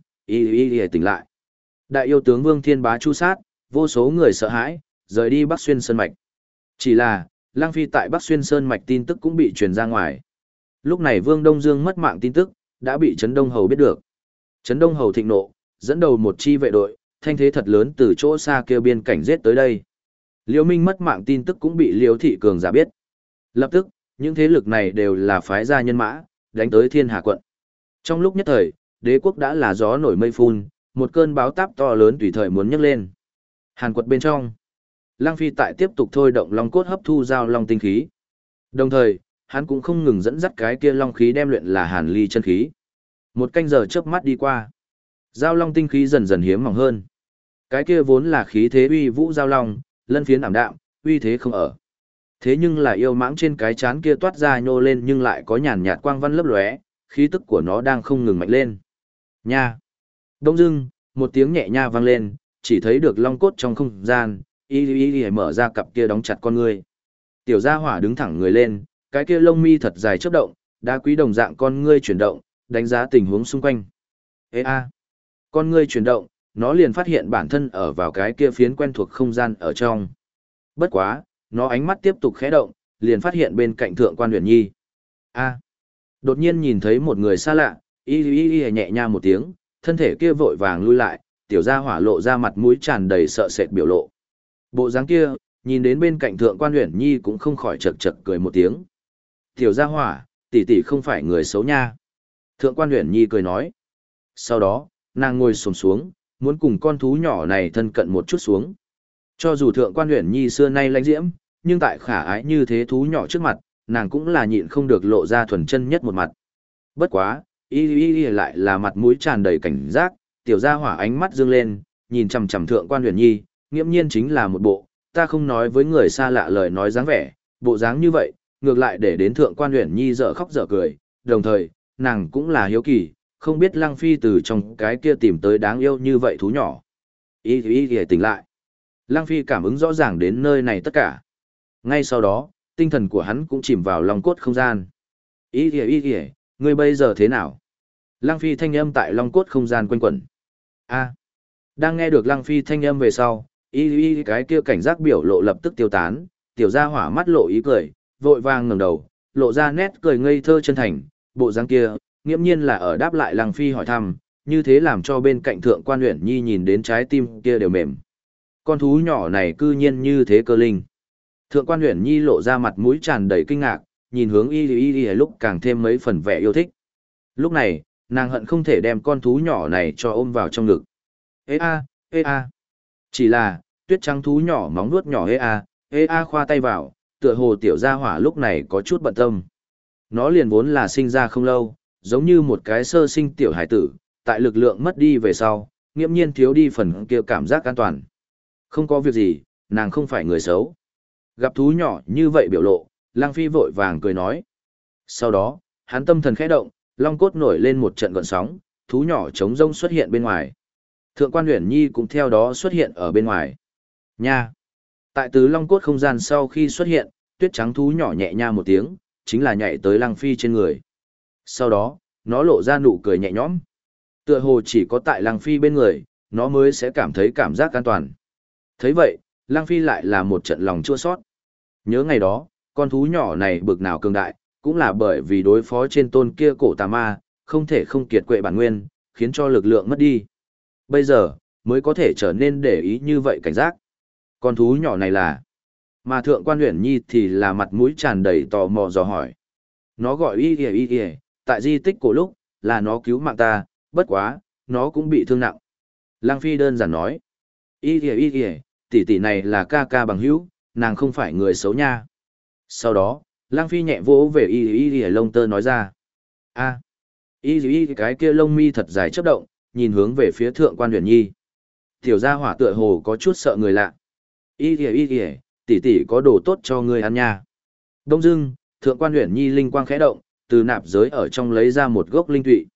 y tỉnh lại. Đại yêu tướng Vương Thiên Bá chu sát, vô số người sợ hãi, rời đi Bắc Xuyên Sơn Mạch. Chỉ là, Lăng Phi tại Bắc Xuyên Sơn Mạch tin tức cũng bị truyền ra ngoài. Lúc này Vương Đông Dương mất mạng tin tức, đã bị Trấn Đông Hầu biết được. Trấn Đông Hầu thịnh nộ, dẫn đầu một chi vệ đội, thanh thế thật lớn từ chỗ xa kêu biên cảnh giết tới đây. Liễu Minh mất mạng tin tức cũng bị Liễu Thị Cường giả biết. Lập tức, những thế lực này đều là phái gia nhân mã, đánh tới Thiên Hà quận. Trong lúc nhất thời, đế quốc đã là gió nổi mây phun, một cơn báo táp to lớn tùy thời muốn nhấc lên. Hàn quật bên trong, Lăng Phi tại tiếp tục thôi động long cốt hấp thu giao long tinh khí. Đồng thời, hắn cũng không ngừng dẫn dắt cái kia long khí đem luyện là Hàn Ly chân khí. Một canh giờ chớp mắt đi qua, giao long tinh khí dần dần hiếm mỏng hơn. Cái kia vốn là khí thế uy vũ giao long, lân phiến ảm đạm, uy thế không ở. Thế nhưng là yêu mãng trên cái chán kia toát ra nhô lên nhưng lại có nhàn nhạt quang văn lấp lóe, khí tức của nó đang không ngừng mạnh lên. Nha! Đông dưng, một tiếng nhẹ nha vang lên, chỉ thấy được long cốt trong không gian, y mở ra cặp kia đóng chặt con ngươi. Tiểu gia hỏa đứng thẳng người lên, cái kia lông mi thật dài chớp động, đá quý đồng dạng con ngươi chuyển động, đánh giá tình huống xung quanh. Ê a! Con ngươi chuyển động, nó liền phát hiện bản thân ở vào cái kia phiến quen thuộc không gian ở trong. Bất quá, nó ánh mắt tiếp tục khẽ động, liền phát hiện bên cạnh Thượng Quan Uyển Nhi. A! Đột nhiên nhìn thấy một người xa lạ, y nhẹ nha một tiếng, thân thể kia vội vàng lui lại, tiểu gia hỏa lộ ra mặt mũi tràn đầy sợ sệt biểu lộ. Bộ dáng kia, nhìn đến bên cạnh Thượng Quan Uyển Nhi cũng không khỏi chật chật cười một tiếng. Tiểu gia hỏa, tỷ tỷ không phải người xấu nha. Thượng Quan Uyển Nhi cười nói. Sau đó, nàng ngồi xổm xuống, muốn cùng con thú nhỏ này thân cận một chút xuống. Cho dù Thượng Quan Uyển Nhi xưa nay lãnh diễm, nhưng tại khả ái như thế thú nhỏ trước mặt, nàng cũng là nhịn không được lộ ra thuần chân nhất một mặt. Bất quá, y lại là mặt mũi tràn đầy cảnh giác, tiểu gia hỏa ánh mắt dương lên, nhìn chằm chằm Thượng Quan Uyển Nhi, nghiễm nhiên chính là một bộ, ta không nói với người xa lạ lời nói dáng vẻ, bộ dáng như vậy, ngược lại để đến Thượng Quan Uyển Nhi dở khóc dở cười, đồng thời, nàng cũng là hiếu kỳ, không biết Lăng Phi từ trong cái kia tìm tới đáng yêu như vậy thú nhỏ. Y tỉnh lại. Lăng Phi cảm ứng rõ ràng đến nơi này tất cả. Ngay sau đó, tinh thần của hắn cũng chìm vào long cốt không gian. Y, ngươi bây giờ thế nào? Lăng Phi thanh âm tại long cốt không gian quanh quẩn. A. Đang nghe được Lăng Phi thanh âm về sau, cái kia cảnh giác biểu lộ lập tức tiêu tán, tiểu gia hỏa mắt lộ ý cười, vội vàng ngẩng đầu, lộ ra nét cười ngây thơ chân thành, bộ dáng kia, nghiễm nhiên là ở đáp lại Lăng Phi hỏi thăm, như thế làm cho bên cạnh Thượng Quan Uyển Nhi nhìn đến trái tim kia đều mềm. Con thú nhỏ này cư nhiên như thế cơ linh. Thượng Quan Uyển Nhi lộ ra mặt mũi tràn đầy kinh ngạc, nhìn hướng y lúc càng thêm mấy phần vẻ yêu thích. Lúc này, nàng hận không thể đem con thú nhỏ này cho ôm vào trong ngực. Ê a. Chỉ là, tuyết trắng thú nhỏ móng vuốt nhỏ ê a khoa tay vào, tựa hồ tiểu gia hỏa lúc này có chút bận tâm. Nó liền vốn là sinh ra không lâu, giống như một cái sơ sinh tiểu hải tử, tại lực lượng mất đi về sau, nghiễm nhiên thiếu đi phần kia cảm giác an toàn. Không có việc gì, nàng không phải người xấu. Gặp thú nhỏ như vậy biểu lộ, Lăng Phi vội vàng cười nói. Sau đó, hắn tâm thần khẽ động, long cốt nổi lên một trận gợn sóng, thú nhỏ trống rông xuất hiện bên ngoài. Thượng Quan Uyển Nhi cũng theo đó xuất hiện ở bên ngoài. Nha! Tại từ long cốt không gian sau khi xuất hiện, tuyết trắng thú nhỏ nhẹ nha một tiếng, chính là nhảy tới Lăng Phi trên người. Sau đó, nó lộ ra nụ cười nhẹ nhõm. Tựa hồ chỉ có tại Lăng Phi bên người, nó mới sẽ cảm thấy cảm giác an toàn. Thấy vậy, Lăng Phi lại là một trận lòng chua xót. Nhớ ngày đó, con thú nhỏ này bực nào cường đại, cũng là bởi vì đối phó trên tôn kia cổ tà ma, không thể không kiệt quệ bản nguyên, khiến cho lực lượng mất đi. Bây giờ, mới có thể trở nên để ý như vậy cảnh giác. Con thú nhỏ này là... Mà Thượng quan Uyển Nhi thì là mặt mũi tràn đầy tò mò dò hỏi. Nó gọi y kìa, tại di tích cổ lúc, là nó cứu mạng ta, bất quá, nó cũng bị thương nặng. Lăng Phi đơn giản nói. Y kìa, tỷ tỷ này là ca ca bằng hữu, nàng không phải người xấu nha. Sau đó, Lăng Phi nhẹ vỗ về y kìa lông tơ nói ra. Y cái kia lông mi thật dài chớp động, nhìn hướng về phía Thượng quan Uyển Nhi. Tiểu gia hỏa tựa hồ có chút sợ người lạ. Y kìa, tỷ tỷ có đồ tốt cho ngươi ăn nha. Đông dưng, Thượng quan Uyển Nhi linh quang khẽ động, từ nạp giới ở trong lấy ra một gốc linh tụy.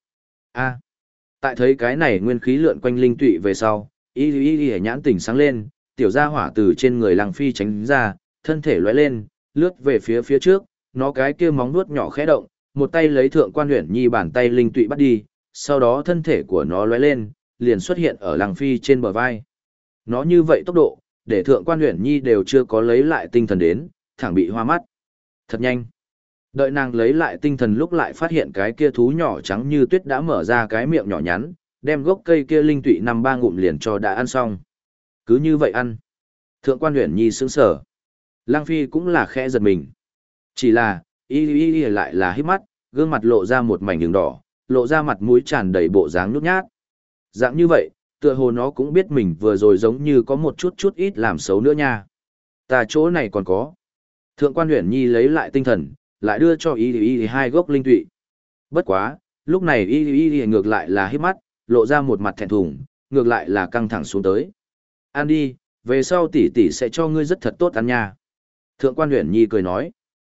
Tại thấy cái này nguyên khí lượn quanh linh tụy về sau, y nhãn tỉnh sáng lên, tiểu gia hỏa từ trên người Lăng Phi tránh ra, thân thể lóe lên, lướt về phía trước, nó cái kia móng vuốt nhỏ khẽ động, một tay lấy Thượng quan Uyển Nhi bàn tay linh tụy bắt đi, sau đó thân thể của nó lóe lên, liền xuất hiện ở Lăng Phi trên bờ vai. Nó như vậy tốc độ, để Thượng quan Uyển Nhi đều chưa có lấy lại tinh thần đến, thẳng bị hoa mắt. Thật nhanh. Đợi nàng lấy lại tinh thần lúc lại phát hiện cái kia thú nhỏ trắng như tuyết đã mở ra cái miệng nhỏ nhắn, đem gốc cây kia linh tụy 5-3 ngụm liền cho đã ăn xong. Cứ như vậy ăn. Thượng quan Uyển Nhi sững sờ. Lăng Phi cũng là khẽ giật mình. Chỉ là, y lại là híp mắt, gương mặt lộ ra một mảnh đường đỏ, lộ ra mặt mũi tràn đầy bộ dáng nhút nhát. Dạng như vậy, tựa hồ nó cũng biết mình vừa rồi giống như có một chút ít làm xấu nữa nha. Ta chỗ này còn có. Thượng quan Uyển Nhi lấy lại tinh thần, lại đưa cho y 2 gốc linh tụy. Bất quá, lúc này y ngược lại là híp mắt, lộ ra một mặt thẹn thùng, ngược lại là căng thẳng xuống tới. Ăn đi, về sau tỷ tỷ sẽ cho ngươi rất thật tốt ăn nha. Thượng quan Uyển Nhi cười nói.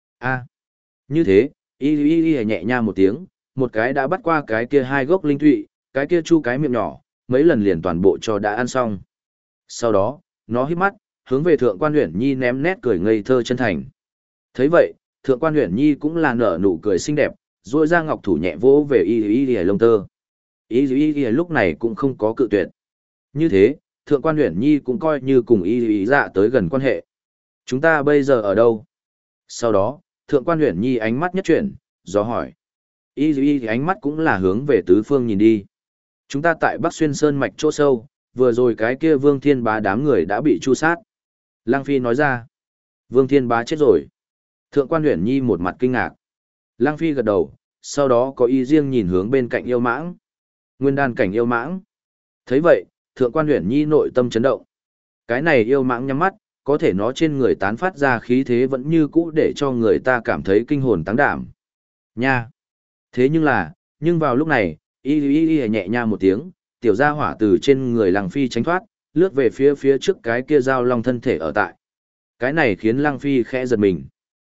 Như thế, y nhẹ nha một tiếng, một cái đã bắt qua cái kia 2 gốc linh tụy, cái kia chu cái miệng nhỏ, mấy lần liền toàn bộ cho đã ăn xong. Sau đó, nó híp mắt, hướng về Thượng quan Uyển Nhi ném nét cười ngây thơ chân thành. Thấy vậy, Thượng quan Uyển Nhi cũng là nở nụ cười xinh đẹp, duỗi ra ngọc thủ nhẹ vỗ về y lông tơ. Y lúc này cũng không có cự tuyệt. Như thế, Thượng quan Uyển Nhi cũng coi như cùng y dạ tới gần quan hệ. Chúng ta bây giờ ở đâu? Sau đó, Thượng quan Uyển Nhi ánh mắt nhất chuyển, do hỏi. Y ánh mắt cũng là hướng về tứ phương nhìn đi. Chúng ta tại Bắc Xuyên Sơn mạch chỗ sâu, vừa rồi cái kia Vương Thiên Bá đám người đã bị tru sát. Lăng Phi nói ra. Vương Thiên Bá chết rồi. Thượng quan Uyển Nhi một mặt kinh ngạc. Lăng Phi gật đầu, sau đó có ý riêng nhìn hướng bên cạnh yêu mãng. Nguyên đan cảnh yêu mãng. Thấy vậy, Thượng quan Uyển Nhi nội tâm chấn động. Cái này yêu mãng nhắm mắt, có thể nó trên người tán phát ra khí thế vẫn như cũ để cho người ta cảm thấy kinh hồn táng đảm. Nha! Thế nhưng vào lúc này, y nhẹ nha một tiếng, tiểu gia hỏa từ trên người Lăng Phi tránh thoát, lướt về phía trước cái kia giao long thân thể ở tại. Cái này khiến Lăng Phi khẽ giật mình.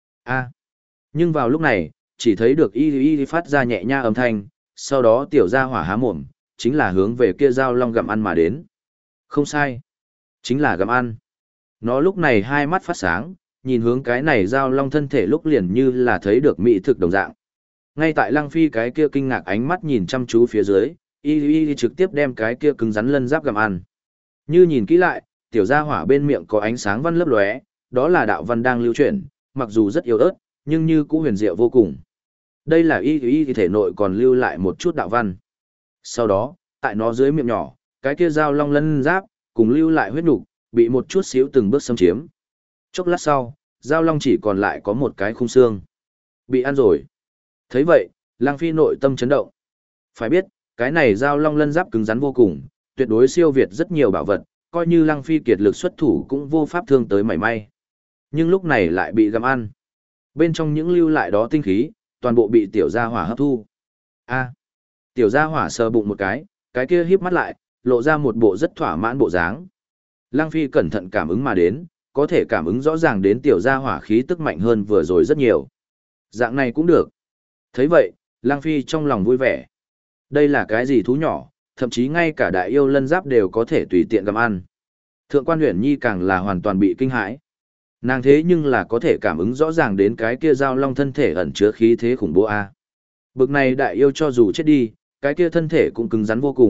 Nhưng vào lúc này, chỉ thấy được y phát ra nhẹ nha âm thanh, sau đó tiểu gia hỏa há mồm, chính là hướng về kia giao long gặm ăn mà đến. Không sai, chính là gặm ăn. Nó lúc này hai mắt phát sáng, nhìn hướng cái này giao long thân thể lúc liền như là thấy được mỹ thực đồng dạng. Ngay tại Lăng Phi cái kia kinh ngạc ánh mắt nhìn chăm chú phía dưới, y trực tiếp đem cái kia cứng rắn lân giáp gặm ăn. Như nhìn kỹ lại, tiểu gia hỏa bên miệng có ánh sáng văn lấp lóe, đó là đạo văn đang lưu chuyển, mặc dù rất yếu ớt, nhưng như cũ huyền diệu vô cùng. Đây là y thể nội còn lưu lại một chút đạo văn. Sau đó, tại nó dưới miệng nhỏ, cái kia dao long lân giáp, cùng lưu lại huyết nục, bị một chút xíu từng bước xâm chiếm. Chốc lát sau, dao long chỉ còn lại có một cái khung xương. Bị ăn rồi. Thấy vậy, Lăng Phi nội tâm chấn động. Phải biết, cái này dao long lân giáp cứng rắn vô cùng, tuyệt đối siêu việt rất nhiều bảo vật, coi như Lăng Phi kiệt lực xuất thủ cũng vô pháp thương tới mảy may. Nhưng lúc này lại bị gặm ăn. Bên trong những lưu lại đó tinh khí, toàn bộ bị tiểu gia hỏa hấp thu. Tiểu gia hỏa sờ bụng một cái kia híp mắt lại, lộ ra một bộ rất thỏa mãn bộ dáng. Lăng Phi cẩn thận cảm ứng mà đến, có thể cảm ứng rõ ràng đến tiểu gia hỏa khí tức mạnh hơn vừa rồi rất nhiều. Dạng này cũng được. Thấy vậy, Lăng Phi trong lòng vui vẻ. Đây là cái gì thú nhỏ, thậm chí ngay cả đại yêu lân giáp đều có thể tùy tiện gặm ăn. Thượng quan Uyển Nhi càng là hoàn toàn bị kinh hãi. Nàng thế nhưng là có thể cảm ứng rõ ràng đến cái kia giao long thân thể ẩn chứa khí thế khủng bố a. Bực này đại yêu cho dù chết đi, cái kia thân thể cũng cứng rắn vô cùng,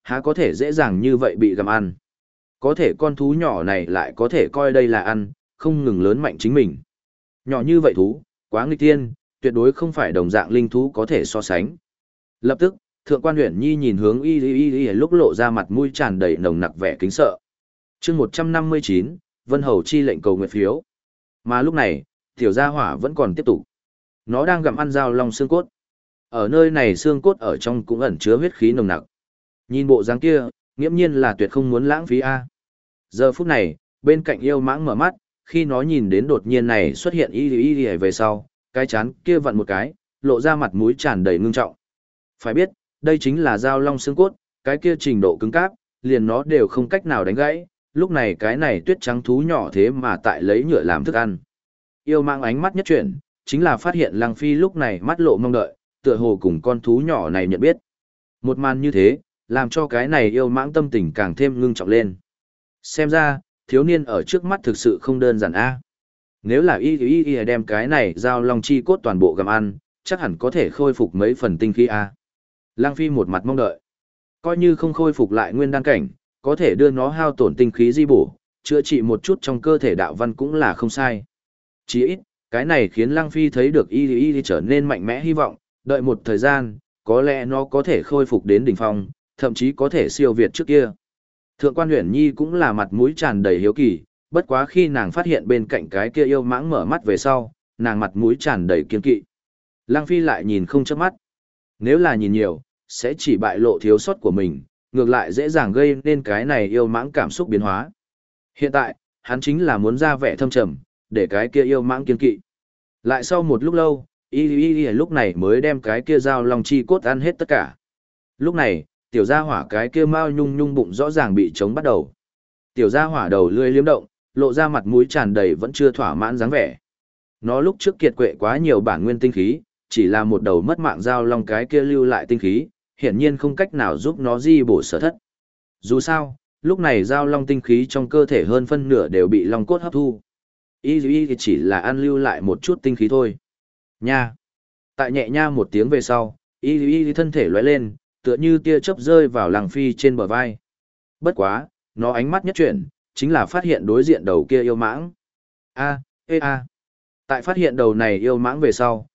há có thể dễ dàng như vậy bị gặm ăn. Có thể con thú nhỏ này lại có thể coi đây là ăn, không ngừng lớn mạnh chính mình. Nhỏ như vậy thú, quá nghịch thiên, tuyệt đối không phải đồng dạng linh thú có thể so sánh. Lập tức, Thượng quan Uyển Nhi nhìn hướng y lúc lộ ra mặt mũi tràn đầy nồng nặc vẻ kính sợ. Chương 159, Vân Hầu chi lệnh cầu nguyện phiếu. Mà lúc này, tiểu gia hỏa vẫn còn tiếp tục. Nó đang gặm ăn dao long xương cốt. Ở nơi này xương cốt ở trong cũng ẩn chứa huyết khí nồng nặc. Nhìn bộ dáng kia, nghiễm nhiên là tuyệt không muốn lãng phí a. Giờ phút này, bên cạnh yêu mãng mở mắt, khi nó nhìn đến đột nhiên này xuất hiện y về sau, cái chán kia vặn một cái, lộ ra mặt mũi tràn đầy ngưng trọng. Phải biết, đây chính là dao long xương cốt, cái kia trình độ cứng cáp, liền nó đều không cách nào đánh gãy, lúc này cái này tuyết trắng thú nhỏ thế mà tại lấy nhựa làm thức ăn. Yêu mãng ánh mắt nhất chuyển, chính là phát hiện Lăng Phi lúc này mắt lộ mong đợi, tựa hồ cùng con thú nhỏ này nhận biết. Một màn như thế, làm cho cái này yêu mãng tâm tình càng thêm ngưng trọng lên. Xem ra, thiếu niên ở trước mắt thực sự không đơn giản a. Nếu là y đem cái này giao long chi cốt toàn bộ gặm ăn, chắc hẳn có thể khôi phục mấy phần tinh khí a. Lăng Phi một mặt mong đợi. Coi như không khôi phục lại nguyên đan cảnh, có thể đưa nó hao tổn tinh khí di bổ, chữa trị một chút trong cơ thể đạo văn cũng là không sai. Chỉ ít, cái này khiến Lăng Phi thấy được y trở nên mạnh mẽ hy vọng, đợi một thời gian, có lẽ nó có thể khôi phục đến đỉnh phong, thậm chí có thể siêu việt trước kia. Thượng quan Uyển Nhi cũng là mặt mũi tràn đầy hiếu kỳ, bất quá khi nàng phát hiện bên cạnh cái kia yêu mãng mở mắt về sau, nàng mặt mũi tràn đầy kiên kỵ. Lăng Phi lại nhìn không chớp mắt. Nếu là nhìn nhiều, sẽ chỉ bại lộ thiếu sót của mình, ngược lại dễ dàng gây nên cái này yêu mãng cảm xúc biến hóa. Hiện tại, hắn chính là muốn ra vẻ thâm trầm, để cái kia yêu mãng kiên kỵ. Lại sau một lúc lâu, y lúc này mới đem cái kia dao long chi cốt ăn hết tất cả. Lúc này, tiểu gia hỏa cái kia mao nhung nhung bụng rõ ràng bị chống bắt đầu. Tiểu gia hỏa đầu lưỡi liếm động, lộ ra mặt mũi tràn đầy vẫn chưa thỏa mãn dáng vẻ. Nó lúc trước kiệt quệ quá nhiều bản nguyên tinh khí, chỉ là một đầu mất mạng dao long cái kia lưu lại tinh khí, hiển nhiên không cách nào giúp nó di bổ sở thất. Dù sao, lúc này dao long tinh khí trong cơ thể hơn phân nửa đều bị long cốt hấp thu. Y chỉ là ăn lưu lại một chút tinh khí thôi. Nha. Tại nhẹ nha một tiếng về sau, y thân thể lóe lên, tựa như tia chớp rơi vào Lăng Phi trên bờ vai. Bất quá, nó ánh mắt nhất chuyển, chính là phát hiện đối diện đầu kia yêu mãng. A. Tại phát hiện đầu này yêu mãng về sau,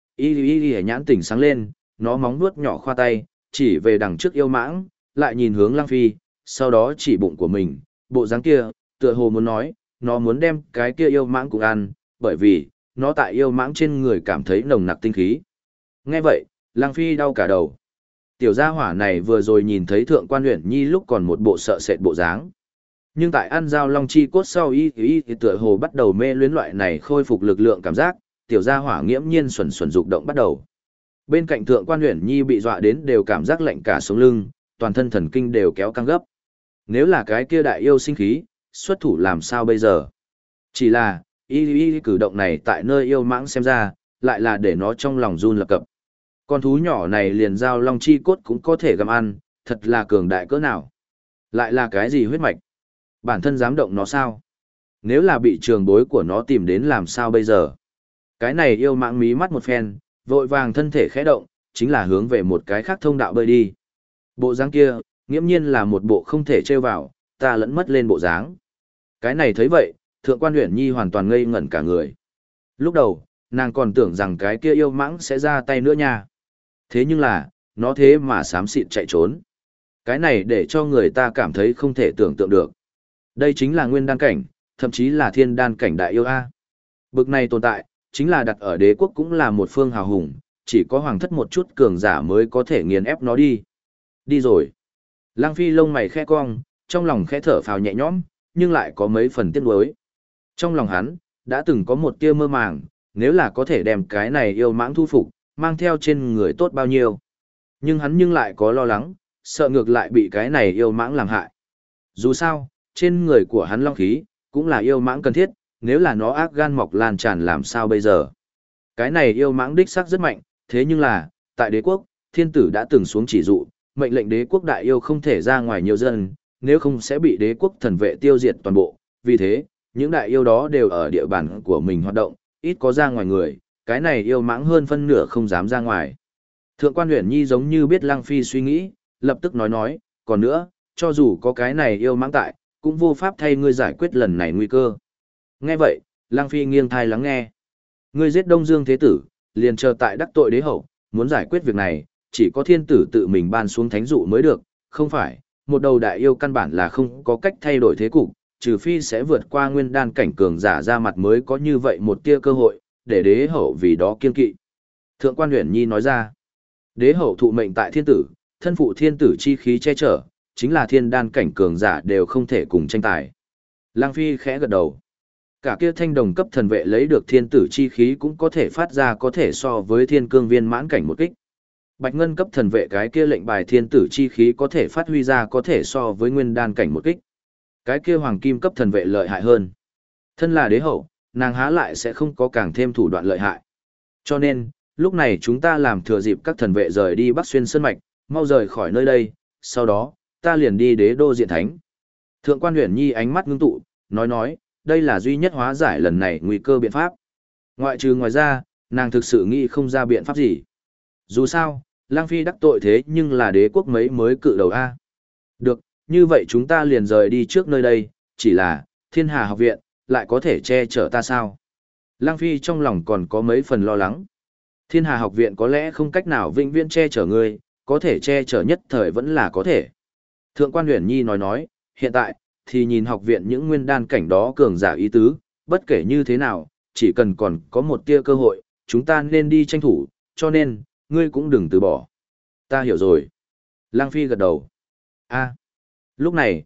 y nhãn tỉnh sáng lên, nó móng nuốt nhỏ khoa tay, chỉ về đằng trước yêu mãng, lại nhìn hướng Lăng Phi, sau đó chỉ bụng của mình, bộ dáng kia, tựa hồ muốn nói, nó muốn đem cái kia yêu mãng cùng ăn, bởi vì, nó tại yêu mãng trên người cảm thấy nồng nặc tinh khí. Nghe vậy, Lăng Phi đau cả đầu. Tiểu gia hỏa này vừa rồi nhìn thấy Thượng quan Uyển Nhi lúc còn một bộ sợ sệt bộ dáng. Nhưng tại ăn dao long chi cốt sau thì tựa hồ bắt đầu mê luyến loại này khôi phục lực lượng cảm giác, tiểu gia hỏa nghiễm nhiên xuẩn xuẩn dục động bắt đầu. Bên cạnh Thượng quan Uyển Nhi bị dọa đến đều cảm giác lạnh cả sống lưng, toàn thân thần kinh đều kéo căng gấp. Nếu là cái kia đại yêu sinh khí, xuất thủ làm sao bây giờ? Chỉ là, y cử động này tại nơi yêu mãng xem ra, lại là để nó trong lòng run lập cập. Con thú nhỏ này liền dao long chi cốt cũng có thể gặm ăn, thật là cường đại cỡ nào. Lại là cái gì huyết mạch? Bản thân dám động nó sao? Nếu là bị trường bối của nó tìm đến làm sao bây giờ? Cái này yêu mãng mí mắt một phen, vội vàng thân thể khẽ động, chính là hướng về một cái khác thông đạo bơi đi. Bộ dáng kia, nghiễm nhiên là một bộ không thể trêu vào, ta lẫn mất lên bộ dáng. Cái này thấy vậy, Thượng quan Uyển Nhi hoàn toàn ngây ngẩn cả người. Lúc đầu, nàng còn tưởng rằng cái kia yêu mãng sẽ ra tay nữa nha. Thế nhưng là, nó thế mà xám xịt chạy trốn. Cái này để cho người ta cảm thấy không thể tưởng tượng được. Đây chính là nguyên đan cảnh, thậm chí là thiên đan cảnh đại yêu A. Bực này tồn tại, chính là đặt ở đế quốc cũng là một phương hào hùng, chỉ có hoàng thất một chút cường giả mới có thể nghiền ép nó đi. Đi rồi. Lăng Phi lông mày khẽ cong, trong lòng khẽ thở phào nhẹ nhõm, nhưng lại có mấy phần tiếc nuối. Trong lòng hắn, đã từng có một tia mơ màng, nếu là có thể đem cái này yêu mãng thu phục, mang theo trên người tốt bao nhiêu. Nhưng lại có lo lắng, sợ ngược lại bị cái này yêu mãng làm hại. Dù sao, trên người của hắn long khí, cũng là yêu mãng cần thiết, nếu là nó ác gan mọc lan tràn làm sao bây giờ. Cái này yêu mãng đích xác rất mạnh, thế nhưng là, tại đế quốc, thiên tử đã từng xuống chỉ dụ, mệnh lệnh đế quốc đại yêu không thể ra ngoài nhiều dân, nếu không sẽ bị đế quốc thần vệ tiêu diệt toàn bộ. Vì thế, những đại yêu đó đều ở địa bàn của mình hoạt động, ít có ra ngoài người, cái này yêu mãng hơn phân nửa không dám ra ngoài. Thượng quan Uyển Nhi giống như biết Lăng Phi suy nghĩ, lập tức nói, còn nữa, Cho dù có cái này yêu mãng tại, cũng vô pháp thay ngươi giải quyết lần này nguy cơ. Nghe vậy, Lăng Phi nghiêng thai lắng nghe. Ngươi giết Đông Dương Thế Tử, liền chờ tại đắc tội đế hậu, muốn giải quyết việc này, chỉ có thiên tử tự mình ban xuống thánh dụ mới được, không phải, một đầu đại yêu căn bản là không có cách thay đổi thế cục, trừ phi sẽ vượt qua nguyên đan cảnh cường giả ra mặt mới có như vậy một tia cơ hội, để đế hậu vì đó kiên kỵ. Thượng quan Uyển Nhi nói ra, đế hậu thụ mệnh tại thiên tử, thân phụ thiên tử chi khí che chở, chính là thiên đan cảnh cường giả đều không thể cùng tranh tài. Lang Phi khẽ gật đầu. Cả kia thanh đồng cấp thần vệ lấy được thiên tử chi khí cũng có thể phát ra có thể so với thiên cương viên mãn cảnh một kích. Bạch ngân cấp thần vệ cái kia lệnh bài thiên tử chi khí có thể phát huy ra có thể so với nguyên đan cảnh một kích. Cái kia hoàng kim cấp thần vệ lợi hại hơn. Thân là đế hậu, nàng há lại sẽ không có càng thêm thủ đoạn lợi hại. Cho nên, lúc này chúng ta làm thừa dịp các thần vệ rời đi Bắc Xuyên Sơn Mạch, mau rời khỏi nơi đây, sau đó, ta liền đi đế đô diện thánh. Thượng quan Uyển Nhi ánh mắt ngưng tụ, nói, đây là duy nhất hóa giải lần này nguy cơ biện pháp. Ngoài ra, nàng thực sự nghĩ không ra biện pháp gì. Dù sao, Lang Phi đắc tội thế nhưng là đế quốc mấy mới cự đầu A. Được, như vậy chúng ta liền rời đi trước nơi đây, chỉ là, Thiên Hà học viện, lại có thể che chở ta sao? Lang Phi trong lòng còn có mấy phần lo lắng. Thiên Hà học viện có lẽ không cách nào vĩnh viễn che chở ngươi, có thể che chở nhất thời vẫn là có thể. Thượng quan Uyển Nhi nói, hiện tại, thì nhìn học viện những nguyên đan cảnh đó cường giả ý tứ, bất kể như thế nào, chỉ cần còn có một tia cơ hội, chúng ta nên đi tranh thủ, cho nên, ngươi cũng đừng từ bỏ. Ta hiểu rồi. Lang Phi gật đầu. Lúc này,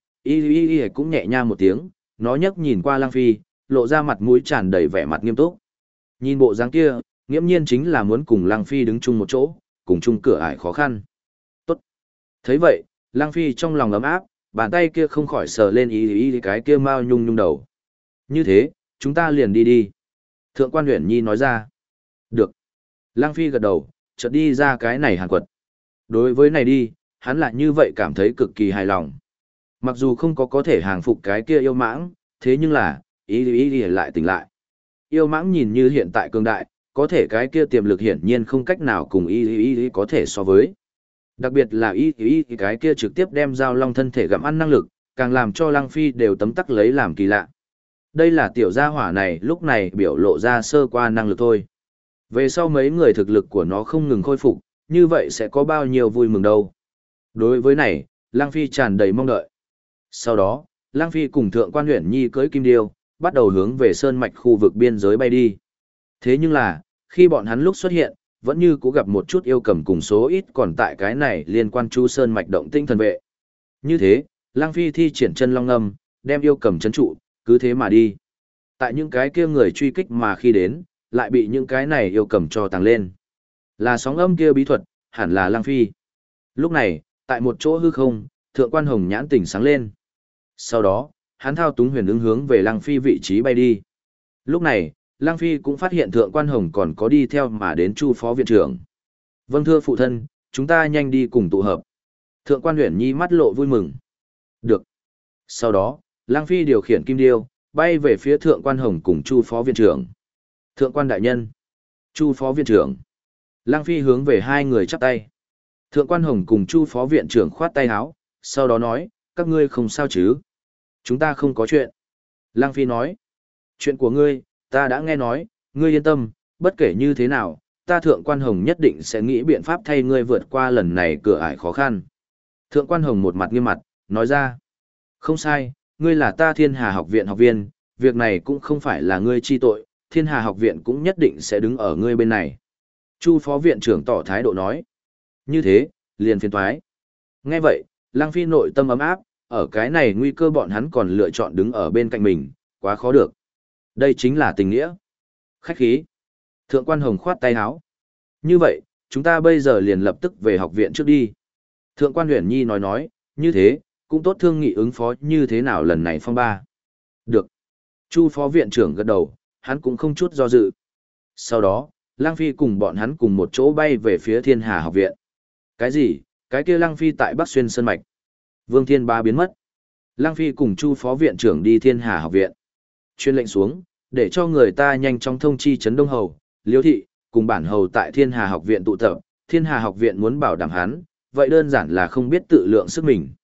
y cũng nhẹ nha một tiếng, nó nhấc nhìn qua Lang Phi, lộ ra mặt mũi tràn đầy vẻ mặt nghiêm túc. Nhìn bộ dáng kia, nghiễm nhiên chính là muốn cùng Lang Phi đứng chung một chỗ, cùng chung cửa ải khó khăn. Tốt. Thấy vậy, Lang Phi trong lòng ấm áp, bàn tay kia không khỏi sờ lên y cái kia mau nhung đầu. Như thế, chúng ta liền đi. Thượng quan Uyển Nhi nói ra. Được. Lang Phi gật đầu, chợt đi ra cái này hàn quật. Đối với này đi, hắn lại như vậy cảm thấy cực kỳ hài lòng. Mặc dù không có thể hàng phục cái kia yêu mãng, thế nhưng là, y lại tỉnh lại. Yêu mãng nhìn như hiện tại cường đại, có thể cái kia tiềm lực hiển nhiên không cách nào cùng y có thể so với. Đặc biệt là y cái kia trực tiếp đem giao long thân thể gặm ăn năng lực, càng làm cho Lang Phi đều tấm tắc lấy làm kỳ lạ. Đây là tiểu gia hỏa này lúc này biểu lộ ra sơ qua năng lực thôi. Về sau mấy người thực lực của nó không ngừng khôi phục, như vậy sẽ có bao nhiêu vui mừng đâu. Đối với này, Lang Phi tràn đầy mong đợi. Sau đó, Lang Phi cùng Thượng quan Uyển Nhi cưỡi kim điêu, bắt đầu hướng về sơn mạch khu vực biên giới bay đi. Thế nhưng là, khi bọn hắn lúc xuất hiện, vẫn như cũ gặp một chút yêu cầm cùng số ít còn tại cái này liên quan chu sơn mạch động tinh thần vệ. Như thế, Lang Phi thi triển chân long ngâm, đem yêu cầm trấn trụ, cứ thế mà đi. Tại những cái kia người truy kích mà khi đến, lại bị những cái này yêu cầm cho tàng lên. Là sóng âm kia bí thuật, hẳn là Lang Phi. Lúc này, tại một chỗ hư không, Thượng quan Hồng nhãn tỉnh sáng lên. Sau đó, hắn thao túng huyền ứng hướng về Lang Phi vị trí bay đi. Lúc này, Lang Phi cũng phát hiện Thượng quan Hồng còn có đi theo mà đến Chu phó viện trưởng. Vâng thưa phụ thân, chúng ta nhanh đi cùng tụ hợp. Thượng quan Uyển Nhi mắt lộ vui mừng. Được. Sau đó, Lang Phi điều khiển kim điêu, bay về phía Thượng quan Hồng cùng Chu phó viện trưởng. Thượng quan đại nhân. Chu phó viện trưởng. Lang Phi hướng về hai người chắp tay. Thượng quan Hồng cùng Chu phó viện trưởng khoát tay áo, sau đó nói, các ngươi không sao chứ? Chúng ta không có chuyện. Lang Phi nói, chuyện của ngươi, ta đã nghe nói, ngươi yên tâm, bất kể như thế nào, ta Thượng quan Hồng nhất định sẽ nghĩ biện pháp thay ngươi vượt qua lần này cửa ải khó khăn. Thượng quan Hồng một mặt nghiêm mặt, nói ra, không sai, ngươi là ta Thiên Hà học viện học viên, việc này cũng không phải là ngươi chi tội, Thiên Hà học viện cũng nhất định sẽ đứng ở ngươi bên này. Chu phó viện trưởng tỏ thái độ nói, như thế, liền phiền toái. Nghe vậy, Lang Phi nội tâm ấm áp, ở cái này nguy cơ bọn hắn còn lựa chọn đứng ở bên cạnh mình, quá khó được. Đây chính là tình nghĩa. Khách khí. Thượng quan Hồng khoát tay áo. Như vậy, chúng ta bây giờ liền lập tức về học viện trước đi. Thượng quan Uyển Nhi nói, như thế, cũng tốt thương nghị ứng phó như thế nào lần này phong ba. Được. Chu phó viện trưởng gật đầu, hắn cũng không chút do dự. Sau đó, Lang Phi cùng bọn hắn cùng một chỗ bay về phía Thiên Hà học viện. Cái gì? Cái kia Lang Phi tại Bắc Xuyên Sơn Mạch. Vương Thiên Ba biến mất. Lang Phi cùng Chu phó viện trưởng đi Thiên Hà học viện. Chuyên lệnh xuống, để cho người ta nhanh chóng thông chi Trấn Đông Hầu, Liêu Thị, cùng bản hầu tại Thiên Hà học viện tụ tập. Thiên Hà học viện muốn bảo đảm hắn, vậy đơn giản là không biết tự lượng sức mình.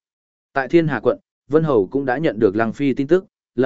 Tại Thiên Hà quận, Vân Hầu cũng đã nhận được Lăng Phi tin tức,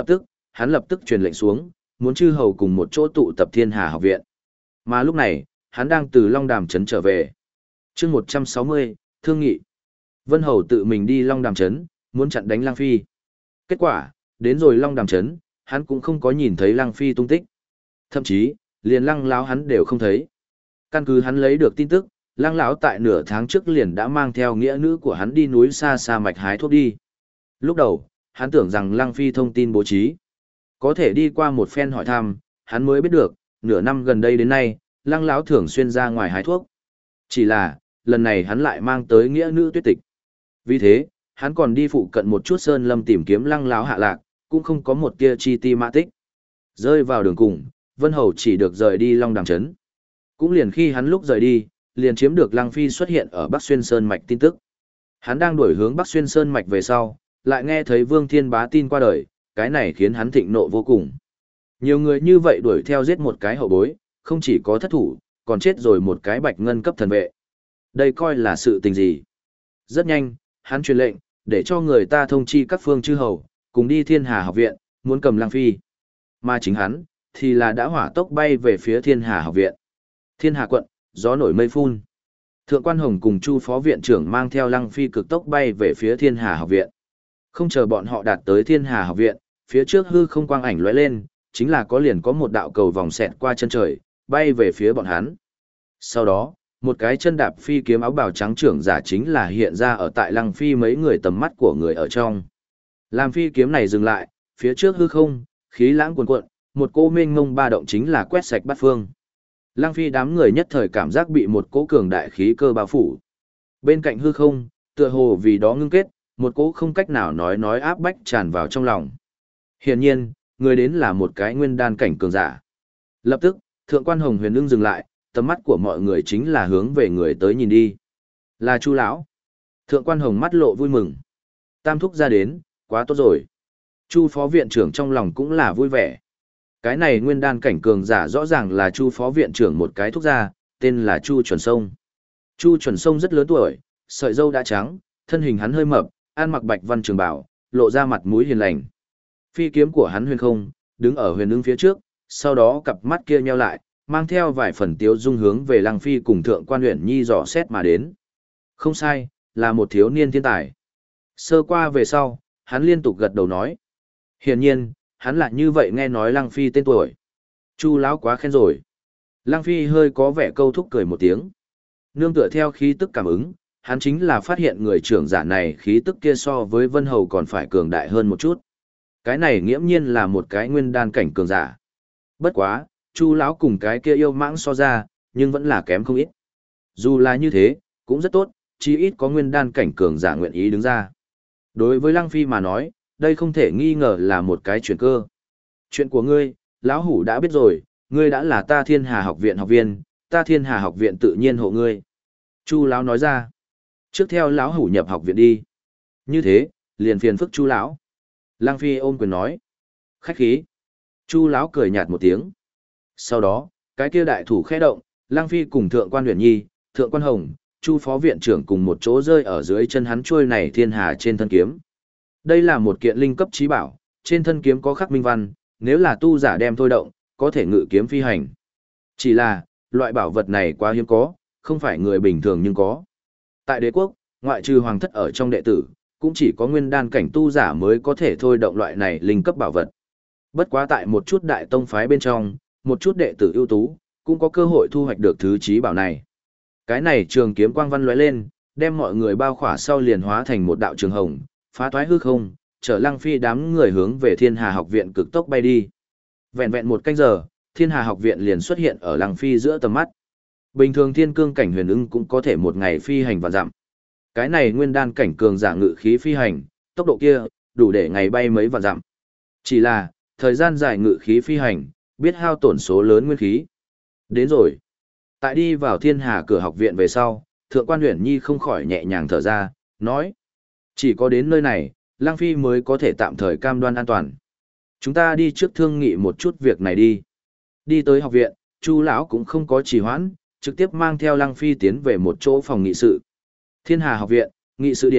hắn lập tức truyền lệnh xuống, muốn chư hầu cùng một chỗ tụ tập Thiên Hà học viện. Mà lúc này, hắn đang từ Long Đàm trấn trở về. Chương 160, thương nghị. Vân Hầu tự mình đi Long Đàm trấn, muốn chặn đánh Lăng Phi. Kết quả, đến rồi Long Đàm trấn, hắn cũng không có nhìn thấy Lăng Phi tung tích. Thậm chí, liền Lăng lão hắn đều không thấy. Căn cứ hắn lấy được tin tức, Lăng lão tại nửa tháng trước liền đã mang theo nghĩa nữ của hắn đi núi xa xa mạch hái thuốc đi. Lúc đầu, hắn tưởng rằng Lăng Phi thông tin bố trí. Có thể đi qua một phen hỏi thăm, hắn mới biết được, nửa năm gần đây đến nay, Lăng lão thường xuyên ra ngoài hái thuốc. Chỉ là, lần này hắn lại mang tới nghĩa nữ Tuyết Tịch. Vì thế, hắn còn đi phụ cận một chút sơn lâm tìm kiếm Lăng lão hạ lạc, cũng không có một tia chi ti mã tích. Rơi vào đường cùng, Vân Hầu chỉ được rời đi Long Đàm trấn. Cũng liền khi hắn lúc rời đi, liền chiếm được Lăng Phi xuất hiện ở Bắc Xuyên Sơn mạch tin tức. Hắn đang đuổi hướng Bắc Xuyên Sơn mạch về sau, lại nghe thấy Vương Thiên Bá tin qua đời, cái này khiến hắn thịnh nộ vô cùng. Nhiều người như vậy đuổi theo giết một cái hậu bối, không chỉ có thất thủ, còn chết rồi một cái bạch ngân cấp thần vệ. Đây coi là sự tình gì? Rất nhanh, hắn truyền lệnh, để cho người ta thông chi các phương chư hầu, cùng đi Thiên Hà học viện, muốn cầm Lăng Phi. Mà chính hắn, thì là đã hỏa tốc bay về phía Thiên Hà học viện. Thiên Hà quận, gió nổi mây phun. Thượng quan Hồng cùng Chu phó viện trưởng mang theo Lăng Phi cực tốc bay về phía Thiên Hà học viện. Không chờ bọn họ đạt tới Thiên Hà học viện, phía trước hư không quang ảnh lóe lên, chính là có một đạo cầu vòng xẹt qua chân trời, bay về phía bọn hắn. Sau đó, một cái chân đạp phi kiếm áo bào trắng trưởng giả chính là hiện ra ở tại Lăng Phi mấy người tầm mắt của người ở trong. Làm phi kiếm này dừng lại, phía trước hư không, khí lãng cuồn cuộn, một cỗ mênh mông ba động chính là quét sạch bát phương. Lăng Phi đám người nhất thời cảm giác bị một cỗ cường đại khí cơ bao phủ. Bên cạnh hư không, tựa hồ vì đó ngưng kết, một cỗ không cách nào nói áp bách tràn vào trong lòng. Hiển nhiên, người đến là một cái nguyên đan cảnh cường giả. Lập tức, Thượng quan Hồng Huyền Ưng dừng lại, tầm mắt của mọi người chính là hướng về người tới nhìn đi. Là Chu lão. Thượng quan Hồng mắt lộ vui mừng. Tam thúc ra đến, quá tốt rồi. Chu phó viện trưởng trong lòng cũng là vui vẻ. Cái này nguyên đan cảnh cường giả rõ ràng là Chu phó viện trưởng một cái thúc gia, tên là Chu Chuẩn Sông. Chu Chuẩn Sông rất lớn tuổi, sợi râu đã trắng, thân hình hắn hơi mập, ăn mặc bạch văn trường bào, lộ ra mặt mũi hiền lành. Phi kiếm của hắn huyền không, đứng ở Huyền Ưng phía trước, sau đó cặp mắt kia nheo lại, mang theo vài phần tiếu dung hướng về Lăng Phi cùng Thượng quan Uyển Nhi dò xét mà đến. Không sai, là một thiếu niên thiên tài. Sơ qua về sau, hắn liên tục gật đầu nói. Hiển nhiên, hắn lại như vậy nghe nói Lăng Phi tên tuổi. Chu lão quá khen rồi. Lăng Phi hơi có vẻ câu thúc cười một tiếng. Nương tựa theo khí tức cảm ứng, hắn chính là phát hiện người trưởng giả này khí tức kia so với Vân Hầu còn phải cường đại hơn một chút. Cái này nghiễm nhiên là một cái nguyên đan cảnh cường giả. Bất quá, Chu lão cùng cái kia yêu mãng so ra, nhưng vẫn là kém không ít. Dù là như thế, cũng rất tốt, chí ít có nguyên đan cảnh cường giả nguyện ý đứng ra. Đối với Lăng Phi mà nói, đây không thể nghi ngờ là một cái chuyển cơ. Chuyện của ngươi, lão hủ đã biết rồi, ngươi đã là ta Thiên Hà học viện học viên, ta Thiên Hà học viện tự nhiên hộ ngươi. Chu lão nói ra, trước theo lão hủ nhập học viện đi. Như thế, liền phiền phức Chu lão. Lăng Phi ôm quyền nói, khách khí. Chu lão cười nhạt một tiếng. Sau đó, cái kia đại thủ khẽ động, Lăng Phi cùng Thượng quan Uyển Nhi, Thượng quan Hồng, Chu phó viện trưởng cùng một chỗ rơi ở dưới chân hắn trôi này Thiên Hà trên thân kiếm. Đây là một kiện linh cấp chí bảo, trên thân kiếm có khắc minh văn, nếu là tu giả đem thôi động, có thể ngự kiếm phi hành. Chỉ là, loại bảo vật này quá hiếm có, không phải người bình thường nhưng có. Tại đế quốc, ngoại trừ hoàng thất ở trong đệ tử, cũng chỉ có nguyên đan cảnh tu giả mới có thể thôi động loại này linh cấp bảo vật. Bất quá tại một chút đại tông phái bên trong, một chút đệ tử ưu tú, cũng có cơ hội thu hoạch được thứ chí bảo này. Cái này trường kiếm quang văn lóe lên, đem mọi người bao khỏa sau liền hóa thành một đạo trường hồng, phá toái hư không, chở Lăng Phi đám người hướng về Thiên Hà học viện cực tốc bay đi. Vẹn vẹn một canh giờ, Thiên Hà học viện liền xuất hiện ở Lăng Phi giữa tầm mắt. Bình thường thiên cương cảnh Huyền Ưng cũng có thể một ngày phi hành vạn dặm. Cái này nguyên đan cảnh cường giả ngự khí phi hành, tốc độ kia, đủ để ngày bay mấy vạn dặm. Chỉ là, thời gian dài ngự khí phi hành, biết hao tổn số lớn nguyên khí. Đến rồi. Tại đi vào Thiên Hà cửa học viện về sau, Thượng quan Uyển Nhi không khỏi nhẹ nhàng thở ra, nói. Chỉ có đến nơi này, Lăng Phi mới có thể tạm thời cam đoan an toàn. Chúng ta đi trước thương nghị một chút việc này đi. Đi tới học viện, Chu lão cũng không có trì hoãn, trực tiếp mang theo Lăng Phi tiến về một chỗ phòng nghị sự. Thiên Hà học viện, nghị sự điện,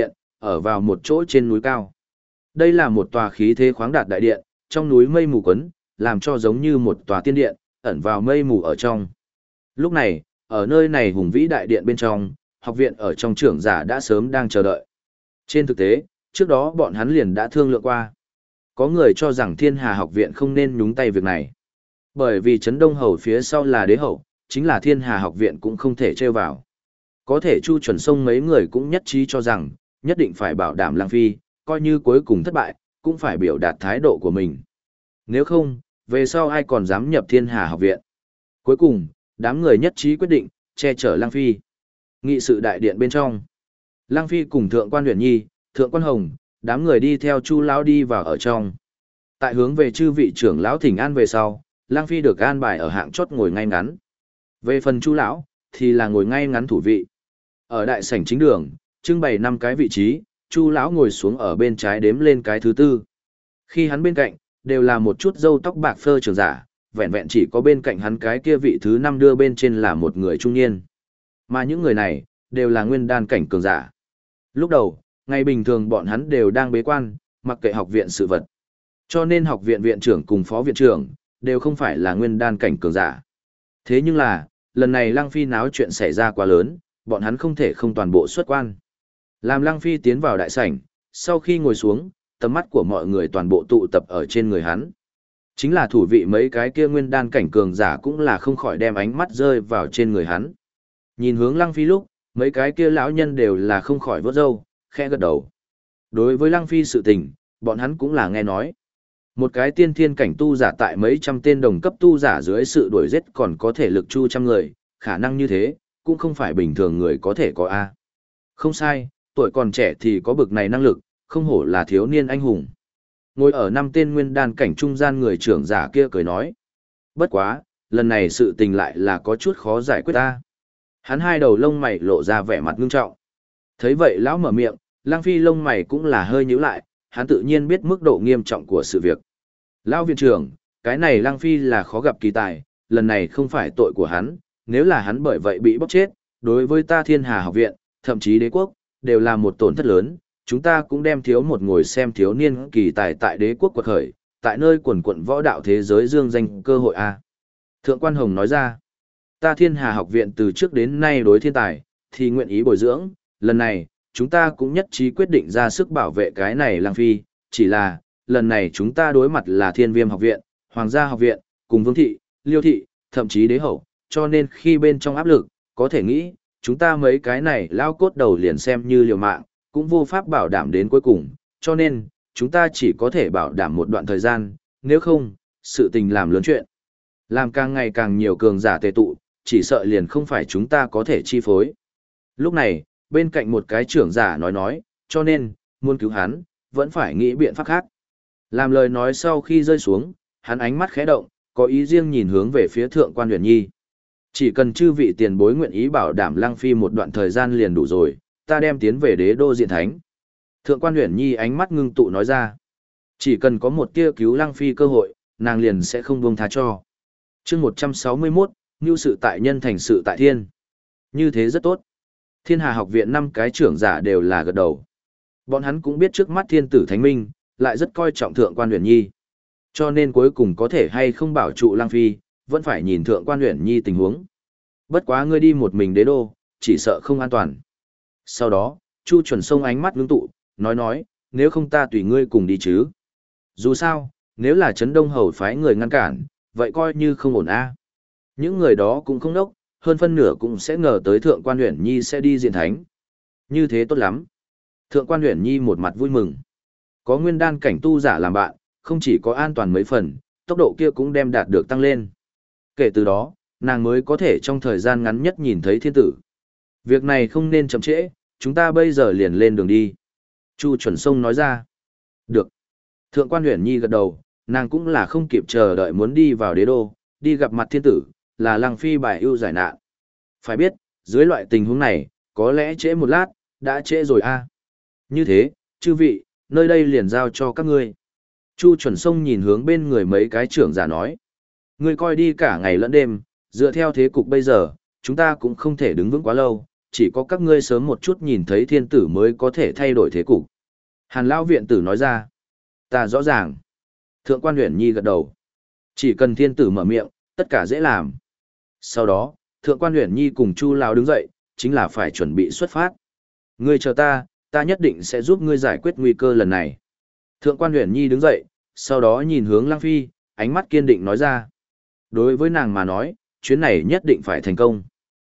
ở vào một chỗ trên núi cao. Đây là một tòa khí thế khoáng đạt đại điện, trong núi mây mù quấn, làm cho giống như một tòa tiên điện, ẩn vào mây mù ở trong. Lúc này, ở nơi này hùng vĩ đại điện bên trong, học viện ở trong trưởng giả đã sớm đang chờ đợi. Trên thực tế, trước đó bọn hắn liền đã thương lượng qua. Có người cho rằng Thiên Hà học viện không nên nhúng tay việc này. Bởi vì Trấn Đông Hầu phía sau là đế hậu, chính là Thiên Hà học viện cũng không thể trêu vào. Có thể Chu Chuẩn Sông mấy người cũng nhất trí cho rằng, nhất định phải bảo đảm Lăng Phi, coi như cuối cùng thất bại, cũng phải biểu đạt thái độ của mình. Nếu không, về sau ai còn dám nhập Thiên Hà học viện. Cuối cùng, đám người nhất trí quyết định, che chở Lăng Phi. Nghị sự đại điện bên trong. Lăng Phi cùng Thượng quan Huyền Nhi, Thượng quan Hồng, đám người đi theo Chu lão đi vào ở trong. Tại hướng về chư vị trưởng lão thỉnh an về sau, Lăng Phi được an bài ở hạng chót ngồi ngay ngắn. Về phần Chu lão thì là ngồi ngay ngắn thủ vị. Ở đại sảnh chính đường, trưng bày 5 cái vị trí, Chu lão ngồi xuống ở bên trái đếm lên cái thứ tư. Khi hắn bên cạnh, đều là một chút râu tóc bạc phơ trưởng giả, vẹn vẹn chỉ có bên cạnh hắn cái kia vị thứ 5 đưa bên trên là một người trung niên. Mà những người này, đều là nguyên đan cảnh cường giả. Lúc đầu, ngày bình thường bọn hắn đều đang bế quan, mặc kệ học viện sự vật. Cho nên học viện viện trưởng cùng phó viện trưởng, đều không phải là nguyên đan cảnh cường giả. Thế nhưng là, lần này Lăng Phi náo chuyện xảy ra quá lớn, bọn hắn không thể không toàn bộ xuất quan. Làm Lăng Phi tiến vào đại sảnh, sau khi ngồi xuống, tầm mắt của mọi người toàn bộ tụ tập ở trên người hắn. Chính là thủ vị mấy cái kia nguyên đan cảnh cường giả cũng là không khỏi đem ánh mắt rơi vào trên người hắn. Nhìn hướng Lăng Phi lúc, mấy cái kia lão nhân đều là không khỏi vớt râu, khẽ gật đầu. Đối với Lăng Phi sự tình, bọn hắn cũng là nghe nói. Một cái tiên thiên cảnh tu giả tại mấy trăm tên đồng cấp tu giả dưới sự đuổi giết còn có thể lực chu trăm người, khả năng như thế, cũng không phải bình thường người có thể có a. Không sai, tuổi còn trẻ thì có bực này năng lực, không hổ là thiếu niên anh hùng. Ngồi ở 5 tên nguyên đan cảnh trung gian người trưởng giả kia cười nói. Bất quá, lần này sự tình lại là có chút khó giải quyết ta. Hắn hai đầu lông mày lộ ra vẻ mặt ngưng trọng. Thấy vậy lão mở miệng, Lăng Phi lông mày cũng là hơi nhíu lại, hắn tự nhiên biết mức độ nghiêm trọng của sự việc. Lão viện trưởng, cái này Lăng Phi là khó gặp kỳ tài, lần này không phải tội của hắn, nếu là hắn bởi vậy bị bóc chết, đối với ta Thiên Hà học viện, thậm chí đế quốc, đều là một tổn thất lớn, chúng ta cũng đem thiếu một ngồi xem thiếu niên kỳ tài tại đế quốc quật khởi, tại nơi quần quận võ đạo thế giới dương danh cơ hội a. Thượng quan Hồng nói ra, ta Thiên Hà học viện từ trước đến nay đối thiên tài, thì nguyện ý bồi dưỡng, lần này, chúng ta cũng nhất trí quyết định ra sức bảo vệ cái này Lăng Phi, chỉ là, lần này chúng ta đối mặt là Thiên Viêm học viện, Hoàng gia học viện, cùng Vương thị, Liêu thị, thậm chí đế hậu, cho nên khi bên trong áp lực, có thể nghĩ, chúng ta mấy cái này lao cốt đầu liền xem như liều mạng, cũng vô pháp bảo đảm đến cuối cùng, cho nên, chúng ta chỉ có thể bảo đảm một đoạn thời gian, nếu không, sự tình làm lớn chuyện. Làm càng ngày càng nhiều cường giả tề tụ, chỉ sợ liền không phải chúng ta có thể chi phối. Lúc này, bên cạnh một cái trưởng giả nói, cho nên, muốn cứu hắn, vẫn phải nghĩ biện pháp khác. Làm lời nói sau khi rơi xuống, hắn ánh mắt khẽ động, có ý riêng nhìn hướng về phía Thượng quan Huyền Nhi. Chỉ cần chư vị tiền bối nguyện ý bảo đảm Lăng Phi một đoạn thời gian liền đủ rồi, ta đem tiến về đế đô diện thánh. Thượng quan Huyền Nhi ánh mắt ngưng tụ nói ra. Chỉ cần có một tia cứu Lăng Phi cơ hội, nàng liền sẽ không buông tha cho. Chương 161, Nưu sự tại nhân thành sự tại thiên. Như thế rất tốt. Thiên Hà học viện 5 cái trưởng giả đều là gật đầu. Bọn hắn cũng biết trước mắt thiên tử thánh minh, lại rất coi trọng Thượng quan Huyền Nhi. Cho nên cuối cùng có thể hay không bảo trụ Lăng Phi, vẫn phải nhìn Thượng quan Huyền Nhi tình huống. Bất quá ngươi đi một mình đế đô, chỉ sợ không an toàn. Sau đó, Chu Chuẩn Sông ánh mắt ngưng tụ, nói, nếu không ta tùy ngươi cùng đi chứ. Dù sao, nếu là Trấn Đông Hầu phái người ngăn cản, vậy coi như không ổn a. Những người đó cũng không đốc, hơn phân nửa cũng sẽ ngờ tới Thượng quan Huyền Nhi sẽ đi diện thánh. Như thế tốt lắm. Thượng quan Huyền Nhi một mặt vui mừng. Có nguyên đan cảnh tu giả làm bạn, không chỉ có an toàn mấy phần, tốc độ kia cũng đem đạt được tăng lên. Kể từ đó, nàng mới có thể trong thời gian ngắn nhất nhìn thấy thiên tử. Việc này không nên chậm trễ, chúng ta bây giờ liền lên đường đi. Chu Chuẩn Sông nói ra. Được. Thượng quan Huyền Nhi gật đầu, nàng cũng là không kịp chờ đợi muốn đi vào đế đô, đi gặp mặt thiên tử, là Lăng Phi bài ưu giải nạn. Phải biết, dưới loại tình huống này, có lẽ trễ một lát, đã trễ rồi a. Như thế, chư vị, nơi đây liền giao cho các ngươi. Chu Chuẩn Sông nhìn hướng bên người mấy cái trưởng giả nói. Ngươi coi đi cả ngày lẫn đêm, dựa theo thế cục bây giờ, chúng ta cũng không thể đứng vững quá lâu, chỉ có các ngươi sớm một chút nhìn thấy thiên tử mới có thể thay đổi thế cục. Hàn lão viện tử nói ra. Ta rõ ràng. Thượng quan Uyển Nhi gật đầu. Chỉ cần thiên tử mở miệng, tất cả dễ làm. Sau đó, Thượng quan Uyển Nhi cùng Chu lão đứng dậy, chính là phải chuẩn bị xuất phát. Ngươi chờ ta nhất định sẽ giúp ngươi giải quyết nguy cơ lần này. Thượng quan Uyển Nhi đứng dậy, sau đó nhìn hướng Lăng Phi, ánh mắt kiên định nói ra. Đối với nàng mà nói, chuyến này nhất định phải thành công.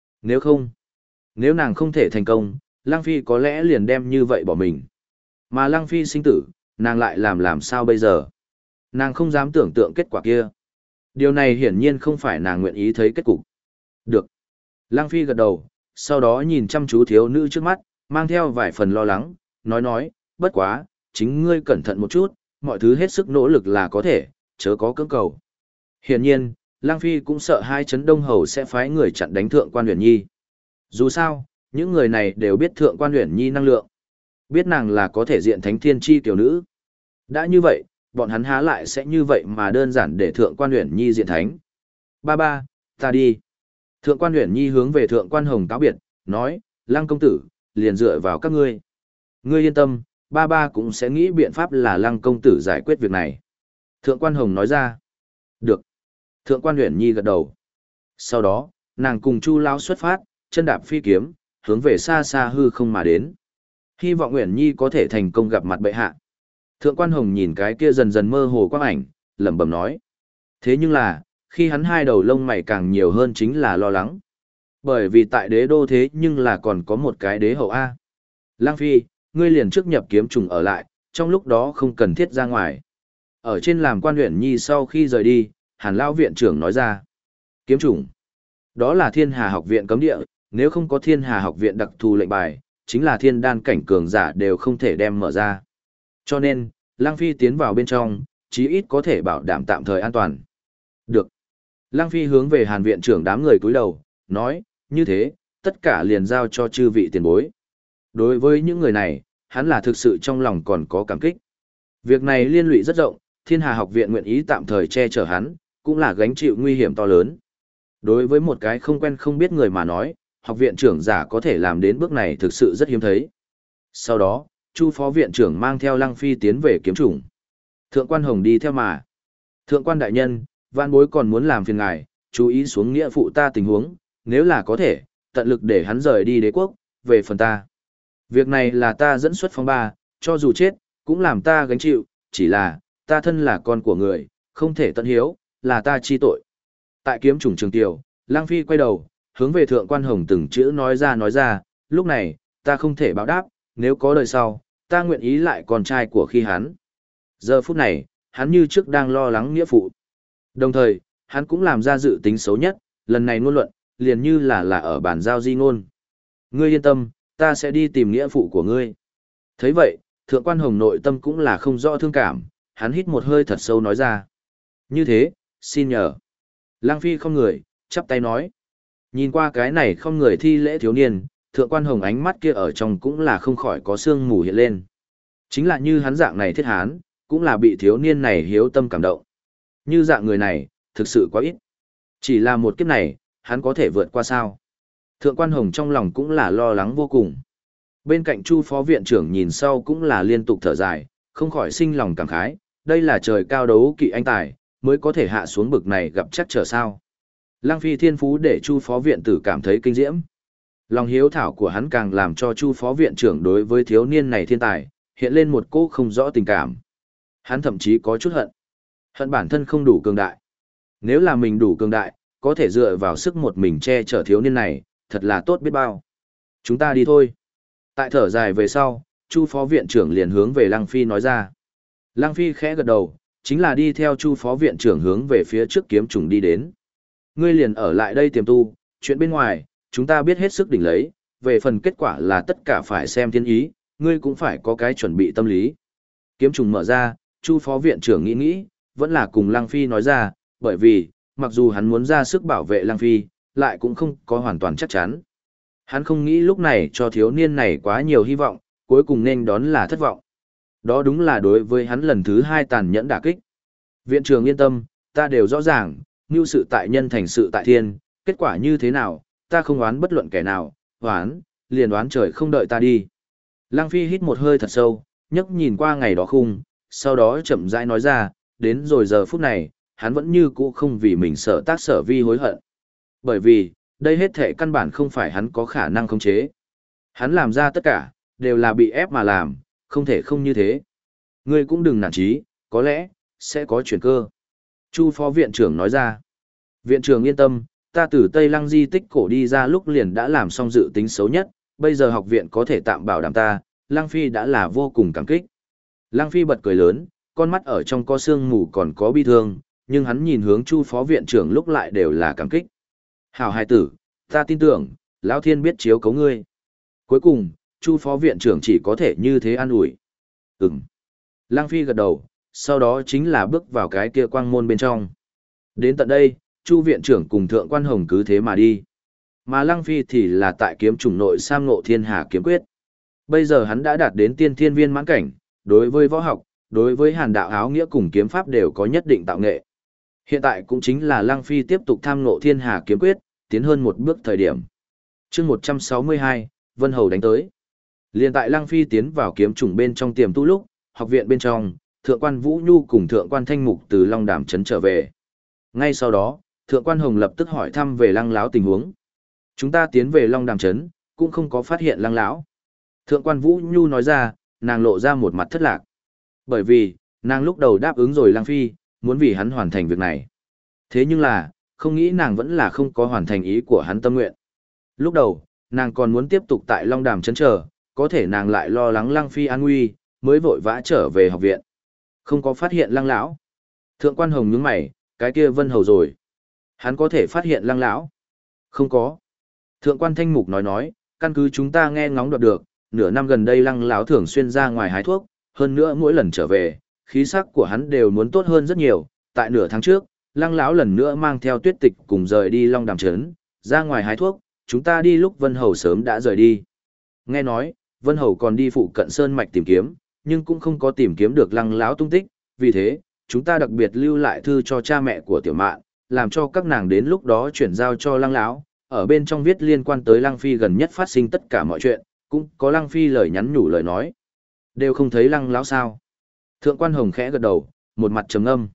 Nếu nàng không thể thành công, Lăng Phi có lẽ liền đem như vậy bỏ mình. Mà Lăng Phi sinh tử, nàng lại làm sao bây giờ? Nàng không dám tưởng tượng kết quả kia. Điều này hiển nhiên không phải nàng nguyện ý thấy kết cục. Được. Lăng Phi gật đầu, sau đó nhìn chăm chú thiếu nữ trước mắt, mang theo vài phần lo lắng, nói, bất quá, chính ngươi cẩn thận một chút, mọi thứ hết sức nỗ lực là có thể, chớ có cưỡng cầu. Hiển nhiên, Lăng Phi cũng sợ hai Trấn Đông Hầu sẽ phái người chặn đánh Thượng quan Uyển Nhi. Dù sao, những người này đều biết Thượng quan Uyển Nhi năng lượng. Biết nàng là có thể diện thánh thiên chi tiểu nữ. Đã như vậy, bọn hắn há lại sẽ như vậy mà đơn giản để Thượng quan Uyển Nhi diện thánh. Ba, ta đi. Thượng quan Uyển Nhi hướng về Thượng quan Hồng cáo biệt, nói, Lăng công tử, liền dựa vào các ngươi. Ngươi yên tâm, ba cũng sẽ nghĩ biện pháp là Lăng công tử giải quyết việc này. Thượng quan Hồng nói ra. Được. Thượng quan Uyển Nhi gật đầu. Sau đó, nàng cùng Chu lão xuất phát, chân đạp phi kiếm, hướng về xa xa hư không mà đến. Hy vọng Uyển Nhi có thể thành công gặp mặt bệ hạ. Thượng quan Hồng nhìn cái kia dần dần mơ hồ quang ảnh, lẩm bẩm nói. Thế nhưng là, khi hắn hai đầu lông mày càng nhiều hơn chính là lo lắng. Bởi vì tại đế đô thế nhưng là còn có một cái đế hậu A. Lang Phi, ngươi liền trước nhập kiếm trùng ở lại, trong lúc đó không cần thiết ra ngoài. Ở trên làm quan Uyển Nhi sau khi rời đi, Hàn lão viện trưởng nói ra. Kiếm trùng. Đó là Thiên Hà học viện cấm địa, nếu không có Thiên Hà học viện đặc thù lệnh bài, chính là thiên đan cảnh cường giả đều không thể đem mở ra. Cho nên, Lăng Phi tiến vào bên trong, chí ít có thể bảo đảm tạm thời an toàn. Được. Lăng Phi hướng về Hàn viện trưởng đám người cúi đầu, nói, như thế, tất cả liền giao cho chư vị tiền bối. Đối với những người này, hắn là thực sự trong lòng còn có cảm kích. Việc này liên lụy rất rộng, Thiên Hà học viện nguyện ý tạm thời che chở hắn, cũng là gánh chịu nguy hiểm to lớn. Đối với một cái không quen không biết người mà nói, học viện trưởng giả có thể làm đến bước này thực sự rất hiếm thấy. Sau đó, Chu phó viện trưởng mang theo Lăng Phi tiến về kiếm chủng. Thượng quan Hồng đi theo mà. Thượng quan đại nhân, vạn bối còn muốn làm phiền ngài, chú ý xuống nghĩa phụ ta tình huống, nếu là có thể, tận lực để hắn rời đi đế quốc, về phần ta. Việc này là ta dẫn xuất phong ba, cho dù chết, cũng làm ta gánh chịu, chỉ là, ta thân là con của người, không thể tận hiếu, là ta chi tội. Tại kiếm chủng trường tiểu, Lăng Phi quay đầu, hướng về Thượng quan Hồng từng chữ nói ra, lúc này, ta không thể báo đáp, nếu có đời sau, ta nguyện ý lại con trai của khi hắn. Giờ phút này, hắn như trước đang lo lắng nghĩa phụ. Đồng thời, hắn cũng làm ra dự tính xấu nhất, lần này ngôn luận, liền như là ở bàn giao di ngôn. Ngươi yên tâm, ta sẽ đi tìm nghĩa phụ của ngươi. Thấy vậy, Thượng quan Hồng nội tâm cũng là không rõ thương cảm, hắn hít một hơi thật sâu nói ra. Như thế, xin nhờ. Lăng Phi không người, chắp tay nói. Nhìn qua cái này không người thi lễ thiếu niên, Thượng quan Hồng ánh mắt kia ở trong cũng là không khỏi có sương mù hiện lên. Chính là như hắn dạng này thiết hán, cũng là bị thiếu niên này hiếu tâm cảm động. Như dạng người này, thực sự quá ít. Chỉ là một kiếp này, hắn có thể vượt qua sao? Thượng quan Hồng trong lòng cũng là lo lắng vô cùng. Bên cạnh Chu phó viện trưởng nhìn sau cũng là liên tục thở dài, không khỏi sinh lòng cảm khái, đây là trời cao đấu kỵ anh tài, mới có thể hạ xuống bực này gặp chắc trở sao. Lăng Phi thiên phú để Chu phó viện tử cảm thấy kinh diễm. Lòng hiếu thảo của hắn càng làm cho Chu phó viện trưởng đối với thiếu niên này thiên tài, hiện lên một cỗ không rõ tình cảm. Hắn thậm chí có chút hận. Hận bản thân không đủ cường đại. Nếu là mình đủ cường đại, có thể dựa vào sức một mình che chở thiếu niên này, thật là tốt biết bao. Chúng ta đi thôi. Tại thở dài về sau, Chu phó viện trưởng liền hướng về Lăng Phi nói ra. Lăng Phi khẽ gật đầu, chính là đi theo Chu phó viện trưởng hướng về phía trước kiếm trùng đi đến. Ngươi liền ở lại đây tiềm tu, chuyện bên ngoài, chúng ta biết hết sức đỉnh lấy, về phần kết quả là tất cả phải xem thiên ý, ngươi cũng phải có cái chuẩn bị tâm lý. Kiếm trùng mở ra, Chu phó viện trưởng nghĩ, vẫn là cùng Lăng Phi nói ra, bởi vì, mặc dù hắn muốn ra sức bảo vệ Lăng Phi, lại cũng không có hoàn toàn chắc chắn. Hắn không nghĩ lúc này cho thiếu niên này quá nhiều hy vọng, cuối cùng nên đón là thất vọng. Đó đúng là đối với hắn lần thứ 2 tàn nhẫn đả kích. Viện trưởng yên tâm, ta đều rõ ràng, như sự tại nhân thành sự tại thiên, kết quả như thế nào, ta không oán bất luận kẻ nào, oán, liền đoán trời không đợi ta đi. Lăng Phi hít một hơi thật sâu, nhấc nhìn qua ngày đó khung, sau đó chậm rãi nói ra, đến rồi giờ phút này, hắn vẫn như cũ không vì mình sở tác sở vi hối hận. Bởi vì, đây hết thể căn bản không phải hắn có khả năng khống chế. Hắn làm ra tất cả, đều là bị ép mà làm, không thể không như thế. Ngươi cũng đừng nản chí, có lẽ, sẽ có chuyển cơ. Chu phó viện trưởng nói ra. Viện trưởng yên tâm, ta từ Tây Lăng di tích cổ đi ra lúc liền đã làm xong dự tính xấu nhất, bây giờ học viện có thể tạm bảo đảm ta, Lăng Phi đã là vô cùng cảm kích. Lăng Phi bật cười lớn, con mắt ở trong có sương mù còn có bi thương, nhưng hắn nhìn hướng Chu phó viện trưởng lúc lại đều là cảm kích. Hảo hài tử, ta tin tưởng, Lão Thiên biết chiếu cấu ngươi. Cuối cùng, Chu phó viện trưởng chỉ có thể như thế an ủi. Ừm. Lăng Phi gật đầu, sau đó chính là bước vào cái kia quang môn bên trong. Đến tận đây, Chu viện trưởng cùng Thượng quan Hồng cứ thế mà đi. Mà Lăng Phi thì là tại kiếm chủng nội Sam Ngộ Thiên Hà kiếm quyết. Bây giờ hắn đã đạt đến tiên thiên viên mãn cảnh, đối với võ học, đối với hàn đạo áo nghĩa cùng kiếm pháp đều có nhất định tạo nghệ. Hiện tại cũng chính là Lăng Phi tiếp tục tham ngộ Thiên Hà kiếm quyết, tiến hơn một bước thời điểm. Chương 162, Vân Hầu đánh tới. Liên tại Lăng Phi tiến vào kiếm chủng bên trong tiềm tu lúc, học viện bên trong, Thượng quan Vũ Nhu cùng Thượng quan Thanh Mục từ Long Đàm trấn trở về. Ngay sau đó, Thượng quan Hồng lập tức hỏi thăm về Lăng lão tình huống. Chúng ta tiến về Long Đàm trấn, cũng không có phát hiện Lăng lão. Thượng quan Vũ Nhu nói ra, nàng lộ ra một mặt thất lạc. Bởi vì, nàng lúc đầu đáp ứng rồi Lăng Phi, muốn vì hắn hoàn thành việc này. Thế nhưng là, không nghĩ nàng vẫn là không có hoàn thành ý của hắn tâm nguyện. Lúc đầu, nàng còn muốn tiếp tục tại Long Đàm trấn chờ, có thể nàng lại lo lắng Lăng Phi an nguy, mới vội vã trở về học viện. Không có phát hiện Lăng lão. Thượng quan Hồng nhướng mày, cái kia Vân Hầu rồi. Hắn có thể phát hiện Lăng lão? Không có. Thượng quan Thanh Mục nói, căn cứ chúng ta nghe ngóng đoạt được, nửa năm gần đây Lăng lão thường xuyên ra ngoài hái thuốc, hơn nữa mỗi lần trở về, khí sắc của hắn đều muốn tốt hơn rất nhiều. Tại nửa tháng trước, Lăng lão lần nữa mang theo Tuyết Tịch cùng rời đi Long Đàm trấn, ra ngoài hái thuốc, chúng ta đi lúc Vân Hầu sớm đã rời đi. Nghe nói, Vân Hầu còn đi phụ cận sơn mạch tìm kiếm, nhưng cũng không có tìm kiếm được Lăng lão tung tích, vì thế, chúng ta đặc biệt lưu lại thư cho cha mẹ của Tiểu Mạn, làm cho các nàng đến lúc đó chuyển giao cho Lăng lão, ở bên trong viết liên quan tới Lăng Phi gần nhất phát sinh tất cả mọi chuyện, cũng có Lăng Phi lời nhắn nhủ lời nói. Đều không thấy Lăng lão sao? Thượng quan Hồng khẽ gật đầu, một mặt trầm ngâm.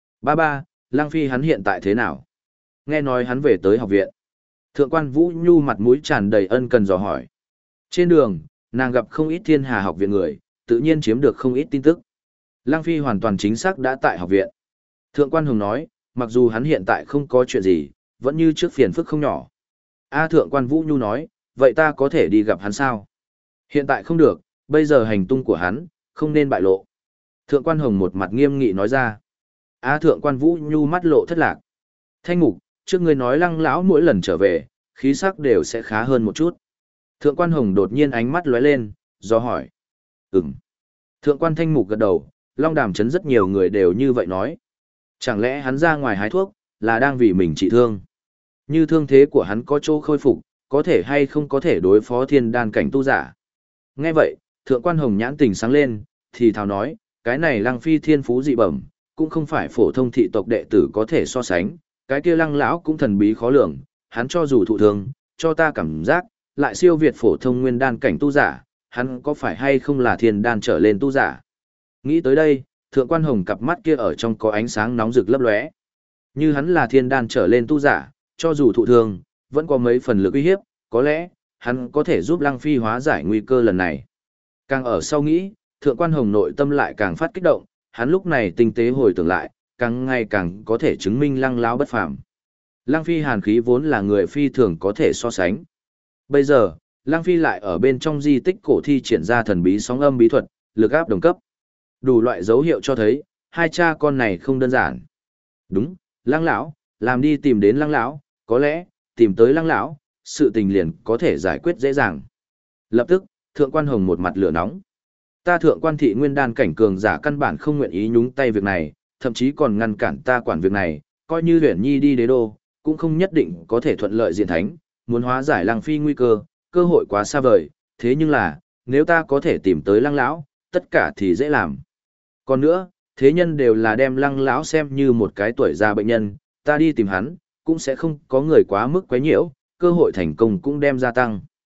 Ba, Lăng Phi hắn hiện tại thế nào? Nghe nói hắn về tới học viện. Thượng quan Vũ Nhu mặt mũi tràn đầy ân cần dò hỏi. Trên đường, nàng gặp không ít Thiên Hà học viện người, tự nhiên chiếm được không ít tin tức. Lăng Phi hoàn toàn chính xác đã tại học viện. Thượng quan Hồng nói, mặc dù hắn hiện tại không có chuyện gì, vẫn như trước phiền phức không nhỏ. Thượng quan Vũ Nhu nói, vậy ta có thể đi gặp hắn sao? Hiện tại không được, bây giờ hành tung của hắn, không nên bại lộ. Thượng quan Hồng một mặt nghiêm nghị nói ra. Thượng quan Vũ Nhu mắt lộ thất lạc. Thanh Mục, trước ngươi nói Lăng lão mỗi lần trở về, khí sắc đều sẽ khá hơn một chút. Thượng quan Hồng đột nhiên ánh mắt lóe lên, do hỏi. Ừm. Thượng quan Thanh Mục gật đầu, Long Đàm trấn rất nhiều người đều như vậy nói. Chẳng lẽ hắn ra ngoài hái thuốc, là đang vì mình trị thương? Như thương thế của hắn có chỗ khôi phục, có thể hay không có thể đối phó thiên đan cảnh tu giả? Nghe vậy, Thượng quan Hồng nhãn tình sáng lên, thì thào nói, cái này Lăng Phi thiên phú dị bẩm, cũng không phải phổ thông thị tộc đệ tử có thể so sánh, cái kia Lăng lão cũng thần bí khó lường, hắn cho dù thụ thương, cho ta cảm giác, lại siêu việt phổ thông nguyên đan cảnh tu giả, hắn có phải hay không là thiên đan trở lên tu giả? Nghĩ tới đây, Thượng quan Hồng cặp mắt kia ở trong có ánh sáng nóng rực lấp lóe. Như hắn là thiên đan trở lên tu giả, cho dù thụ thương, vẫn có mấy phần lực uy hiếp, có lẽ, hắn có thể giúp Lăng Phi hóa giải nguy cơ lần này. Càng ở sau nghĩ, Thượng quan Hồng nội tâm lại càng phát kích động, hắn lúc này tinh tế hồi tưởng lại, càng ngày càng có thể chứng minh Lăng lão bất phàm. Lăng Phi hàn khí vốn là người phi thường có thể so sánh. Bây giờ, Lăng Phi lại ở bên trong di tích cổ thi triển ra thần bí sóng âm bí thuật, lực áp đồng cấp. Đủ loại dấu hiệu cho thấy, hai cha con này không đơn giản. Đúng, Lăng lão, làm đi tìm đến Lăng lão, có lẽ, tìm tới Lăng lão, sự tình liền có thể giải quyết dễ dàng. Lập tức, Thượng quan Hồng một mặt lửa nóng. Ta Thượng quan thị nguyên đan cảnh cường giả căn bản không nguyện ý nhúng tay việc này, thậm chí còn ngăn cản ta quản việc này, coi như Huyền Nhi đi đế đô, cũng không nhất định có thể thuận lợi diện thánh, muốn hóa giải Lăng Phi nguy cơ, cơ hội quá xa vời, thế nhưng là, nếu ta có thể tìm tới Lăng lão, tất cả thì dễ làm. Còn nữa, thế nhân đều là đem Lăng lão xem như một cái tuổi già bệnh nhân, ta đi tìm hắn, cũng sẽ không có người quá mức quấy nhiễu, cơ hội thành công cũng đem gia tăng.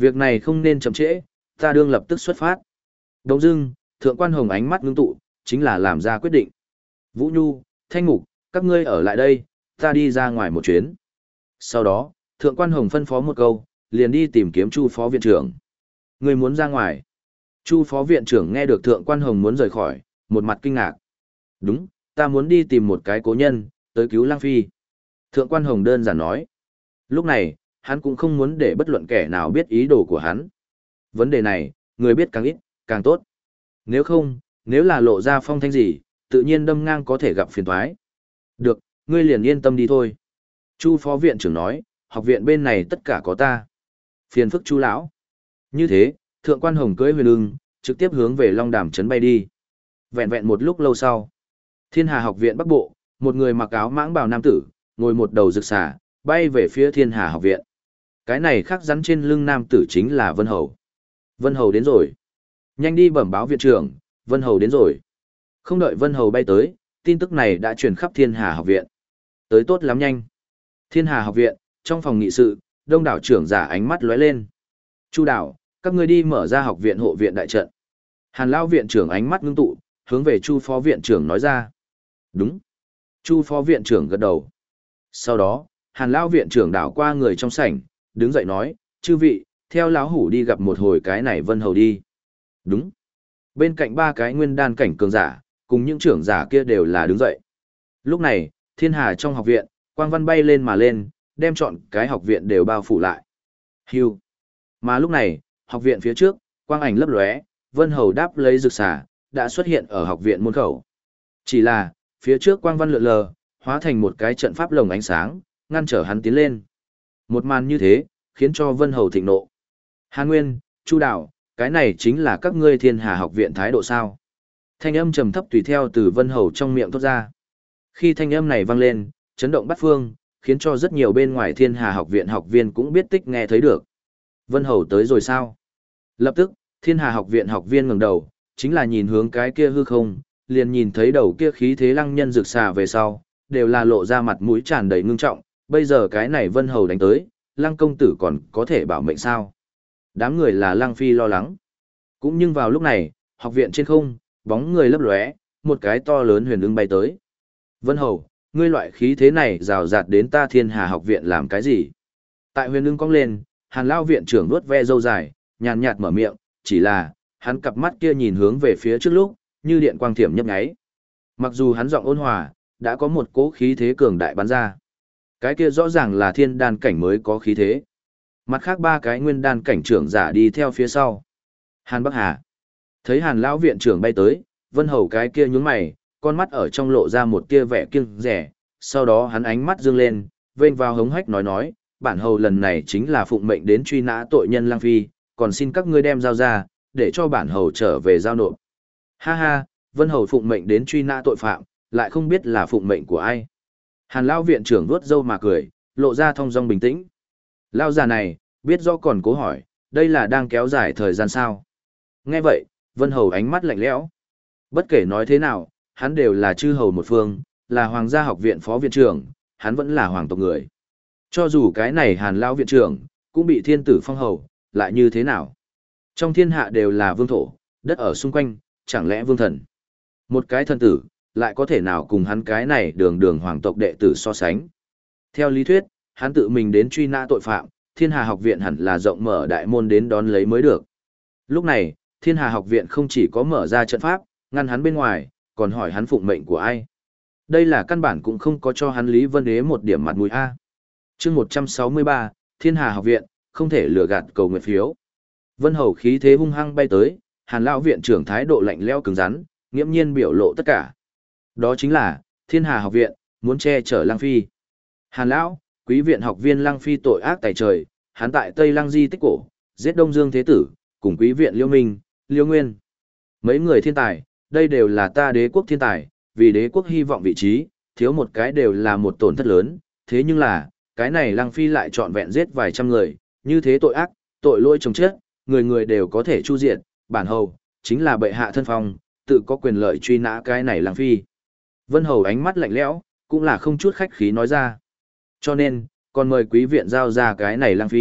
Việc này không nên chậm trễ, ta đương lập tức xuất phát. Đông dưng, thượng quan hồng ánh mắt ngưng tụ, chính là làm ra quyết định. Vũ Nhu, Thanh Mục, các ngươi ở lại đây, ta đi ra ngoài một chuyến. Sau đó, thượng quan hồng phân phó một câu, liền đi tìm kiếm Chu phó viện trưởng. Ngươi muốn ra ngoài. Chu phó viện trưởng nghe được thượng quan hồng muốn rời khỏi, một mặt kinh ngạc. Đúng, ta muốn đi tìm một cái cố nhân, tới cứu Lang Phi. Thượng quan hồng đơn giản nói. Lúc này, hắn cũng không muốn để bất luận kẻ nào biết ý đồ của hắn. Vấn đề này, người biết càng ít, càng tốt. Nếu không, nếu là lộ ra phong thanh gì, tự nhiên đâm ngang có thể gặp phiền toái. Được, ngươi liền yên tâm đi thôi. Chu phó viện trưởng nói, học viện bên này tất cả có ta. Phiền phức Chu lão. Như thế, thượng quan hồng cưỡi huyền ưng, trực tiếp hướng về Long Đàm trấn bay đi. Vẹn vẹn một lúc lâu sau, Thiên Hà học viện Bắc Bộ, một người mặc áo mãng bào nam tử, ngồi một đầu rực xà, bay về phía Thiên Hà học viện. Cái này khắc rắn trên lưng nam tử chính là Vân Hầu. Vân Hầu đến rồi. Nhanh đi bẩm báo viện trưởng, Vân Hầu đến rồi. Không đợi Vân Hầu bay tới, tin tức này đã truyền khắp Thiên Hà học viện. Tới tốt lắm nhanh. Thiên Hà học viện, trong phòng nghị sự, đông đảo trưởng giả ánh mắt lóe lên. Chu đảo, các ngươi đi mở ra học viện hộ viện đại trận. Hàn lão viện trưởng ánh mắt ngưng tụ, hướng về Chu phó viện trưởng nói ra. Đúng. Chu phó viện trưởng gật đầu. Sau đó, Hàn lão viện trưởng đảo qua người trong sảnh, đứng dậy nói, chư vị, theo lão hủ đi gặp một hồi cái này Vân Hầu đi. Đúng. Bên cạnh ba cái nguyên đan cảnh cường giả, cùng những trưởng giả kia đều là đứng dậy. Lúc này, Thiên Hà trong học viện, quang văn bay lên mà lên, đem chọn cái học viện đều bao phủ lại. Hưu. Mà lúc này, học viện phía trước, quang ảnh lấp lóe, Vân Hầu đáp lấy rực xà, đã xuất hiện ở học viện môn khẩu. Chỉ là, phía trước quang văn lượn lờ, hóa thành một cái trận pháp lồng ánh sáng, ngăn trở hắn tiến lên. Một màn như thế, khiến cho Vân Hầu thịnh nộ. Hàn Nguyên, Chu Đào, cái này chính là các ngươi Thiên Hà học viện thái độ sao? Thanh âm trầm thấp tùy theo từ Vân Hầu trong miệng thốt ra. Khi thanh âm này vang lên, chấn động bát phương, khiến cho rất nhiều bên ngoài Thiên Hà học viện học viên cũng biết tích nghe thấy được. Vân Hầu tới rồi sao? Lập tức, Thiên Hà học viện học viên ngẩng đầu, chính là nhìn hướng cái kia hư không, liền nhìn thấy đầu kia khí thế lăng nhân rực xà về sau, đều là lộ ra mặt mũi tràn đầy ngưng trọng, bây giờ cái này Vân Hầu đánh tới, Lăng công tử còn có thể bảo mệnh sao? Đám người là Lăng Phi lo lắng. Cũng nhưng vào lúc này, học viện trên không, bóng người lấp lóe, một cái to lớn huyền ưng bay tới. Vân Hầu, ngươi loại khí thế này rào rạt đến ta Thiên Hà học viện làm cái gì? Tại huyền ưng cong lên, Hàn lão viện trưởng vuốt ve râu dài, nhàn nhạt mở miệng, chỉ là, hắn cặp mắt kia nhìn hướng về phía trước lúc, như điện quang thiểm nhấp nháy. Mặc dù hắn giọng ôn hòa, đã có một cỗ khí thế cường đại bắn ra. Cái kia rõ ràng là thiên đan cảnh mới có khí thế. Mặt khác ba cái nguyên đan cảnh trưởng giả đi theo phía sau. Hàn Bắc Hà. Thấy Hàn lão viện trưởng bay tới, Vân Hầu cái kia nhướng mày, con mắt ở trong lộ ra một tia vẻ kiêng rẻ, sau đó hắn ánh mắt dương lên, vênh vào hống hách nói, bản hầu lần này chính là phụng mệnh đến truy nã tội nhân Lang Phi, còn xin các ngươi đem giao ra, để cho bản hầu trở về giao nộp. Ha ha, Vân Hầu phụng mệnh đến truy nã tội phạm, lại không biết là phụng mệnh của ai. Hàn lão viện trưởng vuốt râu mà cười, lộ ra thong dong bình tĩnh. Lão già này, biết rõ còn cố hỏi, đây là đang kéo dài thời gian sao? Nghe vậy, Vân Hầu ánh mắt lạnh lẽo. Bất kể nói thế nào, hắn đều là chư hầu một phương, là hoàng gia học viện phó viện trưởng, hắn vẫn là hoàng tộc người. Cho dù cái này Hàn lão viện trưởng cũng bị thiên tử phong hầu, lại như thế nào? Trong thiên hạ đều là vương thổ, đất ở xung quanh, chẳng lẽ vương thần? Một cái thần tử, lại có thể nào cùng hắn cái này đường đường hoàng tộc đệ tử so sánh? Theo lý thuyết, hắn tự mình đến truy nã tội phạm, Thiên Hà học viện hẳn là rộng mở đại môn đến đón lấy mới được. Lúc này, Thiên Hà học viện không chỉ có mở ra trận pháp, ngăn hắn bên ngoài, còn hỏi hắn phụng mệnh của ai. Đây là căn bản cũng không có cho hắn Lý Vân Đế một điểm mặt mũi A. Chương 163, Thiên Hà học viện, không thể lừa gạt cầu nguyện phiếu. Vân Hầu khí thế hung hăng bay tới, Hàn lão viện trưởng thái độ lạnh lẽo cứng rắn, nghiễm nhiên biểu lộ tất cả. Đó chính là, Thiên Hà học viện, muốn che chở Lăng Phi. Hàn lão, quý viện học viên Lăng Phi tội ác tày trời, hắn tại Tây Lăng di tích cổ, giết Đông Dương Thế Tử, cùng quý viện Liêu Minh, Liêu Nguyên. Mấy người thiên tài, đây đều là ta đế quốc thiên tài, vì đế quốc hy vọng vị trí, thiếu một cái đều là một tổn thất lớn, thế nhưng là, cái này Lăng Phi lại trọn vẹn giết vài trăm người, như thế tội ác, tội lỗi chồng chết, người người đều có thể chu diệt, bản hầu, chính là bệ hạ thân phong, tự có quyền lợi truy nã cái này Lăng Phi. Vân Hầu ánh mắt lạnh lẽo, cũng là không chút khách khí nói ra. Cho nên, còn mời quý viện giao ra cái này Lăng Phi,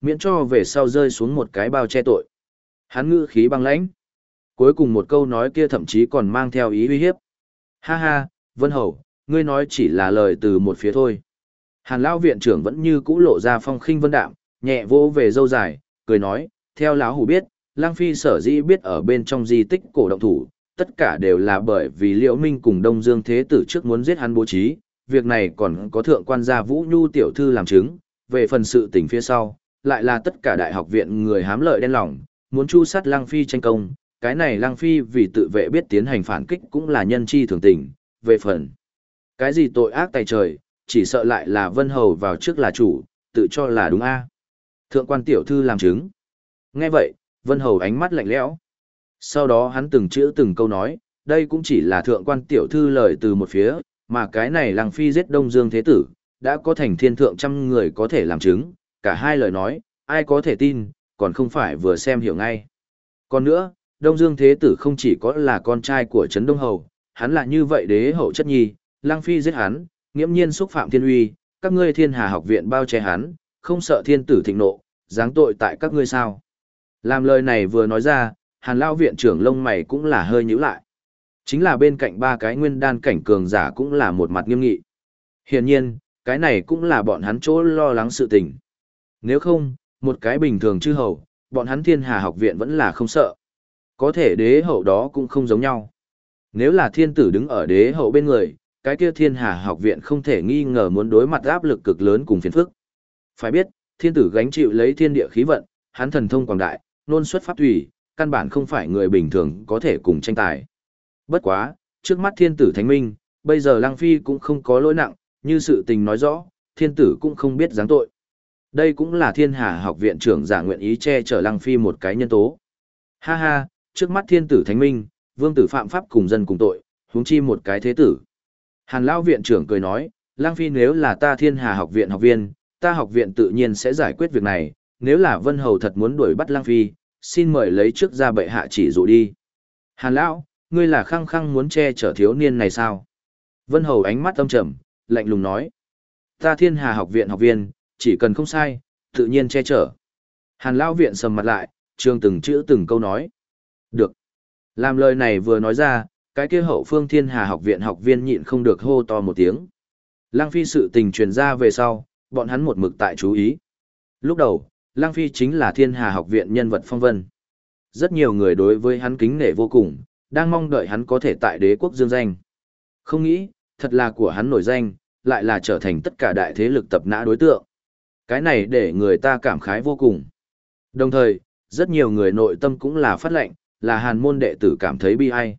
miễn cho về sau rơi xuống một cái bao che tội. Hắn ngữ khí băng lãnh. Cuối cùng một câu nói kia thậm chí còn mang theo ý uy hiếp. Ha ha, Vân Hầu, ngươi nói chỉ là lời từ một phía thôi. Hàn lão viện trưởng vẫn như cũ lộ ra phong khinh vân đạm, nhẹ vỗ về râu dài, cười nói, theo lão hủ biết, Lăng Phi sở dĩ biết ở bên trong di tích cổ động thủ, tất cả đều là bởi vì Liễu Minh cùng Đông Dương Thế Tử trước muốn giết hắn bố trí, việc này còn có thượng quan gia Vũ Nhu tiểu thư làm chứng, về phần sự tình phía sau, lại là tất cả đại học viện người hám lợi đen lòng, muốn chu sát Lăng Phi tranh công, cái này Lăng Phi vì tự vệ biết tiến hành phản kích cũng là nhân chi thường tình, về phần cái gì tội ác tày trời, chỉ sợ lại là Vân Hầu vào trước là chủ, tự cho là đúng a. Thượng quan tiểu thư làm chứng. Nghe vậy, Vân Hầu ánh mắt lạnh lẽo. Sau đó hắn từng chữ từng câu nói, đây cũng chỉ là thượng quan tiểu thư lời từ một phía, mà cái này Lăng Phi giết Đông Dương Thế Tử, đã có thành thiên thượng trăm người có thể làm chứng, cả hai lời nói, ai có thể tin, còn không phải vừa xem hiểu ngay. Còn nữa, Đông Dương Thế Tử không chỉ có là con trai của Trấn Đông Hầu, hắn là như vậy đế hậu chất nhi, Lăng Phi giết hắn, nghiễm nhiên xúc phạm thiên uy, các ngươi Thiên Hà học viện bao che hắn, không sợ thiên tử thịnh nộ, giáng tội tại các ngươi sao? Làm lời này vừa nói ra, Hàn lão viện trưởng lông mày cũng là hơi nhíu lại. Chính là bên cạnh ba cái nguyên đan cảnh cường giả cũng là một mặt nghiêm nghị. Hiển nhiên, cái này cũng là bọn hắn chỗ lo lắng sự tình. Nếu không, một cái bình thường chư hầu, bọn hắn Thiên Hà học viện vẫn là không sợ. Có thể đế hậu đó cũng không giống nhau. Nếu là thiên tử đứng ở đế hậu bên người, cái kia Thiên Hà học viện không thể nghi ngờ muốn đối mặt áp lực cực lớn cùng phiền phức. Phải biết, thiên tử gánh chịu lấy thiên địa khí vận, hắn thần thông quảng đại, nôn xuất pháp thủy, căn bản không phải người bình thường có thể cùng tranh tài. Bất quá, trước mắt thiên tử thánh minh, bây giờ Lăng Phi cũng không có lỗi nặng, như sự tình nói rõ, thiên tử cũng không biết giáng tội. Đây cũng là Thiên Hà học viện trưởng giả nguyện ý che chở Lăng Phi một cái nhân tố. Ha ha, trước mắt thiên tử thánh minh, vương tử phạm pháp cùng dân cùng tội, huống chi một cái thế tử. Hàn lão viện trưởng cười nói, Lăng Phi nếu là ta Thiên Hà học viện học viên, ta học viện tự nhiên sẽ giải quyết việc này, nếu là Vân Hầu thật muốn đuổi bắt Lăng Phi, xin mời lấy trước ra bệ hạ chỉ dụ đi. Hàn lão, ngươi là khăng khăng muốn che chở thiếu niên này sao? Vân Hầu ánh mắt âm trầm, lạnh lùng nói. Ta Thiên Hà học viện học viên, chỉ cần không sai, tự nhiên che chở. Hàn lão viện sầm mặt lại, trường từng chữ từng câu nói. Được. Làm lời này vừa nói ra, cái kia hậu phương Thiên Hà học viện học viên nhịn không được hô to một tiếng. Lăng Phi sự tình truyền ra về sau, bọn hắn một mực tại chú ý. Lúc đầu, Lăng Phi chính là Thiên Hà học viện nhân vật phong vân. Rất nhiều người đối với hắn kính nể vô cùng, đang mong đợi hắn có thể tại đế quốc dương danh. Không nghĩ, thật là của hắn nổi danh, lại là trở thành tất cả đại thế lực tập nã đối tượng. Cái này để người ta cảm khái vô cùng. Đồng thời, rất nhiều người nội tâm cũng là phát lệnh, là Hàn môn đệ tử cảm thấy bi ai.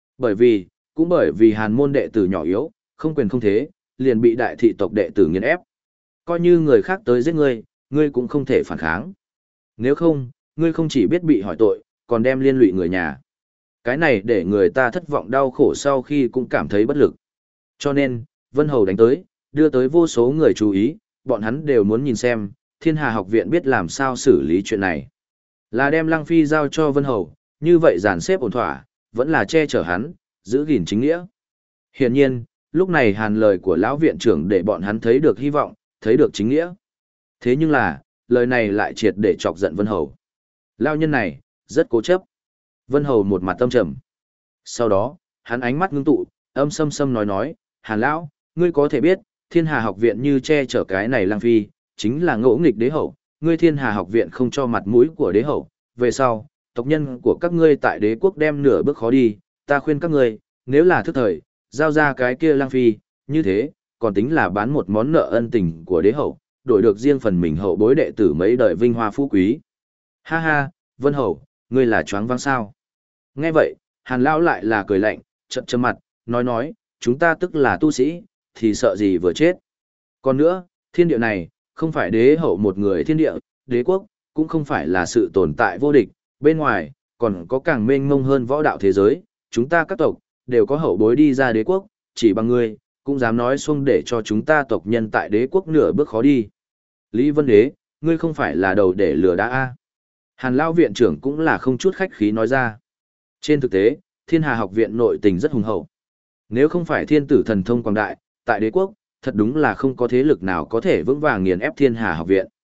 Bởi vì Hàn môn đệ tử nhỏ yếu, không quyền không thế, liền bị đại thị tộc đệ tử nghiền ép. Coi như người khác tới giết ngươi, ngươi cũng không thể phản kháng. Nếu không, ngươi không chỉ biết bị hỏi tội, còn đem liên lụy người nhà. Cái này để người ta thất vọng đau khổ sau khi cũng cảm thấy bất lực. Cho nên, Vân Hầu đánh tới, đưa tới vô số người chú ý, bọn hắn đều muốn nhìn xem, Thiên Hà học viện biết làm sao xử lý chuyện này. Là đem Lăng Phi giao cho Vân Hầu, như vậy dàn xếp ổn thỏa, vẫn là che chở hắn, giữ gìn chính nghĩa. Hiển nhiên, lúc này Hàn lời của lão viện trưởng để bọn hắn thấy được hy vọng, thấy được chính nghĩa. Thế nhưng là, lời này lại triệt để chọc giận Vân Hầu. Lão nhân này, rất cố chấp. Vân Hầu một mặt tâm trầm. Sau đó, hắn ánh mắt ngưng tụ, âm sâm sâm nói, Hàn lão, ngươi có thể biết, Thiên Hà học viện như che chở cái này Lăng Phi, chính là ngỗ nghịch đế hậu, ngươi Thiên Hà học viện không cho mặt mũi của đế hậu, về sau, tộc nhân của các ngươi tại đế quốc đem nửa bước khó đi, ta khuyên các ngươi, nếu là thức thời, giao ra cái kia Lăng Phi, như thế, còn tính là bán một món nợ ân tình của đế hậu, đổi được riêng phần mình hậu bối đệ tử mấy đời vinh hoa phú quý. Ha ha, Vân Hầu, ngươi là choáng váng sao? Nghe vậy, Hàn lão lại là cười lạnh, chậm chậm mặt, nói, chúng ta tức là tu sĩ, thì sợ gì vừa chết. Còn nữa, thiên địa này, không phải đế hậu một người thiên địa, đế quốc, cũng không phải là sự tồn tại vô địch, bên ngoài, còn có càng mênh mông hơn võ đạo thế giới, chúng ta các tộc, đều có hậu bối đi ra đế quốc, chỉ bằng ngươi, cũng dám nói xuông để cho chúng ta tộc nhân tại đế quốc nửa bước khó đi. Lý Vân Đế, ngươi không phải là đầu để lừa đá a? Hàn lão viện trưởng cũng là không chút khách khí nói ra. Trên thực tế, Thiên Hà học viện nội tình rất hùng hậu. Nếu không phải thiên tử thần thông quảng đại, tại đế quốc, thật đúng là không có thế lực nào có thể vững vàng nghiền ép Thiên Hà học viện.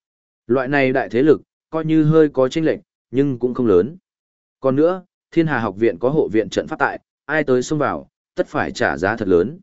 Loại này đại thế lực, coi như hơi có chênh lệch, nhưng cũng không lớn. Còn nữa, Thiên Hà học viện có hộ viện trận pháp tại, ai tới xông vào, tất phải trả giá thật lớn.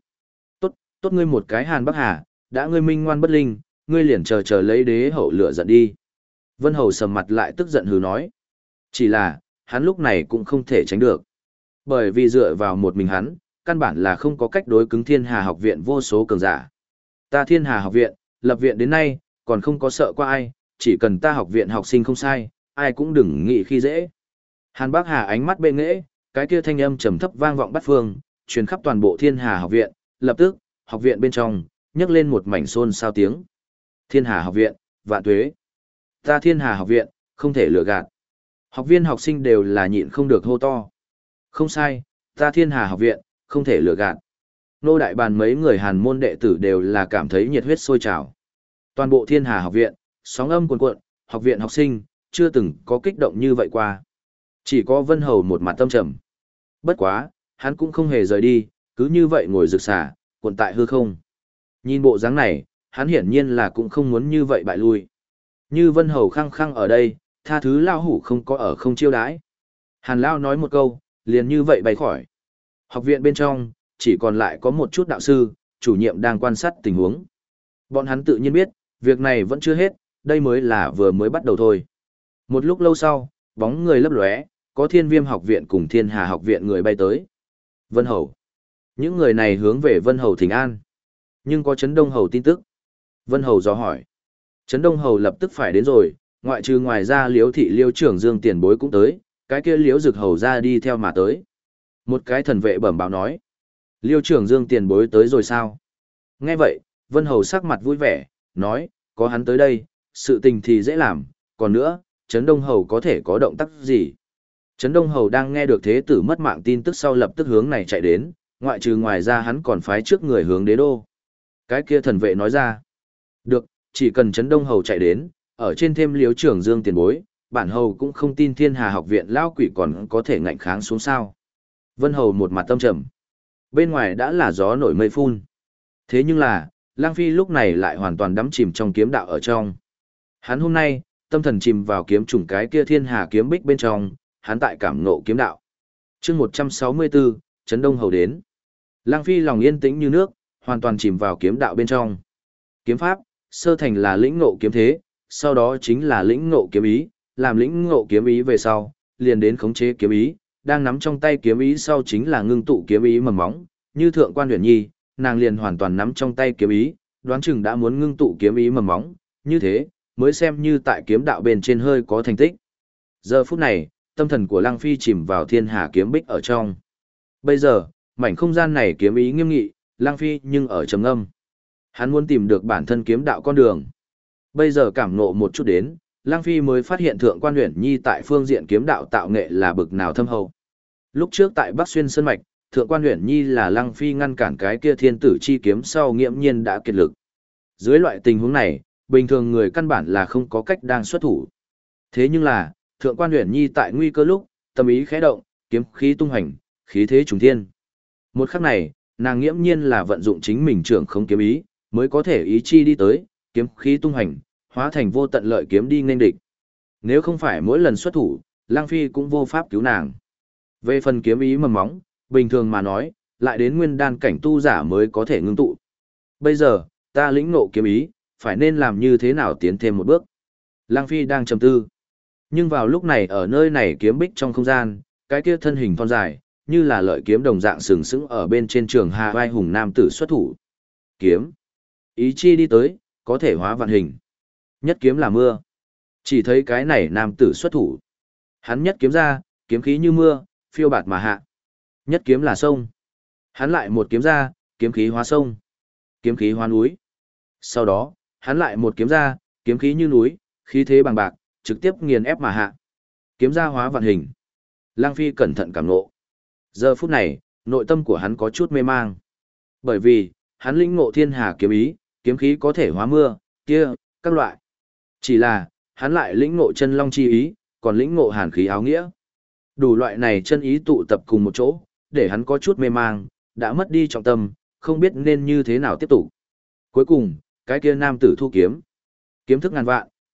Tốt ngươi một cái Hàn Bắc Hà, đã ngươi minh ngoan bất linh, ngươi liền chờ lấy đế hậu lửa giận đi. Vân Hầu sầm mặt lại tức giận hừ nói. Chỉ là, hắn lúc này cũng không thể tránh được. Bởi vì dựa vào một mình hắn, căn bản là không có cách đối cứng Thiên Hà học viện vô số cường giả. Ta Thiên Hà học viện, lập viện đến nay, còn không có sợ qua ai, chỉ cần ta học viện học sinh không sai, ai cũng đừng nghĩ khi dễ. Hàn Bác Hà ánh mắt bệ nghễ, cái kia thanh âm trầm thấp vang vọng bát phương, truyền khắp toàn bộ Thiên Hà học viện, lập tức, học viện bên trong, nhấc lên một mảnh xôn xao tiếng. Thiên Hà học viện, vạn tuế. Ta Thiên Hà học viện, không thể lừa gạt. Học viên học sinh đều là nhịn không được hô to. Không sai, ta Thiên Hà học viện, không thể lừa gạt. Nô đại bàn mấy người Hàn môn đệ tử đều là cảm thấy nhiệt huyết sôi trào. Toàn bộ Thiên Hà học viện, sóng âm cuồn cuộn, học viện học sinh, chưa từng có kích động như vậy qua. Chỉ có Vân Hầu một mặt tâm trầm. Bất quá, hắn cũng không hề rời đi, cứ như vậy ngồi rực xả, cuộn tại hư không. Nhìn bộ dáng này, hắn hiển nhiên là cũng không muốn như vậy bại lui. Như Vân Hầu khăng khăng ở đây, tha thứ Lao Hủ không có ở không chiêu đãi. Hàn Lao nói một câu, liền như vậy bay khỏi. Học viện bên trong, chỉ còn lại có một chút đạo sư, chủ nhiệm đang quan sát tình huống. Bọn hắn tự nhiên biết, việc này vẫn chưa hết, đây mới là vừa mới bắt đầu thôi. Một lúc lâu sau, bóng người lấp lóe, có Thiên Viêm học viện cùng Thiên Hà học viện người bay tới. Vân Hầu. Những người này hướng về Vân Hầu thỉnh an. Nhưng có Trấn Đông Hầu tin tức. Vân Hầu dò hỏi. Trấn Đông Hầu lập tức phải đến rồi, ngoại trừ ngoài ra Liễu thị Liễu trưởng Dương tiền bối cũng tới, cái kia Liễu Dực Hầu ra đi theo mà tới. Một cái thần vệ bẩm báo nói. Liễu trưởng Dương tiền bối tới rồi sao? Nghe vậy, Vân Hầu sắc mặt vui vẻ, nói, có hắn tới đây, sự tình thì dễ làm, còn nữa, Trấn Đông Hầu có thể có động tác gì? Trấn Đông Hầu đang nghe được thế tử mất mạng tin tức sau lập tức hướng này chạy đến, ngoại trừ ngoài ra hắn còn phái trước người hướng đế đô. Cái kia thần vệ nói ra, được, chỉ cần Trấn Đông Hầu chạy đến, ở trên thêm Liễu trưởng Dương tiền bối, bản hầu cũng không tin Thiên Hà học viện lão quỷ còn có thể ngạnh kháng xuống sao. Vân Hầu một mặt tâm trầm. Bên ngoài đã là gió nổi mây phun. Thế nhưng là, Lang Phi lúc này lại hoàn toàn đắm chìm trong kiếm đạo ở trong. Hắn hôm nay, tâm thần chìm vào kiếm trùng cái kia Thiên Hà kiếm bích bên trong, hắn tại cảm ngộ kiếm đạo. Chương 164, Trấn Đông Hầu đến. Lang Phi lòng yên tĩnh như nước, hoàn toàn chìm vào kiếm đạo bên trong. Kiếm pháp, sơ thành là lĩnh ngộ kiếm thế, sau đó chính là lĩnh ngộ kiếm ý, làm lĩnh ngộ kiếm ý về sau, liền đến khống chế kiếm ý, đang nắm trong tay kiếm ý sau chính là ngưng tụ kiếm ý mầm móng, như thượng quan Huyền Nhi, nàng liền hoàn toàn nắm trong tay kiếm ý, đoán chừng đã muốn ngưng tụ kiếm ý mầm móng, như thế mới xem như tại kiếm đạo bên trên hơi có thành tích. Giờ phút này, tâm thần của Lăng Phi chìm vào Thiên Hà kiếm bích ở trong. Bây giờ, mảnh không gian này kiếm ý nghiêm nghị, Lăng Phi nhưng ở trầm ngâm. Hắn muốn tìm được bản thân kiếm đạo con đường. Bây giờ cảm ngộ một chút đến, Lăng Phi mới phát hiện thượng quan Huyền Nhi tại phương diện kiếm đạo tạo nghệ là bực nào thâm hậu. Lúc trước tại Bắc Xuyên Sơn Mạch, thượng quan Huyền Nhi là Lăng Phi ngăn cản cái kia thiên tử chi kiếm sau nghiễm nhiên đã kiệt lực. Dưới loại tình huống này, bình thường người căn bản là không có cách đang xuất thủ. Thế nhưng là, thượng quan Huyền Nhi tại nguy cơ lúc, tâm ý khẽ động, kiếm khí tung hành, khí thế trùng thiên. Một khắc này, nàng nghiễm nhiên là vận dụng chính mình trưởng không kiếm ý, mới có thể ý chi đi tới, kiếm khí tung hành, hóa thành vô tận lợi kiếm đi nên địch. Nếu không phải mỗi lần xuất thủ, Lăng Phi cũng vô pháp cứu nàng. Về phần kiếm ý mầm móng, bình thường mà nói, lại đến nguyên đan cảnh tu giả mới có thể ngưng tụ. Bây giờ, ta lĩnh ngộ kiếm ý, phải nên làm như thế nào tiến thêm một bước. Lăng Phi đang trầm tư. Nhưng vào lúc này ở nơi này kiếm bích trong không gian, cái kia thân hình thon dài, như là lợi kiếm đồng dạng sừng sững ở bên trên trường hà vai hùng nam tử xuất thủ. Kiếm. Ý chi đi tới, có thể hóa vạn hình. Nhất kiếm là mưa. Chỉ thấy cái này nam tử xuất thủ. Hắn nhất kiếm ra, kiếm khí như mưa, phiêu bạt mà hạ. Nhất kiếm là sông. Hắn lại một kiếm ra, kiếm khí hóa sông. Kiếm khí hóa núi. Sau đó, hắn lại một kiếm ra, kiếm khí như núi, khí thế bằng bạc, trực tiếp nghiền ép mà hạ. Kiếm ra hóa vạn hình. Lăng Phi cẩn thận cảm ngộ. Giờ phút này, nội tâm của hắn có chút mê mang. Bởi vì, hắn lĩnh ngộ Thiên Hà kiếm ý, kiếm khí có thể hóa mưa, kia, các loại. Chỉ là, hắn lại lĩnh ngộ chân long chi ý, còn lĩnh ngộ hàn khí áo nghĩa. Đủ loại này chân ý tụ tập cùng một chỗ, để hắn có chút mê mang, đã mất đi trọng tâm, không biết nên như thế nào tiếp tục. Cuối cùng, cái kia nam tử thu kiếm. Kiếm thức ngàn vạn,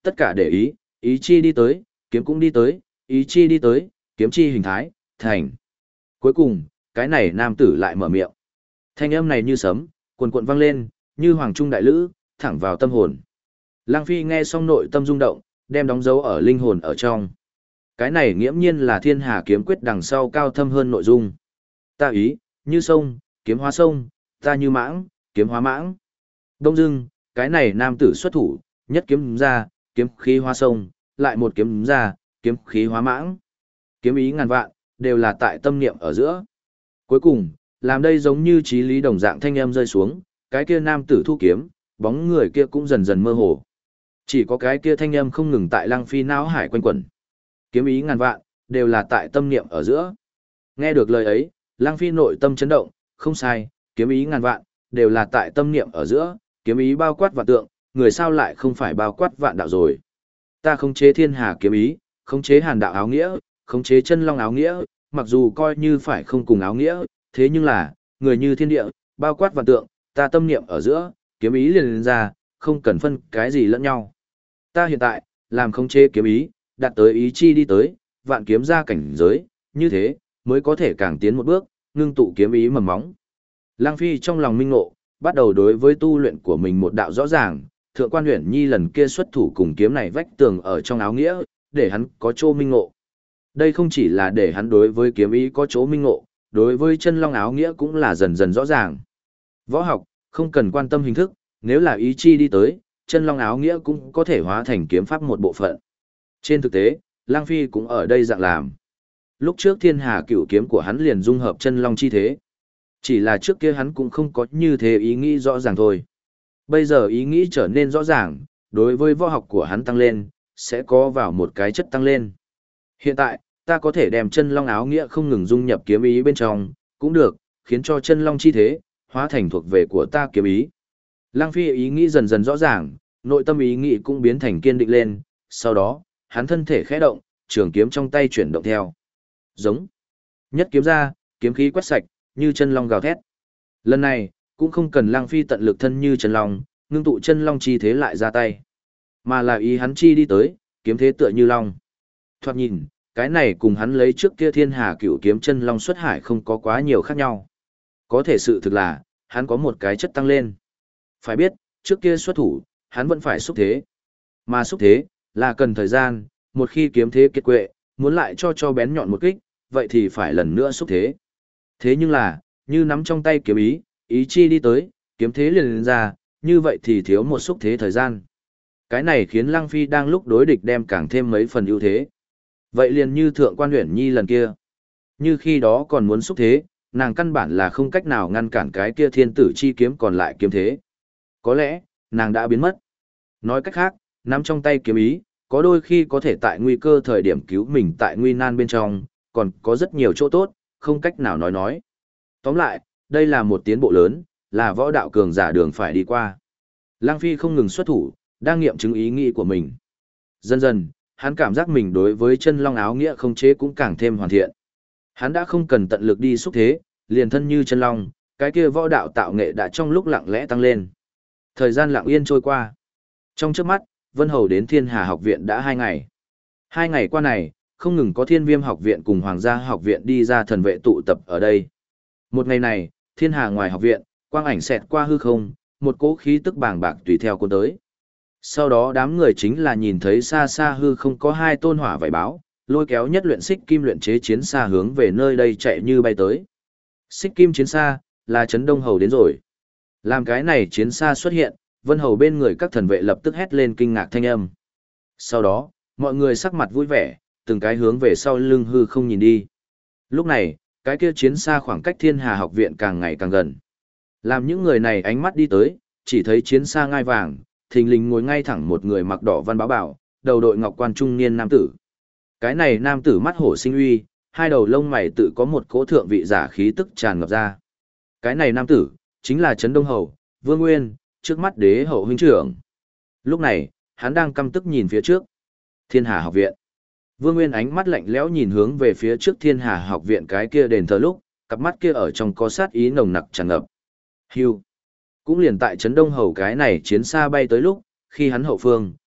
tất cả để ý, ý chi đi tới, kiếm cũng đi tới, ý chi đi tới, kiếm chi hình thái, thành. Cuối cùng, cái này nam tử lại mở miệng. Thanh âm này như sấm, cuồn cuộn vang lên, như hoàng trung đại lữ, thẳng vào tâm hồn. Lăng Phi nghe xong nội tâm rung động, đem đóng dấu ở linh hồn ở trong. Cái này nghiễm nhiên là Thiên Hà kiếm quyết đằng sau cao thâm hơn nội dung. Ta ý, như sông, kiếm hóa sông, ta như mãng, kiếm hóa mãng. Đông dưng, cái này nam tử xuất thủ, nhất kiếm ra, kiếm khí hóa sông, lại một kiếm ra, kiếm khí hóa mãng. Kiếm ý ngàn vạn, đều là tại tâm niệm ở giữa. Cuối cùng, làm đây giống như trí lý đồng dạng thanh âm rơi xuống, cái kia nam tử thu kiếm, bóng người kia cũng dần dần mơ hồ. Chỉ có cái kia thanh âm không ngừng tại Lăng Phi não hải quanh quẩn. Kiếm ý ngàn vạn, đều là tại tâm niệm ở giữa. Nghe được lời ấy, Lăng Phi nội tâm chấn động, không sai, kiếm ý ngàn vạn, đều là tại tâm niệm ở giữa, kiếm ý bao quát vạn tượng, người sao lại không phải bao quát vạn đạo rồi. Ta khống chế thiên hà kiếm ý, khống chế hàn đạo áo nghĩa, khống chế chân long áo nghĩa, mặc dù coi như phải không cùng áo nghĩa, thế nhưng là, người như thiên địa, bao quát vạn tượng, ta tâm niệm ở giữa, kiếm ý liền lên ra, không cần phân cái gì lẫn nhau. Ta hiện tại, làm khống chế kiếm ý, đạt tới ý chi đi tới, vạn kiếm ra cảnh giới, như thế, mới có thể càng tiến một bước, ngưng tụ kiếm ý mầm móng. Lang Phi trong lòng minh ngộ, bắt đầu đối với tu luyện của mình một đạo rõ ràng, Thượng Quan Uyển Nhi lần kia xuất thủ cùng kiếm này vách tường ở trong áo nghĩa, để hắn có chỗ minh ngộ. Đây không chỉ là để hắn đối với kiếm ý có chỗ minh ngộ, đối với chân long áo nghĩa cũng là dần dần rõ ràng. Võ học, không cần quan tâm hình thức, nếu là ý chi đi tới, chân long áo nghĩa cũng có thể hóa thành kiếm pháp một bộ phận. Trên thực tế, Lang Phi cũng ở đây dạng làm. Lúc trước Thiên Hà Cửu kiếm của hắn liền dung hợp chân long chi thế. Chỉ là trước kia hắn cũng không có như thế ý nghĩ rõ ràng thôi. Bây giờ ý nghĩ trở nên rõ ràng, đối với võ học của hắn tăng lên, sẽ có vào một cái chất tăng lên. Hiện tại, ta có thể đem chân long áo nghĩa không ngừng dung nhập kiếm ý bên trong, cũng được, khiến cho chân long chi thế, hóa thành thuộc về của ta kiếm ý. Lang Phi ý nghĩ dần dần rõ ràng, nội tâm ý nghĩ cũng biến thành kiên định lên, sau đó, hắn thân thể khẽ động, trường kiếm trong tay chuyển động theo. Giống. Nhất kiếm ra, kiếm khí quét sạch, như chân long gào thét. Lần này, cũng không cần Lang Phi tận lực thân như chân long, ngưng tụ chân long chi thế lại ra tay. Mà là ý hắn chi đi tới, kiếm thế tựa như long. Thoạt nhìn, cái này cùng hắn lấy trước kia Thiên Hà Cửu kiếm chân long xuất hải không có quá nhiều khác nhau. Có thể sự thực là, hắn có một cái chất tăng lên. Phải biết, trước kia xuất thủ, hắn vẫn phải xúc thế. Mà xúc thế, là cần thời gian, một khi kiếm thế kiệt quệ, muốn lại cho bén nhọn một kích, vậy thì phải lần nữa xúc thế. Thế nhưng là, như nắm trong tay kiếm ý, ý chi đi tới, kiếm thế liền lên ra, như vậy thì thiếu một xúc thế thời gian. Cái này khiến Lăng Phi đang lúc đối địch đem càng thêm mấy phần ưu thế. Vậy liền như Thượng Quan Uyển Nhi lần kia. Như khi đó còn muốn xúc thế, nàng căn bản là không cách nào ngăn cản cái kia thiên tử chi kiếm còn lại kiếm thế. Có lẽ, nàng đã biến mất. Nói cách khác, nắm trong tay kiếm ý, có đôi khi có thể tại nguy cơ thời điểm cứu mình tại nguy nan bên trong, còn có rất nhiều chỗ tốt, không cách nào nói. Tóm lại, đây là một tiến bộ lớn, là võ đạo cường giả đường phải đi qua. Lang Phi không ngừng xuất thủ, đang nghiệm chứng ý nghĩ của mình. Dần dần, hắn cảm giác mình đối với chân long áo nghĩa không chế cũng càng thêm hoàn thiện. Hắn đã không cần tận lực đi xúc thế, liền thân như chân long, cái kia võ đạo tạo nghệ đã trong lúc lặng lẽ tăng lên. Thời gian lặng yên trôi qua. Trong chớp mắt, Vân Hầu đến Thiên Hà học viện đã 2 ngày. 2 ngày qua này, không ngừng có Thiên Viêm học viện cùng Hoàng gia học viện đi ra thần vệ tụ tập ở đây. Một ngày này, Thiên Hà ngoài học viện, quang ảnh xẹt qua hư không, một cỗ khí tức bàng bạc tùy theo cuốn tới. Sau đó đám người chính là nhìn thấy xa xa hư không có 2 tôn hỏa vảy báo, lôi kéo nhất luyện xích kim luyện chế chiến xa hướng về nơi đây chạy như bay tới. Xích kim chiến xa, là Trấn Đông Hầu đến rồi. Làm cái này chiến xa xuất hiện, Vân Hầu bên người các thần vệ lập tức hét lên kinh ngạc thanh âm. Sau đó, mọi người sắc mặt vui vẻ, từng cái hướng về sau lưng hư không nhìn đi. Lúc này, cái kia chiến xa khoảng cách Thiên Hà học viện càng ngày càng gần. Làm những người này ánh mắt đi tới, chỉ thấy chiến xa ngai vàng, thình lình ngồi ngay thẳng một người mặc đỏ văn báo bảo, đầu đội ngọc quan trung niên nam tử. Cái này nam tử mắt hổ sinh uy, 2 đầu lông mày tự có một cỗ thượng vị giả khí tức tràn ngập ra. Cái này nam tử, chính là Trấn Đông Hầu, Vương Nguyên, trước mắt đế hậu huynh trưởng. Lúc này, hắn đang căm tức nhìn phía trước. Thiên Hà học viện. Vương Nguyên ánh mắt lạnh lẽo nhìn hướng về phía trước Thiên Hà học viện cái kia đền thờ lúc, cặp mắt kia ở trong có sát ý nồng nặc tràn ngập. Hưu. Cũng liền tại Trấn Đông Hầu cái này chiến xa bay tới lúc, khi hắn hậu phương,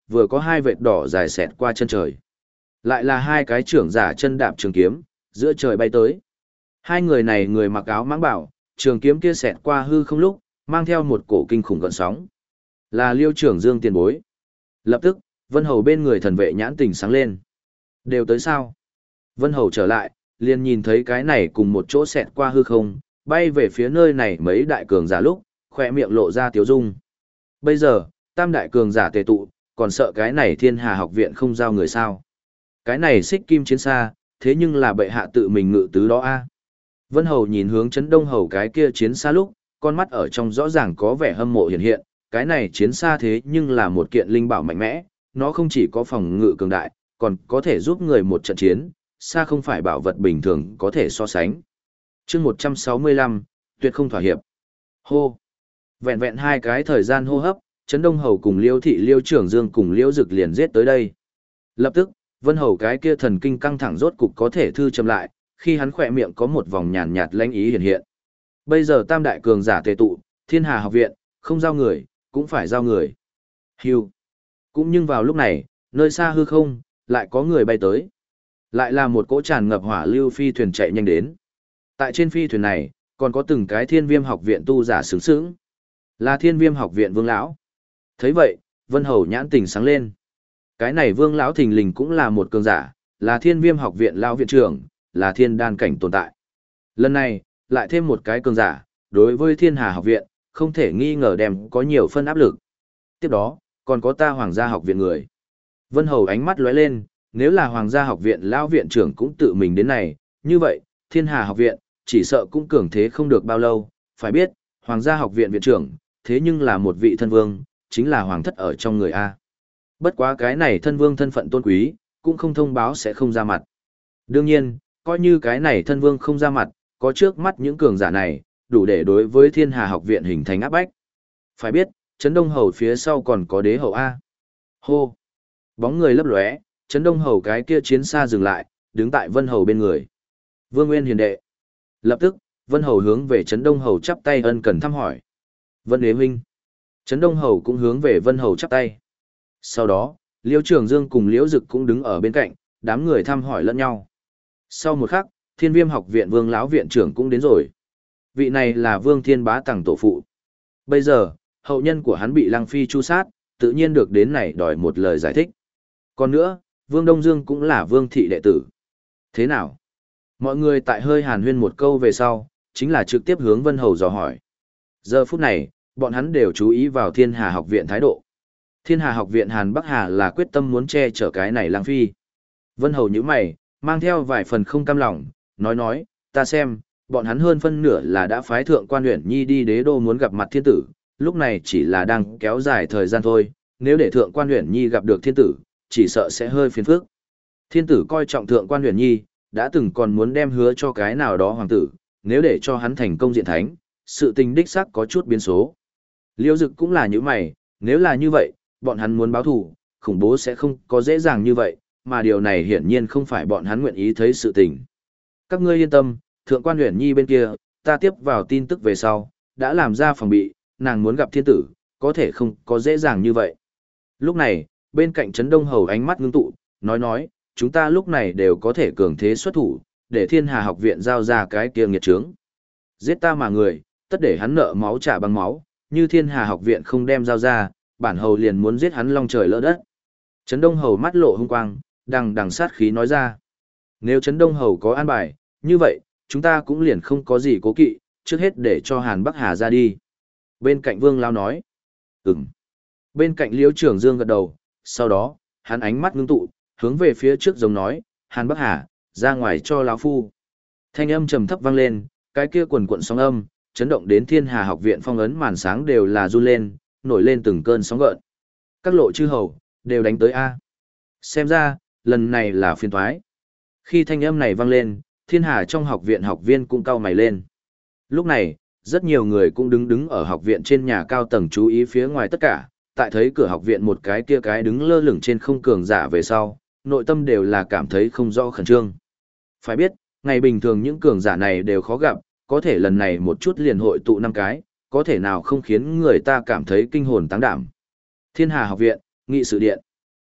vừa có hai vệt đỏ dài xẹt qua chân trời. Lại là hai cái trưởng giả chân đạp trường kiếm, giữa trời bay tới. Hai người này người mặc áo mãng bảo, trường kiếm kia xẹt qua hư không lúc, mang theo một cổ kinh khủng gợn sóng. Là Liêu Trưởng Dương tiền bối. Lập tức, Vân Hầu bên người thần vệ nhãn tình sáng lên. Đều tới sao? Vân Hầu trở lại, liền nhìn thấy cái này cùng một chỗ xẹt qua hư không, bay về phía nơi này mấy đại cường giả lúc, khỏe miệng lộ ra tiếu dung. Bây giờ, tam đại cường giả tề tụ, còn sợ cái này Thiên Hà học viện không giao người sao? Cái này xích kim chiến xa, thế nhưng là bệ hạ tự mình ngự tứ đó a. Vân Hầu nhìn hướng Trấn Đông Hầu cái kia chiến xa lúc, con mắt ở trong rõ ràng có vẻ hâm mộ hiện hiện, cái này chiến xa thế nhưng là một kiện linh bảo mạnh mẽ, nó không chỉ có phòng ngự cường đại, còn có thể giúp người một trận chiến, xa không phải bảo vật bình thường có thể so sánh. Chương 165, tuyệt không thỏa hiệp. Hô. Vẹn vẹn hai cái thời gian hô hấp, Trấn Đông Hầu cùng Liêu Thị Liêu Trưởng Dương cùng Liêu Dực liền giết tới đây. Lập tức, Vân Hầu cái kia thần kinh căng thẳng rốt cục có thể thư chậm lại, khi hắn khỏe miệng có một vòng nhàn nhạt lãnh ý hiện hiện. Bây giờ tam đại cường giả tề tụ, Thiên Hà học viện, không giao người, cũng phải giao người. Hưu. Cũng nhưng vào lúc này, nơi xa hư không, lại có người bay tới. Lại là một cỗ tràn ngập hỏa lưu phi thuyền chạy nhanh đến. Tại trên phi thuyền này, còn có từng cái Thiên Viêm học viện tu giả sướng sướng. Là Thiên Viêm học viện Vương lão. Thấy vậy, Vân Hầu nhãn tình sáng lên. Cái này Vương lão thình lình cũng là một cường giả, là Thiên Viêm học viện lão viện trưởng, là thiên đan cảnh tồn tại. Lần này, lại thêm một cái cường giả, đối với Thiên Hà học viện, không thể nghi ngờ đem có nhiều phân áp lực. Tiếp đó, còn có ta Hoàng gia học viện người. Vân Hầu ánh mắt lóe lên, nếu là Hoàng gia học viện lão viện trưởng cũng tự mình đến này, như vậy, Thiên Hà học viện, chỉ sợ cũng cường thế không được bao lâu. Phải biết, Hoàng gia học viện viện trưởng, thế nhưng là một vị thân vương, chính là hoàng thất ở trong người A. Bất quá cái này thân vương thân phận tôn quý, cũng không thông báo sẽ không ra mặt. Đương nhiên, coi như cái này thân vương không ra mặt, có trước mắt những cường giả này, đủ để đối với Thiên Hà học viện hình thành áp bách. Phải biết, Trấn Đông Hầu phía sau còn có đế hầu A. Hô! Bóng người lấp lóe, Trấn Đông Hầu cái kia chiến xa dừng lại, đứng tại Vân Hầu bên người. Vương Nguyên hiền đệ. Lập tức, Vân Hầu hướng về Trấn Đông Hầu chắp tay ân cần thăm hỏi. Vân Đế huynh. Trấn Đông Hầu cũng hướng về Vân Hầu chắp tay. Sau đó, Liêu Trường Dương cùng Liễu Dực cũng đứng ở bên cạnh, đám người thăm hỏi lẫn nhau. Sau một khắc, Thiên Viêm học viện Vương lão viện trưởng cũng đến rồi. Vị này là Vương Thiên Bá Tằng tổ phụ. Bây giờ, hậu nhân của hắn bị Lăng Phi tru sát, tự nhiên được đến này đòi một lời giải thích. Còn nữa, Vương Đông Dương cũng là Vương thị đệ tử. Thế nào? Mọi người tại hơi hàn huyên một câu về sau, chính là trực tiếp hướng Vân Hầu dò hỏi. Giờ phút này, bọn hắn đều chú ý vào Thiên Hà học viện thái độ. Thiên Hà học viện Hàn Bắc Hà là quyết tâm muốn che chở cái này Lăng Phi. Vân Hầu nhíu mày, mang theo vài phần không cam lòng, nói, ta xem, bọn hắn hơn phân nửa là đã phái thượng quan Uyển Nhi đi đế đô muốn gặp mặt thiên tử, lúc này chỉ là đang kéo dài thời gian thôi, nếu để thượng quan Uyển Nhi gặp được thiên tử, chỉ sợ sẽ hơi phiền phức. Thiên tử coi trọng thượng quan Uyển Nhi, đã từng còn muốn đem hứa cho cái nào đó hoàng tử, nếu để cho hắn thành công diện thánh, sự tình đích xác có chút biến số. Liêu Dực cũng là như mày, nếu là như vậy, bọn hắn muốn báo thù, khủng bố sẽ không có dễ dàng như vậy, mà điều này hiển nhiên không phải bọn hắn nguyện ý thấy sự tình. Các ngươi yên tâm, thượng quan Uyển Nhi bên kia, ta tiếp vào tin tức về sau, đã làm ra phòng bị, nàng muốn gặp thiên tử, có thể không có dễ dàng như vậy. Lúc này, bên cạnh Trấn Đông Hầu ánh mắt ngưng tụ, nói, chúng ta lúc này đều có thể cường thế xuất thủ, để Thiên Hà học viện giao ra cái kia nghiệt trướng. Giết ta mà người, tất để hắn nợ máu trả bằng máu, như Thiên Hà học viện không đem giao ra, bản hầu liền muốn giết hắn long trời lỡ đất. Trấn Đông Hầu mắt lộ hung quang, đằng sát khí nói ra. Nếu Trấn Đông Hầu có an bài, như vậy, chúng ta cũng liền không có gì cố kỵ, trước hết để cho Hàn Bắc Hà ra đi. Bên cạnh Vương Lao nói. Bên cạnh Liễu Trường Dương gật đầu, sau đó, hắn ánh mắt ngưng tụ, hướng về phía trước giống nói, Hàn Bắc Hà, ra ngoài cho lão phu. Thanh âm trầm thấp vang lên, cái kia quần quận sóng âm, chấn động đến Thiên Hà học viện phong ấn màn sáng đều là run lên, nổi lên từng cơn sóng gợn. Các lộ chư hầu, đều đánh tới A. Xem ra, lần này là phiên thoái. Khi thanh âm này vang lên, Thiên Hà trong học viện học viên cũng cau mày lên. Lúc này, rất nhiều người cũng đứng ở học viện trên nhà cao tầng chú ý phía ngoài tất cả, tại thấy cửa học viện một cái kia cái đứng lơ lửng trên không cường giả về sau, nội tâm đều là cảm thấy không rõ khẩn trương. Phải biết, ngày bình thường những cường giả này đều khó gặp, có thể lần này một chút liền hội tụ 5 cái, có thể nào không khiến người ta cảm thấy kinh hồn táng đảm. Thiên Hà học viện, nghị sự điện.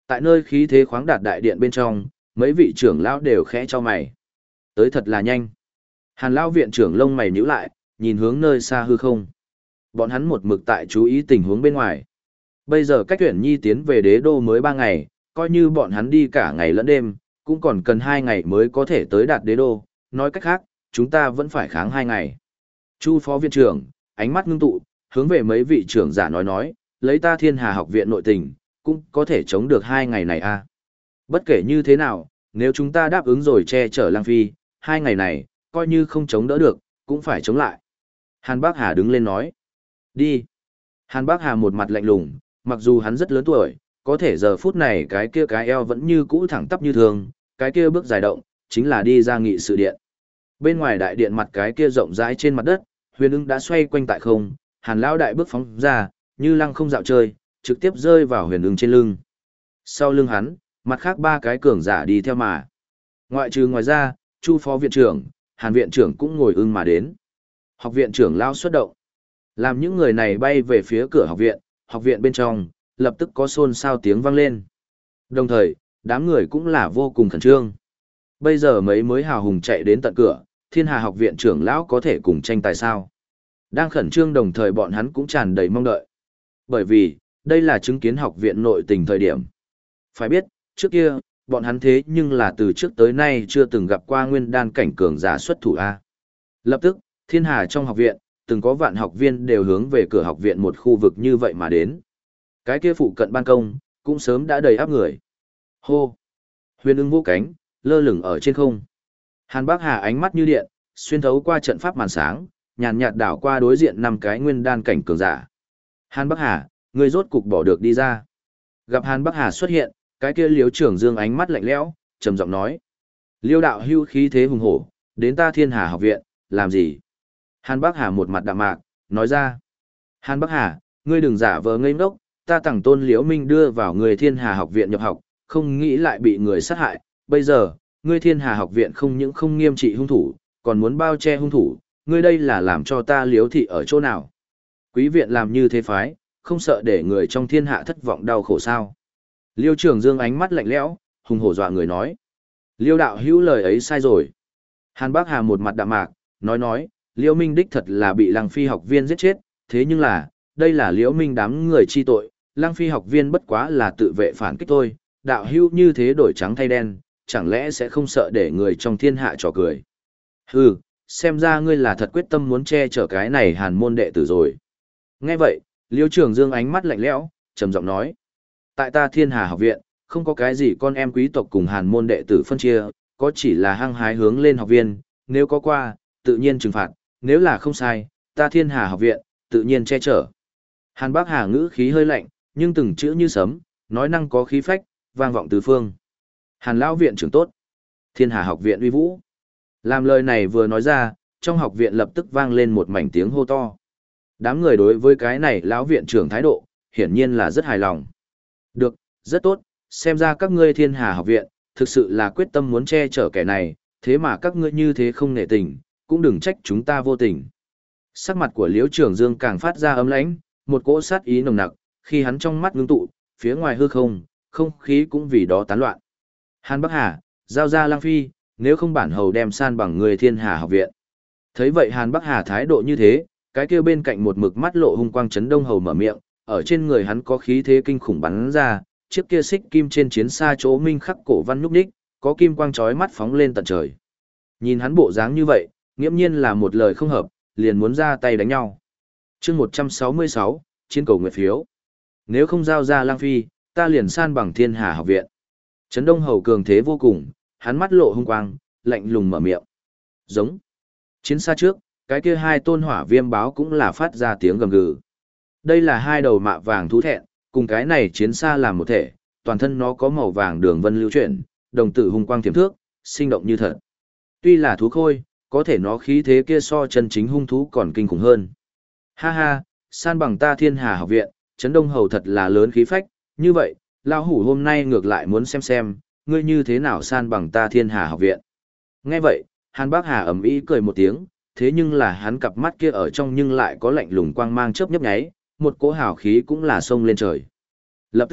Tại nơi khí thế khoáng đạt đại điện bên trong, mấy vị trưởng lão đều khẽ cho mày. Tới thật là nhanh. Hàn lão viện trưởng lông mày nhíu lại, nhìn hướng nơi xa hư không. Bọn hắn một mực tại chú ý tình huống bên ngoài. Bây giờ cách Uyển Nhi tiến về đế đô mới 3 ngày, coi như bọn hắn đi cả ngày lẫn đêm, cũng còn cần 2 ngày mới có thể tới đạt đế đô. Nói cách khác, chúng ta vẫn phải kháng 2 ngày. Chu phó viện trưởng, ánh mắt ngưng tụ, hướng về mấy vị trưởng giả nói, lấy ta Thiên Hà học viện nội tình, cũng có thể chống được 2 ngày này à. Bất kể như thế nào, nếu chúng ta đáp ứng rồi che chở Lang Phi, 2 ngày này, coi như không chống đỡ được, cũng phải chống lại. Hàn Bác Hà đứng lên nói. Đi. Hàn Bác Hà một mặt lạnh lùng, mặc dù hắn rất lớn tuổi, có thể giờ phút này cái kia cái eo vẫn như cũ thẳng tắp như thường, cái kia bước dài động, chính là đi ra nghị sự điện. Bên ngoài đại điện mặt cái kia rộng rãi trên mặt đất, Huyền Ưng đã xoay quanh tại không, Hàn lão đại bước phóng ra, như lăng không dạo chơi, trực tiếp rơi vào Huyền Ưng trên lưng. Sau lưng hắn, mặt khác 3 cái cường giả đi theo mà. Ngoài ra, Chu phó viện trưởng, Hàn viện trưởng cũng ngồi ưng mà đến. Học viện trưởng lao xuất động. Làm những người này bay về phía cửa học viện bên trong, lập tức có xôn xao tiếng vang lên. Đồng thời, đám người cũng là vô cùng khẩn trương. Bây giờ mấy mới hào hùng chạy đến tận cửa, Thiên Hà học viện trưởng lão có thể cùng tranh tài sao? Đang khẩn trương đồng thời bọn hắn cũng tràn đầy mong đợi. Bởi vì, đây là chứng kiến học viện nội tình thời điểm. Phải biết, trước kia, bọn hắn thế nhưng là từ trước tới nay chưa từng gặp qua nguyên đan cảnh cường giả xuất thủ A. Lập tức, Thiên Hà trong học viện, từng có vạn học viên đều hướng về cửa học viện một khu vực như vậy mà đến. Cái kia phụ cận ban công, cũng sớm đã đầy áp người. Hô! Huyền Ưng vỗ cánh, lơ lửng ở trên không. Hàn Bác Hà ánh mắt như điện, xuyên thấu qua trận pháp màn sáng, nhàn nhạt đảo qua đối diện 5 cái nguyên đan cảnh cường giả. Hàn Bác Hà, ngươi rốt cục bỏ được đi ra. Gặp Hàn Bác Hà xuất hiện, cái kia Liễu Trưởng Dương ánh mắt lạnh lẽo, trầm giọng nói: Liêu đạo hưu khí thế hùng hổ, đến ta Thiên Hà học viện, làm gì? Hàn Bác Hà một mặt đạm mạc, nói ra: Hàn Bác Hà, ngươi đừng giả vờ ngây ngốc, ta Tằng Tôn Liễu Minh đưa vào người Thiên Hà học viện nhập học, không nghĩ lại bị người sát hại, bây giờ, ngươi Thiên Hà học viện không những không nghiêm trị hung thủ, còn muốn bao che hung thủ, ngươi đây là làm cho ta Liễu thị ở chỗ nào? Quý viện làm như thế phái, không sợ để người trong thiên hạ thất vọng đau khổ sao? Liêu Trường Dương ánh mắt lạnh lẽo, hùng hổ dọa người nói: Liêu đạo hữu lời ấy sai rồi. Hàn Bác Hà một mặt đạm mạc, nói, Liễu Minh đích thật là bị Lăng Phi học viên giết chết, thế nhưng là, đây là Liễu Minh đám người chi tội, Lăng Phi học viên bất quá là tự vệ phản kích thôi, đạo hữu như thế đổi trắng thay đen, chẳng lẽ sẽ không sợ để người trong thiên hạ trò cười. Hừ, xem ra ngươi là thật quyết tâm muốn che chở cái này Hàn môn đệ tử rồi. Nghe vậy, Liêu Trường Dương ánh mắt lạnh lẽo, trầm giọng nói: tại ta Thiên Hà học viện, không có cái gì con em quý tộc cùng Hàn môn đệ tử phân chia, có chỉ là hăng hái hướng lên học viên, nếu có qua, tự nhiên trừng phạt, nếu là không sai, ta Thiên Hà học viện, tự nhiên che chở. Hàn Bác Hà ngữ khí hơi lạnh, nhưng từng chữ như sấm, nói năng có khí phách, vang vọng tứ phương. Hàn lão viện trưởng tốt, Thiên Hà học viện uy vũ. Làm lời này vừa nói ra, trong học viện lập tức vang lên một mảnh tiếng hô to. Đám người đối với cái này lão viện trưởng thái độ, hiển nhiên là rất hài lòng. Được, rất tốt, xem ra các ngươi Thiên Hà học viện, thực sự là quyết tâm muốn che chở kẻ này, thế mà các ngươi như thế không nể tình, cũng đừng trách chúng ta vô tình. Sắc mặt của Liễu Trường Dương càng phát ra ấm lãnh, một cỗ sát ý nồng nặc, khi hắn trong mắt ngưng tụ, phía ngoài hư không, không khí cũng vì đó tán loạn. Hàn Bắc Hà, giao ra Lăng Phi, nếu không bản hầu đem san bằng người Thiên Hà học viện. Thấy vậy Hàn Bắc Hà thái độ như thế, cái kia bên cạnh một mực mắt lộ hung quang chấn Đông Hầu mở miệng, ở trên người hắn có khí thế kinh khủng bắn ra, chiếc kia xích kim trên chiến xa chỗ minh khắc cổ văn nhúc nhích, có kim quang chói mắt phóng lên tận trời. Nhìn hắn bộ dáng như vậy, nghiễm nhiên là một lời không hợp, liền muốn ra tay đánh nhau. Chương 166, chiến cầu nguyệt phiếu. Nếu không giao ra Lăng Phi, ta liền san bằng Thiên Hà học viện. Trấn Đông Hầu cường thế vô cùng, hắn mắt lộ hung quang, lạnh lùng mở miệng. Giống. Chiến xa trước, cái kia 2 tôn hỏa viêm báo cũng là phát ra tiếng gầm gừ. Đây là 2 đầu mạ vàng thú thẹn, cùng cái này chiến xa làm một thể, toàn thân nó có màu vàng đường vân lưu chuyển, đồng tử hung quang tiềm thước, sinh động như thật. Tuy là thú khôi, có thể nó khí thế kia so chân chính hung thú còn kinh khủng hơn. Ha ha, san bằng ta Thiên Hà học viện, Trấn Đông Hầu thật là lớn khí phách, như vậy, lão hủ hôm nay ngược lại muốn xem, ngươi như thế nào san bằng ta Thiên Hà học viện. Nghe vậy, Hàn Bác Hà ầm ĩ cười một tiếng, thế nhưng là hắn cặp mắt kia ở trong nhưng lại có lạnh lùng quang mang chớp nhấp nháy, một cỗ hào khí cũng là xông lên trời. Lập tức,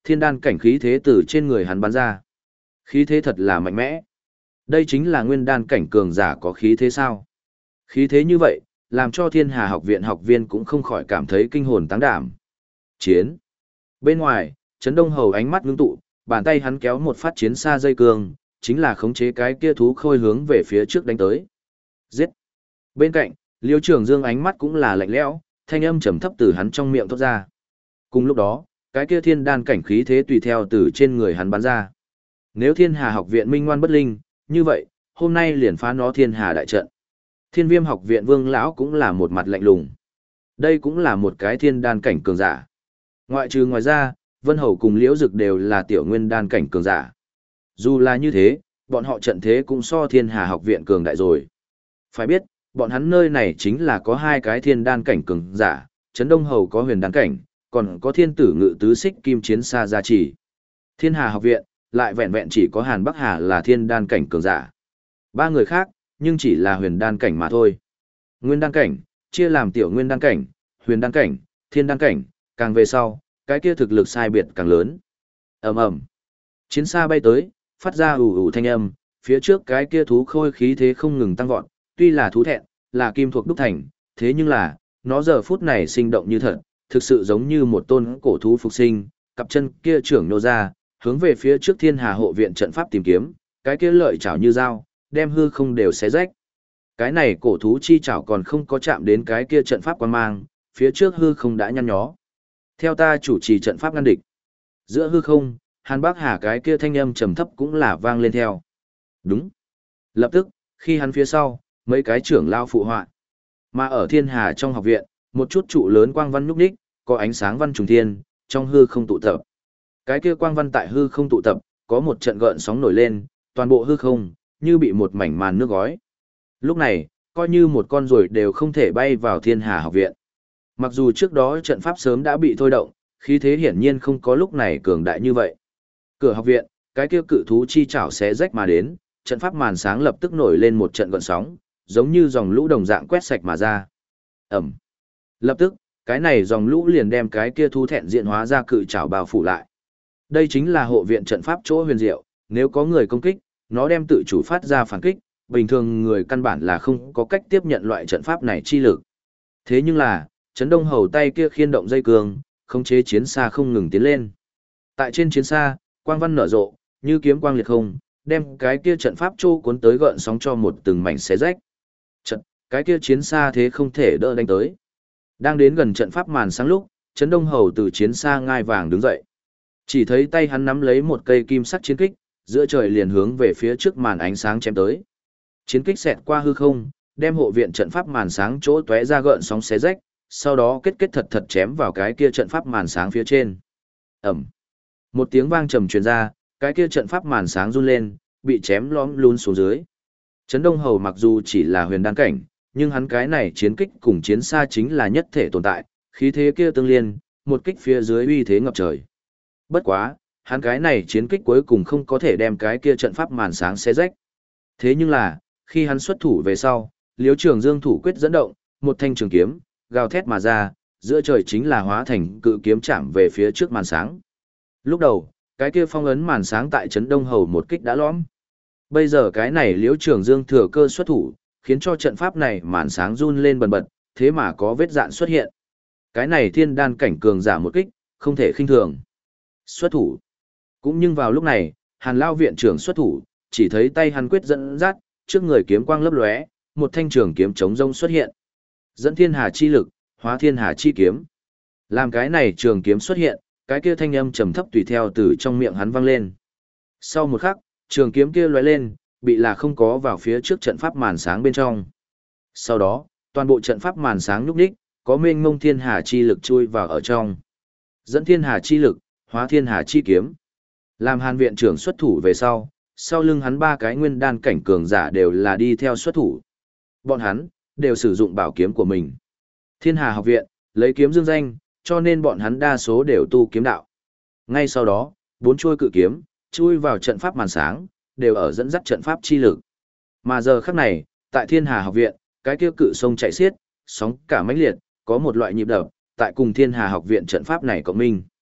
thiên đan cảnh khí thế từ trên người hắn bắn ra. Khí thế thật là mạnh mẽ. Đây chính là nguyên đan cảnh cường giả có khí thế sao? Khí thế như vậy, làm cho Thiên Hà học viện học viên cũng không khỏi cảm thấy kinh hồn táng đảm. Chiến. Bên ngoài, Trấn Đông Hầu ánh mắt ngưng tụ, bàn tay hắn kéo một phát chiến xa dây cương, chính là khống chế cái kia thú khôi hướng về phía trước đánh tới. Giết. Bên cạnh, Liêu Trường Dương ánh mắt cũng là lạnh lẽo, thanh âm trầm thấp từ hắn trong miệng thoát ra. Cùng lúc đó, cái kia thiên đan cảnh khí thế tùy theo từ trên người hắn bắn ra. Nếu Thiên Hà học viện minh ngoan bất linh, như vậy, hôm nay liền phá nó Thiên Hà đại trận. Thiên Viêm học viện Vương lão cũng là một mặt lạnh lùng. Đây cũng là một cái thiên đan cảnh cường giả. Ngoại trừ ngoài ra, Vân Hầu cùng Liễu Dực đều là tiểu nguyên đan cảnh cường giả. Dù là như thế, bọn họ trận thế cũng so Thiên Hà học viện cường đại rồi. Phải biết, bọn hắn nơi này chính là có hai cái thiên đan cảnh cường giả, Trấn Đông Hầu có huyền đan cảnh, còn có thiên tử ngự tứ xích kim chiến xa gia trì. Thiên Hà học viện, lại vẹn vẹn chỉ có Hàn Bắc Hà là thiên đan cảnh cường giả. Ba người khác, nhưng chỉ là huyền đan cảnh mà thôi. Nguyên đan cảnh, chia làm tiểu nguyên đan cảnh, huyền đan cảnh, thiên đan cảnh, càng về sau, cái kia thực lực sai biệt càng lớn. Ầm ầm. Chiến xa bay tới, phát ra ù ù thanh âm, phía trước cái kia thú khôi khí thế không ngừng tăng vọt, tuy là thú thẹn, là kim thuộc đúc thành, thế nhưng là, nó giờ phút này sinh động như thật, thực sự giống như một tôn cổ thú phục sinh, cặp chân kia trưởng nô ra, hướng về phía trước Thiên Hà hộ viện trận pháp tìm kiếm, cái kia lợi chảo như dao, đem hư không đều xé rách. Cái này cổ thú chi chảo còn không có chạm đến cái kia trận pháp quan mang, phía trước hư không đã nhăn nhó. Theo ta chủ trì trận pháp ngăn địch. Giữa hư không, Hàn Bắc Hà cái kia thanh âm trầm thấp cũng là vang lên theo. Đúng. Lập tức, khi hắn phía sau, mấy cái trưởng lao phụ họa. Mà ở Thiên Hà trong học viện, một chút trụ lớn quang văn nhúc nhích, có ánh sáng văn trùng thiên, trong hư không tụ tập. Cái kia quang văn tại hư không tụ tập, có một trận gợn sóng nổi lên, toàn bộ hư không, như bị một mảnh màn nước gói. Lúc này, coi như một con ruồi đều không thể bay vào Thiên Hà học viện. Mặc dù trước đó trận pháp sớm đã bị thôi động, khí thế hiển nhiên không có lúc này cường đại như vậy. Cửa học viện, cái kia cự thú chi chảo xé rách mà đến, trận pháp màn sáng lập tức nổi lên một trận gợn sóng, giống như dòng lũ đồng dạng quét sạch mà ra. Ẩm. Lập tức, cái này dòng lũ liền đem cái kia thú thẹn diện hóa ra cự chảo bao phủ lại. Đây chính là hộ viện trận pháp chỗ huyền diệu, nếu có người công kích, nó đem tự chủ phát ra phản kích, bình thường người căn bản là không có cách tiếp nhận loại trận pháp này chi lực. Thế nhưng là, Trấn Đông Hầu tay kia khiên động dây cương, khống chế chiến xa không ngừng tiến lên. Tại trên chiến xa, quang văn nở rộ, như kiếm quang liệt không, đem cái kia trận pháp trô cuốn tới gợn sóng cho một từng mảnh xé rách. Trận, cái kia chiến xa thế không thể đỡ đánh tới. Đang đến gần trận pháp màn sáng lúc, Trấn Đông Hầu từ chiến xa ngai vàng đứng dậy. Chỉ thấy tay hắn nắm lấy một cây kim sắc chiến kích, giữa trời liền hướng về phía trước màn ánh sáng chém tới. Chiến kích xẹt qua hư không, đem hộ viện trận pháp màn sáng chỗ tóe ra gợn sóng xé rách, sau đó kết thật thật chém vào cái kia trận pháp màn sáng phía trên. Ầm. Một tiếng vang trầm truyền ra, cái kia trận pháp màn sáng run lên, bị chém lõm luôn xuống dưới. Trấn Đông Hầu mặc dù chỉ là huyền đan cảnh, nhưng hắn cái này chiến kích cùng chiến xa chính là nhất thể tồn tại, khí thế kia tương liên, một kích phía dưới uy thế ngập trời. Bất quá, hắn cái này chiến kích cuối cùng không có thể đem cái kia trận pháp màn sáng xé rách. Thế nhưng là, khi hắn xuất thủ về sau, Liễu Trường Dương thủ quyết dẫn động, một thanh trường kiếm, gào thét mà ra, giữa trời chính là hóa thành cự kiếm chạm về phía trước màn sáng. Lúc đầu, cái kia phong ấn màn sáng tại Trấn Đông Hầu một kích đã lõm. Bây giờ cái này Liễu Trường Dương thừa cơ xuất thủ, khiến cho trận pháp này màn sáng run lên bần bật, thế mà có vết dạn xuất hiện. Cái này thiên đan cảnh cường giả một kích, không thể khinh thường. Xuất thủ. Cũng nhưng vào lúc này, Hàn Lao viện trưởng xuất thủ, chỉ thấy tay hắn quyết dẫn dắt, trước người kiếm quang lấp lóe, một thanh trường kiếm chống rông xuất hiện. Dẫn thiên hà chi lực, hóa thiên hà chi kiếm. Làm cái này trường kiếm xuất hiện, cái kia thanh âm trầm thấp tùy theo từ trong miệng hắn vang lên. Sau một khắc, trường kiếm kia lóe lên, bị là không có vào phía trước trận pháp màn sáng bên trong. Sau đó, toàn bộ trận pháp màn sáng nhúc nhích, có mênh mông thiên hà chi lực chui vào ở trong. Dẫn thiên hà chi lực, hóa thiên hà chi kiếm. Làm Hàn viện trưởng xuất thủ về sau lưng hắn ba cái nguyên đan cảnh cường giả đều là đi theo xuất thủ. Bọn hắn đều sử dụng bảo kiếm của mình. Thiên Hà học viện lấy kiếm dương danh, cho nên bọn hắn đa số đều tu kiếm đạo. Ngay sau đó, 4 chuôi cự kiếm chui vào trận pháp màn sáng, đều ở dẫn dắt trận pháp chi lực. Mà giờ khắc này, tại Thiên Hà học viện, cái kia cự sông chạy xiết, sóng cả mãnh liệt, có một loại nhịp đập tại cùng Thiên Hà học viện trận pháp này cộng minh.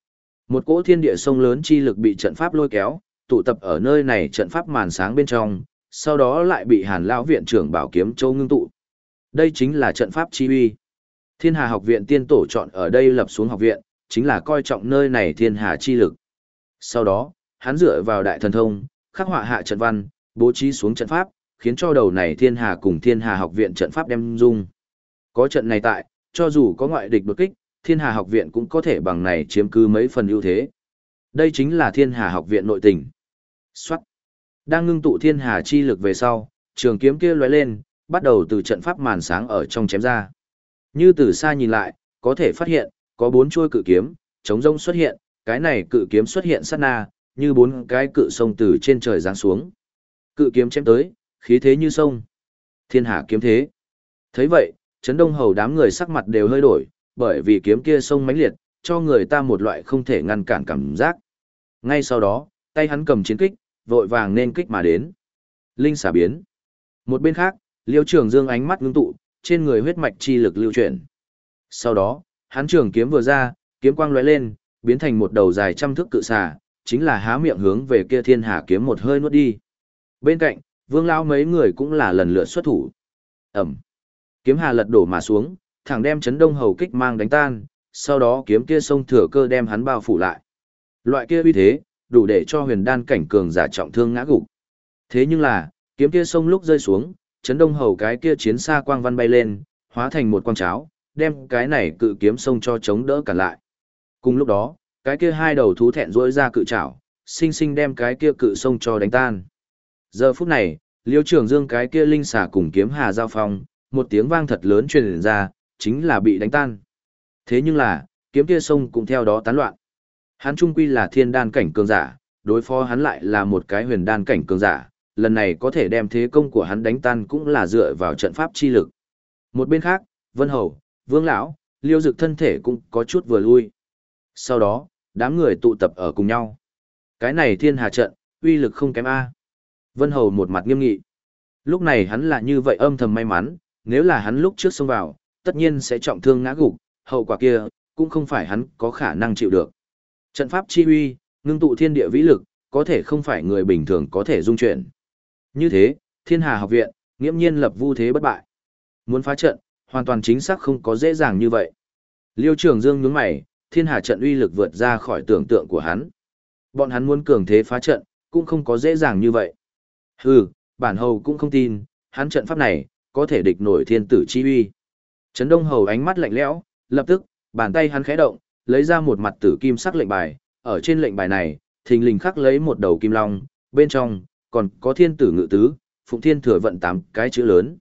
Một cỗ thiên địa sông lớn chi lực bị trận pháp lôi kéo, tụ tập ở nơi này trận pháp màn sáng bên trong, sau đó lại bị Hàn lão viện trưởng Bảo Kiếm Châu ngưng tụ. Đây chính là trận pháp chi uy. Thiên Hà học viện tiên tổ chọn ở đây lập xuống học viện, chính là coi trọng nơi này thiên hà chi lực. Sau đó, hắn dựa vào đại thần thông, khắc họa hạ trận văn, bố trí xuống trận pháp, khiến cho đầu này thiên hà cùng thiên hà học viện trận pháp đem dung. Có trận này tại, cho dù có ngoại địch đột kích, thiên hà học viện cũng có thể bằng này chiếm cứ mấy phần ưu thế. Đây chính là thiên hà học viện nội tình. Soát. Đang ngưng tụ thiên hà chi lực về sau, trường kiếm kia lóe lên, bắt đầu từ trận pháp màn sáng ở trong chém ra. Như từ xa nhìn lại, có thể phát hiện, có 4 chuôi cự kiếm, chống rông xuất hiện, cái này cự kiếm xuất hiện sát na, như 4 cái cự sông từ trên trời giáng xuống. Cự kiếm chém tới, khí thế như sông. Thiên hà kiếm thế. Thấy vậy, Trấn Đông Hầu đám người sắc mặt đều hơi đổi, bởi vì kiếm kia sông mãnh liệt, cho người ta một loại không thể ngăn cản cảm giác. Ngay sau đó, tay hắn cầm chiến kích, vội vàng nên kích mà đến. Linh xả biến. Một bên khác, Liêu Trường Dương ánh mắt ngưng tụ, trên người huyết mạch chi lực lưu chuyển. Sau đó, hắn trường kiếm vừa ra, kiếm quang lóe lên, biến thành một đầu dài trăm thước cự xà, chính là há miệng hướng về kia thiên hà kiếm một hơi nuốt đi. Bên cạnh, Vương lão mấy người cũng là lần lượt xuất thủ. Ầm. Kiếm hà lật đổ mà xuống, thẳng đem Trấn Đông Hầu kích mang đánh tan, sau đó kiếm kia xông thừa cơ đem hắn bao phủ lại. Loại kia uy thế, đủ để cho huyền đan cảnh cường giả trọng thương ngã gục. Thế nhưng là, kiếm kia xông lúc rơi xuống, Trấn Đông Hầu cái kia chiến xa quang văn bay lên, hóa thành một quang cháo, đem cái này cự kiếm xông cho chống đỡ cản lại. Cùng lúc đó, cái kia hai đầu thú thẹn rỗi ra cự chảo, sinh sinh đem cái kia cự xông cho đánh tan. Giờ phút này, Liêu Trường Dương cái kia linh xà cùng kiếm hà giao phong, một tiếng vang thật lớn truyền ra, chính là bị đánh tan. Thế nhưng là, kiếm kia xông cũng theo đó tán loạn. Hắn trung quy là thiên đan cảnh cường giả, đối phó hắn lại là một cái huyền đan cảnh cường giả, lần này có thể đem thế công của hắn đánh tan cũng là dựa vào trận pháp chi lực. Một bên khác, Vân Hầu, Vương lão, Liêu Dực thân thể cũng có chút vừa lui. Sau đó, đám người tụ tập ở cùng nhau. Cái này thiên hà trận, uy lực không kém a. Vân Hầu một mặt nghiêm nghị. Lúc này hắn là như vậy âm thầm may mắn, nếu là hắn lúc trước xông vào, tất nhiên sẽ trọng thương ngã gục, hậu quả kia, cũng không phải hắn có khả năng chịu được. Trận pháp chi uy, ngưng tụ thiên địa vĩ lực, có thể không phải người bình thường có thể dung chuyển. Như thế, Thiên Hà học viện, nghiễm nhiên lập vu thế bất bại. Muốn phá trận, hoàn toàn chính xác không có dễ dàng như vậy. Liêu Trường Dương nhướng mày, Thiên Hà trận uy lực vượt ra khỏi tưởng tượng của hắn. Bọn hắn muốn cường thế phá trận, cũng không có dễ dàng như vậy. Hừ, bản hầu cũng không tin, hắn trận pháp này, có thể địch nổi thiên tử chi uy. Trấn Đông Hầu ánh mắt lạnh lẽo, lập tức, bàn tay hắn khẽ động, lấy ra một mặt tử kim sắc lệnh bài, ở trên lệnh bài này, thình lình khắc lấy một đầu kim long, bên trong, còn có thiên tử ngự tứ, phụng thiên thừa vận 8 cái chữ lớn.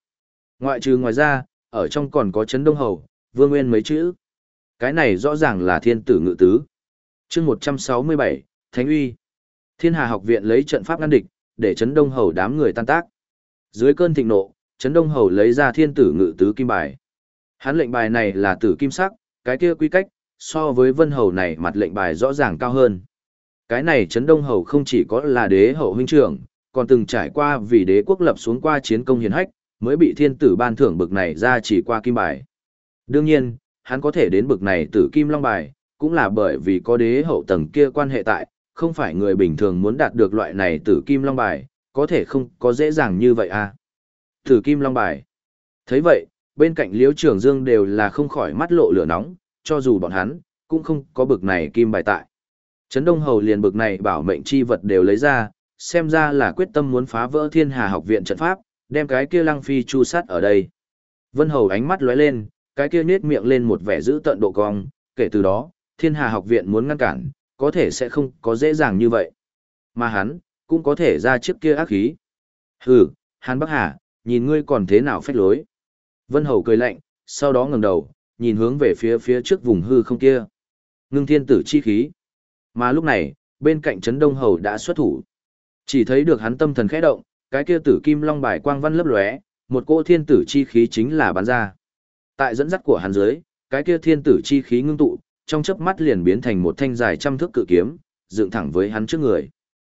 Ngoài ra, ở trong còn có Trấn Đông Hầu, Vương Nguyên mấy chữ. Cái này rõ ràng là thiên tử ngự tứ. Chương 167, Thánh uy. Thiên Hà học viện lấy trận pháp ngăn địch, để Trấn Đông Hầu đám người tan tác. Dưới cơn thịnh nộ, Trấn Đông Hầu lấy ra thiên tử ngự tứ kim bài. Hắn lệnh bài này là tử kim sắc, cái kia quy cách, so với Vân Hầu này mặt lệnh bài rõ ràng cao hơn. Cái này Trấn Đông Hầu không chỉ có là đế hậu huynh trưởng, còn từng trải qua vì đế quốc lập xuống qua chiến công hiển hách, mới bị thiên tử ban thưởng bực này ra chỉ qua kim bài. Đương nhiên, hắn có thể đến bực này tử kim long bài, cũng là bởi vì có đế hậu tầng kia quan hệ tại, không phải người bình thường muốn đạt được loại này tử kim long bài, có thể không có dễ dàng như vậy à. Tử kim long bài. Thấy vậy, bên cạnh Liễu Trường Dương đều là không khỏi mắt lộ lửa nóng, cho dù bọn hắn, cũng không có bực này kim bài tại. Trấn Đông Hầu liền bực này bảo mệnh chi vật đều lấy ra, xem ra là quyết tâm muốn phá vỡ Thiên Hà học viện trận pháp, đem cái kia Lăng Phi chu sát ở đây. Vân Hầu ánh mắt lóe lên, cái kia nhếch miệng lên một vẻ giữ tận độ cong, kể từ đó, Thiên Hà học viện muốn ngăn cản, có thể sẽ không có dễ dàng như vậy. Mà hắn, cũng có thể ra chiếc kia ác khí. Hừ, Hàn Bắc Hà, nhìn ngươi còn thế nào phách lối. Vân Hầu cười lạnh, sau đó ngẩng đầu, nhìn hướng về phía trước vùng hư không kia. Ngưng thiên tử chi khí. Mà lúc này, bên cạnh Trấn Đông Hầu đã xuất thủ. Chỉ thấy được hắn tâm thần khẽ động, cái kia tử kim long bài quang văn lấp lóe, một cỗ thiên tử chi khí chính là bắn ra. Tại dẫn dắt của hắn dưới, cái kia thiên tử chi khí ngưng tụ, trong chớp mắt liền biến thành một thanh dài trăm thước cự kiếm, dựng thẳng với hắn trước người.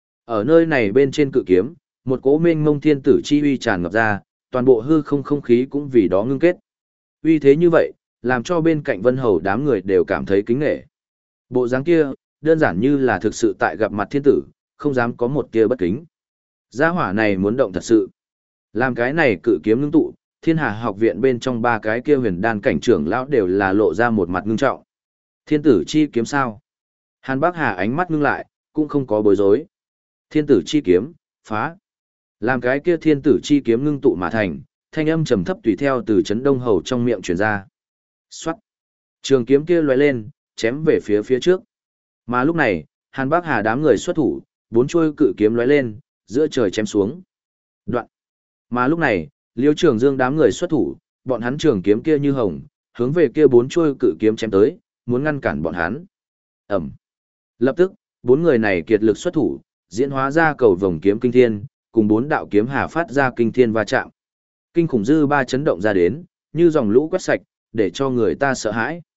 Ở nơi này bên trên cự kiếm, một cỗ mênh mông thiên tử chi uy tràn ngập ra, toàn bộ hư không không khí cũng vì đó ngưng kết. Uy thế như vậy, làm cho bên cạnh Vân Hầu đám người đều cảm thấy kính nể. Bộ dáng kia, đơn giản như là thực sự tại gặp mặt thiên tử, không dám có một tia bất kính. Gia hỏa này muốn động thật sự. Làm cái này cự kiếm ngưng tụ, Thiên Hà học viện bên trong ba cái kia huyền đan cảnh trưởng lão đều là lộ ra một mặt ngưng trọng. Thiên tử chi kiếm sao? Hàn Bác Hà ánh mắt ngưng lại, cũng không có bối rối. Thiên tử chi kiếm, phá. Làm cái kia thiên tử chi kiếm ngưng tụ mà thành, thanh âm trầm thấp tùy theo từ chấn đông hầu trong miệng truyền ra. Xoát. Trường kiếm kia lóe lên, chém về phía trước. Mà lúc này, Hàn Bác Hà đám người xuất thủ, bốn chuôi cự kiếm lóe lên, giữa trời chém xuống. Đoạn. Mà lúc này, Liêu Trường Dương đám người xuất thủ, bọn hắn trường kiếm kia như hồng, hướng về kia bốn chuôi cự kiếm chém tới, muốn ngăn cản bọn hắn. Ẩm. Lập tức, bốn người này kiệt lực xuất thủ, diễn hóa ra cầu vồng kiếm kinh thiên, cùng bốn đạo kiếm hà phát ra kinh thiên va chạm. Kinh khủng dư ba chấn động ra đến, như dòng lũ quét sạch, để cho người ta sợ hãi.